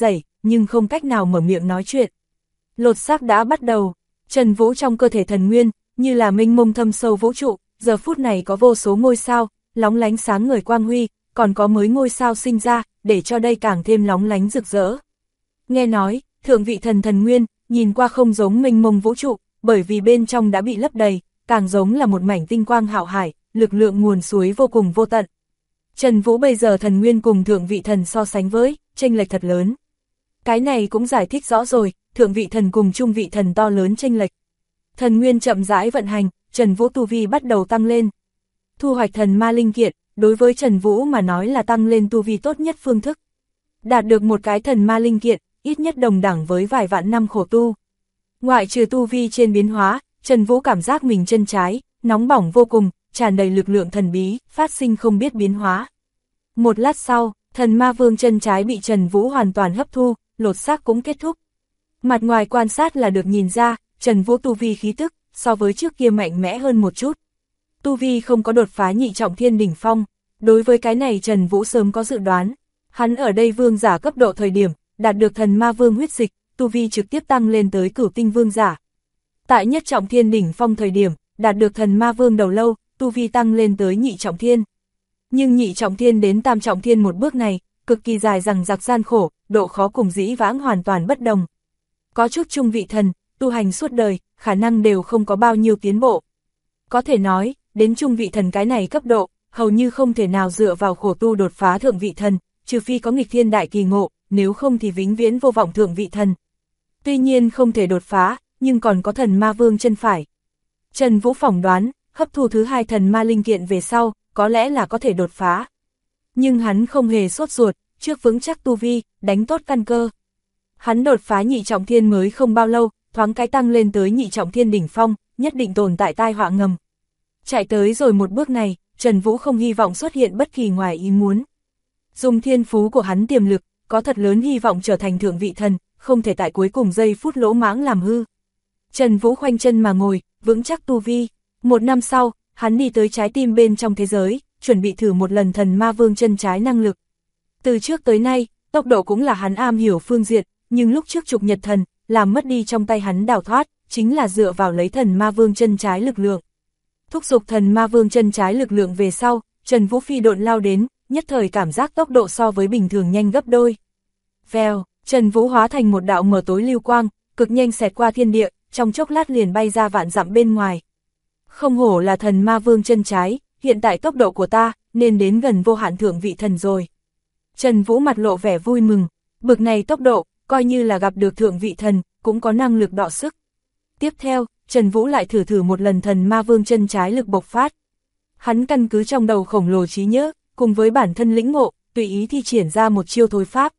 nhưng không cách nào mở miệng nói chuyện. Lột xác đã bắt đầu, Trần Vũ trong cơ thể thần nguyên, như là mênh mông thâm sâu vũ trụ, giờ phút này có vô số ngôi sao, lóng lánh sáng ngời quang huy, còn có mới ngôi sao sinh ra, để cho đây càng thêm lóng lánh rực rỡ. Nghe nói, thượng vị thần thần nguyên, nhìn qua không giống mênh mông vũ trụ, bởi vì bên trong đã bị lấp đầy, càng giống là một mảnh tinh quang hạo hải, lực lượng nguồn suối vô cùng vô tận. Trần Vũ bây giờ thần nguyên cùng thượng vị thần so sánh với, chênh lệch thật lớn. Cái này cũng giải thích rõ rồi, thượng vị thần cùng trung vị thần to lớn chênh lệch. Thần nguyên chậm rãi vận hành, Trần Vũ tu vi bắt đầu tăng lên. Thu hoạch thần ma linh kiện, đối với Trần Vũ mà nói là tăng lên tu vi tốt nhất phương thức. Đạt được một cái thần ma linh kiện, ít nhất đồng đẳng với vài vạn năm khổ tu. Ngoại trừ tu vi trên biến hóa, Trần Vũ cảm giác mình chân trái, nóng bỏng vô cùng, tràn đầy lực lượng thần bí, phát sinh không biết biến hóa. Một lát sau, thần ma vương chân trái bị Trần Vũ hoàn toàn hấp thu, lột xác cũng kết thúc. Mặt ngoài quan sát là được nhìn ra, Trần Vũ tu vi khí tức, so với trước kia mạnh mẽ hơn một chút. Tu vi không có đột phá nhị trọng thiên đỉnh phong, đối với cái này Trần Vũ sớm có dự đoán. Hắn ở đây vương giả cấp độ thời điểm, đạt được thần ma vương huyết dịch, tu vi trực tiếp tăng lên tới cửu tinh vương giả. Tại nhất trọng thiên đỉnh phong thời điểm, đạt được thần ma vương đầu lâu, tu vi tăng lên tới nhị trọng thiên. Nhưng nhị trọng thiên đến tam trọng thiên một bước này, cực kỳ dài dằng dặc gian khổ, độ khó cùng dĩ vãng hoàn toàn bất đồng. Có chút trung vị thần, tu hành suốt đời, khả năng đều không có bao nhiêu tiến bộ. Có thể nói, đến trung vị thần cái này cấp độ, hầu như không thể nào dựa vào khổ tu đột phá thượng vị thần, trừ phi có nghịch thiên đại kỳ ngộ, nếu không thì vĩnh viễn vô vọng thượng vị thần. Tuy nhiên không thể đột phá, nhưng còn có thần ma vương chân phải. Trần Vũ phỏng đoán, hấp thu thứ hai thần ma linh kiện về sau, có lẽ là có thể đột phá. Nhưng hắn không hề sốt ruột, trước vững chắc tu vi, đánh tốt căn cơ. Hắn đột phá nhị trọng thiên mới không bao lâu, thoáng cái tăng lên tới nhị trọng thiên đỉnh phong, nhất định tồn tại tai họa ngầm. Chạy tới rồi một bước này, Trần Vũ không hy vọng xuất hiện bất kỳ ngoài ý muốn. Dùng thiên phú của hắn tiềm lực, có thật lớn hy vọng trở thành thượng vị thần, không thể tại cuối cùng giây phút lỗ mãng làm hư. Trần Vũ khoanh chân mà ngồi, vững chắc tu vi. Một năm sau, hắn đi tới trái tim bên trong thế giới, chuẩn bị thử một lần thần ma vương chân trái năng lực. Từ trước tới nay, tốc độ cũng là hắn am hiểu phương diện, nhưng lúc trước trục nhật thần, làm mất đi trong tay hắn đào thoát, chính là dựa vào lấy thần ma vương chân trái lực lượng. Thúc giục thần ma vương chân trái lực lượng về sau, Trần Vũ phi độn lao đến, nhất thời cảm giác tốc độ so với bình thường nhanh gấp đôi. Vèo, Trần Vũ hóa thành một đạo mờ tối lưu quang, cực nhanh xẹt qua thiên địa, trong chốc lát liền bay ra vạn dặm bên ngoài. Không hổ là thần ma vương chân trái, hiện tại tốc độ của ta, nên đến gần vô hạn thượng vị thần rồi. Trần Vũ mặt lộ vẻ vui mừng, bực này tốc độ, coi như là gặp được thượng vị thần, cũng có năng lực đọ sức. Tiếp theo, Trần Vũ lại thử một lần thần ma vương chân trái lực bộc phát. Hắn căn cứ trong đầu khổng lồ trí nhớ, cùng với bản thân lĩnh ngộ, tùy ý thi triển ra một chiêu thối pháp.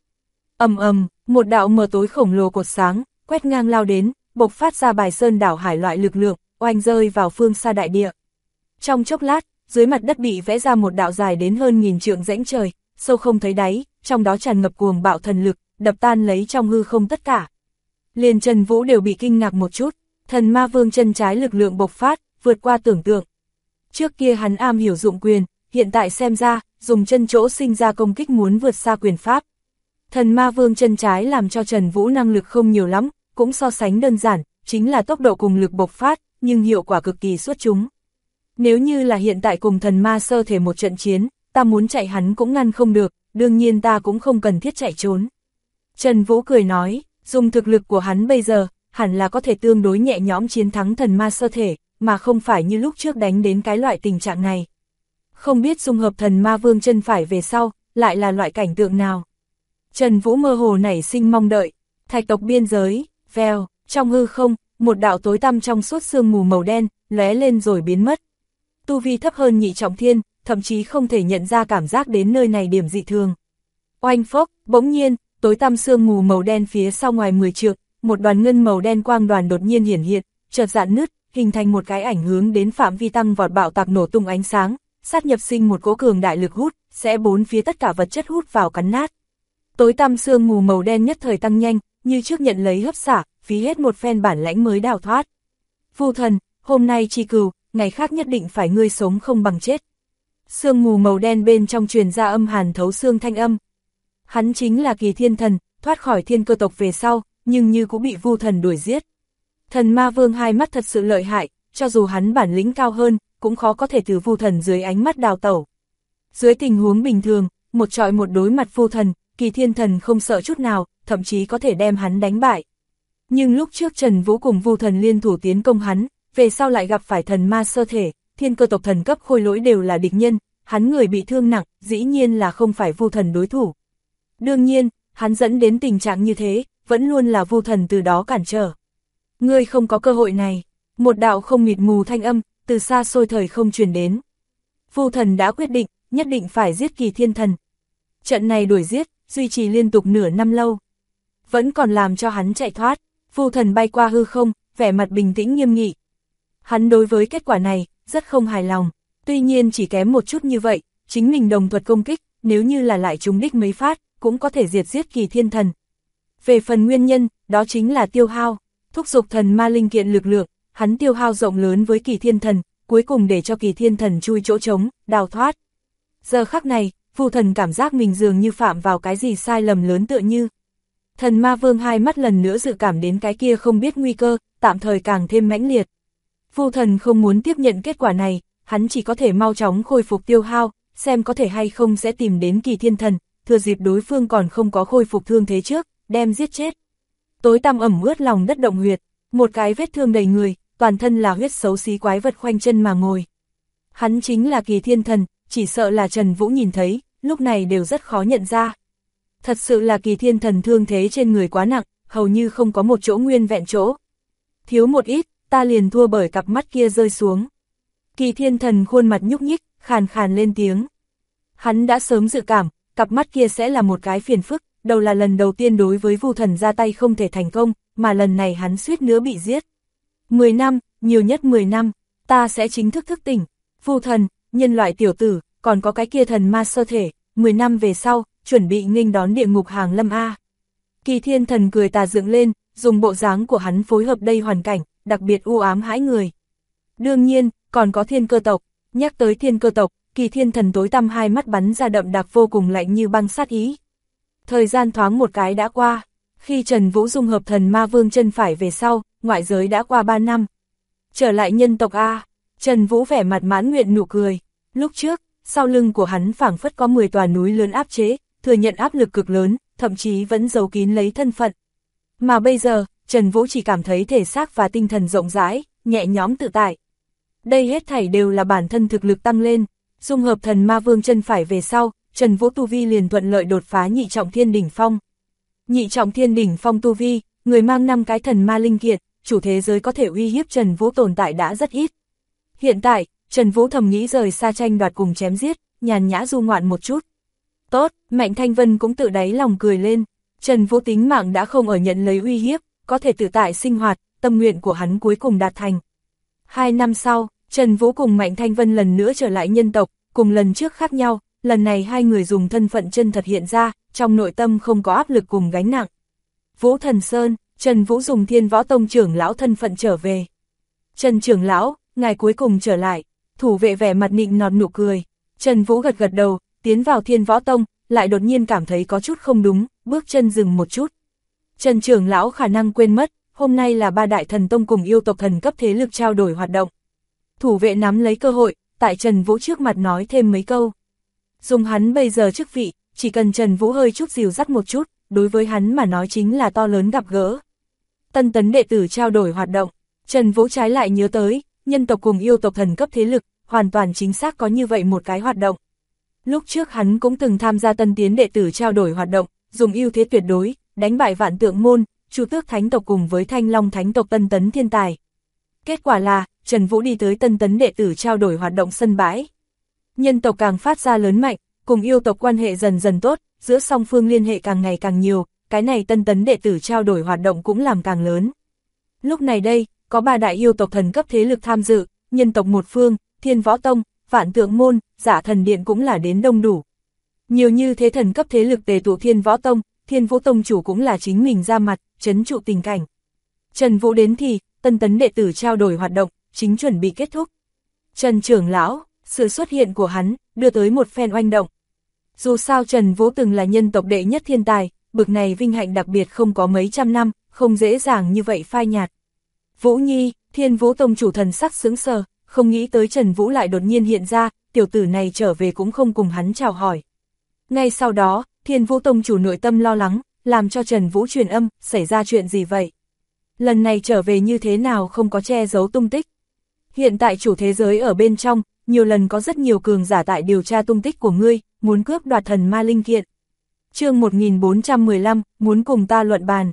Một đạo mờ tối khổng lồ cột sáng, quét ngang lao đến, bộc phát ra bài sơn đảo hải loại lực lượng, oanh rơi vào phương xa đại địa. Trong chốc lát, dưới mặt đất bị vẽ ra một đạo dài đến hơn 1000 trượng rãnh trời, sâu không thấy đáy, trong đó tràn ngập cuồng bạo thần lực, đập tan lấy trong hư không tất cả. Liền Trần Vũ đều bị kinh ngạc một chút, thần ma vương chân trái lực lượng bộc phát, vượt qua tưởng tượng. Trước kia hắn am hiểu dụng quyền, hiện tại xem ra, dùng chân chỗ sinh ra công kích muốn vượt xa quyền pháp. Thần ma vương chân trái làm cho Trần Vũ năng lực không nhiều lắm, cũng so sánh đơn giản, chính là tốc độ cùng lực bộc phát, nhưng hiệu quả cực kỳ xuất chúng. Nếu như là hiện tại cùng thần ma sơ thể một trận chiến, ta muốn chạy hắn cũng ngăn không được, đương nhiên ta cũng không cần thiết chạy trốn. Trần Vũ cười nói, dùng thực lực của hắn bây giờ, hẳn là có thể tương đối nhẹ nhõm chiến thắng thần ma sơ thể, mà không phải như lúc trước đánh đến cái loại tình trạng này. Không biết dung hợp thần ma vương chân phải về sau, lại là loại cảnh tượng nào. Trần Vũ mơ hồ nảy sinh mong đợi, thạch tộc biên giới, vèo, trong hư không, một đạo tối tăm trong suốt sương mù màu đen, lóe lên rồi biến mất. Tu vi thấp hơn nhị trọng thiên, thậm chí không thể nhận ra cảm giác đến nơi này điểm dị thường. Oanh phốc, bỗng nhiên, tối tăm sương mù màu đen phía sau ngoài 10 trượng, một đoàn ngân màu đen quang đoàn đột nhiên hiển hiện, chợt rạn nứt, hình thành một cái ảnh hướng đến phạm vi tăng vọt bạo tạc nổ tung ánh sáng, sát nhập sinh một cỗ cường đại lực hút, sẽ bốn phía tất cả vật chất hút vào cắn nát. Tối tăm sương mù màu đen nhất thời tăng nhanh, như trước nhận lấy hấp xả, phí hết một phen bản lãnh mới đào thoát. Vu thần, hôm nay chi cừu, ngày khác nhất định phải ngươi sống không bằng chết. Sương mù màu đen bên trong truyền ra âm hàn thấu xương thanh âm. Hắn chính là Kỳ Thiên Thần, thoát khỏi thiên cơ tộc về sau, nhưng như cũng bị Vu Thần đuổi giết. Thần Ma Vương hai mắt thật sự lợi hại, cho dù hắn bản lĩnh cao hơn, cũng khó có thể từ Vu Thần dưới ánh mắt đào tẩu. Dưới tình huống bình thường, một trọi một đối mặt Vu Thần, Kỳ Thiên Thần không sợ chút nào, thậm chí có thể đem hắn đánh bại. Nhưng lúc trước Trần Vũ cùng Vu Thần liên thủ tiến công hắn, về sau lại gặp phải thần ma sơ thể, thiên cơ tộc thần cấp khôi lỗi đều là địch nhân, hắn người bị thương nặng, dĩ nhiên là không phải Vu Thần đối thủ. Đương nhiên, hắn dẫn đến tình trạng như thế, vẫn luôn là Vu Thần từ đó cản trở. Ngươi không có cơ hội này, một đạo không mịt mù thanh âm, từ xa xôi thời không truyền đến. Vu Thần đã quyết định, nhất định phải giết Kỳ Thiên Thần. Trận này đuổi giết, duy trì liên tục nửa năm lâu. Vẫn còn làm cho hắn chạy thoát, Vu Thần bay qua hư không, vẻ mặt bình tĩnh nghiêm nghị. Hắn đối với kết quả này, rất không hài lòng, tuy nhiên chỉ kém một chút như vậy, chính mình đồng thuật công kích, nếu như là lại trúng đích mấy phát, cũng có thể diệt giết Kỳ Thiên Thần. Về phần nguyên nhân, đó chính là tiêu hao, thúc giục thần ma linh kiện lực lượng, hắn tiêu hao rộng lớn với Kỳ Thiên Thần, cuối cùng để cho Kỳ Thiên Thần chui chỗ trống, đào thoát. Giờ khắc này, Vu Thần cảm giác mình dường như phạm vào cái gì sai lầm lớn tựa như. Thần Ma Vương hai mắt lần nữa dự cảm đến cái kia không biết nguy cơ, tạm thời càng thêm mãnh liệt. Vu Thần không muốn tiếp nhận kết quả này, hắn chỉ có thể mau chóng khôi phục tiêu hao, xem có thể hay không sẽ tìm đến Kỳ Thiên Thần, thừa dịp đối phương còn không có khôi phục thương thế trước, đem giết chết. Tối tăm ẩm ướt lòng đất động huyệt, một cái vết thương đầy người, toàn thân là huyết xấu xí quái vật khoanh chân mà ngồi. Hắn chính là Kỳ Thiên Thần, chỉ sợ là Trần Vũ nhìn thấy, lúc này đều rất khó nhận ra. Thật sự là Kỳ Thiên Thần thương thế trên người quá nặng, hầu như không có một chỗ nguyên vẹn chỗ. Thiếu một ít, ta liền thua bởi cặp mắt kia rơi xuống. Kỳ Thiên Thần khuôn mặt nhúc nhích, khàn khàn lên tiếng. Hắn đã sớm dự cảm, cặp mắt kia sẽ là một cái phiền phức, đầu là lần đầu tiên đối với Vu Thần ra tay không thể thành công, mà lần này hắn suýt nữa bị giết. 10 năm, nhiều nhất 10 năm, ta sẽ chính thức thức tỉnh. Vu Thần, nhân loại tiểu tử, còn có cái kia thần ma sơ thể, 10 năm về sau, chuẩn bị nghênh đón địa ngục hàng lâm A. Kỳ Thiên Thần cười tà dựng lên, dùng bộ dáng của hắn phối hợp đây hoàn cảnh, đặc biệt u ám hãi người. Đương nhiên, còn có thiên cơ tộc, nhắc tới thiên cơ tộc, Kỳ Thiên Thần tối tăm hai mắt bắn ra đậm đặc vô cùng lạnh như băng sát ý. Thời gian thoáng một cái đã qua, khi Trần Vũ dung hợp thần ma vương chân phải về sau, ngoại giới đã qua 3 năm. Trở lại nhân tộc A, Trần Vũ vẻ mặt mãn nguyện nụ cười, lúc trước, sau lưng của hắn phảng phất có 10 tòa núi lớn áp chế, thừa nhận áp lực cực lớn, thậm chí vẫn giấu kín lấy thân phận. Mà bây giờ, Trần Vũ chỉ cảm thấy thể xác và tinh thần rộng rãi, nhẹ nhõm tự tại. Đây hết thảy đều là bản thân thực lực tăng lên, dung hợp thần ma vương chân phải về sau, Trần Vũ tu vi liền thuận lợi đột phá nhị trọng thiên đỉnh phong. Nhị trọng thiên đỉnh phong tu vi, người mang 5 cái thần ma linh kiện, chủ thế giới có thể uy hiếp Trần Vũ tồn tại đã rất ít. Hiện tại, Trần Vũ thầm nghĩ rời xa tranh đoạt cùng chém giết, nhàn nhã du ngoạn một chút. Tốt, Mạnh Thanh Vân cũng tự đáy lòng cười lên, Trần Vũ tính mạng đã không ở nhận lấy uy hiếp, có thể tự tại sinh hoạt, tâm nguyện của hắn cuối cùng đạt thành. 2 năm sau, Trần Vũ cùng Mạnh Thanh Vân lần nữa trở lại nhân tộc, cùng lần trước khác nhau, lần này hai người dùng thân phận chân thật hiện ra, trong nội tâm không có áp lực cùng gánh nặng. Vũ Thần Sơn, Trần Vũ dùng Thiên Võ Tông trưởng lão thân phận trở về. Trần trưởng lão, ngài cuối cùng trở lại, thủ vệ vẻ mặt nịnh nọt nụ cười. Trần Vũ gật gật đầu, tiến vào Thiên Võ Tông, lại đột nhiên cảm thấy có chút không đúng, bước chân dừng một chút. Trần trưởng lão khả năng quên mất, hôm nay là 3 đại thần tông cùng yêu tộc thần cấp thế lực trao đổi hoạt động. Thủ vệ nắm lấy cơ hội, tại Trần Vũ trước mặt nói thêm mấy câu. Dùng hắn bây giờ chức vị, chỉ cần Trần Vũ hơi chút dìu dắt một chút, đối với hắn mà nói chính là to lớn gặp gỡ. Tân tấn đệ tử trao đổi hoạt động, Trần Vũ trái lại nhớ tới, nhân tộc cùng yêu tộc thần cấp thế lực, hoàn toàn chính xác có như vậy một cái hoạt động. Lúc trước hắn cũng từng tham gia tân tiến đệ tử trao đổi hoạt động, dùng ưu thế tuyệt đối, đánh bại Vạn Tượng môn, Chu Tước Thánh tộc cùng với Thanh Long Thánh tộc tân tấn thiên tài. Kết quả là, Trần Vũ đi tới tân tấn đệ tử trao đổi hoạt động sân bãi. Nhân tộc càng phát ra lớn mạnh, cùng yêu tộc quan hệ dần dần tốt, giữa song phương liên hệ càng ngày càng nhiều, cái này tân tấn đệ tử trao đổi hoạt động cũng làm càng lớn. Lúc này đây, có 3 đại yêu tộc thần cấp thế lực tham dự, nhân tộc một phương, Thiên Võ Tông, Vạn Tượng môn, Dạ Thần Điện cũng là đến đông đủ. Nhiều như thế thần cấp thế lực tề tụ Thiên Võ Tông, Thiên Vũ Tông chủ cũng là chính mình ra mặt, trấn trụ tình cảnh. Trần Vũ đến thì, tân tấn đệ tử trao đổi hoạt động, chính chuẩn bị kết thúc. Trần trưởng lão, sự xuất hiện của hắn, đưa tới một phen oanh động. Dù sao Trần Vũ từng là nhân tộc đệ nhất thiên tài, bực này vinh hạnh đặc biệt không có mấy trăm năm, không dễ dàng như vậy phai nhạt. Vũ Nhi, Thiên Vũ Tông chủ thần sắc sững sờ, không nghĩ tới Trần Vũ lại đột nhiên hiện ra, tiểu tử này trở về cũng không cùng hắn chào hỏi. Ngay sau đó, Thiên Vũ Tông chủ nội tâm lo lắng, làm cho Trần Vũ truyền âm, xảy ra chuyện gì vậy? Lần này trở về như thế nào không có che giấu tung tích? Hiện tại chủ thế giới ở bên trong, nhiều lần có rất nhiều cường giả tại điều tra tung tích của ngươi, muốn cướp đoạt thần ma linh kiện. Chương 1415, muốn cùng ta luận bàn.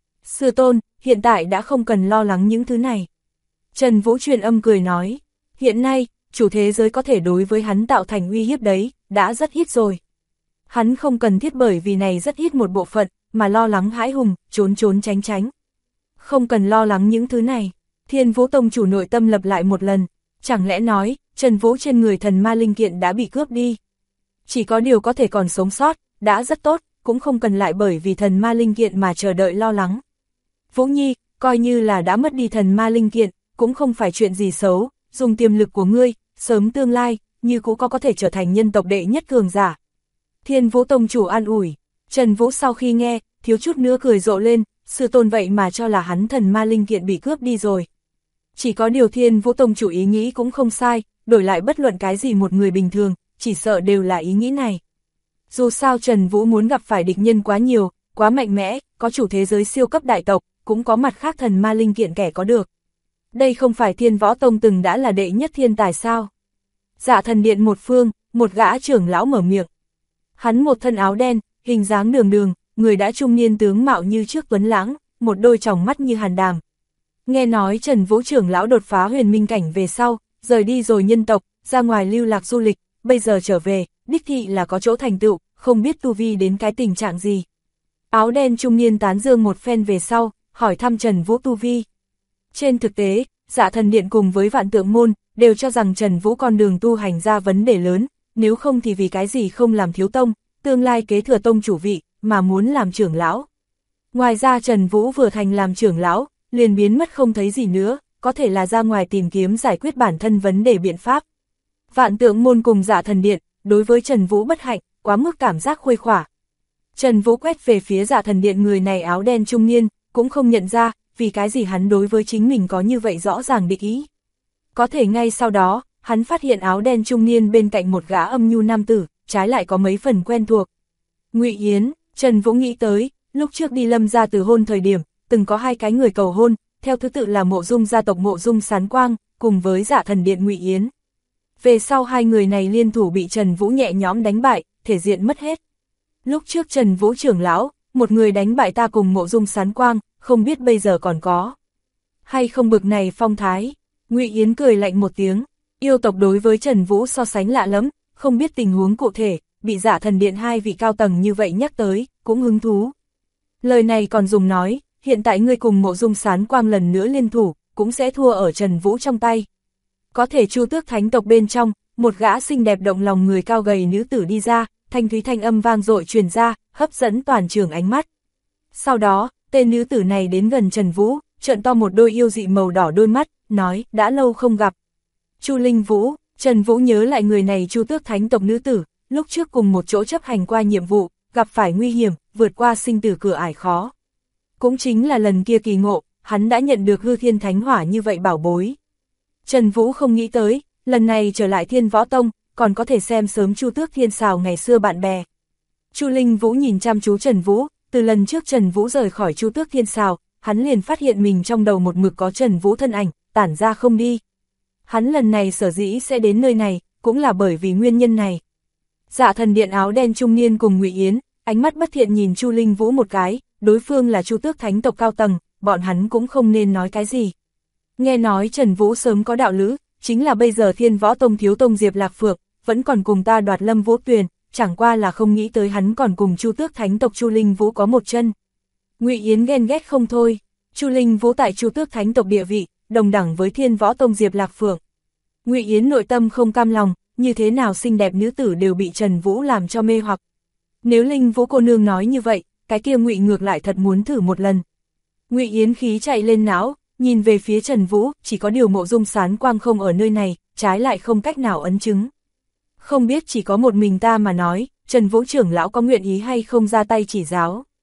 Sư tôn, hiện tại đã không cần lo lắng những thứ này. Trần Vũ truyền âm cười nói, hiện nay, chủ thế giới có thể đối với hắn tạo thành uy hiếp đấy, đã rất ít rồi. Hắn không cần thiết bởi vì này rất ít một bộ phận, mà lo lắng hãi hùng, trốn trốn tránh tránh. Không cần lo lắng những thứ này, Thiên Vũ Tông chủ nội tâm lập lại một lần, chẳng lẽ nói, Trần Vũ trên người thần ma linh kiện đã bị cướp đi. Chỉ có điều có thể còn sống sót, đã rất tốt, cũng không cần lại bởi vì thần ma linh kiện mà chờ đợi lo lắng. Vũ Nhi, coi như là đã mất đi thần ma linh kiện, cũng không phải chuyện gì xấu, dùng tiềm lực của ngươi, sớm tương lai, như cũng có thể trở thành nhân tộc đệ nhất cường giả. Thiên Vũ Tông chủ an ủi, Trần Vũ sau khi nghe, thiếu chút nữa cười rộ lên, sư tôn vậy mà cho là hắn thần ma linh kiện bị cướp đi rồi. Chỉ có điều Thiên Vũ Tông chủ ý nghĩ cũng không sai, đổi lại bất luận cái gì một người bình thường, chỉ sợ đều là ý nghĩ này. Dù sao Trần Vũ muốn gặp phải địch nhân quá nhiều, quá mạnh mẽ, có chủ thế giới siêu cấp đại tộc, cũng có mặt khác thần ma linh kiện kẻ có được. Đây không phải Thiên Võ Tông từng đã là đệ nhất thiên tài sao? Dạ Thần Điện một phương, một gã trưởng lão mở miệng. Hắn một thân áo đen, hình dáng đường đường, người đã trung niên tướng mạo như trước tuấn lãng, một đôi tròng mắt như hàn đàm. Nghe nói Trần Vũ trưởng lão đột phá huyền minh cảnh về sau, rời đi rồi nhân tộc, ra ngoài lưu lạc du lịch, bây giờ trở về, đích thị là có chỗ thành tựu, không biết tu vi đến cái tình trạng gì. Áo đen trung niên tán dương một phen về sau, hỏi thăm Trần Vũ tu vi. Trên thực tế, Dạ Thần Điện cùng với Vạn Tượng Môn, đều cho rằng Trần Vũ con đường tu hành ra vấn đề lớn, nếu không thì vì cái gì không làm thiếu tông, tương lai kế thừa tông chủ vị, mà muốn làm trưởng lão. Ngoài ra Trần Vũ vừa thành làm trưởng lão, liền biến mất không thấy gì nữa, có thể là ra ngoài tìm kiếm giải quyết bản thân vấn đề biện pháp. Vạn Tượng Môn cùng Dạ Thần Điện, đối với Trần Vũ bất hạnh, quá mức cảm giác khuây khỏa. Trần Vũ quét về phía Dạ Thần Điện người này áo đen trung niên, cũng không nhận ra, vì cái gì hắn đối với chính mình có như vậy rõ ràng địch ý. Có thể ngay sau đó, hắn phát hiện áo đen trung niên bên cạnh một gã âm nhu nam tử, trái lại có mấy phần quen thuộc. Ngụy Yến, Trần Vũ nghĩ tới, lúc trước đi Lâm gia từ hôn thời điểm, từng có hai cái người cầu hôn, theo thứ tự là Mộ Dung gia tộc Mộ Dung Sán Quang, cùng với Dạ Thần Điện Ngụy Yến. Về sau hai người này liên thủ bị Trần Vũ nhẹ nhõm đánh bại, thể diện mất hết. Lúc trước Trần Vũ trưởng lão, một người đánh bại ta cùng Mộ Dung Sán Quang, không biết bây giờ còn có hay không bực này phong thái. Ngụy Yến cười lạnh một tiếng, yêu tộc đối với Trần Vũ so sánh lạ lắm, không biết tình huống cụ thể, bị Dạ Thần Điện hai vị cao tầng như vậy nhắc tới, cũng hứng thú. Lời này còn dùng nói, hiện tại ngươi cùng Mộ Dung Sán Quang lần nữa liên thủ, cũng sẽ thua ở Trần Vũ trong tay. Có thể Chu Tước Thánh tộc bên trong, một gã xinh đẹp động lòng người cao gầy nữ tử đi ra, thanh thúy thanh âm vang dội truyền ra, hấp dẫn toàn trường ánh mắt. Sau đó, tên nữ tử này đến gần Trần Vũ, trợn to một đôi yêu dị màu đỏ đôi mắt, nói, đã lâu không gặp. Chu Linh Vũ, Trần Vũ nhớ lại người này Chu Tước Thánh tộc nữ tử, lúc trước cùng một chỗ chấp hành qua nhiệm vụ, gặp phải nguy hiểm, vượt qua sinh tử cửa ải khó. Cũng chính là lần kia kỳ ngộ, hắn đã nhận được hư thiên thánh hỏa như vậy bảo bối. Trần Vũ không nghĩ tới, lần này trở lại Thiên Võ Tông, còn có thể xem sớm Chu Tước Thiên Sào ngày xưa bạn bè. Chu Linh Vũ nhìn chăm chú Trần Vũ, từ lần trước Trần Vũ rời khỏi Chu Tước Thiên Sào, hắn liền phát hiện mình trong đầu một mực có Trần Vũ thân ảnh, tản ra không đi. Hắn lần này sở dĩ sẽ đến nơi này, cũng là bởi vì nguyên nhân này. Dạ Thần Điện áo đen trung niên cùng Ngụy Yến, ánh mắt bất thiện nhìn Chu Linh Vũ một cái, đối phương là Chu Tước Thánh tộc cao tầng, bọn hắn cũng không nên nói cái gì. Nghe nói Trần Vũ sớm có đạo lữ, chính là bây giờ Thiên Võ Tông thiếu tông Diệp Lạc Phượng, vẫn còn cùng ta đoạt Lâm Vũ Tuyền, chẳng qua là không nghĩ tới hắn còn cùng Chu Tước Thánh tộc Chu Linh Vũ có một chân. Ngụy Yến ghen ghét không thôi, Chu Linh Vũ tại Chu Tước Thánh tộc địa vị, đồng đẳng với Thiên Võ Tông Diệp Lạc Phượng. Ngụy Yến nội tâm không cam lòng, như thế nào xinh đẹp nữ tử đều bị Trần Vũ làm cho mê hoặc. Nếu Linh Vũ cô nương nói như vậy, cái kia Ngụy ngược lại thật muốn thử một lần. Ngụy Yến khí chạy lên não, nhìn về phía Trần Vũ, chỉ có điều Mộ Dung Sán Quang không ở nơi này, trái lại không cách nào ấn chứng. Không biết chỉ có một mình ta mà nói, Trần Vũ trưởng lão có nguyện ý hay không ra tay chỉ giáo.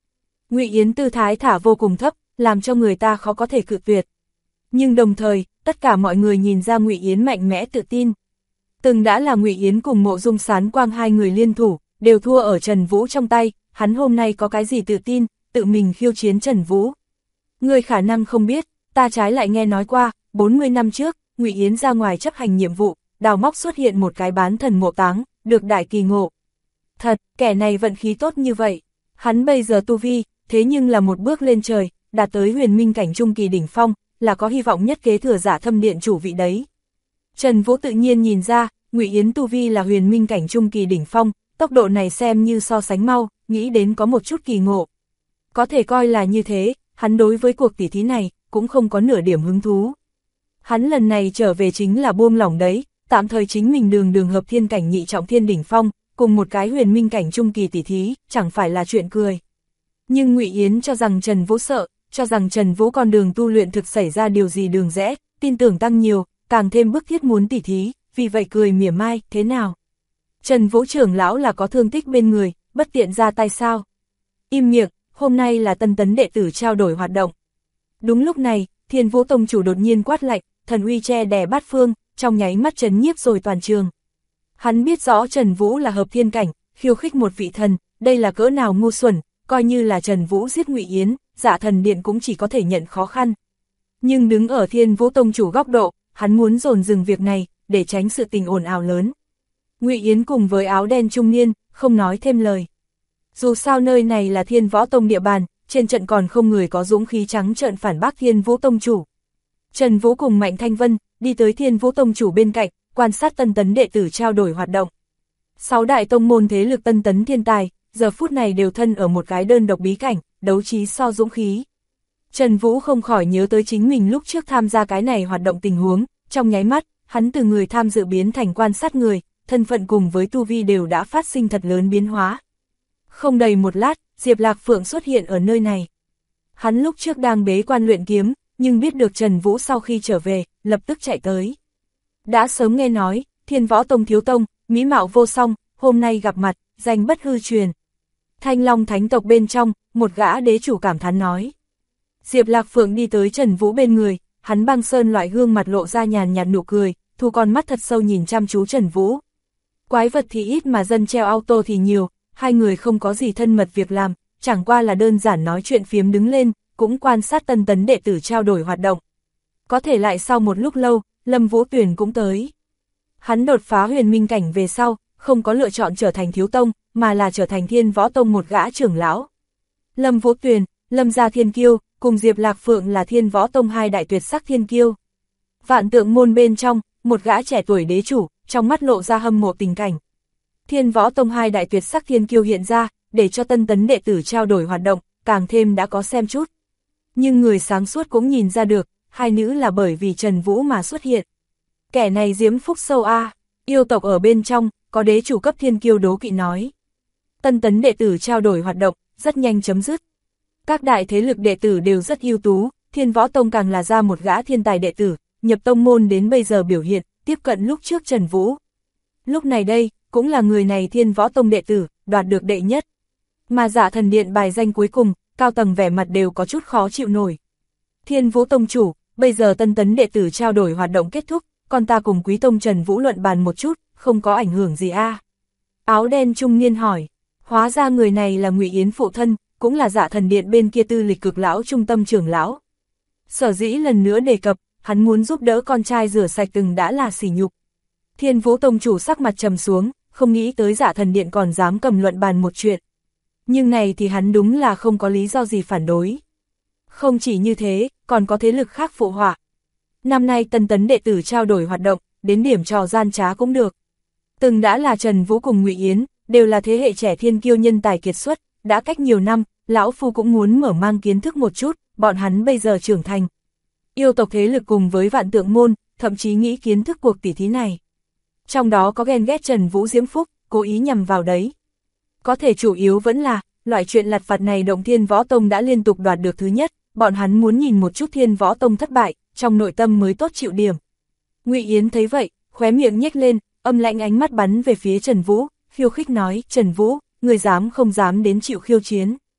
Ngụy Yến tư thái thả vô cùng thấp, làm cho người ta khó có thể cự tuyệt. Nhưng đồng thời, tất cả mọi người nhìn ra Ngụy Yến mạnh mẽ tự tin. Từng đã là Ngụy Yến cùng Mộ Dung Sán Quang hai người liên thủ, đều thua ở Trần Vũ trong tay, hắn hôm nay có cái gì tự tin, tự mình khiêu chiến Trần Vũ. Người khả năng không biết, ta trái lại nghe nói qua, 40 năm trước, Ngụy Yến ra ngoài chấp hành nhiệm vụ, đào móc xuất hiện một cái bán thần mộ táng, được đại kỳ ngộ. Thật, kẻ này vận khí tốt như vậy. Hắn bây giờ tu vi, thế nhưng là một bước lên trời, đạt tới huyền minh cảnh trung kỳ đỉnh phong, là có hy vọng nhất kế thừa Giả Thâm Điện chủ vị đấy. Trần Vũ tự nhiên nhìn ra, Ngụy Yến tu vi là huyền minh cảnh trung kỳ đỉnh phong, tốc độ này xem như so sánh mau, nghĩ đến có một chút kỳ ngộ. Có thể coi là như thế, hắn đối với cuộc tỉ thí này, cũng không có nửa điểm hứng thú. Hắn lần này trở về chính là buông lỏng đấy, tạm thời chính mình đường hợp thiên cảnh nhị trọng thiên đỉnh phong, cùng một cái huyền minh cảnh trung kỳ tỉ thí, chẳng phải là chuyện cười. Nhưng Ngụy Yến cho rằng Trần Vũ sợ, cho rằng Trần Vũ con đường tu luyện thực xảy ra điều gì đường rẽ, tin tưởng tăng nhiều, càng thêm bức thiết muốn tỉ thí, vì vậy cười mỉa mai, thế nào? Trần Vũ trưởng lão là có thương tích bên người, bất tiện ra tay sao? Im miệng, hôm nay là tân tấn đệ tử trao đổi hoạt động. Đúng lúc này, Thiên Vũ Tông chủ đột nhiên quát lạnh, thần uy che đè bát phương, trong nháy mắt trấn nhiếp rồi toàn trường. Hắn biết rõ Trần Vũ là hợp thiên cảnh, khiêu khích một vị thần, đây là cỡ nào ngu xuẩn, coi như là Trần Vũ giết Ngụy Yến, Dạ Thần Điện cũng chỉ có thể nhận khó khăn. Nhưng đứng ở Thiên Vũ Tông chủ góc độ, hắn muốn dồn dừng việc này, để tránh sự tình ồn ào lớn. Ngụy Yến cùng với áo đen trung niên, không nói thêm lời. Dù sao nơi này là Thiên Võ Tông địa bàn, trên trận còn không người có dũng khí trắng trợn phản bác Thiên Vũ Tông chủ. Trần Vũ cùng Mạnh Thanh Vân, đi tới Thiên Vũ Tông chủ bên cạnh, quan sát tân tấn đệ tử trao đổi hoạt động. 6 đại tông môn thế lực tân tấn thiên tài, giờ phút này đều thân ở một cái đơn độc bí cảnh, đấu trí so dũng khí. Trần Vũ không khỏi nhớ tới chính mình lúc trước tham gia cái này hoạt động tình huống, trong nháy mắt, hắn từ người tham dự biến thành quan sát người, thân phận cùng với tu vi đều đã phát sinh thật lớn biến hóa. Không đầy một lát, Diệp Lạc Phượng xuất hiện ở nơi này. Hắn lúc trước đang bế quan luyện kiếm, nhưng biết được Trần Vũ sau khi trở về, lập tức chạy tới. Đã sớm nghe nói, Thiên Võ Tông thiếu tông, mỹ mạo vô song, hôm nay gặp mặt, danh bất hư truyền. Thanh Long Thánh tộc bên trong, một gã đế chủ cảm thán nói. Diệp Lạc Phượng đi tới Trần Vũ bên người, hắn băng sơn loại gương mặt lộ ra nhàn nhạt nụ cười, thu con mắt thật sâu nhìn chăm chú Trần Vũ. Quái vật thì ít mà dân treo auto thì nhiều, hai người không có gì thân mật việc làm, chẳng qua là đơn giản nói chuyện phiếm đứng lên, cũng quan sát tân tấn đệ tử trao đổi hoạt động. Có thể lại sau một lúc lâu, Lâm Vũ Tuyền cũng tới. Hắn đột phá huyền minh cảnh về sau, không có lựa chọn trở thành thiếu tông, mà là trở thành Thiên Võ Tông một gã trưởng lão. Lâm Vũ Tuyền, Lâm gia thiên kiêu, cùng Diệp Lạc Phượng là Thiên Võ Tông hai đại tuyệt sắc thiên kiêu. Vạn Tượng môn bên trong, một gã trẻ tuổi đế chủ, trong mắt lộ ra hâm mộ tình cảnh. Thiên Võ Tông hai đại tuyệt sắc thiên kiêu hiện ra, để cho tân tấn đệ tử trao đổi hoạt động, càng thêm đã có xem chút. Nhưng người sáng suốt cũng nhìn ra được, hai nữ là bởi vì Trần Vũ mà xuất hiện. Kẻ này diễm phúc sâu a, yêu tộc ở bên trong, có đế chủ cấp thiên kiêu đố kỵ nói. Tân tấn đệ tử trao đổi hoạt động, rất nhanh chấm dứt. Các đại thế lực đệ tử đều rất ưu tú, Thiên Võ Tông càng là ra một gã thiên tài đệ tử, nhập tông môn đến bây giờ biểu hiện, tiếp cận lúc trước Trần Vũ. Lúc này đây, cũng là người này Thiên Võ Tông đệ tử, đoạt được đệ nhất. Mà Dạ Thần Điện bài danh cuối cùng, cao tầng vẻ mặt đều có chút khó chịu nổi. Thiên Vũ Tông chủ, bây giờ tân tấn đệ tử trao đổi hoạt động kết thúc, còn ta cùng Quý Tông Trần Vũ luận bàn một chút, không có ảnh hưởng gì a? Áo đen trung niên hỏi, hóa ra người này là Ngụy Yến phụ thân, cũng là Dạ Thần Điện bên kia tư lịch cực lão trung tâm trưởng lão. Sở dĩ lần nữa đề cập, hắn muốn giúp đỡ con trai rửa sạch từng đã là sỉ nhục. Thiên Vũ Tông chủ sắc mặt trầm xuống, không nghĩ tới Dạ Thần Điện còn dám cầm luận bàn một chuyện. Nhưng này thì hắn đúng là không có lý do gì phản đối. Không chỉ như thế, còn có thế lực khác phụ họa. Năm nay tân tấn đệ tử trao đổi hoạt động, đến điểm trò gian trá cũng được. Từng đã là Trần Vũ cùng Ngụy Yến, đều là thế hệ trẻ thiên kiêu nhân tài kiệt xuất, đã cách nhiều năm, lão phu cũng muốn mở mang kiến thức một chút, bọn hắn bây giờ trưởng thành. Yêu tộc thế lực cùng với Vạn Tượng môn, thậm chí nghĩ kiến thức cuộc tỉ thí này. Trong đó có ghen ghét Trần Vũ diễm phúc, cố ý nhằm vào đấy. Có thể chủ yếu vẫn là, loại chuyện lặt vặt này động Thiên Võ Tông đã liên tục đoạt được thứ nhất, bọn hắn muốn nhìn một chút Thiên Võ Tông thất bại, trong nội tâm mới tốt chịu điểm. Ngụy Yến thấy vậy, khóe miệng nhếch lên, âm lãnh ánh mắt bắn về phía Trần Vũ, khiêu khích nói, Trần Vũ, người dám không dám đến chịu khiêu chiến.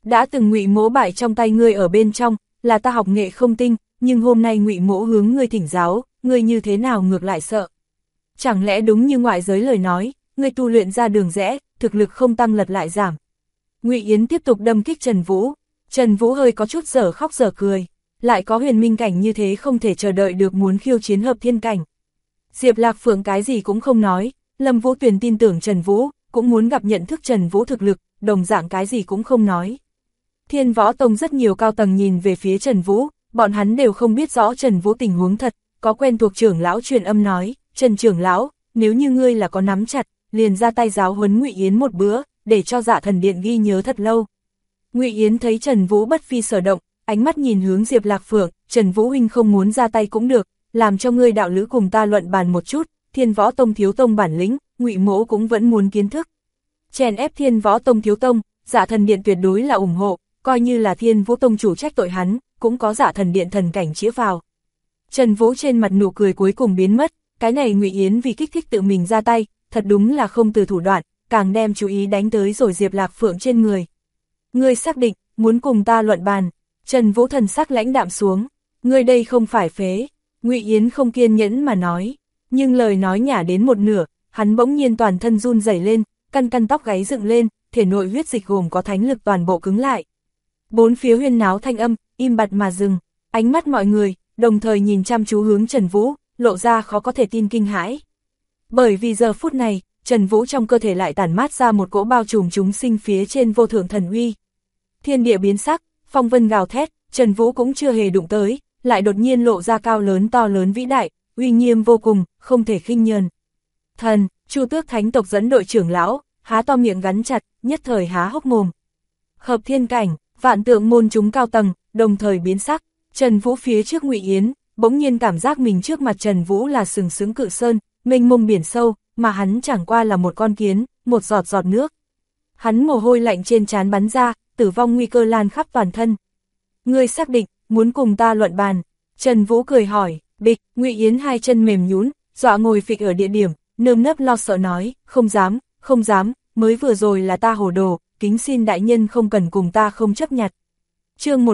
Đã từng Ngụy Mỗ bại trong tay ngươi ở bên trong, là ta học nghệ không tinh, nhưng hôm nay Ngụy Mỗ hướng ngươi thỉnh giáo, ngươi như thế nào ngược lại sợ? Chẳng lẽ đúng như ngoại giới lời nói, ngươi tu luyện ra đường rẽ, thực lực không tăng lật lại giảm? Ngụy Yến tiếp tục đâm kích Trần Vũ. Trần Vũ hơi có chút dở khóc dở cười, lại có huyền minh cảnh như thế không thể chờ đợi được muốn khiêu chiến hợp thiên cảnh. Diệp Lạc Phượng cái gì cũng không nói, Lâm Vũ Tuyền tin tưởng Trần Vũ, cũng muốn gặp nhận thức Trần Vũ thực lực, đồng dạng cái gì cũng không nói. Thiên Võ Tông rất nhiều cao tầng nhìn về phía Trần Vũ, bọn hắn đều không biết rõ Trần Vũ tình huống thật, có quen thuộc trưởng lão truyền âm nói, Trần trưởng lão, nếu như ngươi là có nắm chặt, liền ra tay giáo huấn Ngụy Yến một bữa, để cho Dạ Thần Điện ghi nhớ thật lâu. Ngụy Yến thấy Trần Vũ bất phi sở động, ánh mắt nhìn hướng Diệp Lạc Phượng, Trần Vũ huynh không muốn ra tay cũng được, làm cho ngươi đạo lữ cùng ta luận bàn một chút, Thiên Võ Tông thiếu tông bản lĩnh, Ngụy Mỗ cũng vẫn muốn kiến thức. Chèn ép Thiên Võ Tông thiếu tông, Dạ Thần Điện tuyệt đối là ủng hộ, coi như là Thiên Vũ Tông chủ trách tội hắn, cũng có Dạ Thần Điện thần cảnh chĩa vào. Trần Vũ trên mặt nụ cười cuối cùng biến mất, cái này Ngụy Yến vì kích thích tự mình ra tay, thật đúng là không từ thủ đoạn, càng đem chú ý đánh tới rồi Diệp Lạc Phượng trên người. Ngươi xác định, muốn cùng ta luận bàn? Trần Vũ thần sắc lãnh đạm xuống, ngươi đây không phải phế. Ngụy Yến không kiên nhẫn mà nói, nhưng lời nói nhả đến một nửa, hắn bỗng nhiên toàn thân run rẩy lên, căn căn tóc gáy dựng lên, thể nội huyết dịch gồm có thánh lực toàn bộ cứng lại. Bốn phía huyên náo thanh âm, im bặt mà dừng, ánh mắt mọi người, đồng thời nhìn chăm chú hướng Trần Vũ, lộ ra khó có thể tin kinh hãi. Bởi vì giờ phút này, Trần Vũ trong cơ thể lại tản mát ra một cỗ bao trùm chúng sinh phía trên vô thượng thần uy. Thiên địa biến sắc, phong vân gào thét, Trần Vũ cũng chưa hề đụng tới, lại đột nhiên lộ ra cao lớn to lớn vĩ đại, uy nghiêm vô cùng, không thể khinh nhờn. Thần, Chu Tước Thánh tộc dẫn đội trưởng lão, há to miệng gắn chặt, nhất thời há hốc mồm. Hợp thiên cảnh, vạn tượng môn chúng cao tầng, đồng thời biến sắc, Trần Vũ phía trước Ngụy Yến, bỗng nhiên cảm giác mình trước mặt Trần Vũ là sừng sững cự sơn, mênh mông biển sâu, mà hắn chẳng qua là một con kiến, một giọt giọt nước. Hắn mồ hôi lạnh trên trán bắn ra, tử vong nguy cơ lan khắp toàn thân. Ngươi xác định, muốn cùng ta luận bàn? Trần Vũ cười hỏi, bịch, Ngụy Yến hai chân mềm nhũn, dọa ngồi phịch ở địa điểm, nơm nớp lo sợ nói, không dám, mới vừa rồi là ta hồ đồ, kính xin đại nhân không cần cùng ta không chấp nhặt. Chương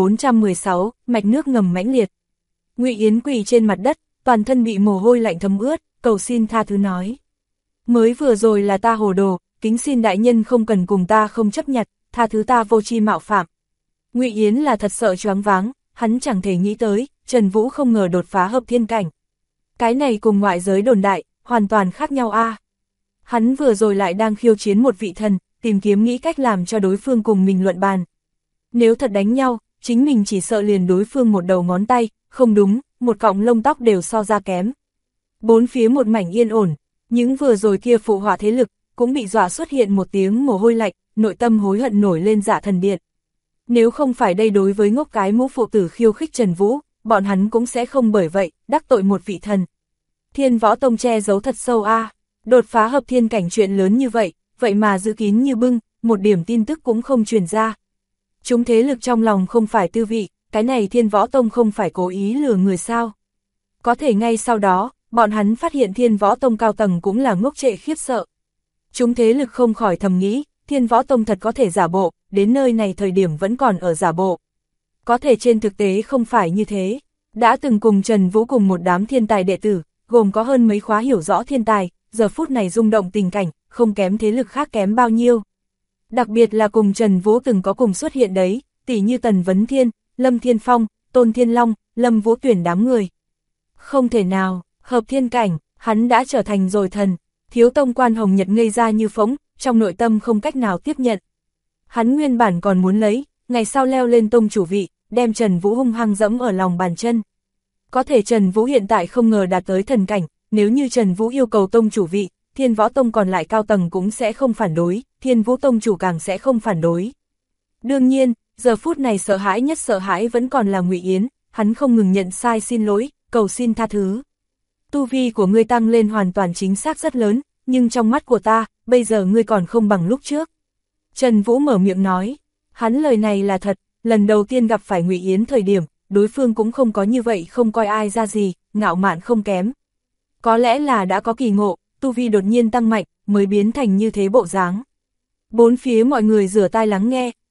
1416, mạch nước ngầm mãnh liệt. Ngụy Yến quỳ trên mặt đất, toàn thân bị mồ hôi lạnh thấm ướt, cầu xin tha thứ nói. Mới vừa rồi là ta hồ đồ, kính xin đại nhân không cần cùng ta không chấp nhặt, tha thứ ta vô tri mạo phạm. Ngụy Yến là thật sợ choáng váng, hắn chẳng thể nghĩ tới, Trần Vũ không ngờ đột phá hợp thiên cảnh. Cái này cùng ngoại giới đồn đại, hoàn toàn khác nhau a. Hắn vừa rồi lại đang khiêu chiến một vị thần, tìm kiếm nghĩ cách làm cho đối phương cùng mình luận bàn. Nếu thật đánh nhau, chính mình chỉ sợ liền đối phương một đầu ngón tay, không đúng, một cọng lông tóc đều so ra kém. Bốn phía một mảnh yên ổn, những vừa rồi kia phụ họa thế lực, cũng bị dọa xuất hiện một tiếng mồ hôi lạnh, nội tâm hối hận nổi lên Dạ Thần Điện. Nếu không phải đây đối với ngốc cái mũ phụ tử khiêu khích Trần Vũ, bọn hắn cũng sẽ không bởi vậy, đắc tội một vị thần. Thiên Võ Tông che giấu thật sâu a, đột phá hợp thiên cảnh chuyện lớn như vậy, vậy mà giữ kín như bưng, một điểm tin tức cũng không truyền ra. Chúng thế lực trong lòng không phải tư vị, cái này Thiên Võ Tông không phải cố ý lừa người sao. Có thể ngay sau đó, bọn hắn phát hiện Thiên Võ Tông cao tầng cũng là ngốc trệ khiếp sợ. Chúng thế lực không khỏi thầm nghĩ, Thiên Võ Tông thật có thể giả bộ, đến nơi này thời điểm vẫn còn ở giả bộ. Có thể trên thực tế không phải như thế, đã từng cùng Trần Vũ cùng một đám thiên tài đệ tử, gồm có hơn mấy khóa hiểu rõ thiên tài, giờ phút này rung động tình cảnh, không kém thế lực khác kém bao nhiêu. Đặc biệt là cùng Trần Vũ từng có cùng xuất hiện đấy, tỷ như Tần Vấn Thiên, Lâm Thiên Phong, Tôn Thiên Long, Lâm Vũ Tuyển đám người. Không thể nào, hợp thiên cảnh, hắn đã trở thành rồi thần. Thiếu tông quan Hồng Nhật ngây ra như phỗng, trong nội tâm không cách nào tiếp nhận. Hắn nguyên bản còn muốn lấy, ngày sau leo lên tông chủ vị, đem Trần Vũ hung hăng dẫm ở lòng bàn chân. Có thể Trần Vũ hiện tại không ngờ đạt tới thần cảnh, nếu như Trần Vũ yêu cầu tông chủ vị, Thiên Võ Tông còn lại cao tầng cũng sẽ không phản đối, Thiên Vũ Tông chủ càng sẽ không phản đối. Đương nhiên, giờ phút này sợ hãi nhất sợ hãi vẫn còn là Ngụy Yến, hắn không ngừng nhận sai xin lỗi, cầu xin tha thứ. Tu vi của ngươi tăng lên hoàn toàn chính xác rất lớn, nhưng trong mắt của ta, bây giờ ngươi còn không bằng lúc trước. Trần Vũ mở miệng nói, hắn lời này là thật, lần đầu tiên gặp phải Ngụy Yến thời điểm, đối phương cũng không có như vậy không coi ai ra gì, ngạo mạn không kém. Có lẽ là đã có kỳ ngộ, tu vi đột nhiên tăng mạnh, mới biến thành như thế bộ dáng. Bốn phía mọi người rửa tai lắng nghe,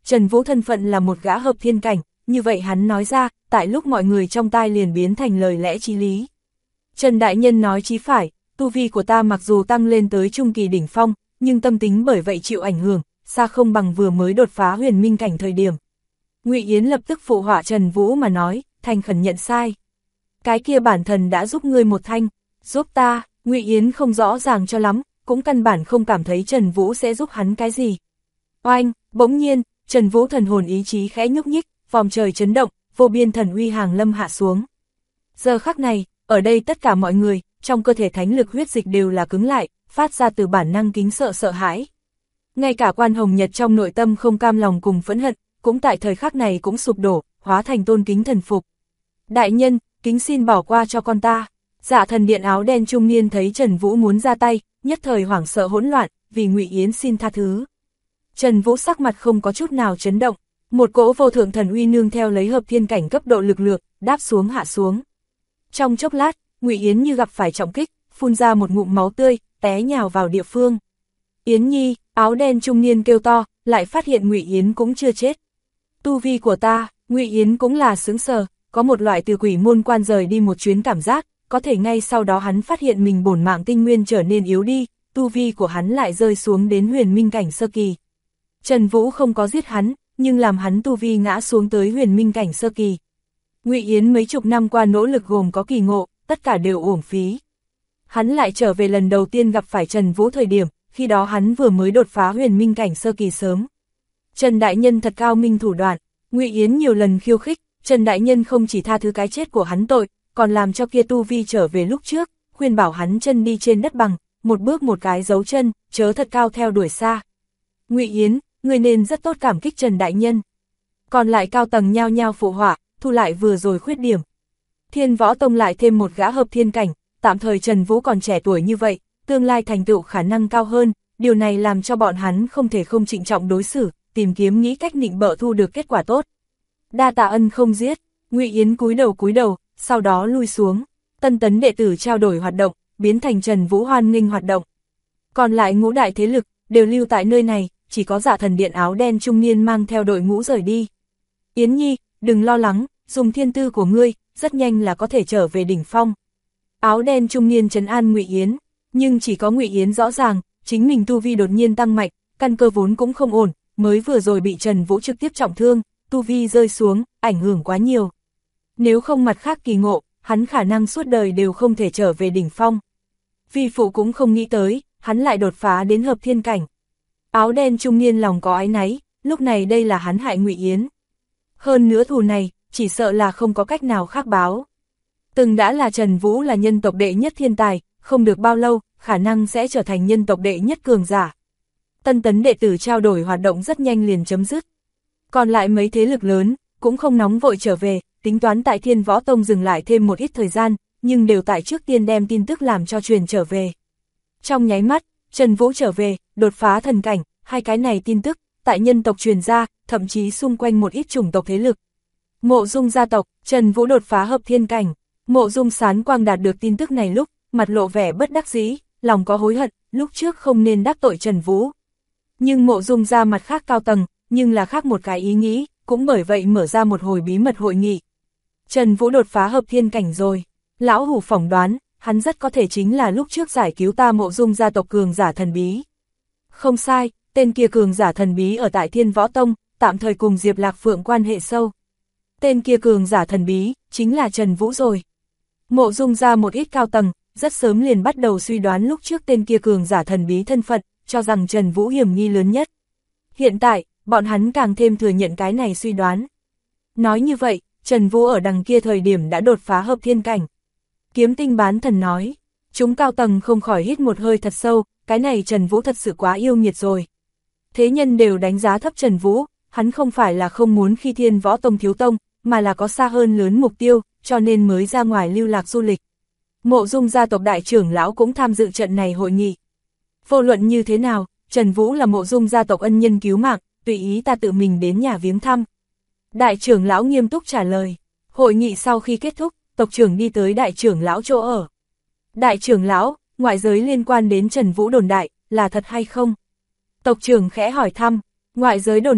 Trần Vũ thân phận là một gã hợp thiên cảnh, như vậy hắn nói ra, tại lúc mọi người trong tai liền biến thành lời lẽ chí lý. Trần Đại Nhân nói chí phải, tu vi của ta mặc dù tăng lên tới trung kỳ đỉnh phong, nhưng tâm tính bởi vậy chịu ảnh hưởng, xa không bằng vừa mới đột phá huyền minh cảnh thời điểm. Ngụy Yến lập tức phụ họa Trần Vũ mà nói, thành khẩn nhận sai. Cái kia bản thần đã giúp ngươi một thanh, giúp ta, Ngụy Yến không rõ ràng cho lắm, cũng căn bản không cảm thấy Trần Vũ sẽ giúp hắn cái gì. Oanh, bỗng nhiên, Trần Vũ thần hồn ý chí khẽ nhúc nhích, vòm trời chấn động, vô biên thần uy hàng lâm hạ xuống. Giờ khắc này, ở đây tất cả mọi người, trong cơ thể thánh lực huyết dịch đều là cứng lại, phát ra từ bản năng kính sợ sợ hãi. Ngay cả Quan Hồng Nhật trong nội tâm không cam lòng cùng phẫn hận, cũng tại thời khắc này cũng sụp đổ, hóa thành tôn kính thần phục. Đại nhân, kính xin bỏ qua cho con ta. Dạ thần điện áo đen trung niên thấy Trần Vũ muốn ra tay, nhất thời hoảng sợ hỗn loạn, vì Ngụy Yến xin tha thứ. Trần Vũ sắc mặt không có chút nào chấn động, một cỗ vô thượng thần uy nương theo lấy hợp thiên cảnh cấp độ lực lượng, đáp xuống hạ xuống. Trong chốc lát, Ngụy Yến như gặp phải trọng kích, phun ra một ngụm máu tươi, té nhào vào địa phương. Yến Nhi, áo đen trung niên kêu to, lại phát hiện Ngụy Yến cũng chưa chết. Tu vi của ta, Ngụy Yến cũng là sướng sờ, có một loại từ quỷ môn quan rời đi một chuyến cảm giác, có thể ngay sau đó hắn phát hiện mình bổn mạng tinh nguyên trở nên yếu đi, tu vi của hắn lại rơi xuống đến huyền minh cảnh sơ kỳ. Trần Vũ không có giết hắn, nhưng làm hắn tu vi ngã xuống tới huyền minh cảnh sơ kỳ. Ngụy Yến mấy chục năm qua nỗ lực gồm có kỳ ngộ, tất cả đều uổng phí. Hắn lại trở về lần đầu tiên gặp phải Trần Vũ thời điểm, khi đó hắn vừa mới đột phá huyền minh cảnh sơ kỳ sớm. Trần Đại Nhân thật cao minh thủ đoạn, Ngụy Yến nhiều lần khiêu khích, Trần Đại Nhân không chỉ tha thứ cái chết của hắn tội, còn làm cho kia tu vi trở về lúc trước, khuyên bảo hắn chân đi trên đất bằng, một bước một cái dấu chân, chớ thật cao theo đuổi xa. Ngụy Yến, người nên rất tốt cảm kích Trần Đại Nhân. Còn lại cao tầng nhao nhao phụ họa, thu lại vừa rồi khuyết điểm. Thiên Võ Tông lại thêm một gã hợp thiên cảnh, tạm thời Trần Vũ còn trẻ tuổi như vậy, tương lai thành tựu khả năng cao hơn, điều này làm cho bọn hắn không thể không trịnh trọng đối xử, tìm kiếm nghĩ cách nịnh bợ thu được kết quả tốt. Đa tạ ân không giết, Ngụy Yến cúi đầu, sau đó lui xuống, tân tấn đệ tử trao đổi hoạt động, biến thành Trần Vũ hoan nghênh hoạt động. Còn lại ngũ đại thế lực, đều lưu tại nơi này, chỉ có Dạ thần điện áo đen trung niên mang theo đội ngũ rời đi. Yến Nhi, đừng lo lắng, dùng thiên tư của ngươi, rất nhanh là có thể trở về đỉnh phong. Áo đen trung niên trấn an Ngụy Yến, nhưng chỉ có Ngụy Yến rõ ràng, chính mình tu vi đột nhiên tăng mạnh, căn cơ vốn cũng không ổn, mới vừa rồi bị Trần Vũ trực tiếp trọng thương, tu vi rơi xuống, ảnh hưởng quá nhiều. Nếu không mặt khác kỳ ngộ, hắn khả năng suốt đời đều không thể trở về đỉnh phong. Vi phụ cũng không nghĩ tới, hắn lại đột phá đến hợp thiên cảnh. Áo đen trung niên lòng có áy náy, lúc này đây là hắn hại Ngụy Yến. Hơn nữa thù này, chỉ sợ là không có cách nào khác báo. Từng đã là Trần Vũ là nhân tộc đệ nhất thiên tài, không được bao lâu, khả năng sẽ trở thành nhân tộc đệ nhất cường giả. Tân tấn đệ tử trao đổi hoạt động rất nhanh liền chấm dứt. Còn lại mấy thế lực lớn, cũng không nóng vội trở về, tính toán tại Thiên Võ Tông dừng lại thêm một ít thời gian, nhưng đều tại trước tiên đem tin tức làm cho truyền trở về. Trong nháy mắt, Trần Vũ trở về, đột phá thần cảnh, hai cái này tin tức, tại nhân tộc truyền ra, thậm chí xung quanh một ít chủng tộc thế lực. Mộ Dung gia tộc, Trần Vũ đột phá hợp thiên cảnh, Mộ Dung Sán Quang đạt được tin tức này lúc, mặt lộ vẻ bất đắc dĩ, lòng có hối hận, lúc trước không nên đắc tội Trần Vũ. Nhưng Mộ Dung ra mặt khác cao tầng, nhưng là khác một cái ý nghĩ, cũng bởi vậy mở ra một hồi bí mật hội nghị. Trần Vũ đột phá hợp thiên cảnh rồi, lão hủ phỏng đoán, hắn rất có thể chính là lúc trước giải cứu ta Mộ Dung gia tộc cường giả thần bí. Không sai, tên kia cường giả thần bí ở tại Thiên Võ Tông, tạm thời cùng Diệp Lạc Phượng quan hệ sâu. Tên kia cường giả thần bí, chính là Trần Vũ rồi. Mộ Dung ra một ít cao tầng, rất sớm liền bắt đầu suy đoán lúc trước tên kia cường giả thần bí thân phận, cho rằng Trần Vũ hiểm nghi lớn nhất. Hiện tại, bọn hắn càng thêm thừa nhận cái này suy đoán. Nói như vậy, Trần Vũ ở đằng kia thời điểm đã đột phá hợp thiên cảnh. Kiếm Tinh bán thần nói, chúng cao tầng không khỏi hít một hơi thật sâu, cái này Trần Vũ thật sự quá yêu nghiệt rồi. Thế nhân đều đánh giá thấp Trần Vũ, hắn không phải là không muốn khi Thiên Võ Tông thiếu tông, mà là có xa hơn lớn mục tiêu, cho nên mới ra ngoài lưu lạc du lịch. Mộ Dung gia tộc đại trưởng lão cũng tham dự trận này hội nghị. Vô luận như thế nào, Trần Vũ là Mộ Dung gia tộc ân nhân cứu mạng, tùy ý ta tự mình đến nhà viếng thăm. Đại trưởng lão nghiêm túc trả lời. Hội nghị sau khi kết thúc, tộc trưởng đi tới đại trưởng lão chỗ ở. Đại trưởng lão, ngoại giới liên quan đến Trần Vũ đồn đại, là thật hay không? Tộc trưởng khẽ hỏi thăm, ngoại giới đồn đại,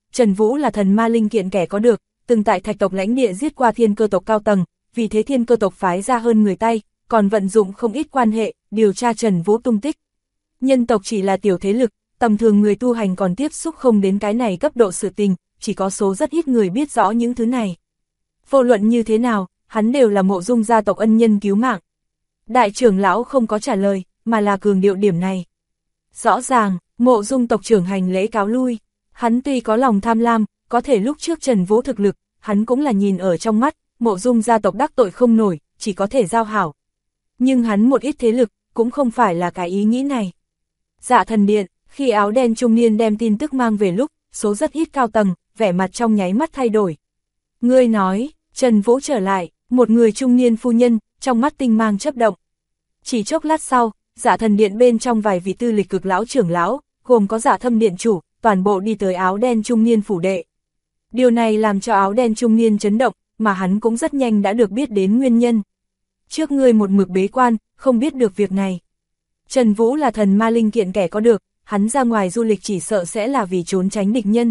Trần Vũ là thần ma linh kiện kẻ có được, từng tại Thạch tộc lãnh địa giết qua Thiên Cơ tộc cao tầng, vì thế Thiên Cơ tộc phái ra hơn người tay, còn vận dụng không ít quan hệ, điều tra Trần Vũ tung tích. Nhân tộc chỉ là tiểu thế lực, tầm thường người tu hành còn tiếp xúc không đến cái này cấp độ sự tình, chỉ có số rất ít người biết rõ những thứ này. Vô luận như thế nào, hắn đều là Mộ Dung gia tộc ân nhân cứu mạng. Đại trưởng lão không có trả lời, mà là cường điệu điểm này. Rõ ràng, Mộ Dung tộc trưởng hành lễ cáo lui. Hắn tuy có lòng tham lam, có thể lúc trước Trần Vũ thực lực, hắn cũng là nhìn ở trong mắt, Mộ Dung gia tộc đắc tội không nổi, chỉ có thể giao hảo. Nhưng hắn một ít thế lực, cũng không phải là cái ý nghĩ này. Dạ Thần Điện, khi áo đen trung niên đem tin tức mang về lúc, số rất ít cao tầng, vẻ mặt trong nháy mắt thay đổi. Ngươi nói, Trần Vũ trở lại, một người trung niên phu nhân, trong mắt tinh mang chớp động. Chỉ chốc lát sau, Dạ Thần Điện bên trong vài vị tư lịch cực lão trưởng lão, gồm có Dạ Thâm Điện chủ, toàn bộ đi tới áo đen trung niên phủ đệ. Điều này làm cho áo đen trung niên chấn động, mà hắn cũng rất nhanh đã được biết đến nguyên nhân. Trước ngươi một mực bế quan, không biết được việc này. Trần Vũ là thần ma linh kiện kẻ có được, hắn ra ngoài du lịch chỉ sợ sẽ là vì trốn tránh địch nhân.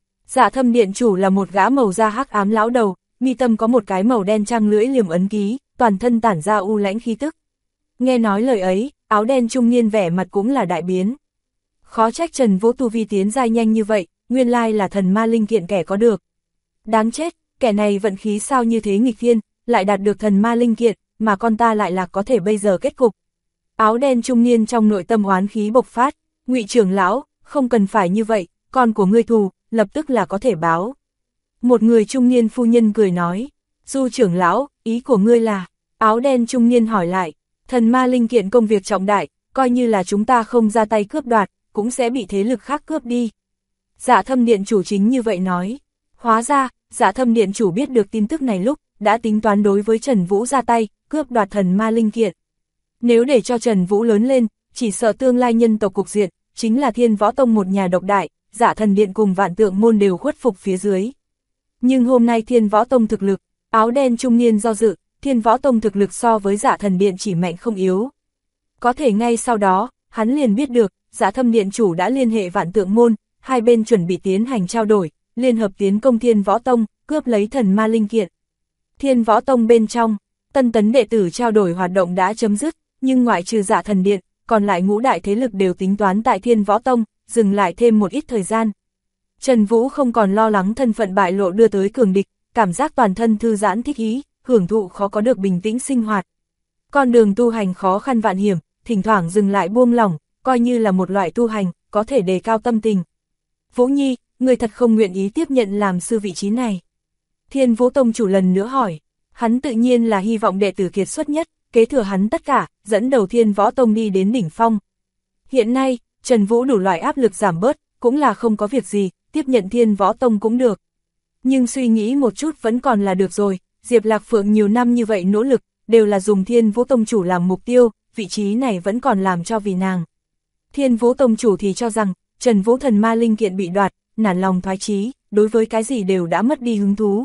Dạ Thâm Điện chủ là một gã màu da hắc ám lão đầu, mi tâm có một cái màu đen trang lưỡi liềm ấn ký, toàn thân tản ra u lãnh khí tức. Nghe nói lời ấy, áo đen trung niên vẻ mặt cũng là đại biến. Khó trách Trần Vũ tu vi tiến giai nhanh như vậy, nguyên lai là thần ma linh kiện kẻ có được. Đáng chết, kẻ này vận khí sao như thế nghịch thiên, lại đạt được thần ma linh kiện, mà con ta lại là có thể bây giờ kết cục. Áo đen trung niên trong nội tâm oán khí bộc phát, Ngụy trưởng lão, không cần phải như vậy, con của ngươi thù, lập tức là có thể báo. Một người trung niên phu nhân cười nói, Du trưởng lão, ý của ngươi là, áo đen trung niên hỏi lại, thần ma linh kiện công việc trọng đại, coi như là chúng ta không ra tay cướp đoạt, cũng sẽ bị thế lực khác cướp đi. Dạ Thâm Điện chủ chính như vậy nói, hóa ra, Dạ Thâm Điện chủ biết được tin tức này lúc, đã tính toán đối với Trần Vũ ra tay, cướp đoạt thần ma linh kiện. Nếu để cho Trần Vũ lớn lên, chỉ sợ tương lai nhân tộc cục diện, chính là Thiên Võ Tông một nhà độc đại, Dạ Thần Điện cùng Vạn Tượng môn đều khuất phục phía dưới. Nhưng hôm nay Thiên Võ Tông thực lực, áo đen trung niên do dự, Thiên Võ Tông thực lực so với Dạ Thần Điện chỉ mạnh không yếu. Có thể ngay sau đó, hắn liền biết được, Dạ Thâm Điện chủ đã liên hệ Vạn Tượng môn, hai bên chuẩn bị tiến hành trao đổi, liên hợp tiến công Thiên Võ Tông, cướp lấy thần ma linh kiện. Thiên Võ Tông bên trong, tân tấn đệ tử trao đổi hoạt động đã chấm dứt, nhưng ngoại trừ Dạ Thần Điện, còn lại ngũ đại thế lực đều tính toán tại Thiên Võ Tông, dừng lại thêm một ít thời gian. Trần Vũ không còn lo lắng thân phận bại lộ đưa tới cường địch, cảm giác toàn thân thư giãn thích ý, hưởng thụ khó có được bình tĩnh sinh hoạt. Con đường tu hành khó khăn vạn hiểm, thỉnh thoảng dừng lại buông lỏng, coi như là một loại tu hành, có thể đề cao tâm tình. Vũ Nhi, người thật không nguyện ý tiếp nhận làm sư vị trí này. Thiên Vũ Tông chủ lần nữa hỏi, hắn tự nhiên là hy vọng đệ tử kiệt xuất nhất, kế thừa hắn tất cả, dẫn đầu Thiên Võ Tông đi đến đỉnh phong. Hiện nay, Trần Vũ đủ loại áp lực giảm bớt, cũng là không có việc gì, tiếp nhận Thiên Võ Tông cũng được. Nhưng suy nghĩ một chút vẫn còn là được rồi, Diệp Lạc Phượng nhiều năm như vậy nỗ lực, đều là dùng Thiên Vũ Tông chủ làm mục tiêu, vị trí này vẫn còn làm cho vì nàng. Thiên Vũ Tông chủ thì cho rằng, Trần Vũ thần ma linh kiện bị đoạt, nản lòng thoái chí, đối với cái gì đều đã mất đi hứng thú.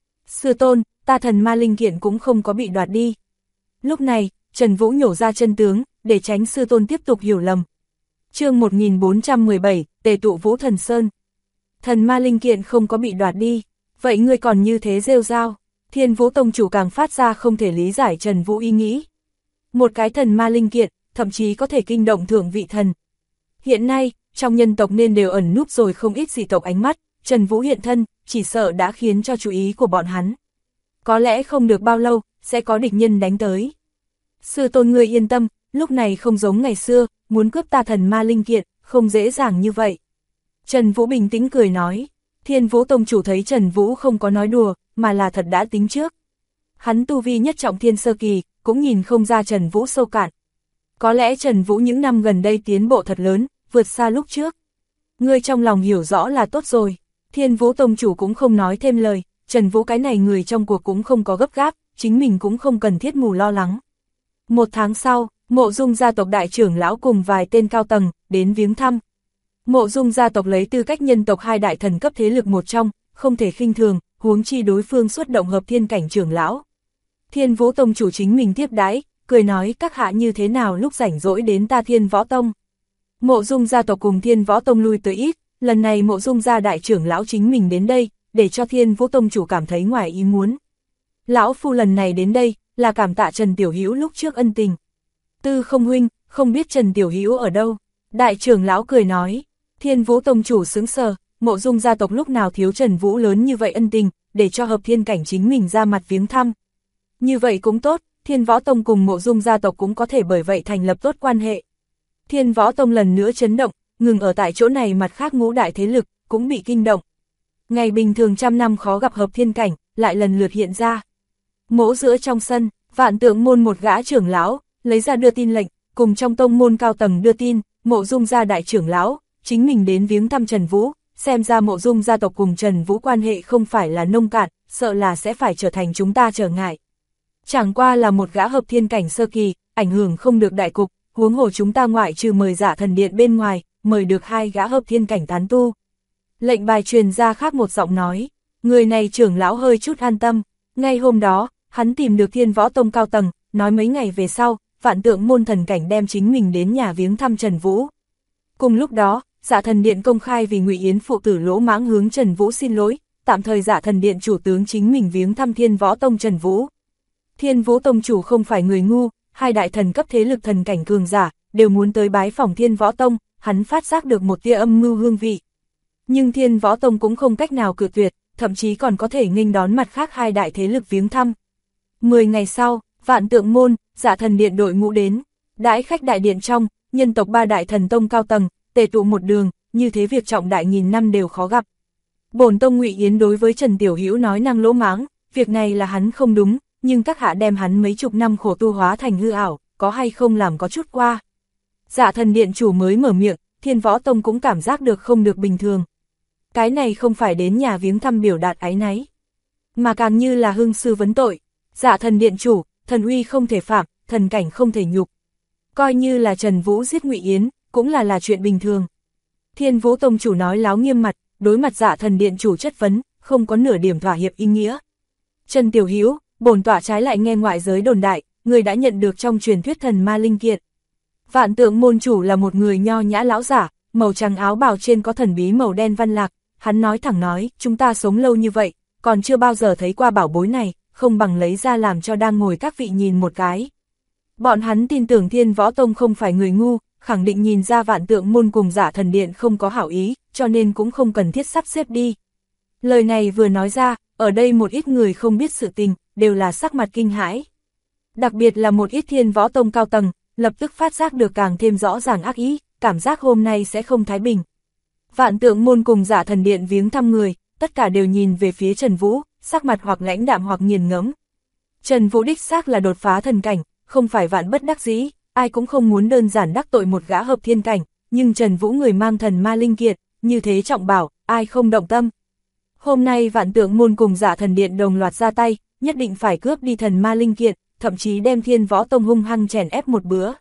Sư tôn, ta thần ma linh kiện cũng không có bị đoạt đi. Lúc này, Trần Vũ nhổ ra chân tướng, để tránh sư tôn tiếp tục hiểu lầm. Chương 1417, Tề tụ Vũ Thần Sơn. Thần ma linh kiện không có bị đoạt đi, vậy ngươi còn như thế rêu rao. Thiên Vũ Tông chủ càng phát ra không thể lý giải Trần Vũ ý nghĩ. Một cái thần ma linh kiện, thậm chí có thể kinh động thượng vị thần. Hiện nay, trong nhân tộc nên đều ẩn núp rồi không ít dị tộc ánh mắt, Trần Vũ hiện thân, chỉ sợ đã khiến cho chú ý của bọn hắn. Có lẽ không được bao lâu, sẽ có địch nhân đánh tới. Sư tôn ngươi yên tâm, lúc này không giống ngày xưa, muốn cướp ta thần ma linh kiện, không dễ dàng như vậy. Trần Vũ bình tĩnh cười nói, Thiên Vũ Tông chủ thấy Trần Vũ không có nói đùa, mà là thật đã tính trước. Hắn tu vi nhất trọng thiên sơ kỳ, cũng nhìn không ra Trần Vũ sâu cạn. Có lẽ Trần Vũ những năm gần đây tiến bộ thật lớn, vượt xa lúc trước. Ngươi trong lòng hiểu rõ là tốt rồi. Thiên Vũ Tông chủ cũng không nói thêm lời, Trần Vũ cái này người trong cuộc cũng không có gấp gáp, chính mình cũng không cần thiết mù lo lắng. Một tháng sau, Mộ Dung gia tộc đại trưởng lão cùng vài tên cao tầng, đến viếng thăm. Mộ Dung gia tộc lấy tư cách nhân tộc hai đại thần cấp thế lực một trong, không thể khinh thường, huống chi đối phương xuất động hợp thiên cảnh trưởng lão. Thiên Vũ Tông chủ chính mình tiếp đãi, cười nói các hạ như thế nào lúc rảnh rỗi đến ta Thiên Võ Tông. Mộ Dung gia tộc cùng Thiên Võ Tông lui tới ít, lần này Mộ Dung gia đại trưởng lão chính mình đến đây, để cho Thiên Vũ Tông chủ cảm thấy ngoài ý muốn. Lão phu lần này đến đây, là cảm tạ Trần Tiểu Hữu lúc trước ân tình. Tư không huynh, không biết Trần Tiểu Hữu ở đâu? Đại trưởng lão cười nói. Thiên Vũ Tông chủ sững sờ, Mộ Dung gia tộc lúc nào thiếu Trần Vũ lớn như vậy ân tình, để cho Hợp Thiên Cảnh chính mình ra mặt viếng thăm. Như vậy cũng tốt, Thiên Võ Tông cùng Mộ Dung gia tộc cũng có thể bởi vậy thành lập tốt quan hệ. Thiên Võ Tông lần nữa chấn động, ngừng ở tại chỗ này mặt khác ngũ đại thế lực, cũng bị kinh động. Ngày bình thường trăm năm khó gặp Hợp Thiên Cảnh, lại lần lượt hiện ra. Mỗ giữa trong sân, Vạn Tượng môn một gã trưởng lão, lấy ra đưa tin lệnh, cùng trong tông môn cao tầng đưa tin, Mộ Dung gia đại trưởng lão, chính mình đến viếng thăm Trần Vũ, xem ra Mộ Dung gia tộc cùng Trần Vũ quan hệ không phải là nông cạn, sợ là sẽ phải trở thành chúng ta trở ngại. Chẳng qua là một gã Hợp Thiên Cảnh sơ kỳ, ảnh hưởng không được đại cục, huống hồ chúng ta ngoại trừ mời Dạ Thần Điện bên ngoài, mời được 2 gã Hợp Thiên Cảnh tán tu. Lệnh bài truyền ra khác một giọng nói, người này trưởng lão hơi chút an tâm, ngay hôm đó, hắn tìm được Thiên Võ Tông cao tầng, nói mấy ngày về sau, Vạn Tượng môn thần cảnh đem chính mình đến nhà viếng thăm Trần Vũ. Cùng lúc đó, Dạ Thần Điện công khai vì Ngụy Yến phụ tử lỗ mãng hướng Trần Vũ xin lỗi, tạm thời Dạ Thần Điện chủ tướng chính mình viếng thăm Thiên Võ Tông Trần Vũ. Thiên Vũ Tông chủ không phải người ngu, 2 đại thần cấp thế lực thần cảnh cường giả, đều muốn tới bái phỏng Thiên Võ Tông, hắn phát giác được một tia âm mưu hương vị. Nhưng Thiên Võ Tông cũng không cách nào cự tuyệt, thậm chí còn có thể nghênh đón mặt khác 2 đại thế lực viếng thăm. 10 ngày sau, Vạn Tượng môn, Dạ Thần Điện đội ngũ đến, đãi khách đại điện trong, nhân tộc 3 đại thần tông cao tầng, tề tụ một đường, như thế việc trọng đại nghìn năm đều khó gặp. Bổn tông Ngụy Yến đối với Trần Tiểu Hữu nói năng lỗ mãng, việc này là hắn không đúng, nhưng các hạ đem hắn mấy chục năm khổ tu hóa thành hư ảo, có hay không làm có chút qua. Dạ Thần Điện chủ mới mở miệng, Thiên Võ Tông cũng cảm giác được không được bình thường. Cái này không phải đến nhà viếng thăm biểu đạt áy náy, mà càng như là hưng sư vấn tội. Dạ Thần Điện chủ, thần uy không thể phạm, thần cảnh không thể nhục. Coi như là Trần Vũ giết Ngụy Yến, cũng là chuyện bình thường. Thiên Vũ Tông chủ nói láo nghiêm mặt, đối mặt Dạ Thần Điện chủ chất vấn, không có nửa điểm thỏa hiệp ý nghĩa. Trần Tiểu Hữu, bổn tọa trái lại nghe ngoại giới đồn đại, người đã nhận được trong truyền thuyết thần ma linh kiện. Vạn Tượng môn chủ là một người nho nhã lão giả, màu trắng áo bào trên có thần bí màu đen văn lạc, hắn nói thẳng nói, chúng ta sống lâu như vậy, còn chưa bao giờ thấy qua bảo bối này, không bằng lấy ra làm cho đang ngồi các vị nhìn một cái. Bọn hắn tin tưởng Thiên Võ Tông không phải người ngu, khẳng định nhìn ra Vạn Tượng môn cùng Dạ Thần Điện không có hảo ý, cho nên cũng không cần thiết sắp xếp đi. Lời này vừa nói ra, ở đây một ít người không biết sự tình, đều là sắc mặt kinh hãi. Đặc biệt là một ít Thiên Võ Tông cao tầng, lập tức phát giác được càng thêm rõ ràng ác ý, cảm giác hôm nay sẽ không thái bình. Vạn Tượng môn cùng Dạ Thần Điện viếng thăm người, tất cả đều nhìn về phía Trần Vũ, sắc mặt hoặc lãnh đạm hoặc nghiền ngẫm. Trần Vũ đích xác là đột phá thần cảnh, không phải vạn bất đắc dĩ, ai cũng không muốn đơn giản đắc tội một gã hợp thiên cảnh, nhưng Trần Vũ người mang thần ma linh kiệt, như thế trọng bảo, ai không động tâm. Hôm nay Vạn Tượng môn cùng Dạ Thần Điện đồng loạt ra tay, nhất định phải cướp đi thần ma linh kiệt, thậm chí đem Thiên Võ Tông hung hăng chèn ép một bữa.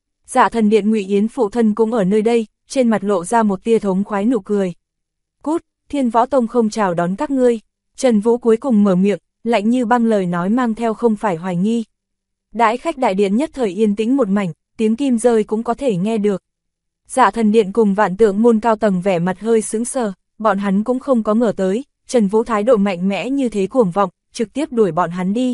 Dạ Thần Điện Ngụy Yến phụ thân cũng ở nơi đây, trên mặt lộ ra một tia thống khoái nụ cười. Cút, Thiên Võ Tông không chào đón các ngươi. Trần Vũ cuối cùng mở miệng, lạnh như băng lời nói mang theo không phải hoài nghi. Đãi khách đại điện nhất thời yên tĩnh một mảnh, tiếng kim rơi cũng có thể nghe được. Dạ Thần Điện cùng Vạn Tượng môn cao tầng vẻ mặt hơi sững sờ, bọn hắn cũng không có ngờ tới, Trần Vũ thái độ mạnh mẽ như thế cuồng vọng, trực tiếp đuổi bọn hắn đi.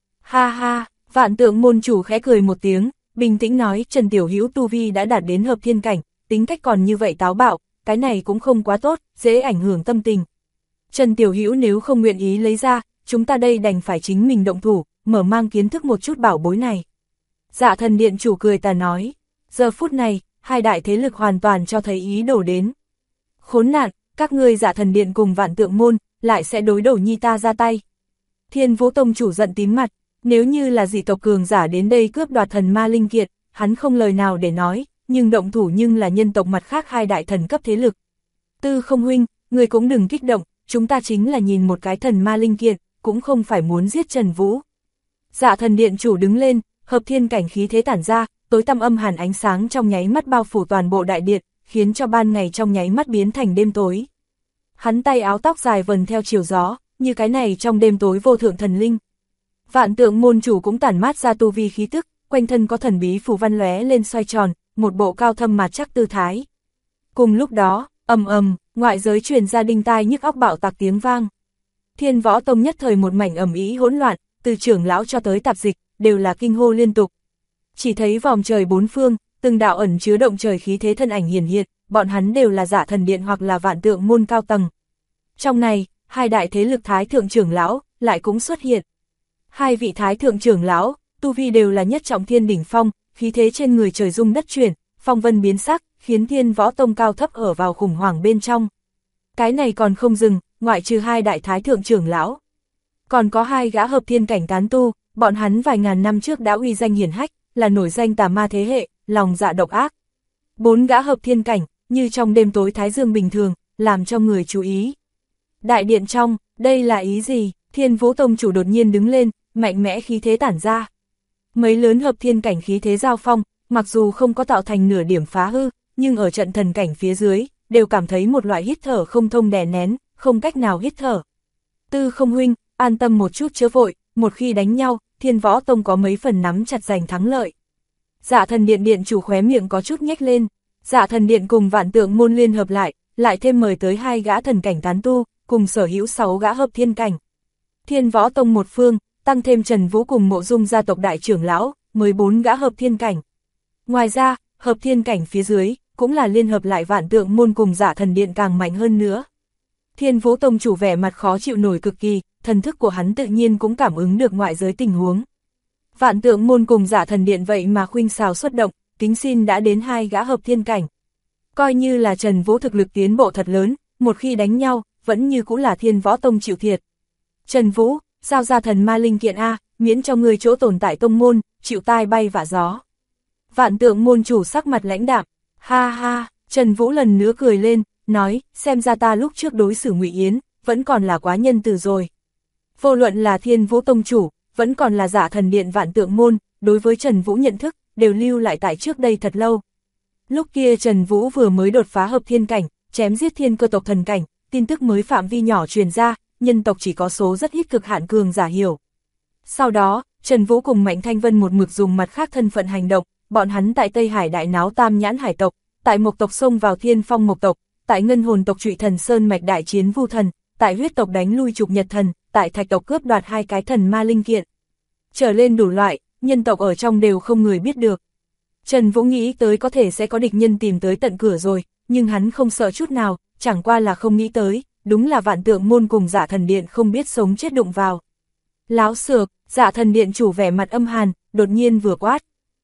Ha ha, Vạn Tượng môn chủ khẽ cười một tiếng, bình tĩnh nói Trần Tiểu Hữu tu vi đã đạt đến hợp thiên cảnh, tính cách còn như vậy táo bạo, cái này cũng không quá tốt, dễ ảnh hưởng tâm tình. Trần Tiểu Hữu nếu không nguyện ý lấy ra, chúng ta đây đành phải chính mình động thủ, mở mang kiến thức một chút bảo bối này. Dạ Thần Điện chủ cười tà nói, giờ phút này, 2 đại thế lực hoàn toàn cho thấy ý đồ đến. Khốn nạn, các ngươi Dạ Thần Điện cùng Vạn Tượng môn, lại sẽ đối đầu nhi ta ra tay. Thiên Vũ Tông chủ giận tím mặt, nếu như là dị tộc cường giả đến đây cướp đoạt thần ma linh kiệt, hắn không lời nào để nói, nhưng động thủ nhưng là nhân tộc mặt khác 2 đại thần cấp thế lực. Tư không huynh, người cũng đừng kích động, chúng ta chính là nhìn một cái thần ma linh kiệt, cũng không phải muốn giết Trần Vũ. Dạ Thần Điện chủ đứng lên, hợp thiên cảnh khí thế tản ra, tối tăm âm hàn ánh sáng trong nháy mắt bao phủ toàn bộ đại điện, khiến cho ban ngày trong nháy mắt biến thành đêm tối. Hắn tay áo tóc dài vần theo chiều gió, như cái này trong đêm tối vô thượng thần linh. Vạn Tượng môn chủ cũng tản mát ra tu vi khí tức, quanh thân có thần bí phù văn lóe lên xoay tròn, một bộ cao thâm mà chắc tư thái. Cùng lúc đó, Ầm ầm, ngoại giới truyền ra đinh tai nhức óc bạo tạc tiếng vang. Thiên Võ Tông nhất thời một mảnh ầm ĩ hỗn loạn, từ trưởng lão cho tới tạp dịch, đều là kinh hô liên tục. Chỉ thấy vòm trời bốn phương, từng đạo ẩn chứa động trời khí thế thân ảnh hiển hiện, bọn hắn đều là Dạ Thần Điện hoặc là Vạn Tượng môn cao tầng. Trong này, hai đại thế lực thái thượng trưởng lão lại cũng xuất hiện. Hai vị thái thượng trưởng lão, tu vi đều là nhất trọng thiên đỉnh phong, khí thế trên người trời rung đất chuyển, phong vân biến sắc, khiến Thiên Võ Tông cao thấp ở vào khủng hoảng bên trong. Cái này còn không dừng, ngoại trừ hai đại thái thượng trưởng lão, còn có hai gã hợp thiên cảnh tán tu, bọn hắn vài ngàn năm trước đã uy danh hiển hách, là nổi danh tà ma thế hệ, lòng dạ độc ác. Bốn gã hợp thiên cảnh, như trong đêm tối thái dương bình thường, làm cho người chú ý. Đại điện trong, đây là ý gì? Thiên Vũ Tông chủ đột nhiên đứng lên, mạnh mẽ khí thế tản ra. Mấy lớn hợp thiên cảnh khí thế giao phong, mặc dù không có tạo thành nửa điểm phá hư, nhưng ở trận thần cảnh phía dưới, đều cảm thấy một loại hít thở không thông đè nén, không cách nào hít thở. Tư Không huynh, an tâm một chút chớ vội, một khi đánh nhau, Thiên Võ Tông có mấy phần nắm chặt giành thắng lợi. Dạ Thần Điện điện chủ khóe miệng có chút nhếch lên, Dạ Thần Điện cùng Vạn Tượng môn liên hợp lại thêm mời tới hai gã thần cảnh tán tu, cùng sở hữu 6 gã hợp thiên cảnh. Thiên Võ Tông một phương, tăng thêm Trần Vũ cùng Mộ Dung gia tộc đại trưởng lão, 14 gã hợp thiên cảnh. Ngoài ra, hợp thiên cảnh phía dưới, cũng là liên hợp lại Vạn Tượng môn cùng Dạ Thần Điện càng mạnh hơn nữa. Thiên Vũ Tông chủ vẻ mặt khó chịu nổi cực kỳ, thần thức của hắn tự nhiên cũng cảm ứng được ngoại giới tình huống. Vạn Tượng môn cùng Dạ Thần Điện vậy mà khuynh xào xuất động, kính xin đã đến hai gã hợp thiên cảnh. Coi như là Trần Vũ thực lực tiến bộ thật lớn, một khi đánh nhau, vẫn như cũng là Thiên Võ Tông chịu thiệt. Trần Vũ, giao ra thần ma linh kiện A, miễn cho người chỗ tồn tại tông môn, chịu tai bay vạ gió. Vạn Tượng môn chủ sắc mặt lãnh đạm, ha ha, Trần Vũ lần nữa cười lên, nói, xem ra ta lúc trước đối xử Ngụy Yến, vẫn còn là quá nhân từ rồi. Vô luận là Thiên Vũ Tông chủ, vẫn còn là Dạ Thần Điện Vạn Tượng môn, đối với Trần Vũ nhận thức, đều lưu lại tại trước đây thật lâu. Lúc kia Trần Vũ vừa mới đột phá hợp thiên cảnh, chém giết thiên cơ tộc thần cảnh, tin tức mới phạm vi nhỏ truyền ra, nhân tộc chỉ có số rất ít cực hạn cường giả hiểu. Sau đó, Trần Vũ cùng Mạnh Thanh Vân một mực dùng mặt khác thân phận hành động, bọn hắn tại Tây Hải đại náo Tam Nhãn Hải tộc, tại Mộc tộc xông vào Thiên Phong Mộc tộc, tại Ngân Hồn tộc Trụy Thần Sơn mạch đại chiến Vu thần, tại Huyết tộc đánh lui Trục Nhật thần, tại Thạch tộc cướp đoạt 2 cái thần ma linh kiện. Trở lên đủ loại, nhân tộc ở trong đều không người biết được. Trần Vũ nghĩ tới có thể sẽ có địch nhân tìm tới tận cửa rồi, nhưng hắn không sợ chút nào, chẳng qua là không nghĩ tới, đúng là Vạn Tượng môn cùng Dạ Thần Điện không biết sống chết đụng vào. Láo xược, Dạ Thần Điện chủ vẻ mặt âm hàn, đột nhiên vừa quát.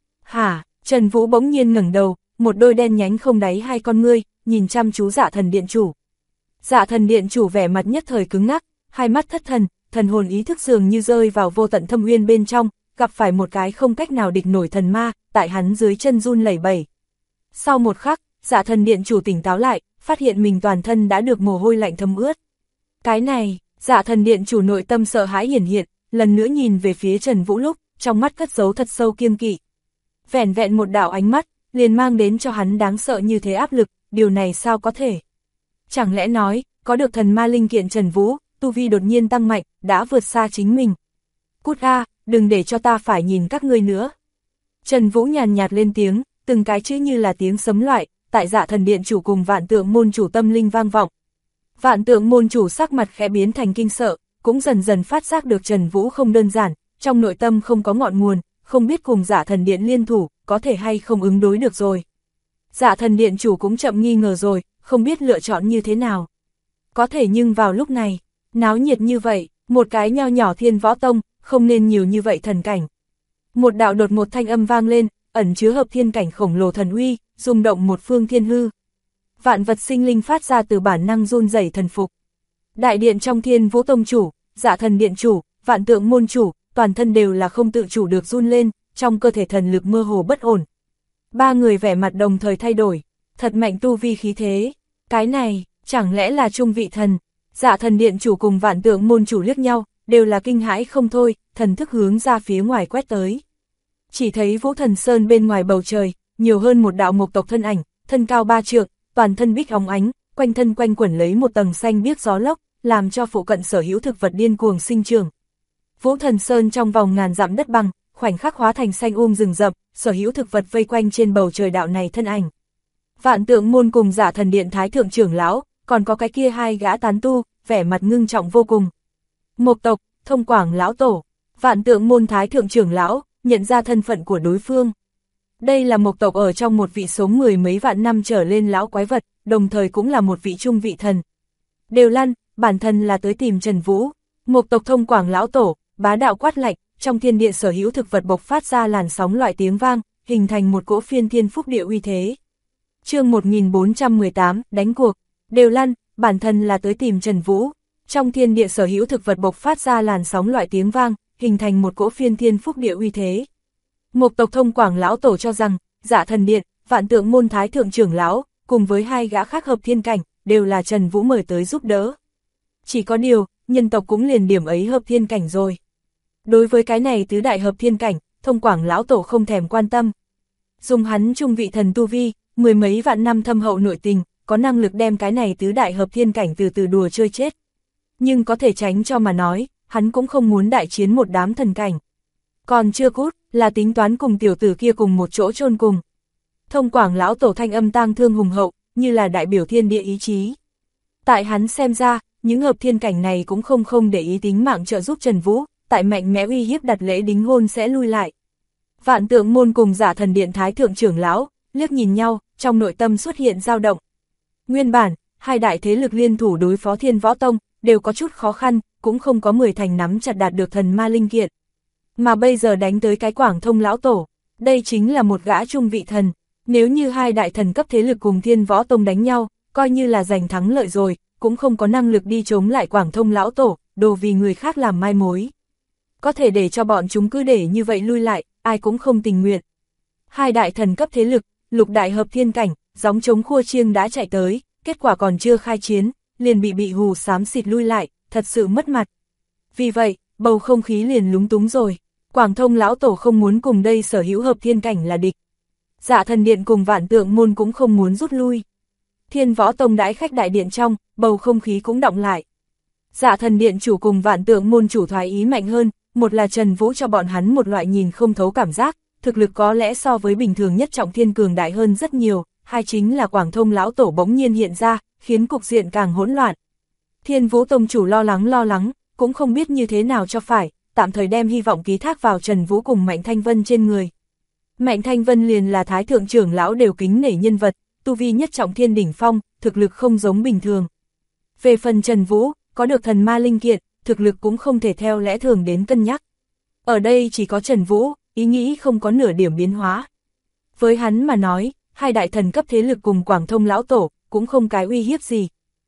Hả, Trần Vũ bỗng nhiên ngẩng đầu, một đôi đen nhánh không đáy hai con ngươi, nhìn chăm chú Dạ Thần Điện chủ. Dạ Thần Điện chủ vẻ mặt nhất thời cứng ngắc, hai mắt thất thần, thần hồn ý thức dường như rơi vào vô tận thâm uyên bên trong, gặp phải một cái không cách nào địch nổi thần ma, tại hắn dưới chân run lẩy bẩy. Sau một khắc, Dạ Thần Điện chủ tỉnh táo lại, phát hiện mình toàn thân đã được mồ hôi lạnh thấm ướt. Cái này, Dạ Thần Điện chủ nội tâm sợ hãi hiển hiện, lần nữa nhìn về phía Trần Vũ lúc, trong mắt cất giấu thật sâu kiêng kỵ. Vẻn vẹn một đạo ánh mắt, liền mang đến cho hắn đáng sợ như thế áp lực, điều này sao có thể? Chẳng lẽ nói, có được thần ma linh kiện Trần Vũ, tu vi đột nhiên tăng mạnh, đã vượt xa chính mình. Cút a, đừng để cho ta phải nhìn các ngươi nữa. Trần Vũ nhàn nhạt lên tiếng, từng cái chữ như là tiếng sấm loại, tại Dạ Thần Điện chủ cùng Vạn Tượng môn chủ tâm linh vang vọng. Vạn Tượng môn chủ sắc mặt khẽ biến thành kinh sợ, cũng dần dần phát giác được Trần Vũ không đơn giản, trong nội tâm không có ngọn nguồn, không biết cùng Dạ Thần Điện liên thủ, có thể hay không ứng đối được rồi. Dạ Thần Điện chủ cũng chậm nghi ngờ rồi, không biết lựa chọn như thế nào. Có thể nhưng vào lúc này, náo nhiệt như vậy, một cái nho nhỏ Thiên Võ Tông, không nên nhiều như vậy thần cảnh. Một đạo đột một thanh âm vang lên, ẩn chứa hợp thiên cảnh khổng lồ thần uy, rung động một phương thiên hư. Vạn vật sinh linh phát ra từ bản năng run rẩy thần phục. Đại điện trong Thiên Vũ Tông chủ, Dạ Thần Điện chủ, Vạn Tượng môn chủ, toàn thân đều là không tự chủ được run lên, trong cơ thể thần lực mơ hồ bất ổn. Ba người vẻ mặt đồng thời thay đổi, thật mạnh tu vi khí thế. Cái này, chẳng lẽ là trung vị thần? Dạ Thần Điện chủ cùng Vạn Tượng môn chủ liếc nhau, đều là kinh hãi không thôi, thần thức hướng ra phía ngoài quét tới. Chỉ thấy Vũ Thần Sơn bên ngoài bầu trời, nhiều hơn một đạo mộc tộc thân ảnh, thân cao 3 trượng, toàn thân bích óng ánh, quanh thân quanh quẩn lấy một tầng xanh biếc gió lốc, làm cho phụ cận sở hữu thực vật điên cuồng sinh trưởng. Vũ Thần Sơn trong vòng ngàn dặm đất bằng, khoảnh khắc hóa thành xanh rừng rậm, sở hữu thực vật vây quanh trên bầu trời đạo này thân ảnh. Vạn Tượng Môn cùng Giả Thần Điện Thái Thượng trưởng lão, còn có cái kia hai gã tán tu, vẻ mặt ngưng trọng vô cùng. Mộc tộc, Thông Quảng lão tổ. Vạn Tượng Môn Thái Thượng trưởng lão, nhận ra thân phận của đối phương. Đây là Mộc tộc ở trong một vị sống mười mấy vạn năm trở lên lão quái vật, đồng thời cũng là một vị trung vị thần. Đều lăn, bản thân là tới tìm Trần Vũ. Mộc tộc Thông Quảng lão tổ, bá đạo quát lạnh, trong thiên địa sở hữu thực vật bộc phát ra làn sóng loại tiếng vang, hình thành một cỗ phiên thiên phúc địa uy thế. Chương 1418, đánh cuộc. Đều lăn, bản thân là tới tìm Trần Vũ. Trong thiên địa sở hữu thực vật bộc phát ra làn sóng loại tiếng vang, hình thành một cỗ phiên thiên phúc địa uy thế. Mộc tộc Thông Quảng lão tổ cho rằng, Dạ Thần Điện, Vạn Tượng Môn Thái Thượng trưởng lão, cùng với hai gã khác hợp thiên cảnh, đều là Trần Vũ mời tới giúp đỡ. Chỉ có điều, nhân tộc cũng liền điểm ấy hợp thiên cảnh rồi. Đối với cái này tứ đại hợp thiên cảnh, Thông Quảng lão tổ không thèm quan tâm. Dùng hắn trung vị thần tu vi, mười mấy vạn năm thâm hậu nội tình, có năng lực đem cái này tứ đại hợp thiên cảnh từ từ đùa chơi chết. Nhưng có thể tránh cho mà nói, hắn cũng không muốn đại chiến một đám thần cảnh. Còn chưa cút, là tính toán cùng tiểu tử kia cùng một chỗ chôn cùng. Thông Quảng lão tổ thanh âm tang thương hùng hậu, như là đại biểu thiên địa ý chí. Tại hắn xem ra, những hợp thiên cảnh này cũng không để ý tính mạng trợ giúp Trần Vũ, tại mạnh mẽ uy hiếp đặt lễ đính hôn sẽ lui lại. Vạn Tượng Môn cùng Giả Thần Điện Thái Thượng trưởng lão, liếc nhìn nhau, trong nội tâm xuất hiện dao động. Nguyên bản, hai đại thế lực liên thủ đối phó Thiên Võ Tông, đều có chút khó khăn, cũng không có 10 thành nắm chặt đạt được thần ma linh kiện. Mà bây giờ đánh tới cái Quảng Thông lão tổ, đây chính là một gã trung vị thần. Nếu như hai đại thần cấp thế lực cùng Thiên Võ Tông đánh nhau, coi như là giành thắng lợi rồi, cũng không có năng lực đi chống lại Quảng Thông lão tổ, đồ vì người khác làm mai mối. Có thể để cho bọn chúng cứ để như vậy lui lại, ai cũng không tình nguyện. Hai đại thần cấp thế lực, lục đại hợp thiên cảnh, gióng trống khua chiêng đã chạy tới, kết quả còn chưa khai chiến, liền bị hù xám xịt lui lại, thật sự mất mặt. Vì vậy, bầu không khí liền lúng túng rồi. Quảng Thông lão tổ không muốn cùng đây sở hữu hợp thiên cảnh là địch. Dạ Thần Điện cùng Vạn Tượng Môn cũng không muốn rút lui. Thiên Võ Tông đãi khách đại điện trong, bầu không khí cũng động lại. Dạ Thần Điện chủ cùng Vạn Tượng Môn chủ thoái ý mạnh hơn, một là Trần Vũ cho bọn hắn một loại nhìn không thấu cảm giác, thực lực có lẽ so với bình thường nhất trọng thiên cường đại hơn rất nhiều, hai chính là Quảng Thông lão tổ bỗng nhiên hiện ra, khiến cục diện càng hỗn loạn. Thiên Vũ Tông chủ lo lắng, cũng không biết như thế nào cho phải, tạm thời đem hy vọng ký thác vào Trần Vũ cùng Mạnh Thanh Vân trên người. Mạnh Thanh Vân liền là Thái Thượng trưởng lão đều kính nể nhân vật, tu vi nhất trọng thiên đỉnh phong, thực lực không giống bình thường. Về phần Trần Vũ, có được thần ma linh kiện, thực lực cũng không thể theo lẽ thường đến cân nhắc. Ở đây chỉ có Trần Vũ, ý nghĩ không có nửa điểm biến hóa. Với hắn mà nói, hai đại thần cấp thế lực cùng Quảng Thông lão tổ, cũng không cái uy hiếp gì.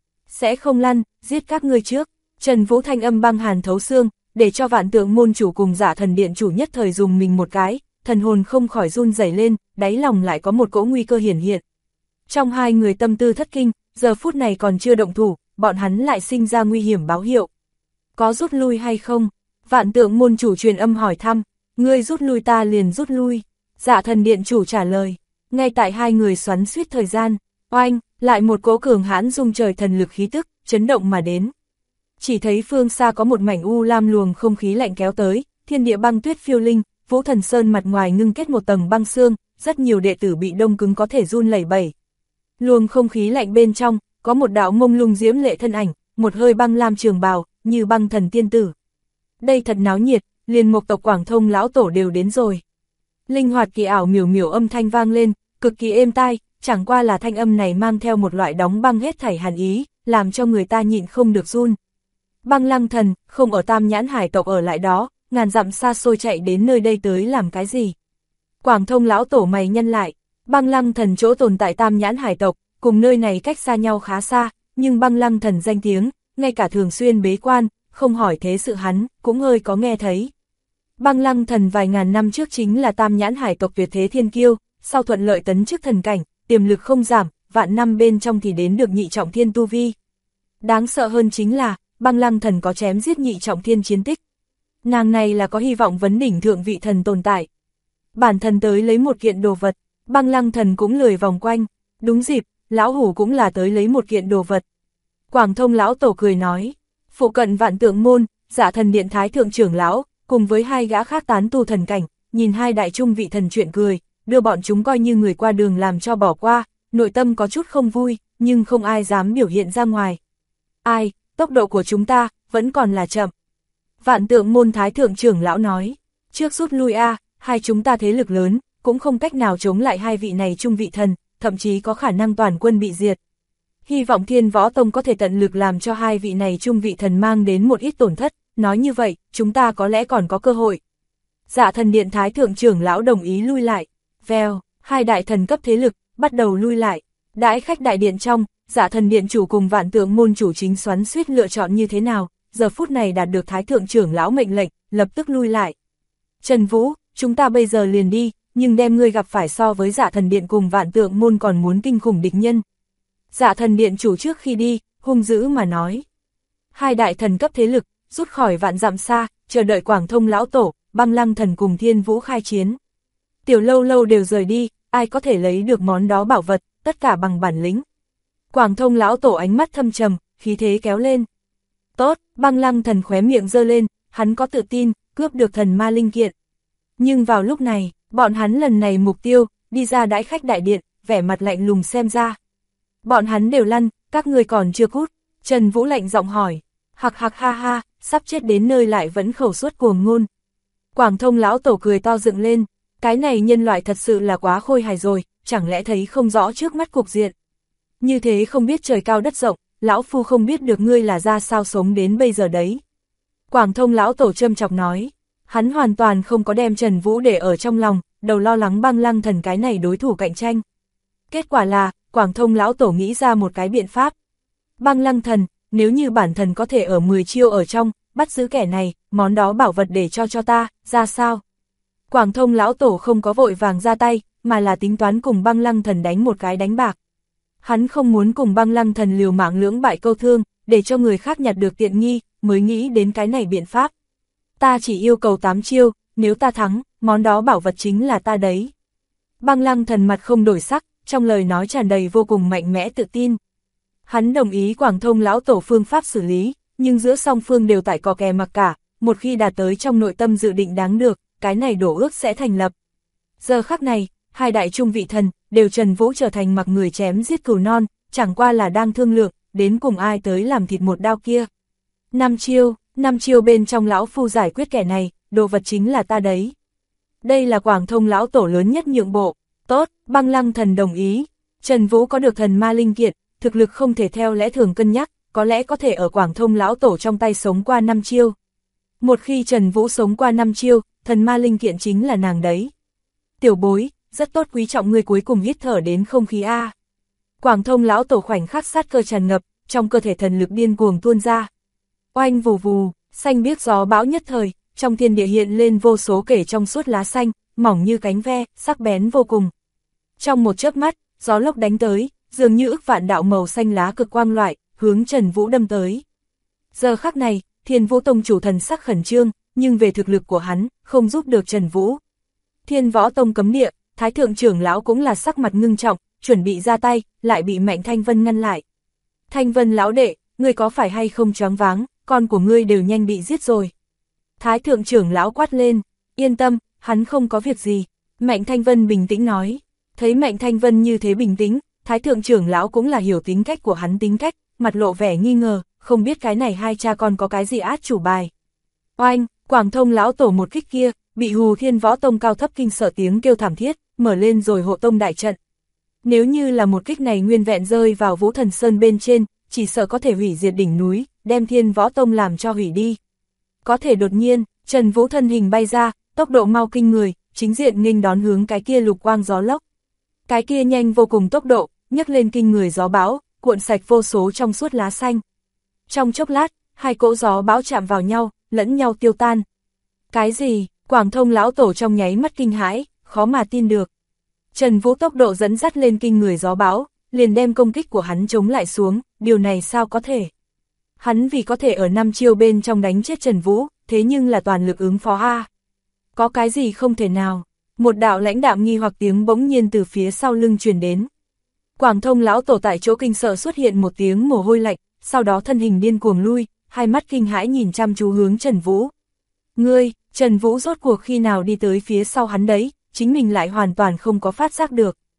Sẽ không lăn, giết các ngươi trước. Trần Vũ thanh âm băng hàn thấu xương, để cho Vạn Tượng Môn chủ cùng Giả Thần Điện chủ nhất thời dùng mình một cái, thần hồn không khỏi run rẩy lên, đáy lòng lại có một cỗ nguy cơ hiển hiện. Trong hai người tâm tư thất kinh, giờ phút này còn chưa động thủ, bọn hắn lại sinh ra nguy hiểm báo hiệu. Có rút lui hay không? Vạn Tượng Môn chủ truyền âm hỏi thăm, ngươi rút lui ta liền rút lui. Dạ Thần Điện chủ trả lời, ngay tại hai người xoắn suýt thời gian, oanh, lại một cỗ cường hãn dung trời thần lực khí tức, chấn động mà đến. Chỉ thấy phương xa có một mảnh u lam luồng không khí lạnh kéo tới, thiên địa băng tuyết phiêu linh, Vũ Thần Sơn mặt ngoài ngưng kết một tầng băng xương, rất nhiều đệ tử bị đông cứng có thể run lẩy bẩy. Luồng không khí lạnh bên trong, có một đạo mông lung diễm lệ thân ảnh, một hơi băng lam trường bào, như băng thần tiên tử. Đây thật náo nhiệt, liền Mộc tộc Quảng Thông lão tổ đều đến rồi. Linh hoạt kỳ ảo miểu miểu âm thanh vang lên, cực kỳ êm tai, chẳng qua là thanh âm này mang theo một loại đóng băng hết thảy hàn ý, làm cho người ta nhịn không được run. Băng Lăng Thần, không ở Tam Nhãn Hải tộc ở lại đó, ngàn dặm xa xôi chạy đến nơi đây tới làm cái gì? Quảng Thông lão tổ mày nhăn lại, Băng Lăng Thần chỗ tồn tại Tam Nhãn Hải tộc, cùng nơi này cách xa nhau khá xa, nhưng Băng Lăng Thần danh tiếng, ngay cả thường xuyên bế quan, không hỏi thế sự hắn, cũng hơi có nghe thấy. Băng Lăng Thần vài ngàn năm trước chính là Tam Nhãn Hải tộc tuyệt thế thiên kiêu, sau thuận lợi tấn chức thần cảnh, tiềm lực không giảm, vạn năm bên trong thì đến được nhị trọng thiên tu vi. Đáng sợ hơn chính là, Băng Lăng Thần có chém giết nhị trọng thiên chiến tích. Nàng này là có hy vọng vấn đỉnh thượng vị thần tồn tại. Bản thân tới lấy một kiện đồ vật, Băng Lăng Thần cũng lười vòng quanh, đúng dịp, lão hủ cũng là tới lấy một kiện đồ vật. Quảng Thông lão tổ cười nói, phụ cận Vạn Tượng Môn, Dạ Thần Điện Thái Thượng trưởng lão, cùng với hai gã khác tán tu thần cảnh, nhìn hai đại trung vị thần chuyện cười, đưa bọn chúng coi như người qua đường làm cho bỏ qua, nội tâm có chút không vui, nhưng không ai dám biểu hiện ra ngoài. Ai, tốc độ của chúng ta, vẫn còn là chậm. Vạn Tượng môn thái thượng trưởng lão nói, trước rút lui hai chúng ta thế lực lớn, cũng không cách nào chống lại hai vị này trung vị thần, thậm chí có khả năng toàn quân bị diệt. Hy vọng Thiên Võ Tông có thể tận lực làm cho hai vị này trung vị thần mang đến một ít tổn thất, nói như vậy, chúng ta có lẽ còn có cơ hội. Dạ Thần Điện thái thượng trưởng lão đồng ý lui lại. Vèo, hai đại thần cấp thế lực, bắt đầu lui lại. Đãi khách đại điện trong, Dạ Thần Điện chủ cùng Vạn Tượng môn chủ chính xoắn xuýt lựa chọn như thế nào, giờ phút này đạt được thái thượng trưởng lão mệnh lệnh, lập tức lui lại. Trần Vũ, chúng ta bây giờ liền đi, nhưng đem ngươi gặp phải so với Dạ Thần Điện cùng Vạn Tượng môn còn muốn kinh khủng địch nhân. Dạ Thần Điện chủ trước khi đi, hung dữ mà nói. Hai đại thần cấp thế lực, rút khỏi vạn dặm xa, chờ đợi Quảng Thông lão tổ, Băng Lăng thần cùng Thiên Vũ khai chiến. Tiểu Lâu Lâu đều rời đi, ai có thể lấy được món đó bảo vật, tất cả bằng bản lĩnh. Quảng Thông lão tổ ánh mắt thâm trầm, khí thế kéo lên. Tốt, Băng Lăng thần khóe miệng giơ lên, hắn có tự tin, cướp được thần ma linh kiện. Nhưng vào lúc này, bọn hắn lần này mục tiêu, đi ra đãi khách đại điện, vẻ mặt lạnh lùng xem ra. Bọn hắn đều lăn, các ngươi còn chưa cút. Trần Vũ lạnh giọng hỏi. Hạc hạc ha ha, sắp chết đến nơi lại vẫn khẩu suất cuồng ngôn. Quảng Thông lão tổ cười to dựng lên. Cái này nhân loại thật sự là quá khôi hài rồi, chẳng lẽ thấy không rõ trước mắt cục diện. Như thế không biết trời cao đất rộng, lão phu không biết được ngươi là ra sao sống đến bây giờ đấy. Quảng Thông lão tổ châm chọc nói. Hắn hoàn toàn không có đem Trần Vũ để ở trong lòng, đầu lo lắng Băng Lăng thần cái này đối thủ cạnh tranh. Kết quả là, Quảng Thông lão tổ nghĩ ra một cái biện pháp. Băng Lăng thần, nếu như bản thần có thể ở 10 chiêu ở trong, bắt giữ kẻ này, món đó bảo vật để cho ta, ra sao? Quảng Thông lão tổ không có vội vàng ra tay, mà là tính toán cùng Băng Lăng thần đánh một cái đánh bạc. Hắn không muốn cùng Băng Lăng thần liều mạng lưỡng bại câu thương, để cho người khác nhặt được tiện nghi, mới nghĩ đến cái này biện pháp. Ta chỉ yêu cầu 8 chiêu, nếu ta thắng, món đó bảo vật chính là ta đấy. Băng Lăng thần mặt không đổi sắc, trong lời nói tràn đầy vô cùng mạnh mẽ tự tin. Hắn đồng ý Quảng Thông lão tổ phương pháp xử lý, nhưng giữa song phương đều tại cò kè mặc cả, một khi đạt tới trong nội tâm dự định đáng được, cái này đổ ước sẽ thành lập. Giờ khắc này, hai đại trung vị thần, đều Trần Vũ trở thành mặc người chém giết cừu non, chẳng qua là đang thương lượng, đến cùng ai tới làm thịt một đao kia. 5 chiêu bên trong lão phu giải quyết kẻ này, đồ vật chính là ta đấy. Đây là Quảng Thông lão tổ lớn nhất nhượng bộ. Tốt, Băng Lăng thần đồng ý. Trần Vũ có được thần ma linh kiện, thực lực không thể theo lẽ thường cân nhắc, có lẽ có thể ở Quảng Thông lão tổ trong tay sống qua 5 chiêu. Một khi Trần Vũ sống qua 5 chiêu, thần ma linh kiện chính là nàng đấy. Tiểu bối, rất tốt, quý trọng ngươi cuối cùng hít thở đến không khí a. Quảng Thông lão tổ khoảnh khắc sát cơ tràn ngập, trong cơ thể thần lực điên cuồng tuôn ra. Oanh vù vù, xanh biếc gió bão nhất thời, trong thiên địa hiện lên vô số kể trong suốt lá xanh, mỏng như cánh ve, sắc bén vô cùng. Trong một chớp mắt, gió lốc đánh tới, dường như ức vạn đạo màu xanh lá cực quang loại, hướng Trần Vũ đâm tới. Giờ khắc này, Thiên Vũ Tông chủ thần sắc khẩn trương, nhưng về thực lực của hắn, không giúp được Trần Vũ. Thiên Võ Tông cấm địa, Thái thượng trưởng lão cũng là sắc mặt ngưng trọng, chuẩn bị ra tay, lại bị Mạnh Thanh Vân ngăn lại. Thanh Vân lão đệ, ngươi có phải hay không choáng váng, con của ngươi đều nhanh bị giết rồi. Thái thượng trưởng lão quát lên, yên tâm, hắn không có việc gì. Mạnh Thanh Vân bình tĩnh nói. Thấy Mạnh Thanh Vân như thế bình tĩnh, Thái thượng trưởng lão cũng là hiểu tính cách của hắn tính cách, mặt lộ vẻ nghi ngờ, không biết cái này hai cha con có cái gì át chủ bài. Oanh, Quảng Thông lão tổ một kích kia, bị Hù Thiên Võ Tông cao thấp kinh sợ tiếng kêu thảm thiết, mở lên rồi hộ tông đại trận. Nếu như là một kích này nguyên vẹn rơi vào Vũ Thần Sơn bên trên, chỉ sợ có thể hủy diệt đỉnh núi, đem Thiên Võ Tông làm cho hủy đi. Có thể đột nhiên, Trần Vũ thân hình bay ra, tốc độ mau kinh người, chính diện nghênh đón hướng cái kia lục quang gió lốc. Cái kia nhanh vô cùng tốc độ, nhấc lên kinh người gió bão, cuộn sạch vô số trong suốt lá xanh. Trong chốc lát, hai cỗ gió bão chạm vào nhau, lẫn nhau tiêu tan. Cái gì? Quảng Thông lão tổ trong nháy mắt kinh hãi, khó mà tin được. Trần Vũ tốc độ dẫn dắt lên kinh người gió bão, liền đem công kích của hắn chống lại xuống, điều này sao có thể? Hắn vì có thể ở 5 chiêu bên trong đánh chết Trần Vũ, thế nhưng là toàn lực ứng phó a. Có cái gì không thể nào? Một đạo lãnh đạm nghi hoặc tiếng bỗng nhiên từ phía sau lưng truyền đến. Quảng Thông lão tổ tại chỗ kinh sợ xuất hiện một tiếng mồ hôi lạnh, sau đó thân hình điên cuồng lui, hai mắt kinh hãi nhìn chăm chú hướng Trần Vũ. Ngươi, Trần Vũ rốt cuộc khi nào đi tới phía sau hắn đấy, chính mình lại hoàn toàn không có phát giác được.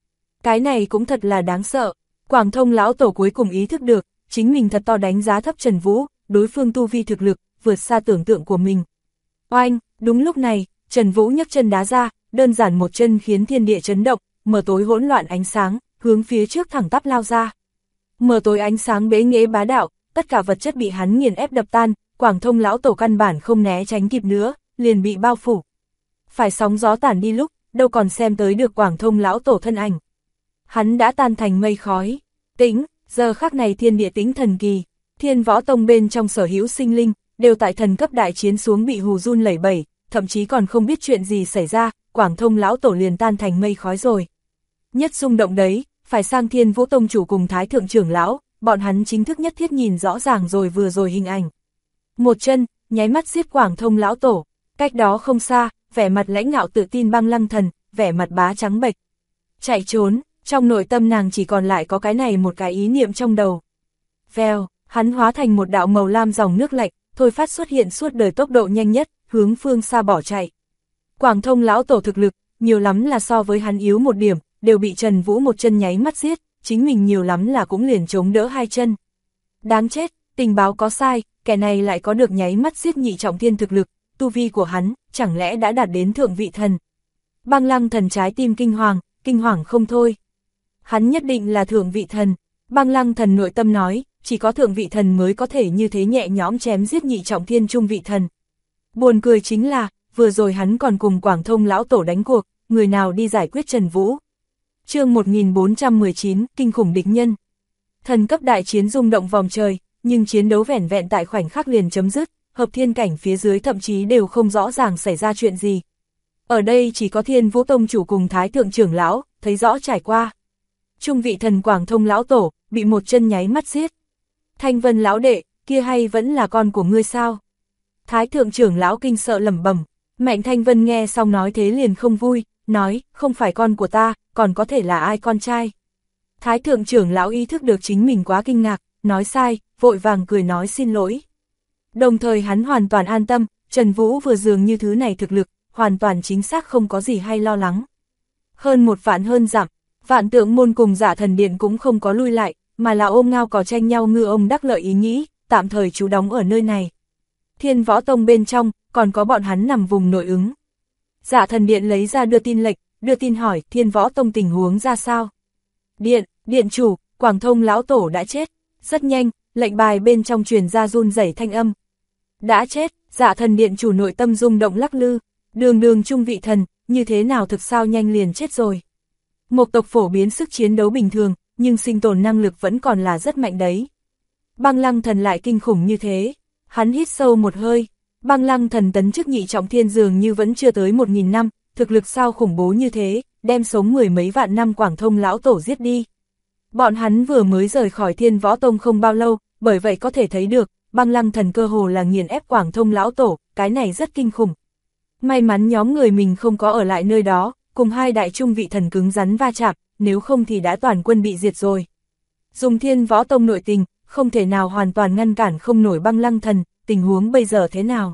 Cái này cũng thật là đáng sợ. Quảng Thông lão tổ cuối cùng ý thức được, chính mình thật to đánh giá thấp Trần Vũ, đối phương tu vi thực lực, vượt xa tưởng tượng của mình. Oanh, đúng lúc này, Trần Vũ nhấc chân đá ra, đơn giản một chân khiến thiên địa chấn động, mờ tối hỗn loạn ánh sáng, hướng phía trước thẳng tắp lao ra. Mờ tối ánh sáng bế nghễ bá đạo, tất cả vật chất bị hắn nghiền ép đập tan, Quảng Thông lão tổ căn bản không né tránh kịp nữa, liền bị bao phủ. Phải sóng gió tản đi lúc, đâu còn xem tới được Quảng Thông lão tổ thân ảnh. Hắn đã tan thành mây khói. Tĩnh, giờ khắc này thiên địa tĩnh thần kỳ, Thiên Võ Tông bên trong sở hữu sinh linh, đều tại thần cấp đại chiến xuống bị hù run lẩy bẩy, thậm chí còn không biết chuyện gì xảy ra, Quảng Thông lão tổ liền tan thành mây khói rồi. Nhất rung động đấy, phải sang Thiên Vũ Tông chủ cùng Thái Thượng trưởng lão, bọn hắn chính thức nhất thiết nhìn rõ ràng rồi vừa rồi hình ảnh. Một chân, nháy mắt giết Quảng Thông lão tổ, cách đó không xa, vẻ mặt lãnh ngạo tự tin Băng Lăng Thần, vẻ mặt bá trắng bệch. Chạy trốn, trong nội tâm nàng chỉ còn lại có cái này một cái ý niệm trong đầu. Vèo, hắn hóa thành một đạo màu lam dòng nước lạnh, thôi phát xuất hiện suốt đời tốc độ nhanh nhất, hướng phương xa bỏ chạy. Quảng Thông lão tổ thực lực, nhiều lắm là so với hắn yếu một điểm, đều bị Trần Vũ một chân nháy mắt giết, chính mình nhiều lắm là cũng liền chống đỡ hai chân. Đáng chết, tình báo có sai, kẻ này lại có được nháy mắt giết nhị trọng thiên thực lực, tu vi của hắn, chẳng lẽ đã đạt đến thượng vị thần. Băng Lăng Thần trái tim kinh hoàng không thôi. Hắn nhất định là thượng vị thần, Băng Lăng Thần nội tâm nói, chỉ có thượng vị thần mới có thể như thế nhẹ nhõm chém giết nhị trọng thiên trung vị thần. Buồn cười chính là, vừa rồi hắn còn cùng Quảng Thông lão tổ đánh cuộc, người nào đi giải quyết Trần Vũ. Chương 1419, kinh khủng địch nhân. Thần cấp đại chiến rung động vòng trời, nhưng chiến đấu vẻn vẹn tại khoảnh khắc liền chấm dứt, hợp thiên cảnh phía dưới thậm chí đều không rõ ràng xảy ra chuyện gì. Ở đây chỉ có Thiên Vũ Tông chủ cùng Thái Thượng trưởng lão, thấy rõ trải qua. Trung vị thần Quảng Thông lão tổ, bị một chân nháy mắt giết. Thanh Vân lão đệ, kia hay vẫn là con của ngươi sao? Thái Thượng trưởng lão kinh sợ lẩm bẩm. Mạnh Thanh Vân nghe xong nói thế liền không vui, nói, không phải con của ta, còn có thể là ai con trai. Thái Thượng trưởng lão ý thức được chính mình quá kinh ngạc, nói sai, vội vàng cười nói xin lỗi. Đồng thời hắn hoàn toàn an tâm, Trần Vũ vừa dường như thứ này thực lực, hoàn toàn chính xác không có gì hay lo lắng. Hơn một vạn hơn dặm, Vạn Tượng môn cùng Giả Thần Điện cũng không có lui lại, mà là ôm ngao cò tranh nhau ngư ông đắc lợi ý nghĩ, tạm thời trú đóng ở nơi này. Thiên Võ Tông bên trong, còn có bọn hắn nằm vùng nội ứng. Giả Thần Điện lấy ra đưa tin hỏi Thiên Võ Tông tình huống ra sao. Điện chủ, Quảng Thông lão tổ đã chết. Rất nhanh, lệnh bài bên trong truyền ra run rẩy thanh âm. Đã chết, Giả Thần Điện chủ nội tâm rung động lắc lư, đường trung vị thần, như thế nào thực sao nhanh liền chết rồi. Một tộc phổ biến sức chiến đấu bình thường, nhưng sinh tồn năng lực vẫn còn là rất mạnh đấy. Băng Lăng Thần lại kinh khủng như thế, hắn hít sâu một hơi, Băng Lăng Thần tấn chức nhị trọng thiên dường như vẫn chưa tới 1000 năm, thực lực sao khủng bố như thế, đem sống mười mấy vạn năm Quảng Thông lão tổ giết đi. Bọn hắn vừa mới rời khỏi Thiên Võ Tông không bao lâu, bởi vậy có thể thấy được, Băng Lăng Thần cơ hồ là nghiền ép Quảng Thông lão tổ, cái này rất kinh khủng. May mắn nhóm người mình không có ở lại nơi đó, cùng hai đại trung vị thần cứng rắn va chạm, nếu không thì đã toàn quân bị diệt rồi. Dùng Thiên Võ Tông nội tình, không thể nào hoàn toàn ngăn cản không nổi Băng Lăng Thần, tình huống bây giờ thế nào?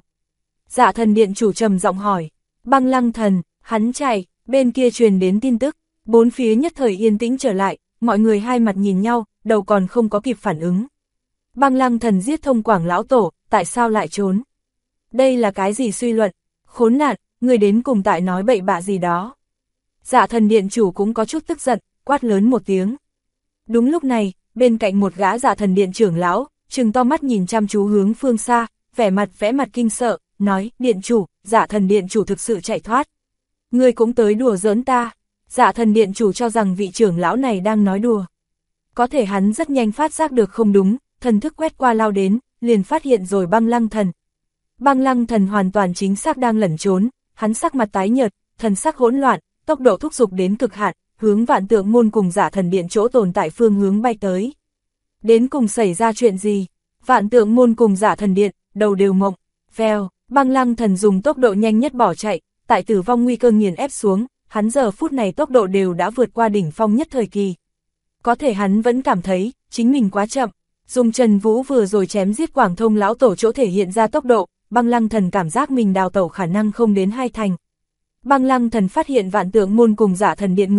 Dạ Thần Điện chủ trầm giọng hỏi. Băng Lăng Thần, hắn chạy, bên kia truyền đến tin tức, bốn phía nhất thời yên tĩnh trở lại, mọi người hai mặt nhìn nhau, đầu còn không có kịp phản ứng. Băng Lăng Thần giết thông Quảng lão tổ, tại sao lại trốn? Đây là cái gì suy luận? Khốn nạn, người đến cùng tại nói bậy bạ gì đó. Dạ Thần Điện chủ cũng có chút tức giận, quát lớn một tiếng. Đúng lúc này, bên cạnh một gã Dạ Thần Điện trưởng lão, trừng to mắt nhìn chăm chú hướng phương xa, vẽ mặt kinh sợ, nói, Điện chủ, Dạ Thần Điện chủ thực sự chạy thoát. Ngươi cũng tới đùa giỡn ta. Dạ Thần Điện chủ cho rằng vị trưởng lão này đang nói đùa. Có thể hắn rất nhanh phát giác được không đúng, thần thức quét qua lao đến, liền phát hiện rồi Băng Lăng Thần. Băng Lăng Thần hoàn toàn chính xác đang lẩn trốn, hắn sắc mặt tái nhợt, thần sắc hỗn loạn, tốc độ thúc giục đến cực hạn, hướng Vạn Tượng môn cùng Giả Thần Điện chỗ tồn tại phương hướng bay tới. Đến cùng xảy ra chuyện gì? Vạn Tượng môn cùng Giả Thần Điện, đầu đều mộng. Vèo, Băng Lăng Thần dùng tốc độ nhanh nhất bỏ chạy, tại tử vong nguy cơ nghiền ép xuống, hắn giờ phút này tốc độ đều đã vượt qua đỉnh phong nhất thời kỳ. Có thể hắn vẫn cảm thấy, chính mình quá chậm. Dùng Trần Vũ vừa rồi chém giết Quảng Thông lão tổ chỗ thể hiện ra tốc độ, Băng Lăng Thần cảm giác mình đào tẩu khả năng không đến 2 thành. Băng Lăng Thần phát hiện Vạn Tượng môn cùng Giả Thần Điện người,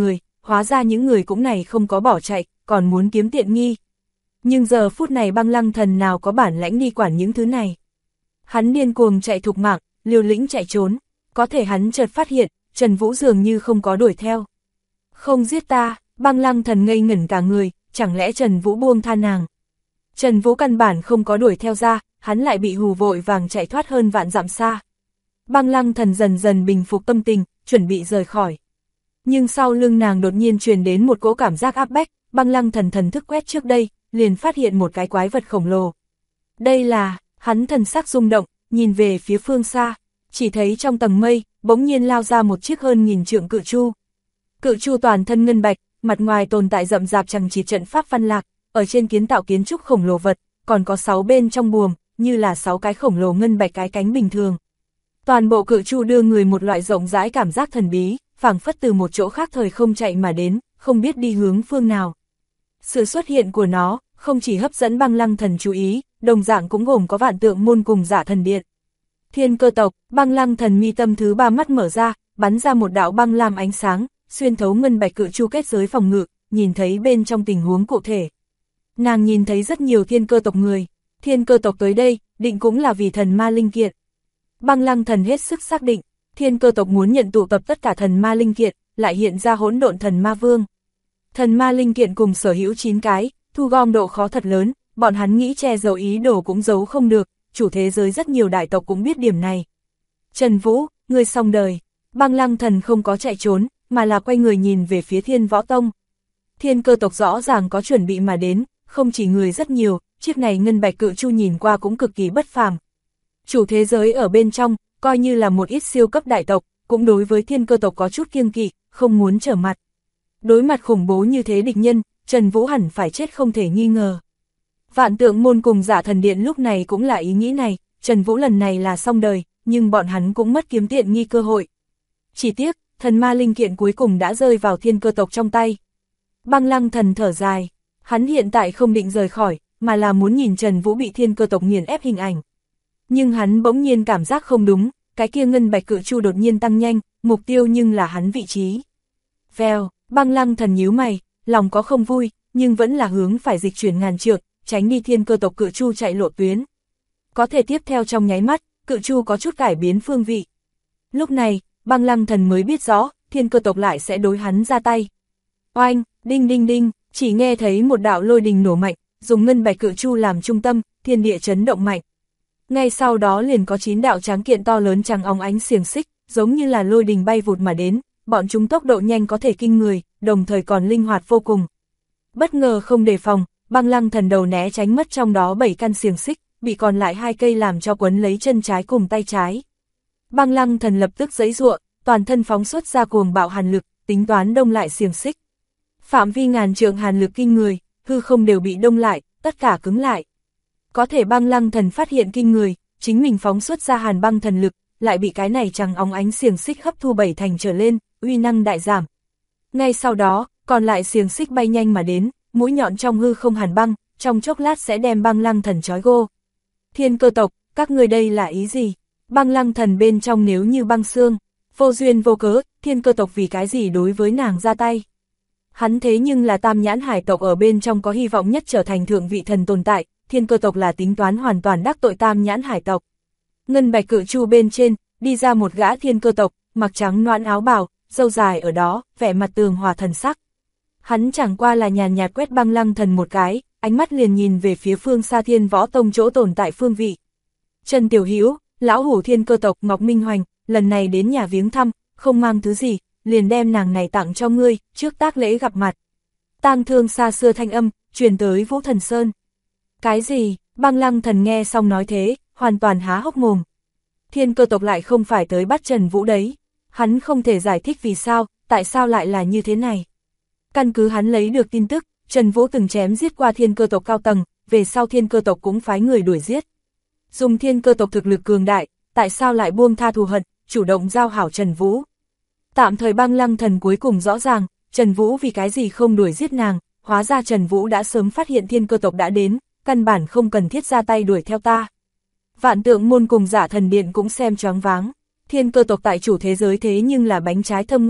hóa ra những người cũng này không có bỏ chạy, còn muốn kiếm tiện nghi. Nhưng giờ phút này Băng Lăng Thần nào có bản lãnh đi quản những thứ này. Hắn điên cuồng chạy thục mạng, liều lĩnh chạy trốn, có thể hắn chợt phát hiện, Trần Vũ dường như không có đuổi theo. Không giết ta, Băng Lăng Thần ngây ngẩn cả người, chẳng lẽ Trần Vũ buông tha nàng. Trần Vũ căn bản không có đuổi theo ra, hắn lại bị hù vội vàng chạy thoát hơn vạn dặm xa. Băng Lăng Thần dần dần bình phục tâm tình, chuẩn bị rời khỏi. Nhưng sau lưng nàng đột nhiên truyền đến một cỗ cảm giác áp bách, Băng Lăng Thần thần thức quét trước đây, liền phát hiện một cái quái vật khổng lồ. Đây là, hắn thần sắc rung động, nhìn về phía phương xa, chỉ thấy trong tầng mây, bỗng nhiên lao ra một chiếc hơn nghìn trượng cự chu. Cự chu toàn thân ngân bạch, mặt ngoài tồn tại rậm rạp chằng chịt trận pháp văn lạc, ở trên kiến tạo kiến trúc khổng lồ vật, còn có 6 bên trong buồm, như là 6 cái khổng lồ ngân bạch cái cánh bình thường. Toàn bộ cự chu đưa người một loại rộng rãi cảm giác thần bí, phảng phất từ một chỗ khác thời không chạy mà đến, không biết đi hướng phương nào. Sự xuất hiện của nó, không chỉ hấp dẫn Băng Lăng Thần chú ý, đồng dạng cũng gồm có Vạn Tượng Môn cùng Dạ Thần Điện. Thiên Cơ tộc, Băng Lăng Thần mi tâm thứ 3 mắt mở ra, bắn ra một đạo băng lam ánh sáng, xuyên thấu ngân bạch cự chu kết giới phòng ngự, nhìn thấy bên trong tình huống cụ thể. Nàng nhìn thấy rất nhiều Thiên Cơ tộc người, Thiên Cơ tộc tới đây, định cũng là vì thần ma linh kiện. Băng Lăng Thần hết sức xác định, Thiên Cơ tộc muốn nhận tụ tập tất cả thần ma linh kiện, lại hiện ra hỗn độn thần ma vương. Thần ma linh kiện cùng sở hữu 9 cái, thu gom độ khó thật lớn, bọn hắn nghĩ che giấu ý đồ cũng giấu không được, chủ thế giới rất nhiều đại tộc cũng biết điểm này. Trần Vũ, ngươi xong đời. Băng Lăng Thần không có chạy trốn, mà là quay người nhìn về phía Thiên Võ Tông. Thiên Cơ tộc rõ ràng có chuẩn bị mà đến, không chỉ người rất nhiều, chiếc này ngân bạch cự chu nhìn qua cũng cực kỳ bất phàm. Chủ thế giới ở bên trong, coi như là một ít siêu cấp đại tộc, cũng đối với Thiên Cơ tộc có chút kiêng kỵ, không muốn trở mặt. Đối mặt khủng bố như thế địch nhân, Trần Vũ hẳn phải chết không thể nghi ngờ. Vạn Tượng Môn cùng Dạ Thần Điện lúc này cũng là ý nghĩ này, Trần Vũ lần này là xong đời, nhưng bọn hắn cũng mất kiếm tiện nghi cơ hội. Chỉ tiếc, thần ma linh kiện cuối cùng đã rơi vào Thiên Cơ tộc trong tay. Băng Lăng Thần thở dài, hắn hiện tại không định rời khỏi, mà là muốn nhìn Trần Vũ bị Thiên Cơ tộc nghiền ép hình ảnh. Nhưng hắn bỗng nhiên cảm giác không đúng, cái kia ngân bạch cự chu đột nhiên tăng nhanh, mục tiêu nhưng là hắn vị trí. Vèo, Băng Lăng Thần nhíu mày, lòng có không vui, nhưng vẫn là hướng phải dịch chuyển ngàn trượng, tránh đi Thiên Cơ tộc cự chu chạy lộ tuyến. Có thể tiếp theo trong nháy mắt, cự chu có chút cải biến phương vị. Lúc này, Băng Lăng Thần mới biết rõ, Thiên Cơ tộc lại sẽ đối hắn ra tay. Oanh, đinh đinh đinh, chỉ nghe thấy một đạo lôi đình nổ mạnh, dùng ngân bạch cự chu làm trung tâm, thiên địa chấn động mạnh. Ngay sau đó liền có 9 đạo tráng kiện to lớn trắng óng ánh xiềng xích, giống như là lôi đình bay vụt mà đến, bọn chúng tốc độ nhanh có thể kinh người, đồng thời còn linh hoạt vô cùng. Bất ngờ không đề phòng, Băng Lăng Thần đầu né tránh mất trong đó 7 căn xiềng xích, bị còn lại 2 cây làm cho quấn lấy chân trái cùng tay trái. Băng Lăng Thần lập tức giãy giụa, toàn thân phóng xuất ra cuồng bạo hàn lực, tính toán đông lại xiềng xích. Phạm vi ngàn trượng hàn lực kinh người, hư không đều bị đông lại, tất cả cứng lại. Có thể Băng Lăng Thần phát hiện kinh người, chính mình phóng xuất ra hàn băng thần lực, lại bị cái này trắng óng ánh xiềng xích hấp thu 7 thành trở lên, uy năng đại giảm. Ngay sau đó, còn lại xiềng xích bay nhanh mà đến, mũi nhọn trong hư không hàn băng, trong chốc lát sẽ đem Băng Lăng Thần trói gô. Thiên Cơ tộc, các người đây là ý gì? Băng Lăng Thần bên trong nếu như băng xương, vô duyên vô cớ, Thiên Cơ tộc vì cái gì đối với nàng ra tay? Hắn thế nhưng là Tam Nhãn Hải tộc ở bên trong có hy vọng nhất trở thành thượng vị thần tồn tại, Thiên Cơ tộc là tính toán hoàn toàn đắc tội Tam Nhãn Hải tộc. Ngân bạch cự chu bên trên, đi ra một gã Thiên Cơ tộc, mặc trắng noãn áo bào, râu dài ở đó, vẻ mặt tường hòa thần sắc. Hắn chẳng qua là nhàn nhạt quét Băng Lăng Thần một cái, ánh mắt liền nhìn về phía phương xa Thiên Võ Tông chỗ tồn tại phương vị. Trần Tiểu Hữu, lão hủ Thiên Cơ tộc Ngọc Minh Hoành, lần này đến nhà viếng thăm, không mang thứ gì, liền đem nàng này tặng cho ngươi, trước tác lễ gặp mặt. Tang thương xa xưa thanh âm, truyền tới Vũ Thần Sơn. Cái gì? Băng Lăng Thần nghe xong nói thế, hoàn toàn há hốc mồm. Thiên Cơ tộc lại không phải tới bắt Trần Vũ đấy. Hắn không thể giải thích vì sao, tại sao lại là như thế này. Căn cứ hắn lấy được tin tức, Trần Vũ từng chém giết qua Thiên Cơ tộc cao tầng, về sau Thiên Cơ tộc cũng phái người đuổi giết. Dùng Thiên Cơ tộc thực lực cường đại, tại sao lại buông tha thù hận, chủ động giao hảo Trần Vũ. Tạm thời Băng Lăng Thần cuối cùng rõ ràng, Trần Vũ vì cái gì không đuổi giết nàng, hóa ra Trần Vũ đã sớm phát hiện Thiên Cơ tộc đã đến, căn bản không cần thiết ra tay đuổi theo ta. Vạn Tượng Môn cùng Dạ Thần Điện cũng xem choáng váng. Thiên Cơ tộc tại chủ thế giới thế nhưng là bánh trái thơm ngon,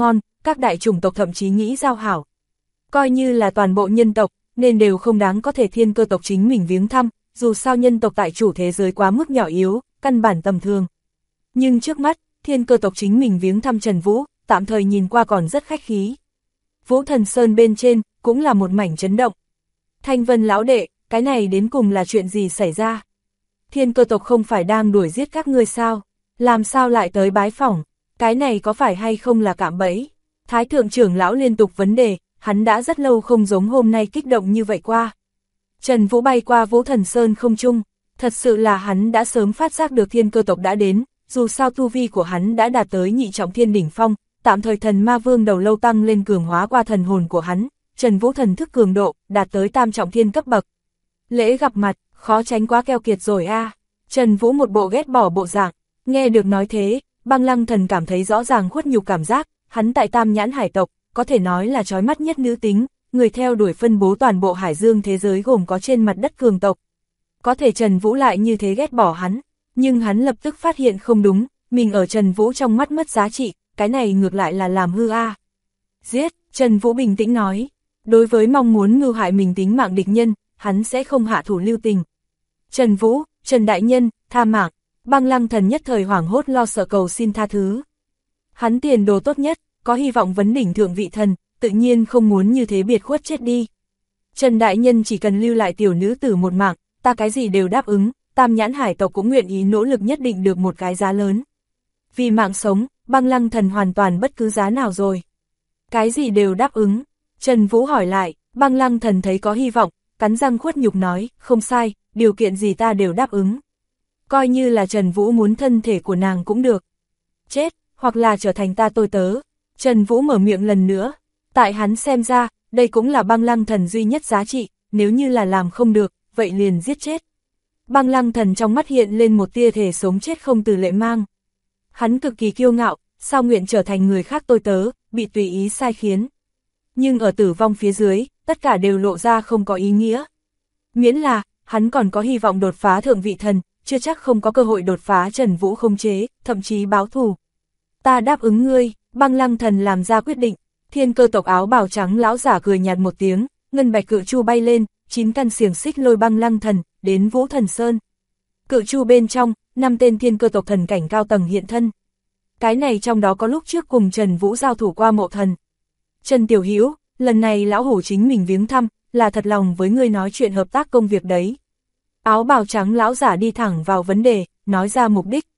các đại chủng tộc thậm chí nghĩ giao hảo. Coi như là toàn bộ nhân tộc, nên đều không đáng có thể thiên cơ tộc chính mình viếng thăm, dù sao nhân tộc tại chủ thế giới quá mức nhỏ yếu, căn bản tầm thường. Nhưng trước mắt, thiên cơ tộc chính mình viếng thăm Trần Vũ, tạm thời nhìn qua còn rất khách khí. Vũ Thần Sơn bên trên, cũng là một mảnh chấn động. Thanh Vân lão đệ, cái này đến cùng là chuyện gì xảy ra? Thiên cơ tộc không phải đang đuổi giết các ngươi sao? Làm sao lại tới bái phỏng? Cái này có phải hay không là cạm bẫy? Thái thượng trưởng lão liên tục vấn đề, hắn đã rất lâu không giống hôm nay kích động như vậy qua. Trần Vũ bay qua Vũ Thần Sơn không trung, thật sự là hắn đã sớm phát giác được thiên cơ tộc đã đến, dù sao tu vi của hắn đã đạt tới nhị trọng thiên đỉnh phong, tạm thời thần ma vương đầu lâu tăng lên cường hóa qua thần hồn của hắn, Trần Vũ thần thức cường độ, đạt tới tam trọng thiên cấp bậc. Lễ gặp mặt, khó tránh quá keo kiệt rồi a. Trần Vũ một bộ ghét bỏ bộ dạng, nghe được nói thế, Băng Lăng Thần cảm thấy rõ ràng khuất nhục cảm giác, hắn tại Tam Nhãn Hải tộc, có thể nói là chói mắt nhất nữ tính, người theo đuổi phân bố toàn bộ hải dương thế giới gồm có trên mặt đất cường tộc. Có thể Trần Vũ lại như thế ghét bỏ hắn, nhưng hắn lập tức phát hiện không đúng, mình ở Trần Vũ trong mắt mất giá trị, cái này ngược lại là làm hư a. Giết, Trần Vũ bình tĩnh nói, đối với mong muốn mưu hại mình tính mạng địch nhân, hắn sẽ không hạ thủ lưu tình. Trần Vũ, Trần Đại Nhân, tha mạng, Băng Lăng Thần nhất thời hoảng hốt lo sợ cầu xin tha thứ. Hắn tiền đồ tốt nhất, có hy vọng vấn đỉnh thượng vị thần, tự nhiên không muốn như thế biệt khuất chết đi. Trần Đại Nhân chỉ cần lưu lại tiểu nữ tử một mạng, ta cái gì đều đáp ứng, Tam Nhãn Hải tộc cũng nguyện ý nỗ lực nhất định được một cái giá lớn. Vì mạng sống, Băng Lăng Thần hoàn toàn bất cứ giá nào rồi. Cái gì đều đáp ứng? Trần Vũ hỏi lại, Băng Lăng Thần thấy có hy vọng, cắn răng khuất nhục nói, không sai, điều kiện gì ta đều đáp ứng. Coi như là Trần Vũ muốn thân thể của nàng cũng được. Chết, hoặc là trở thành ta tôi tớ. Trần Vũ mở miệng lần nữa, tại hắn xem ra, đây cũng là Băng Lăng Thần duy nhất giá trị, nếu như là làm không được, vậy liền giết chết. Băng Lăng Thần trong mắt hiện lên một tia thể sống chết không từ lệ mang. Hắn cực kỳ kiêu ngạo, sao nguyện trở thành người khác tôi tớ, bị tùy ý sai khiến. Nhưng ở tử vong phía dưới, tất cả đều lộ ra không có ý nghĩa. Miễn là, hắn còn có hy vọng đột phá thượng vị thần, chưa chắc không có cơ hội đột phá Trần Vũ khống chế, thậm chí báo thù. Ta đáp ứng ngươi, Băng Lăng Thần làm ra quyết định. Thiên cơ tộc áo bào trắng lão giả cười nhạt một tiếng, ngân bạch cự chu bay lên, 9 căn xiềng xích lôi Băng Lăng Thần, đến Vũ Thần Sơn. Cự chu bên trong, 5 tên thiên cơ tộc thần cảnh cao tầng hiện thân. Cái này trong đó có lúc trước cùng Trần Vũ giao thủ qua Mộ Thần. Trần Tiểu Hữu, lần này lão hủ chính mình viếng thăm, là thật lòng với ngươi nói chuyện hợp tác công việc đấy. Áo bào trắng lão giả đi thẳng vào vấn đề, nói ra mục đích.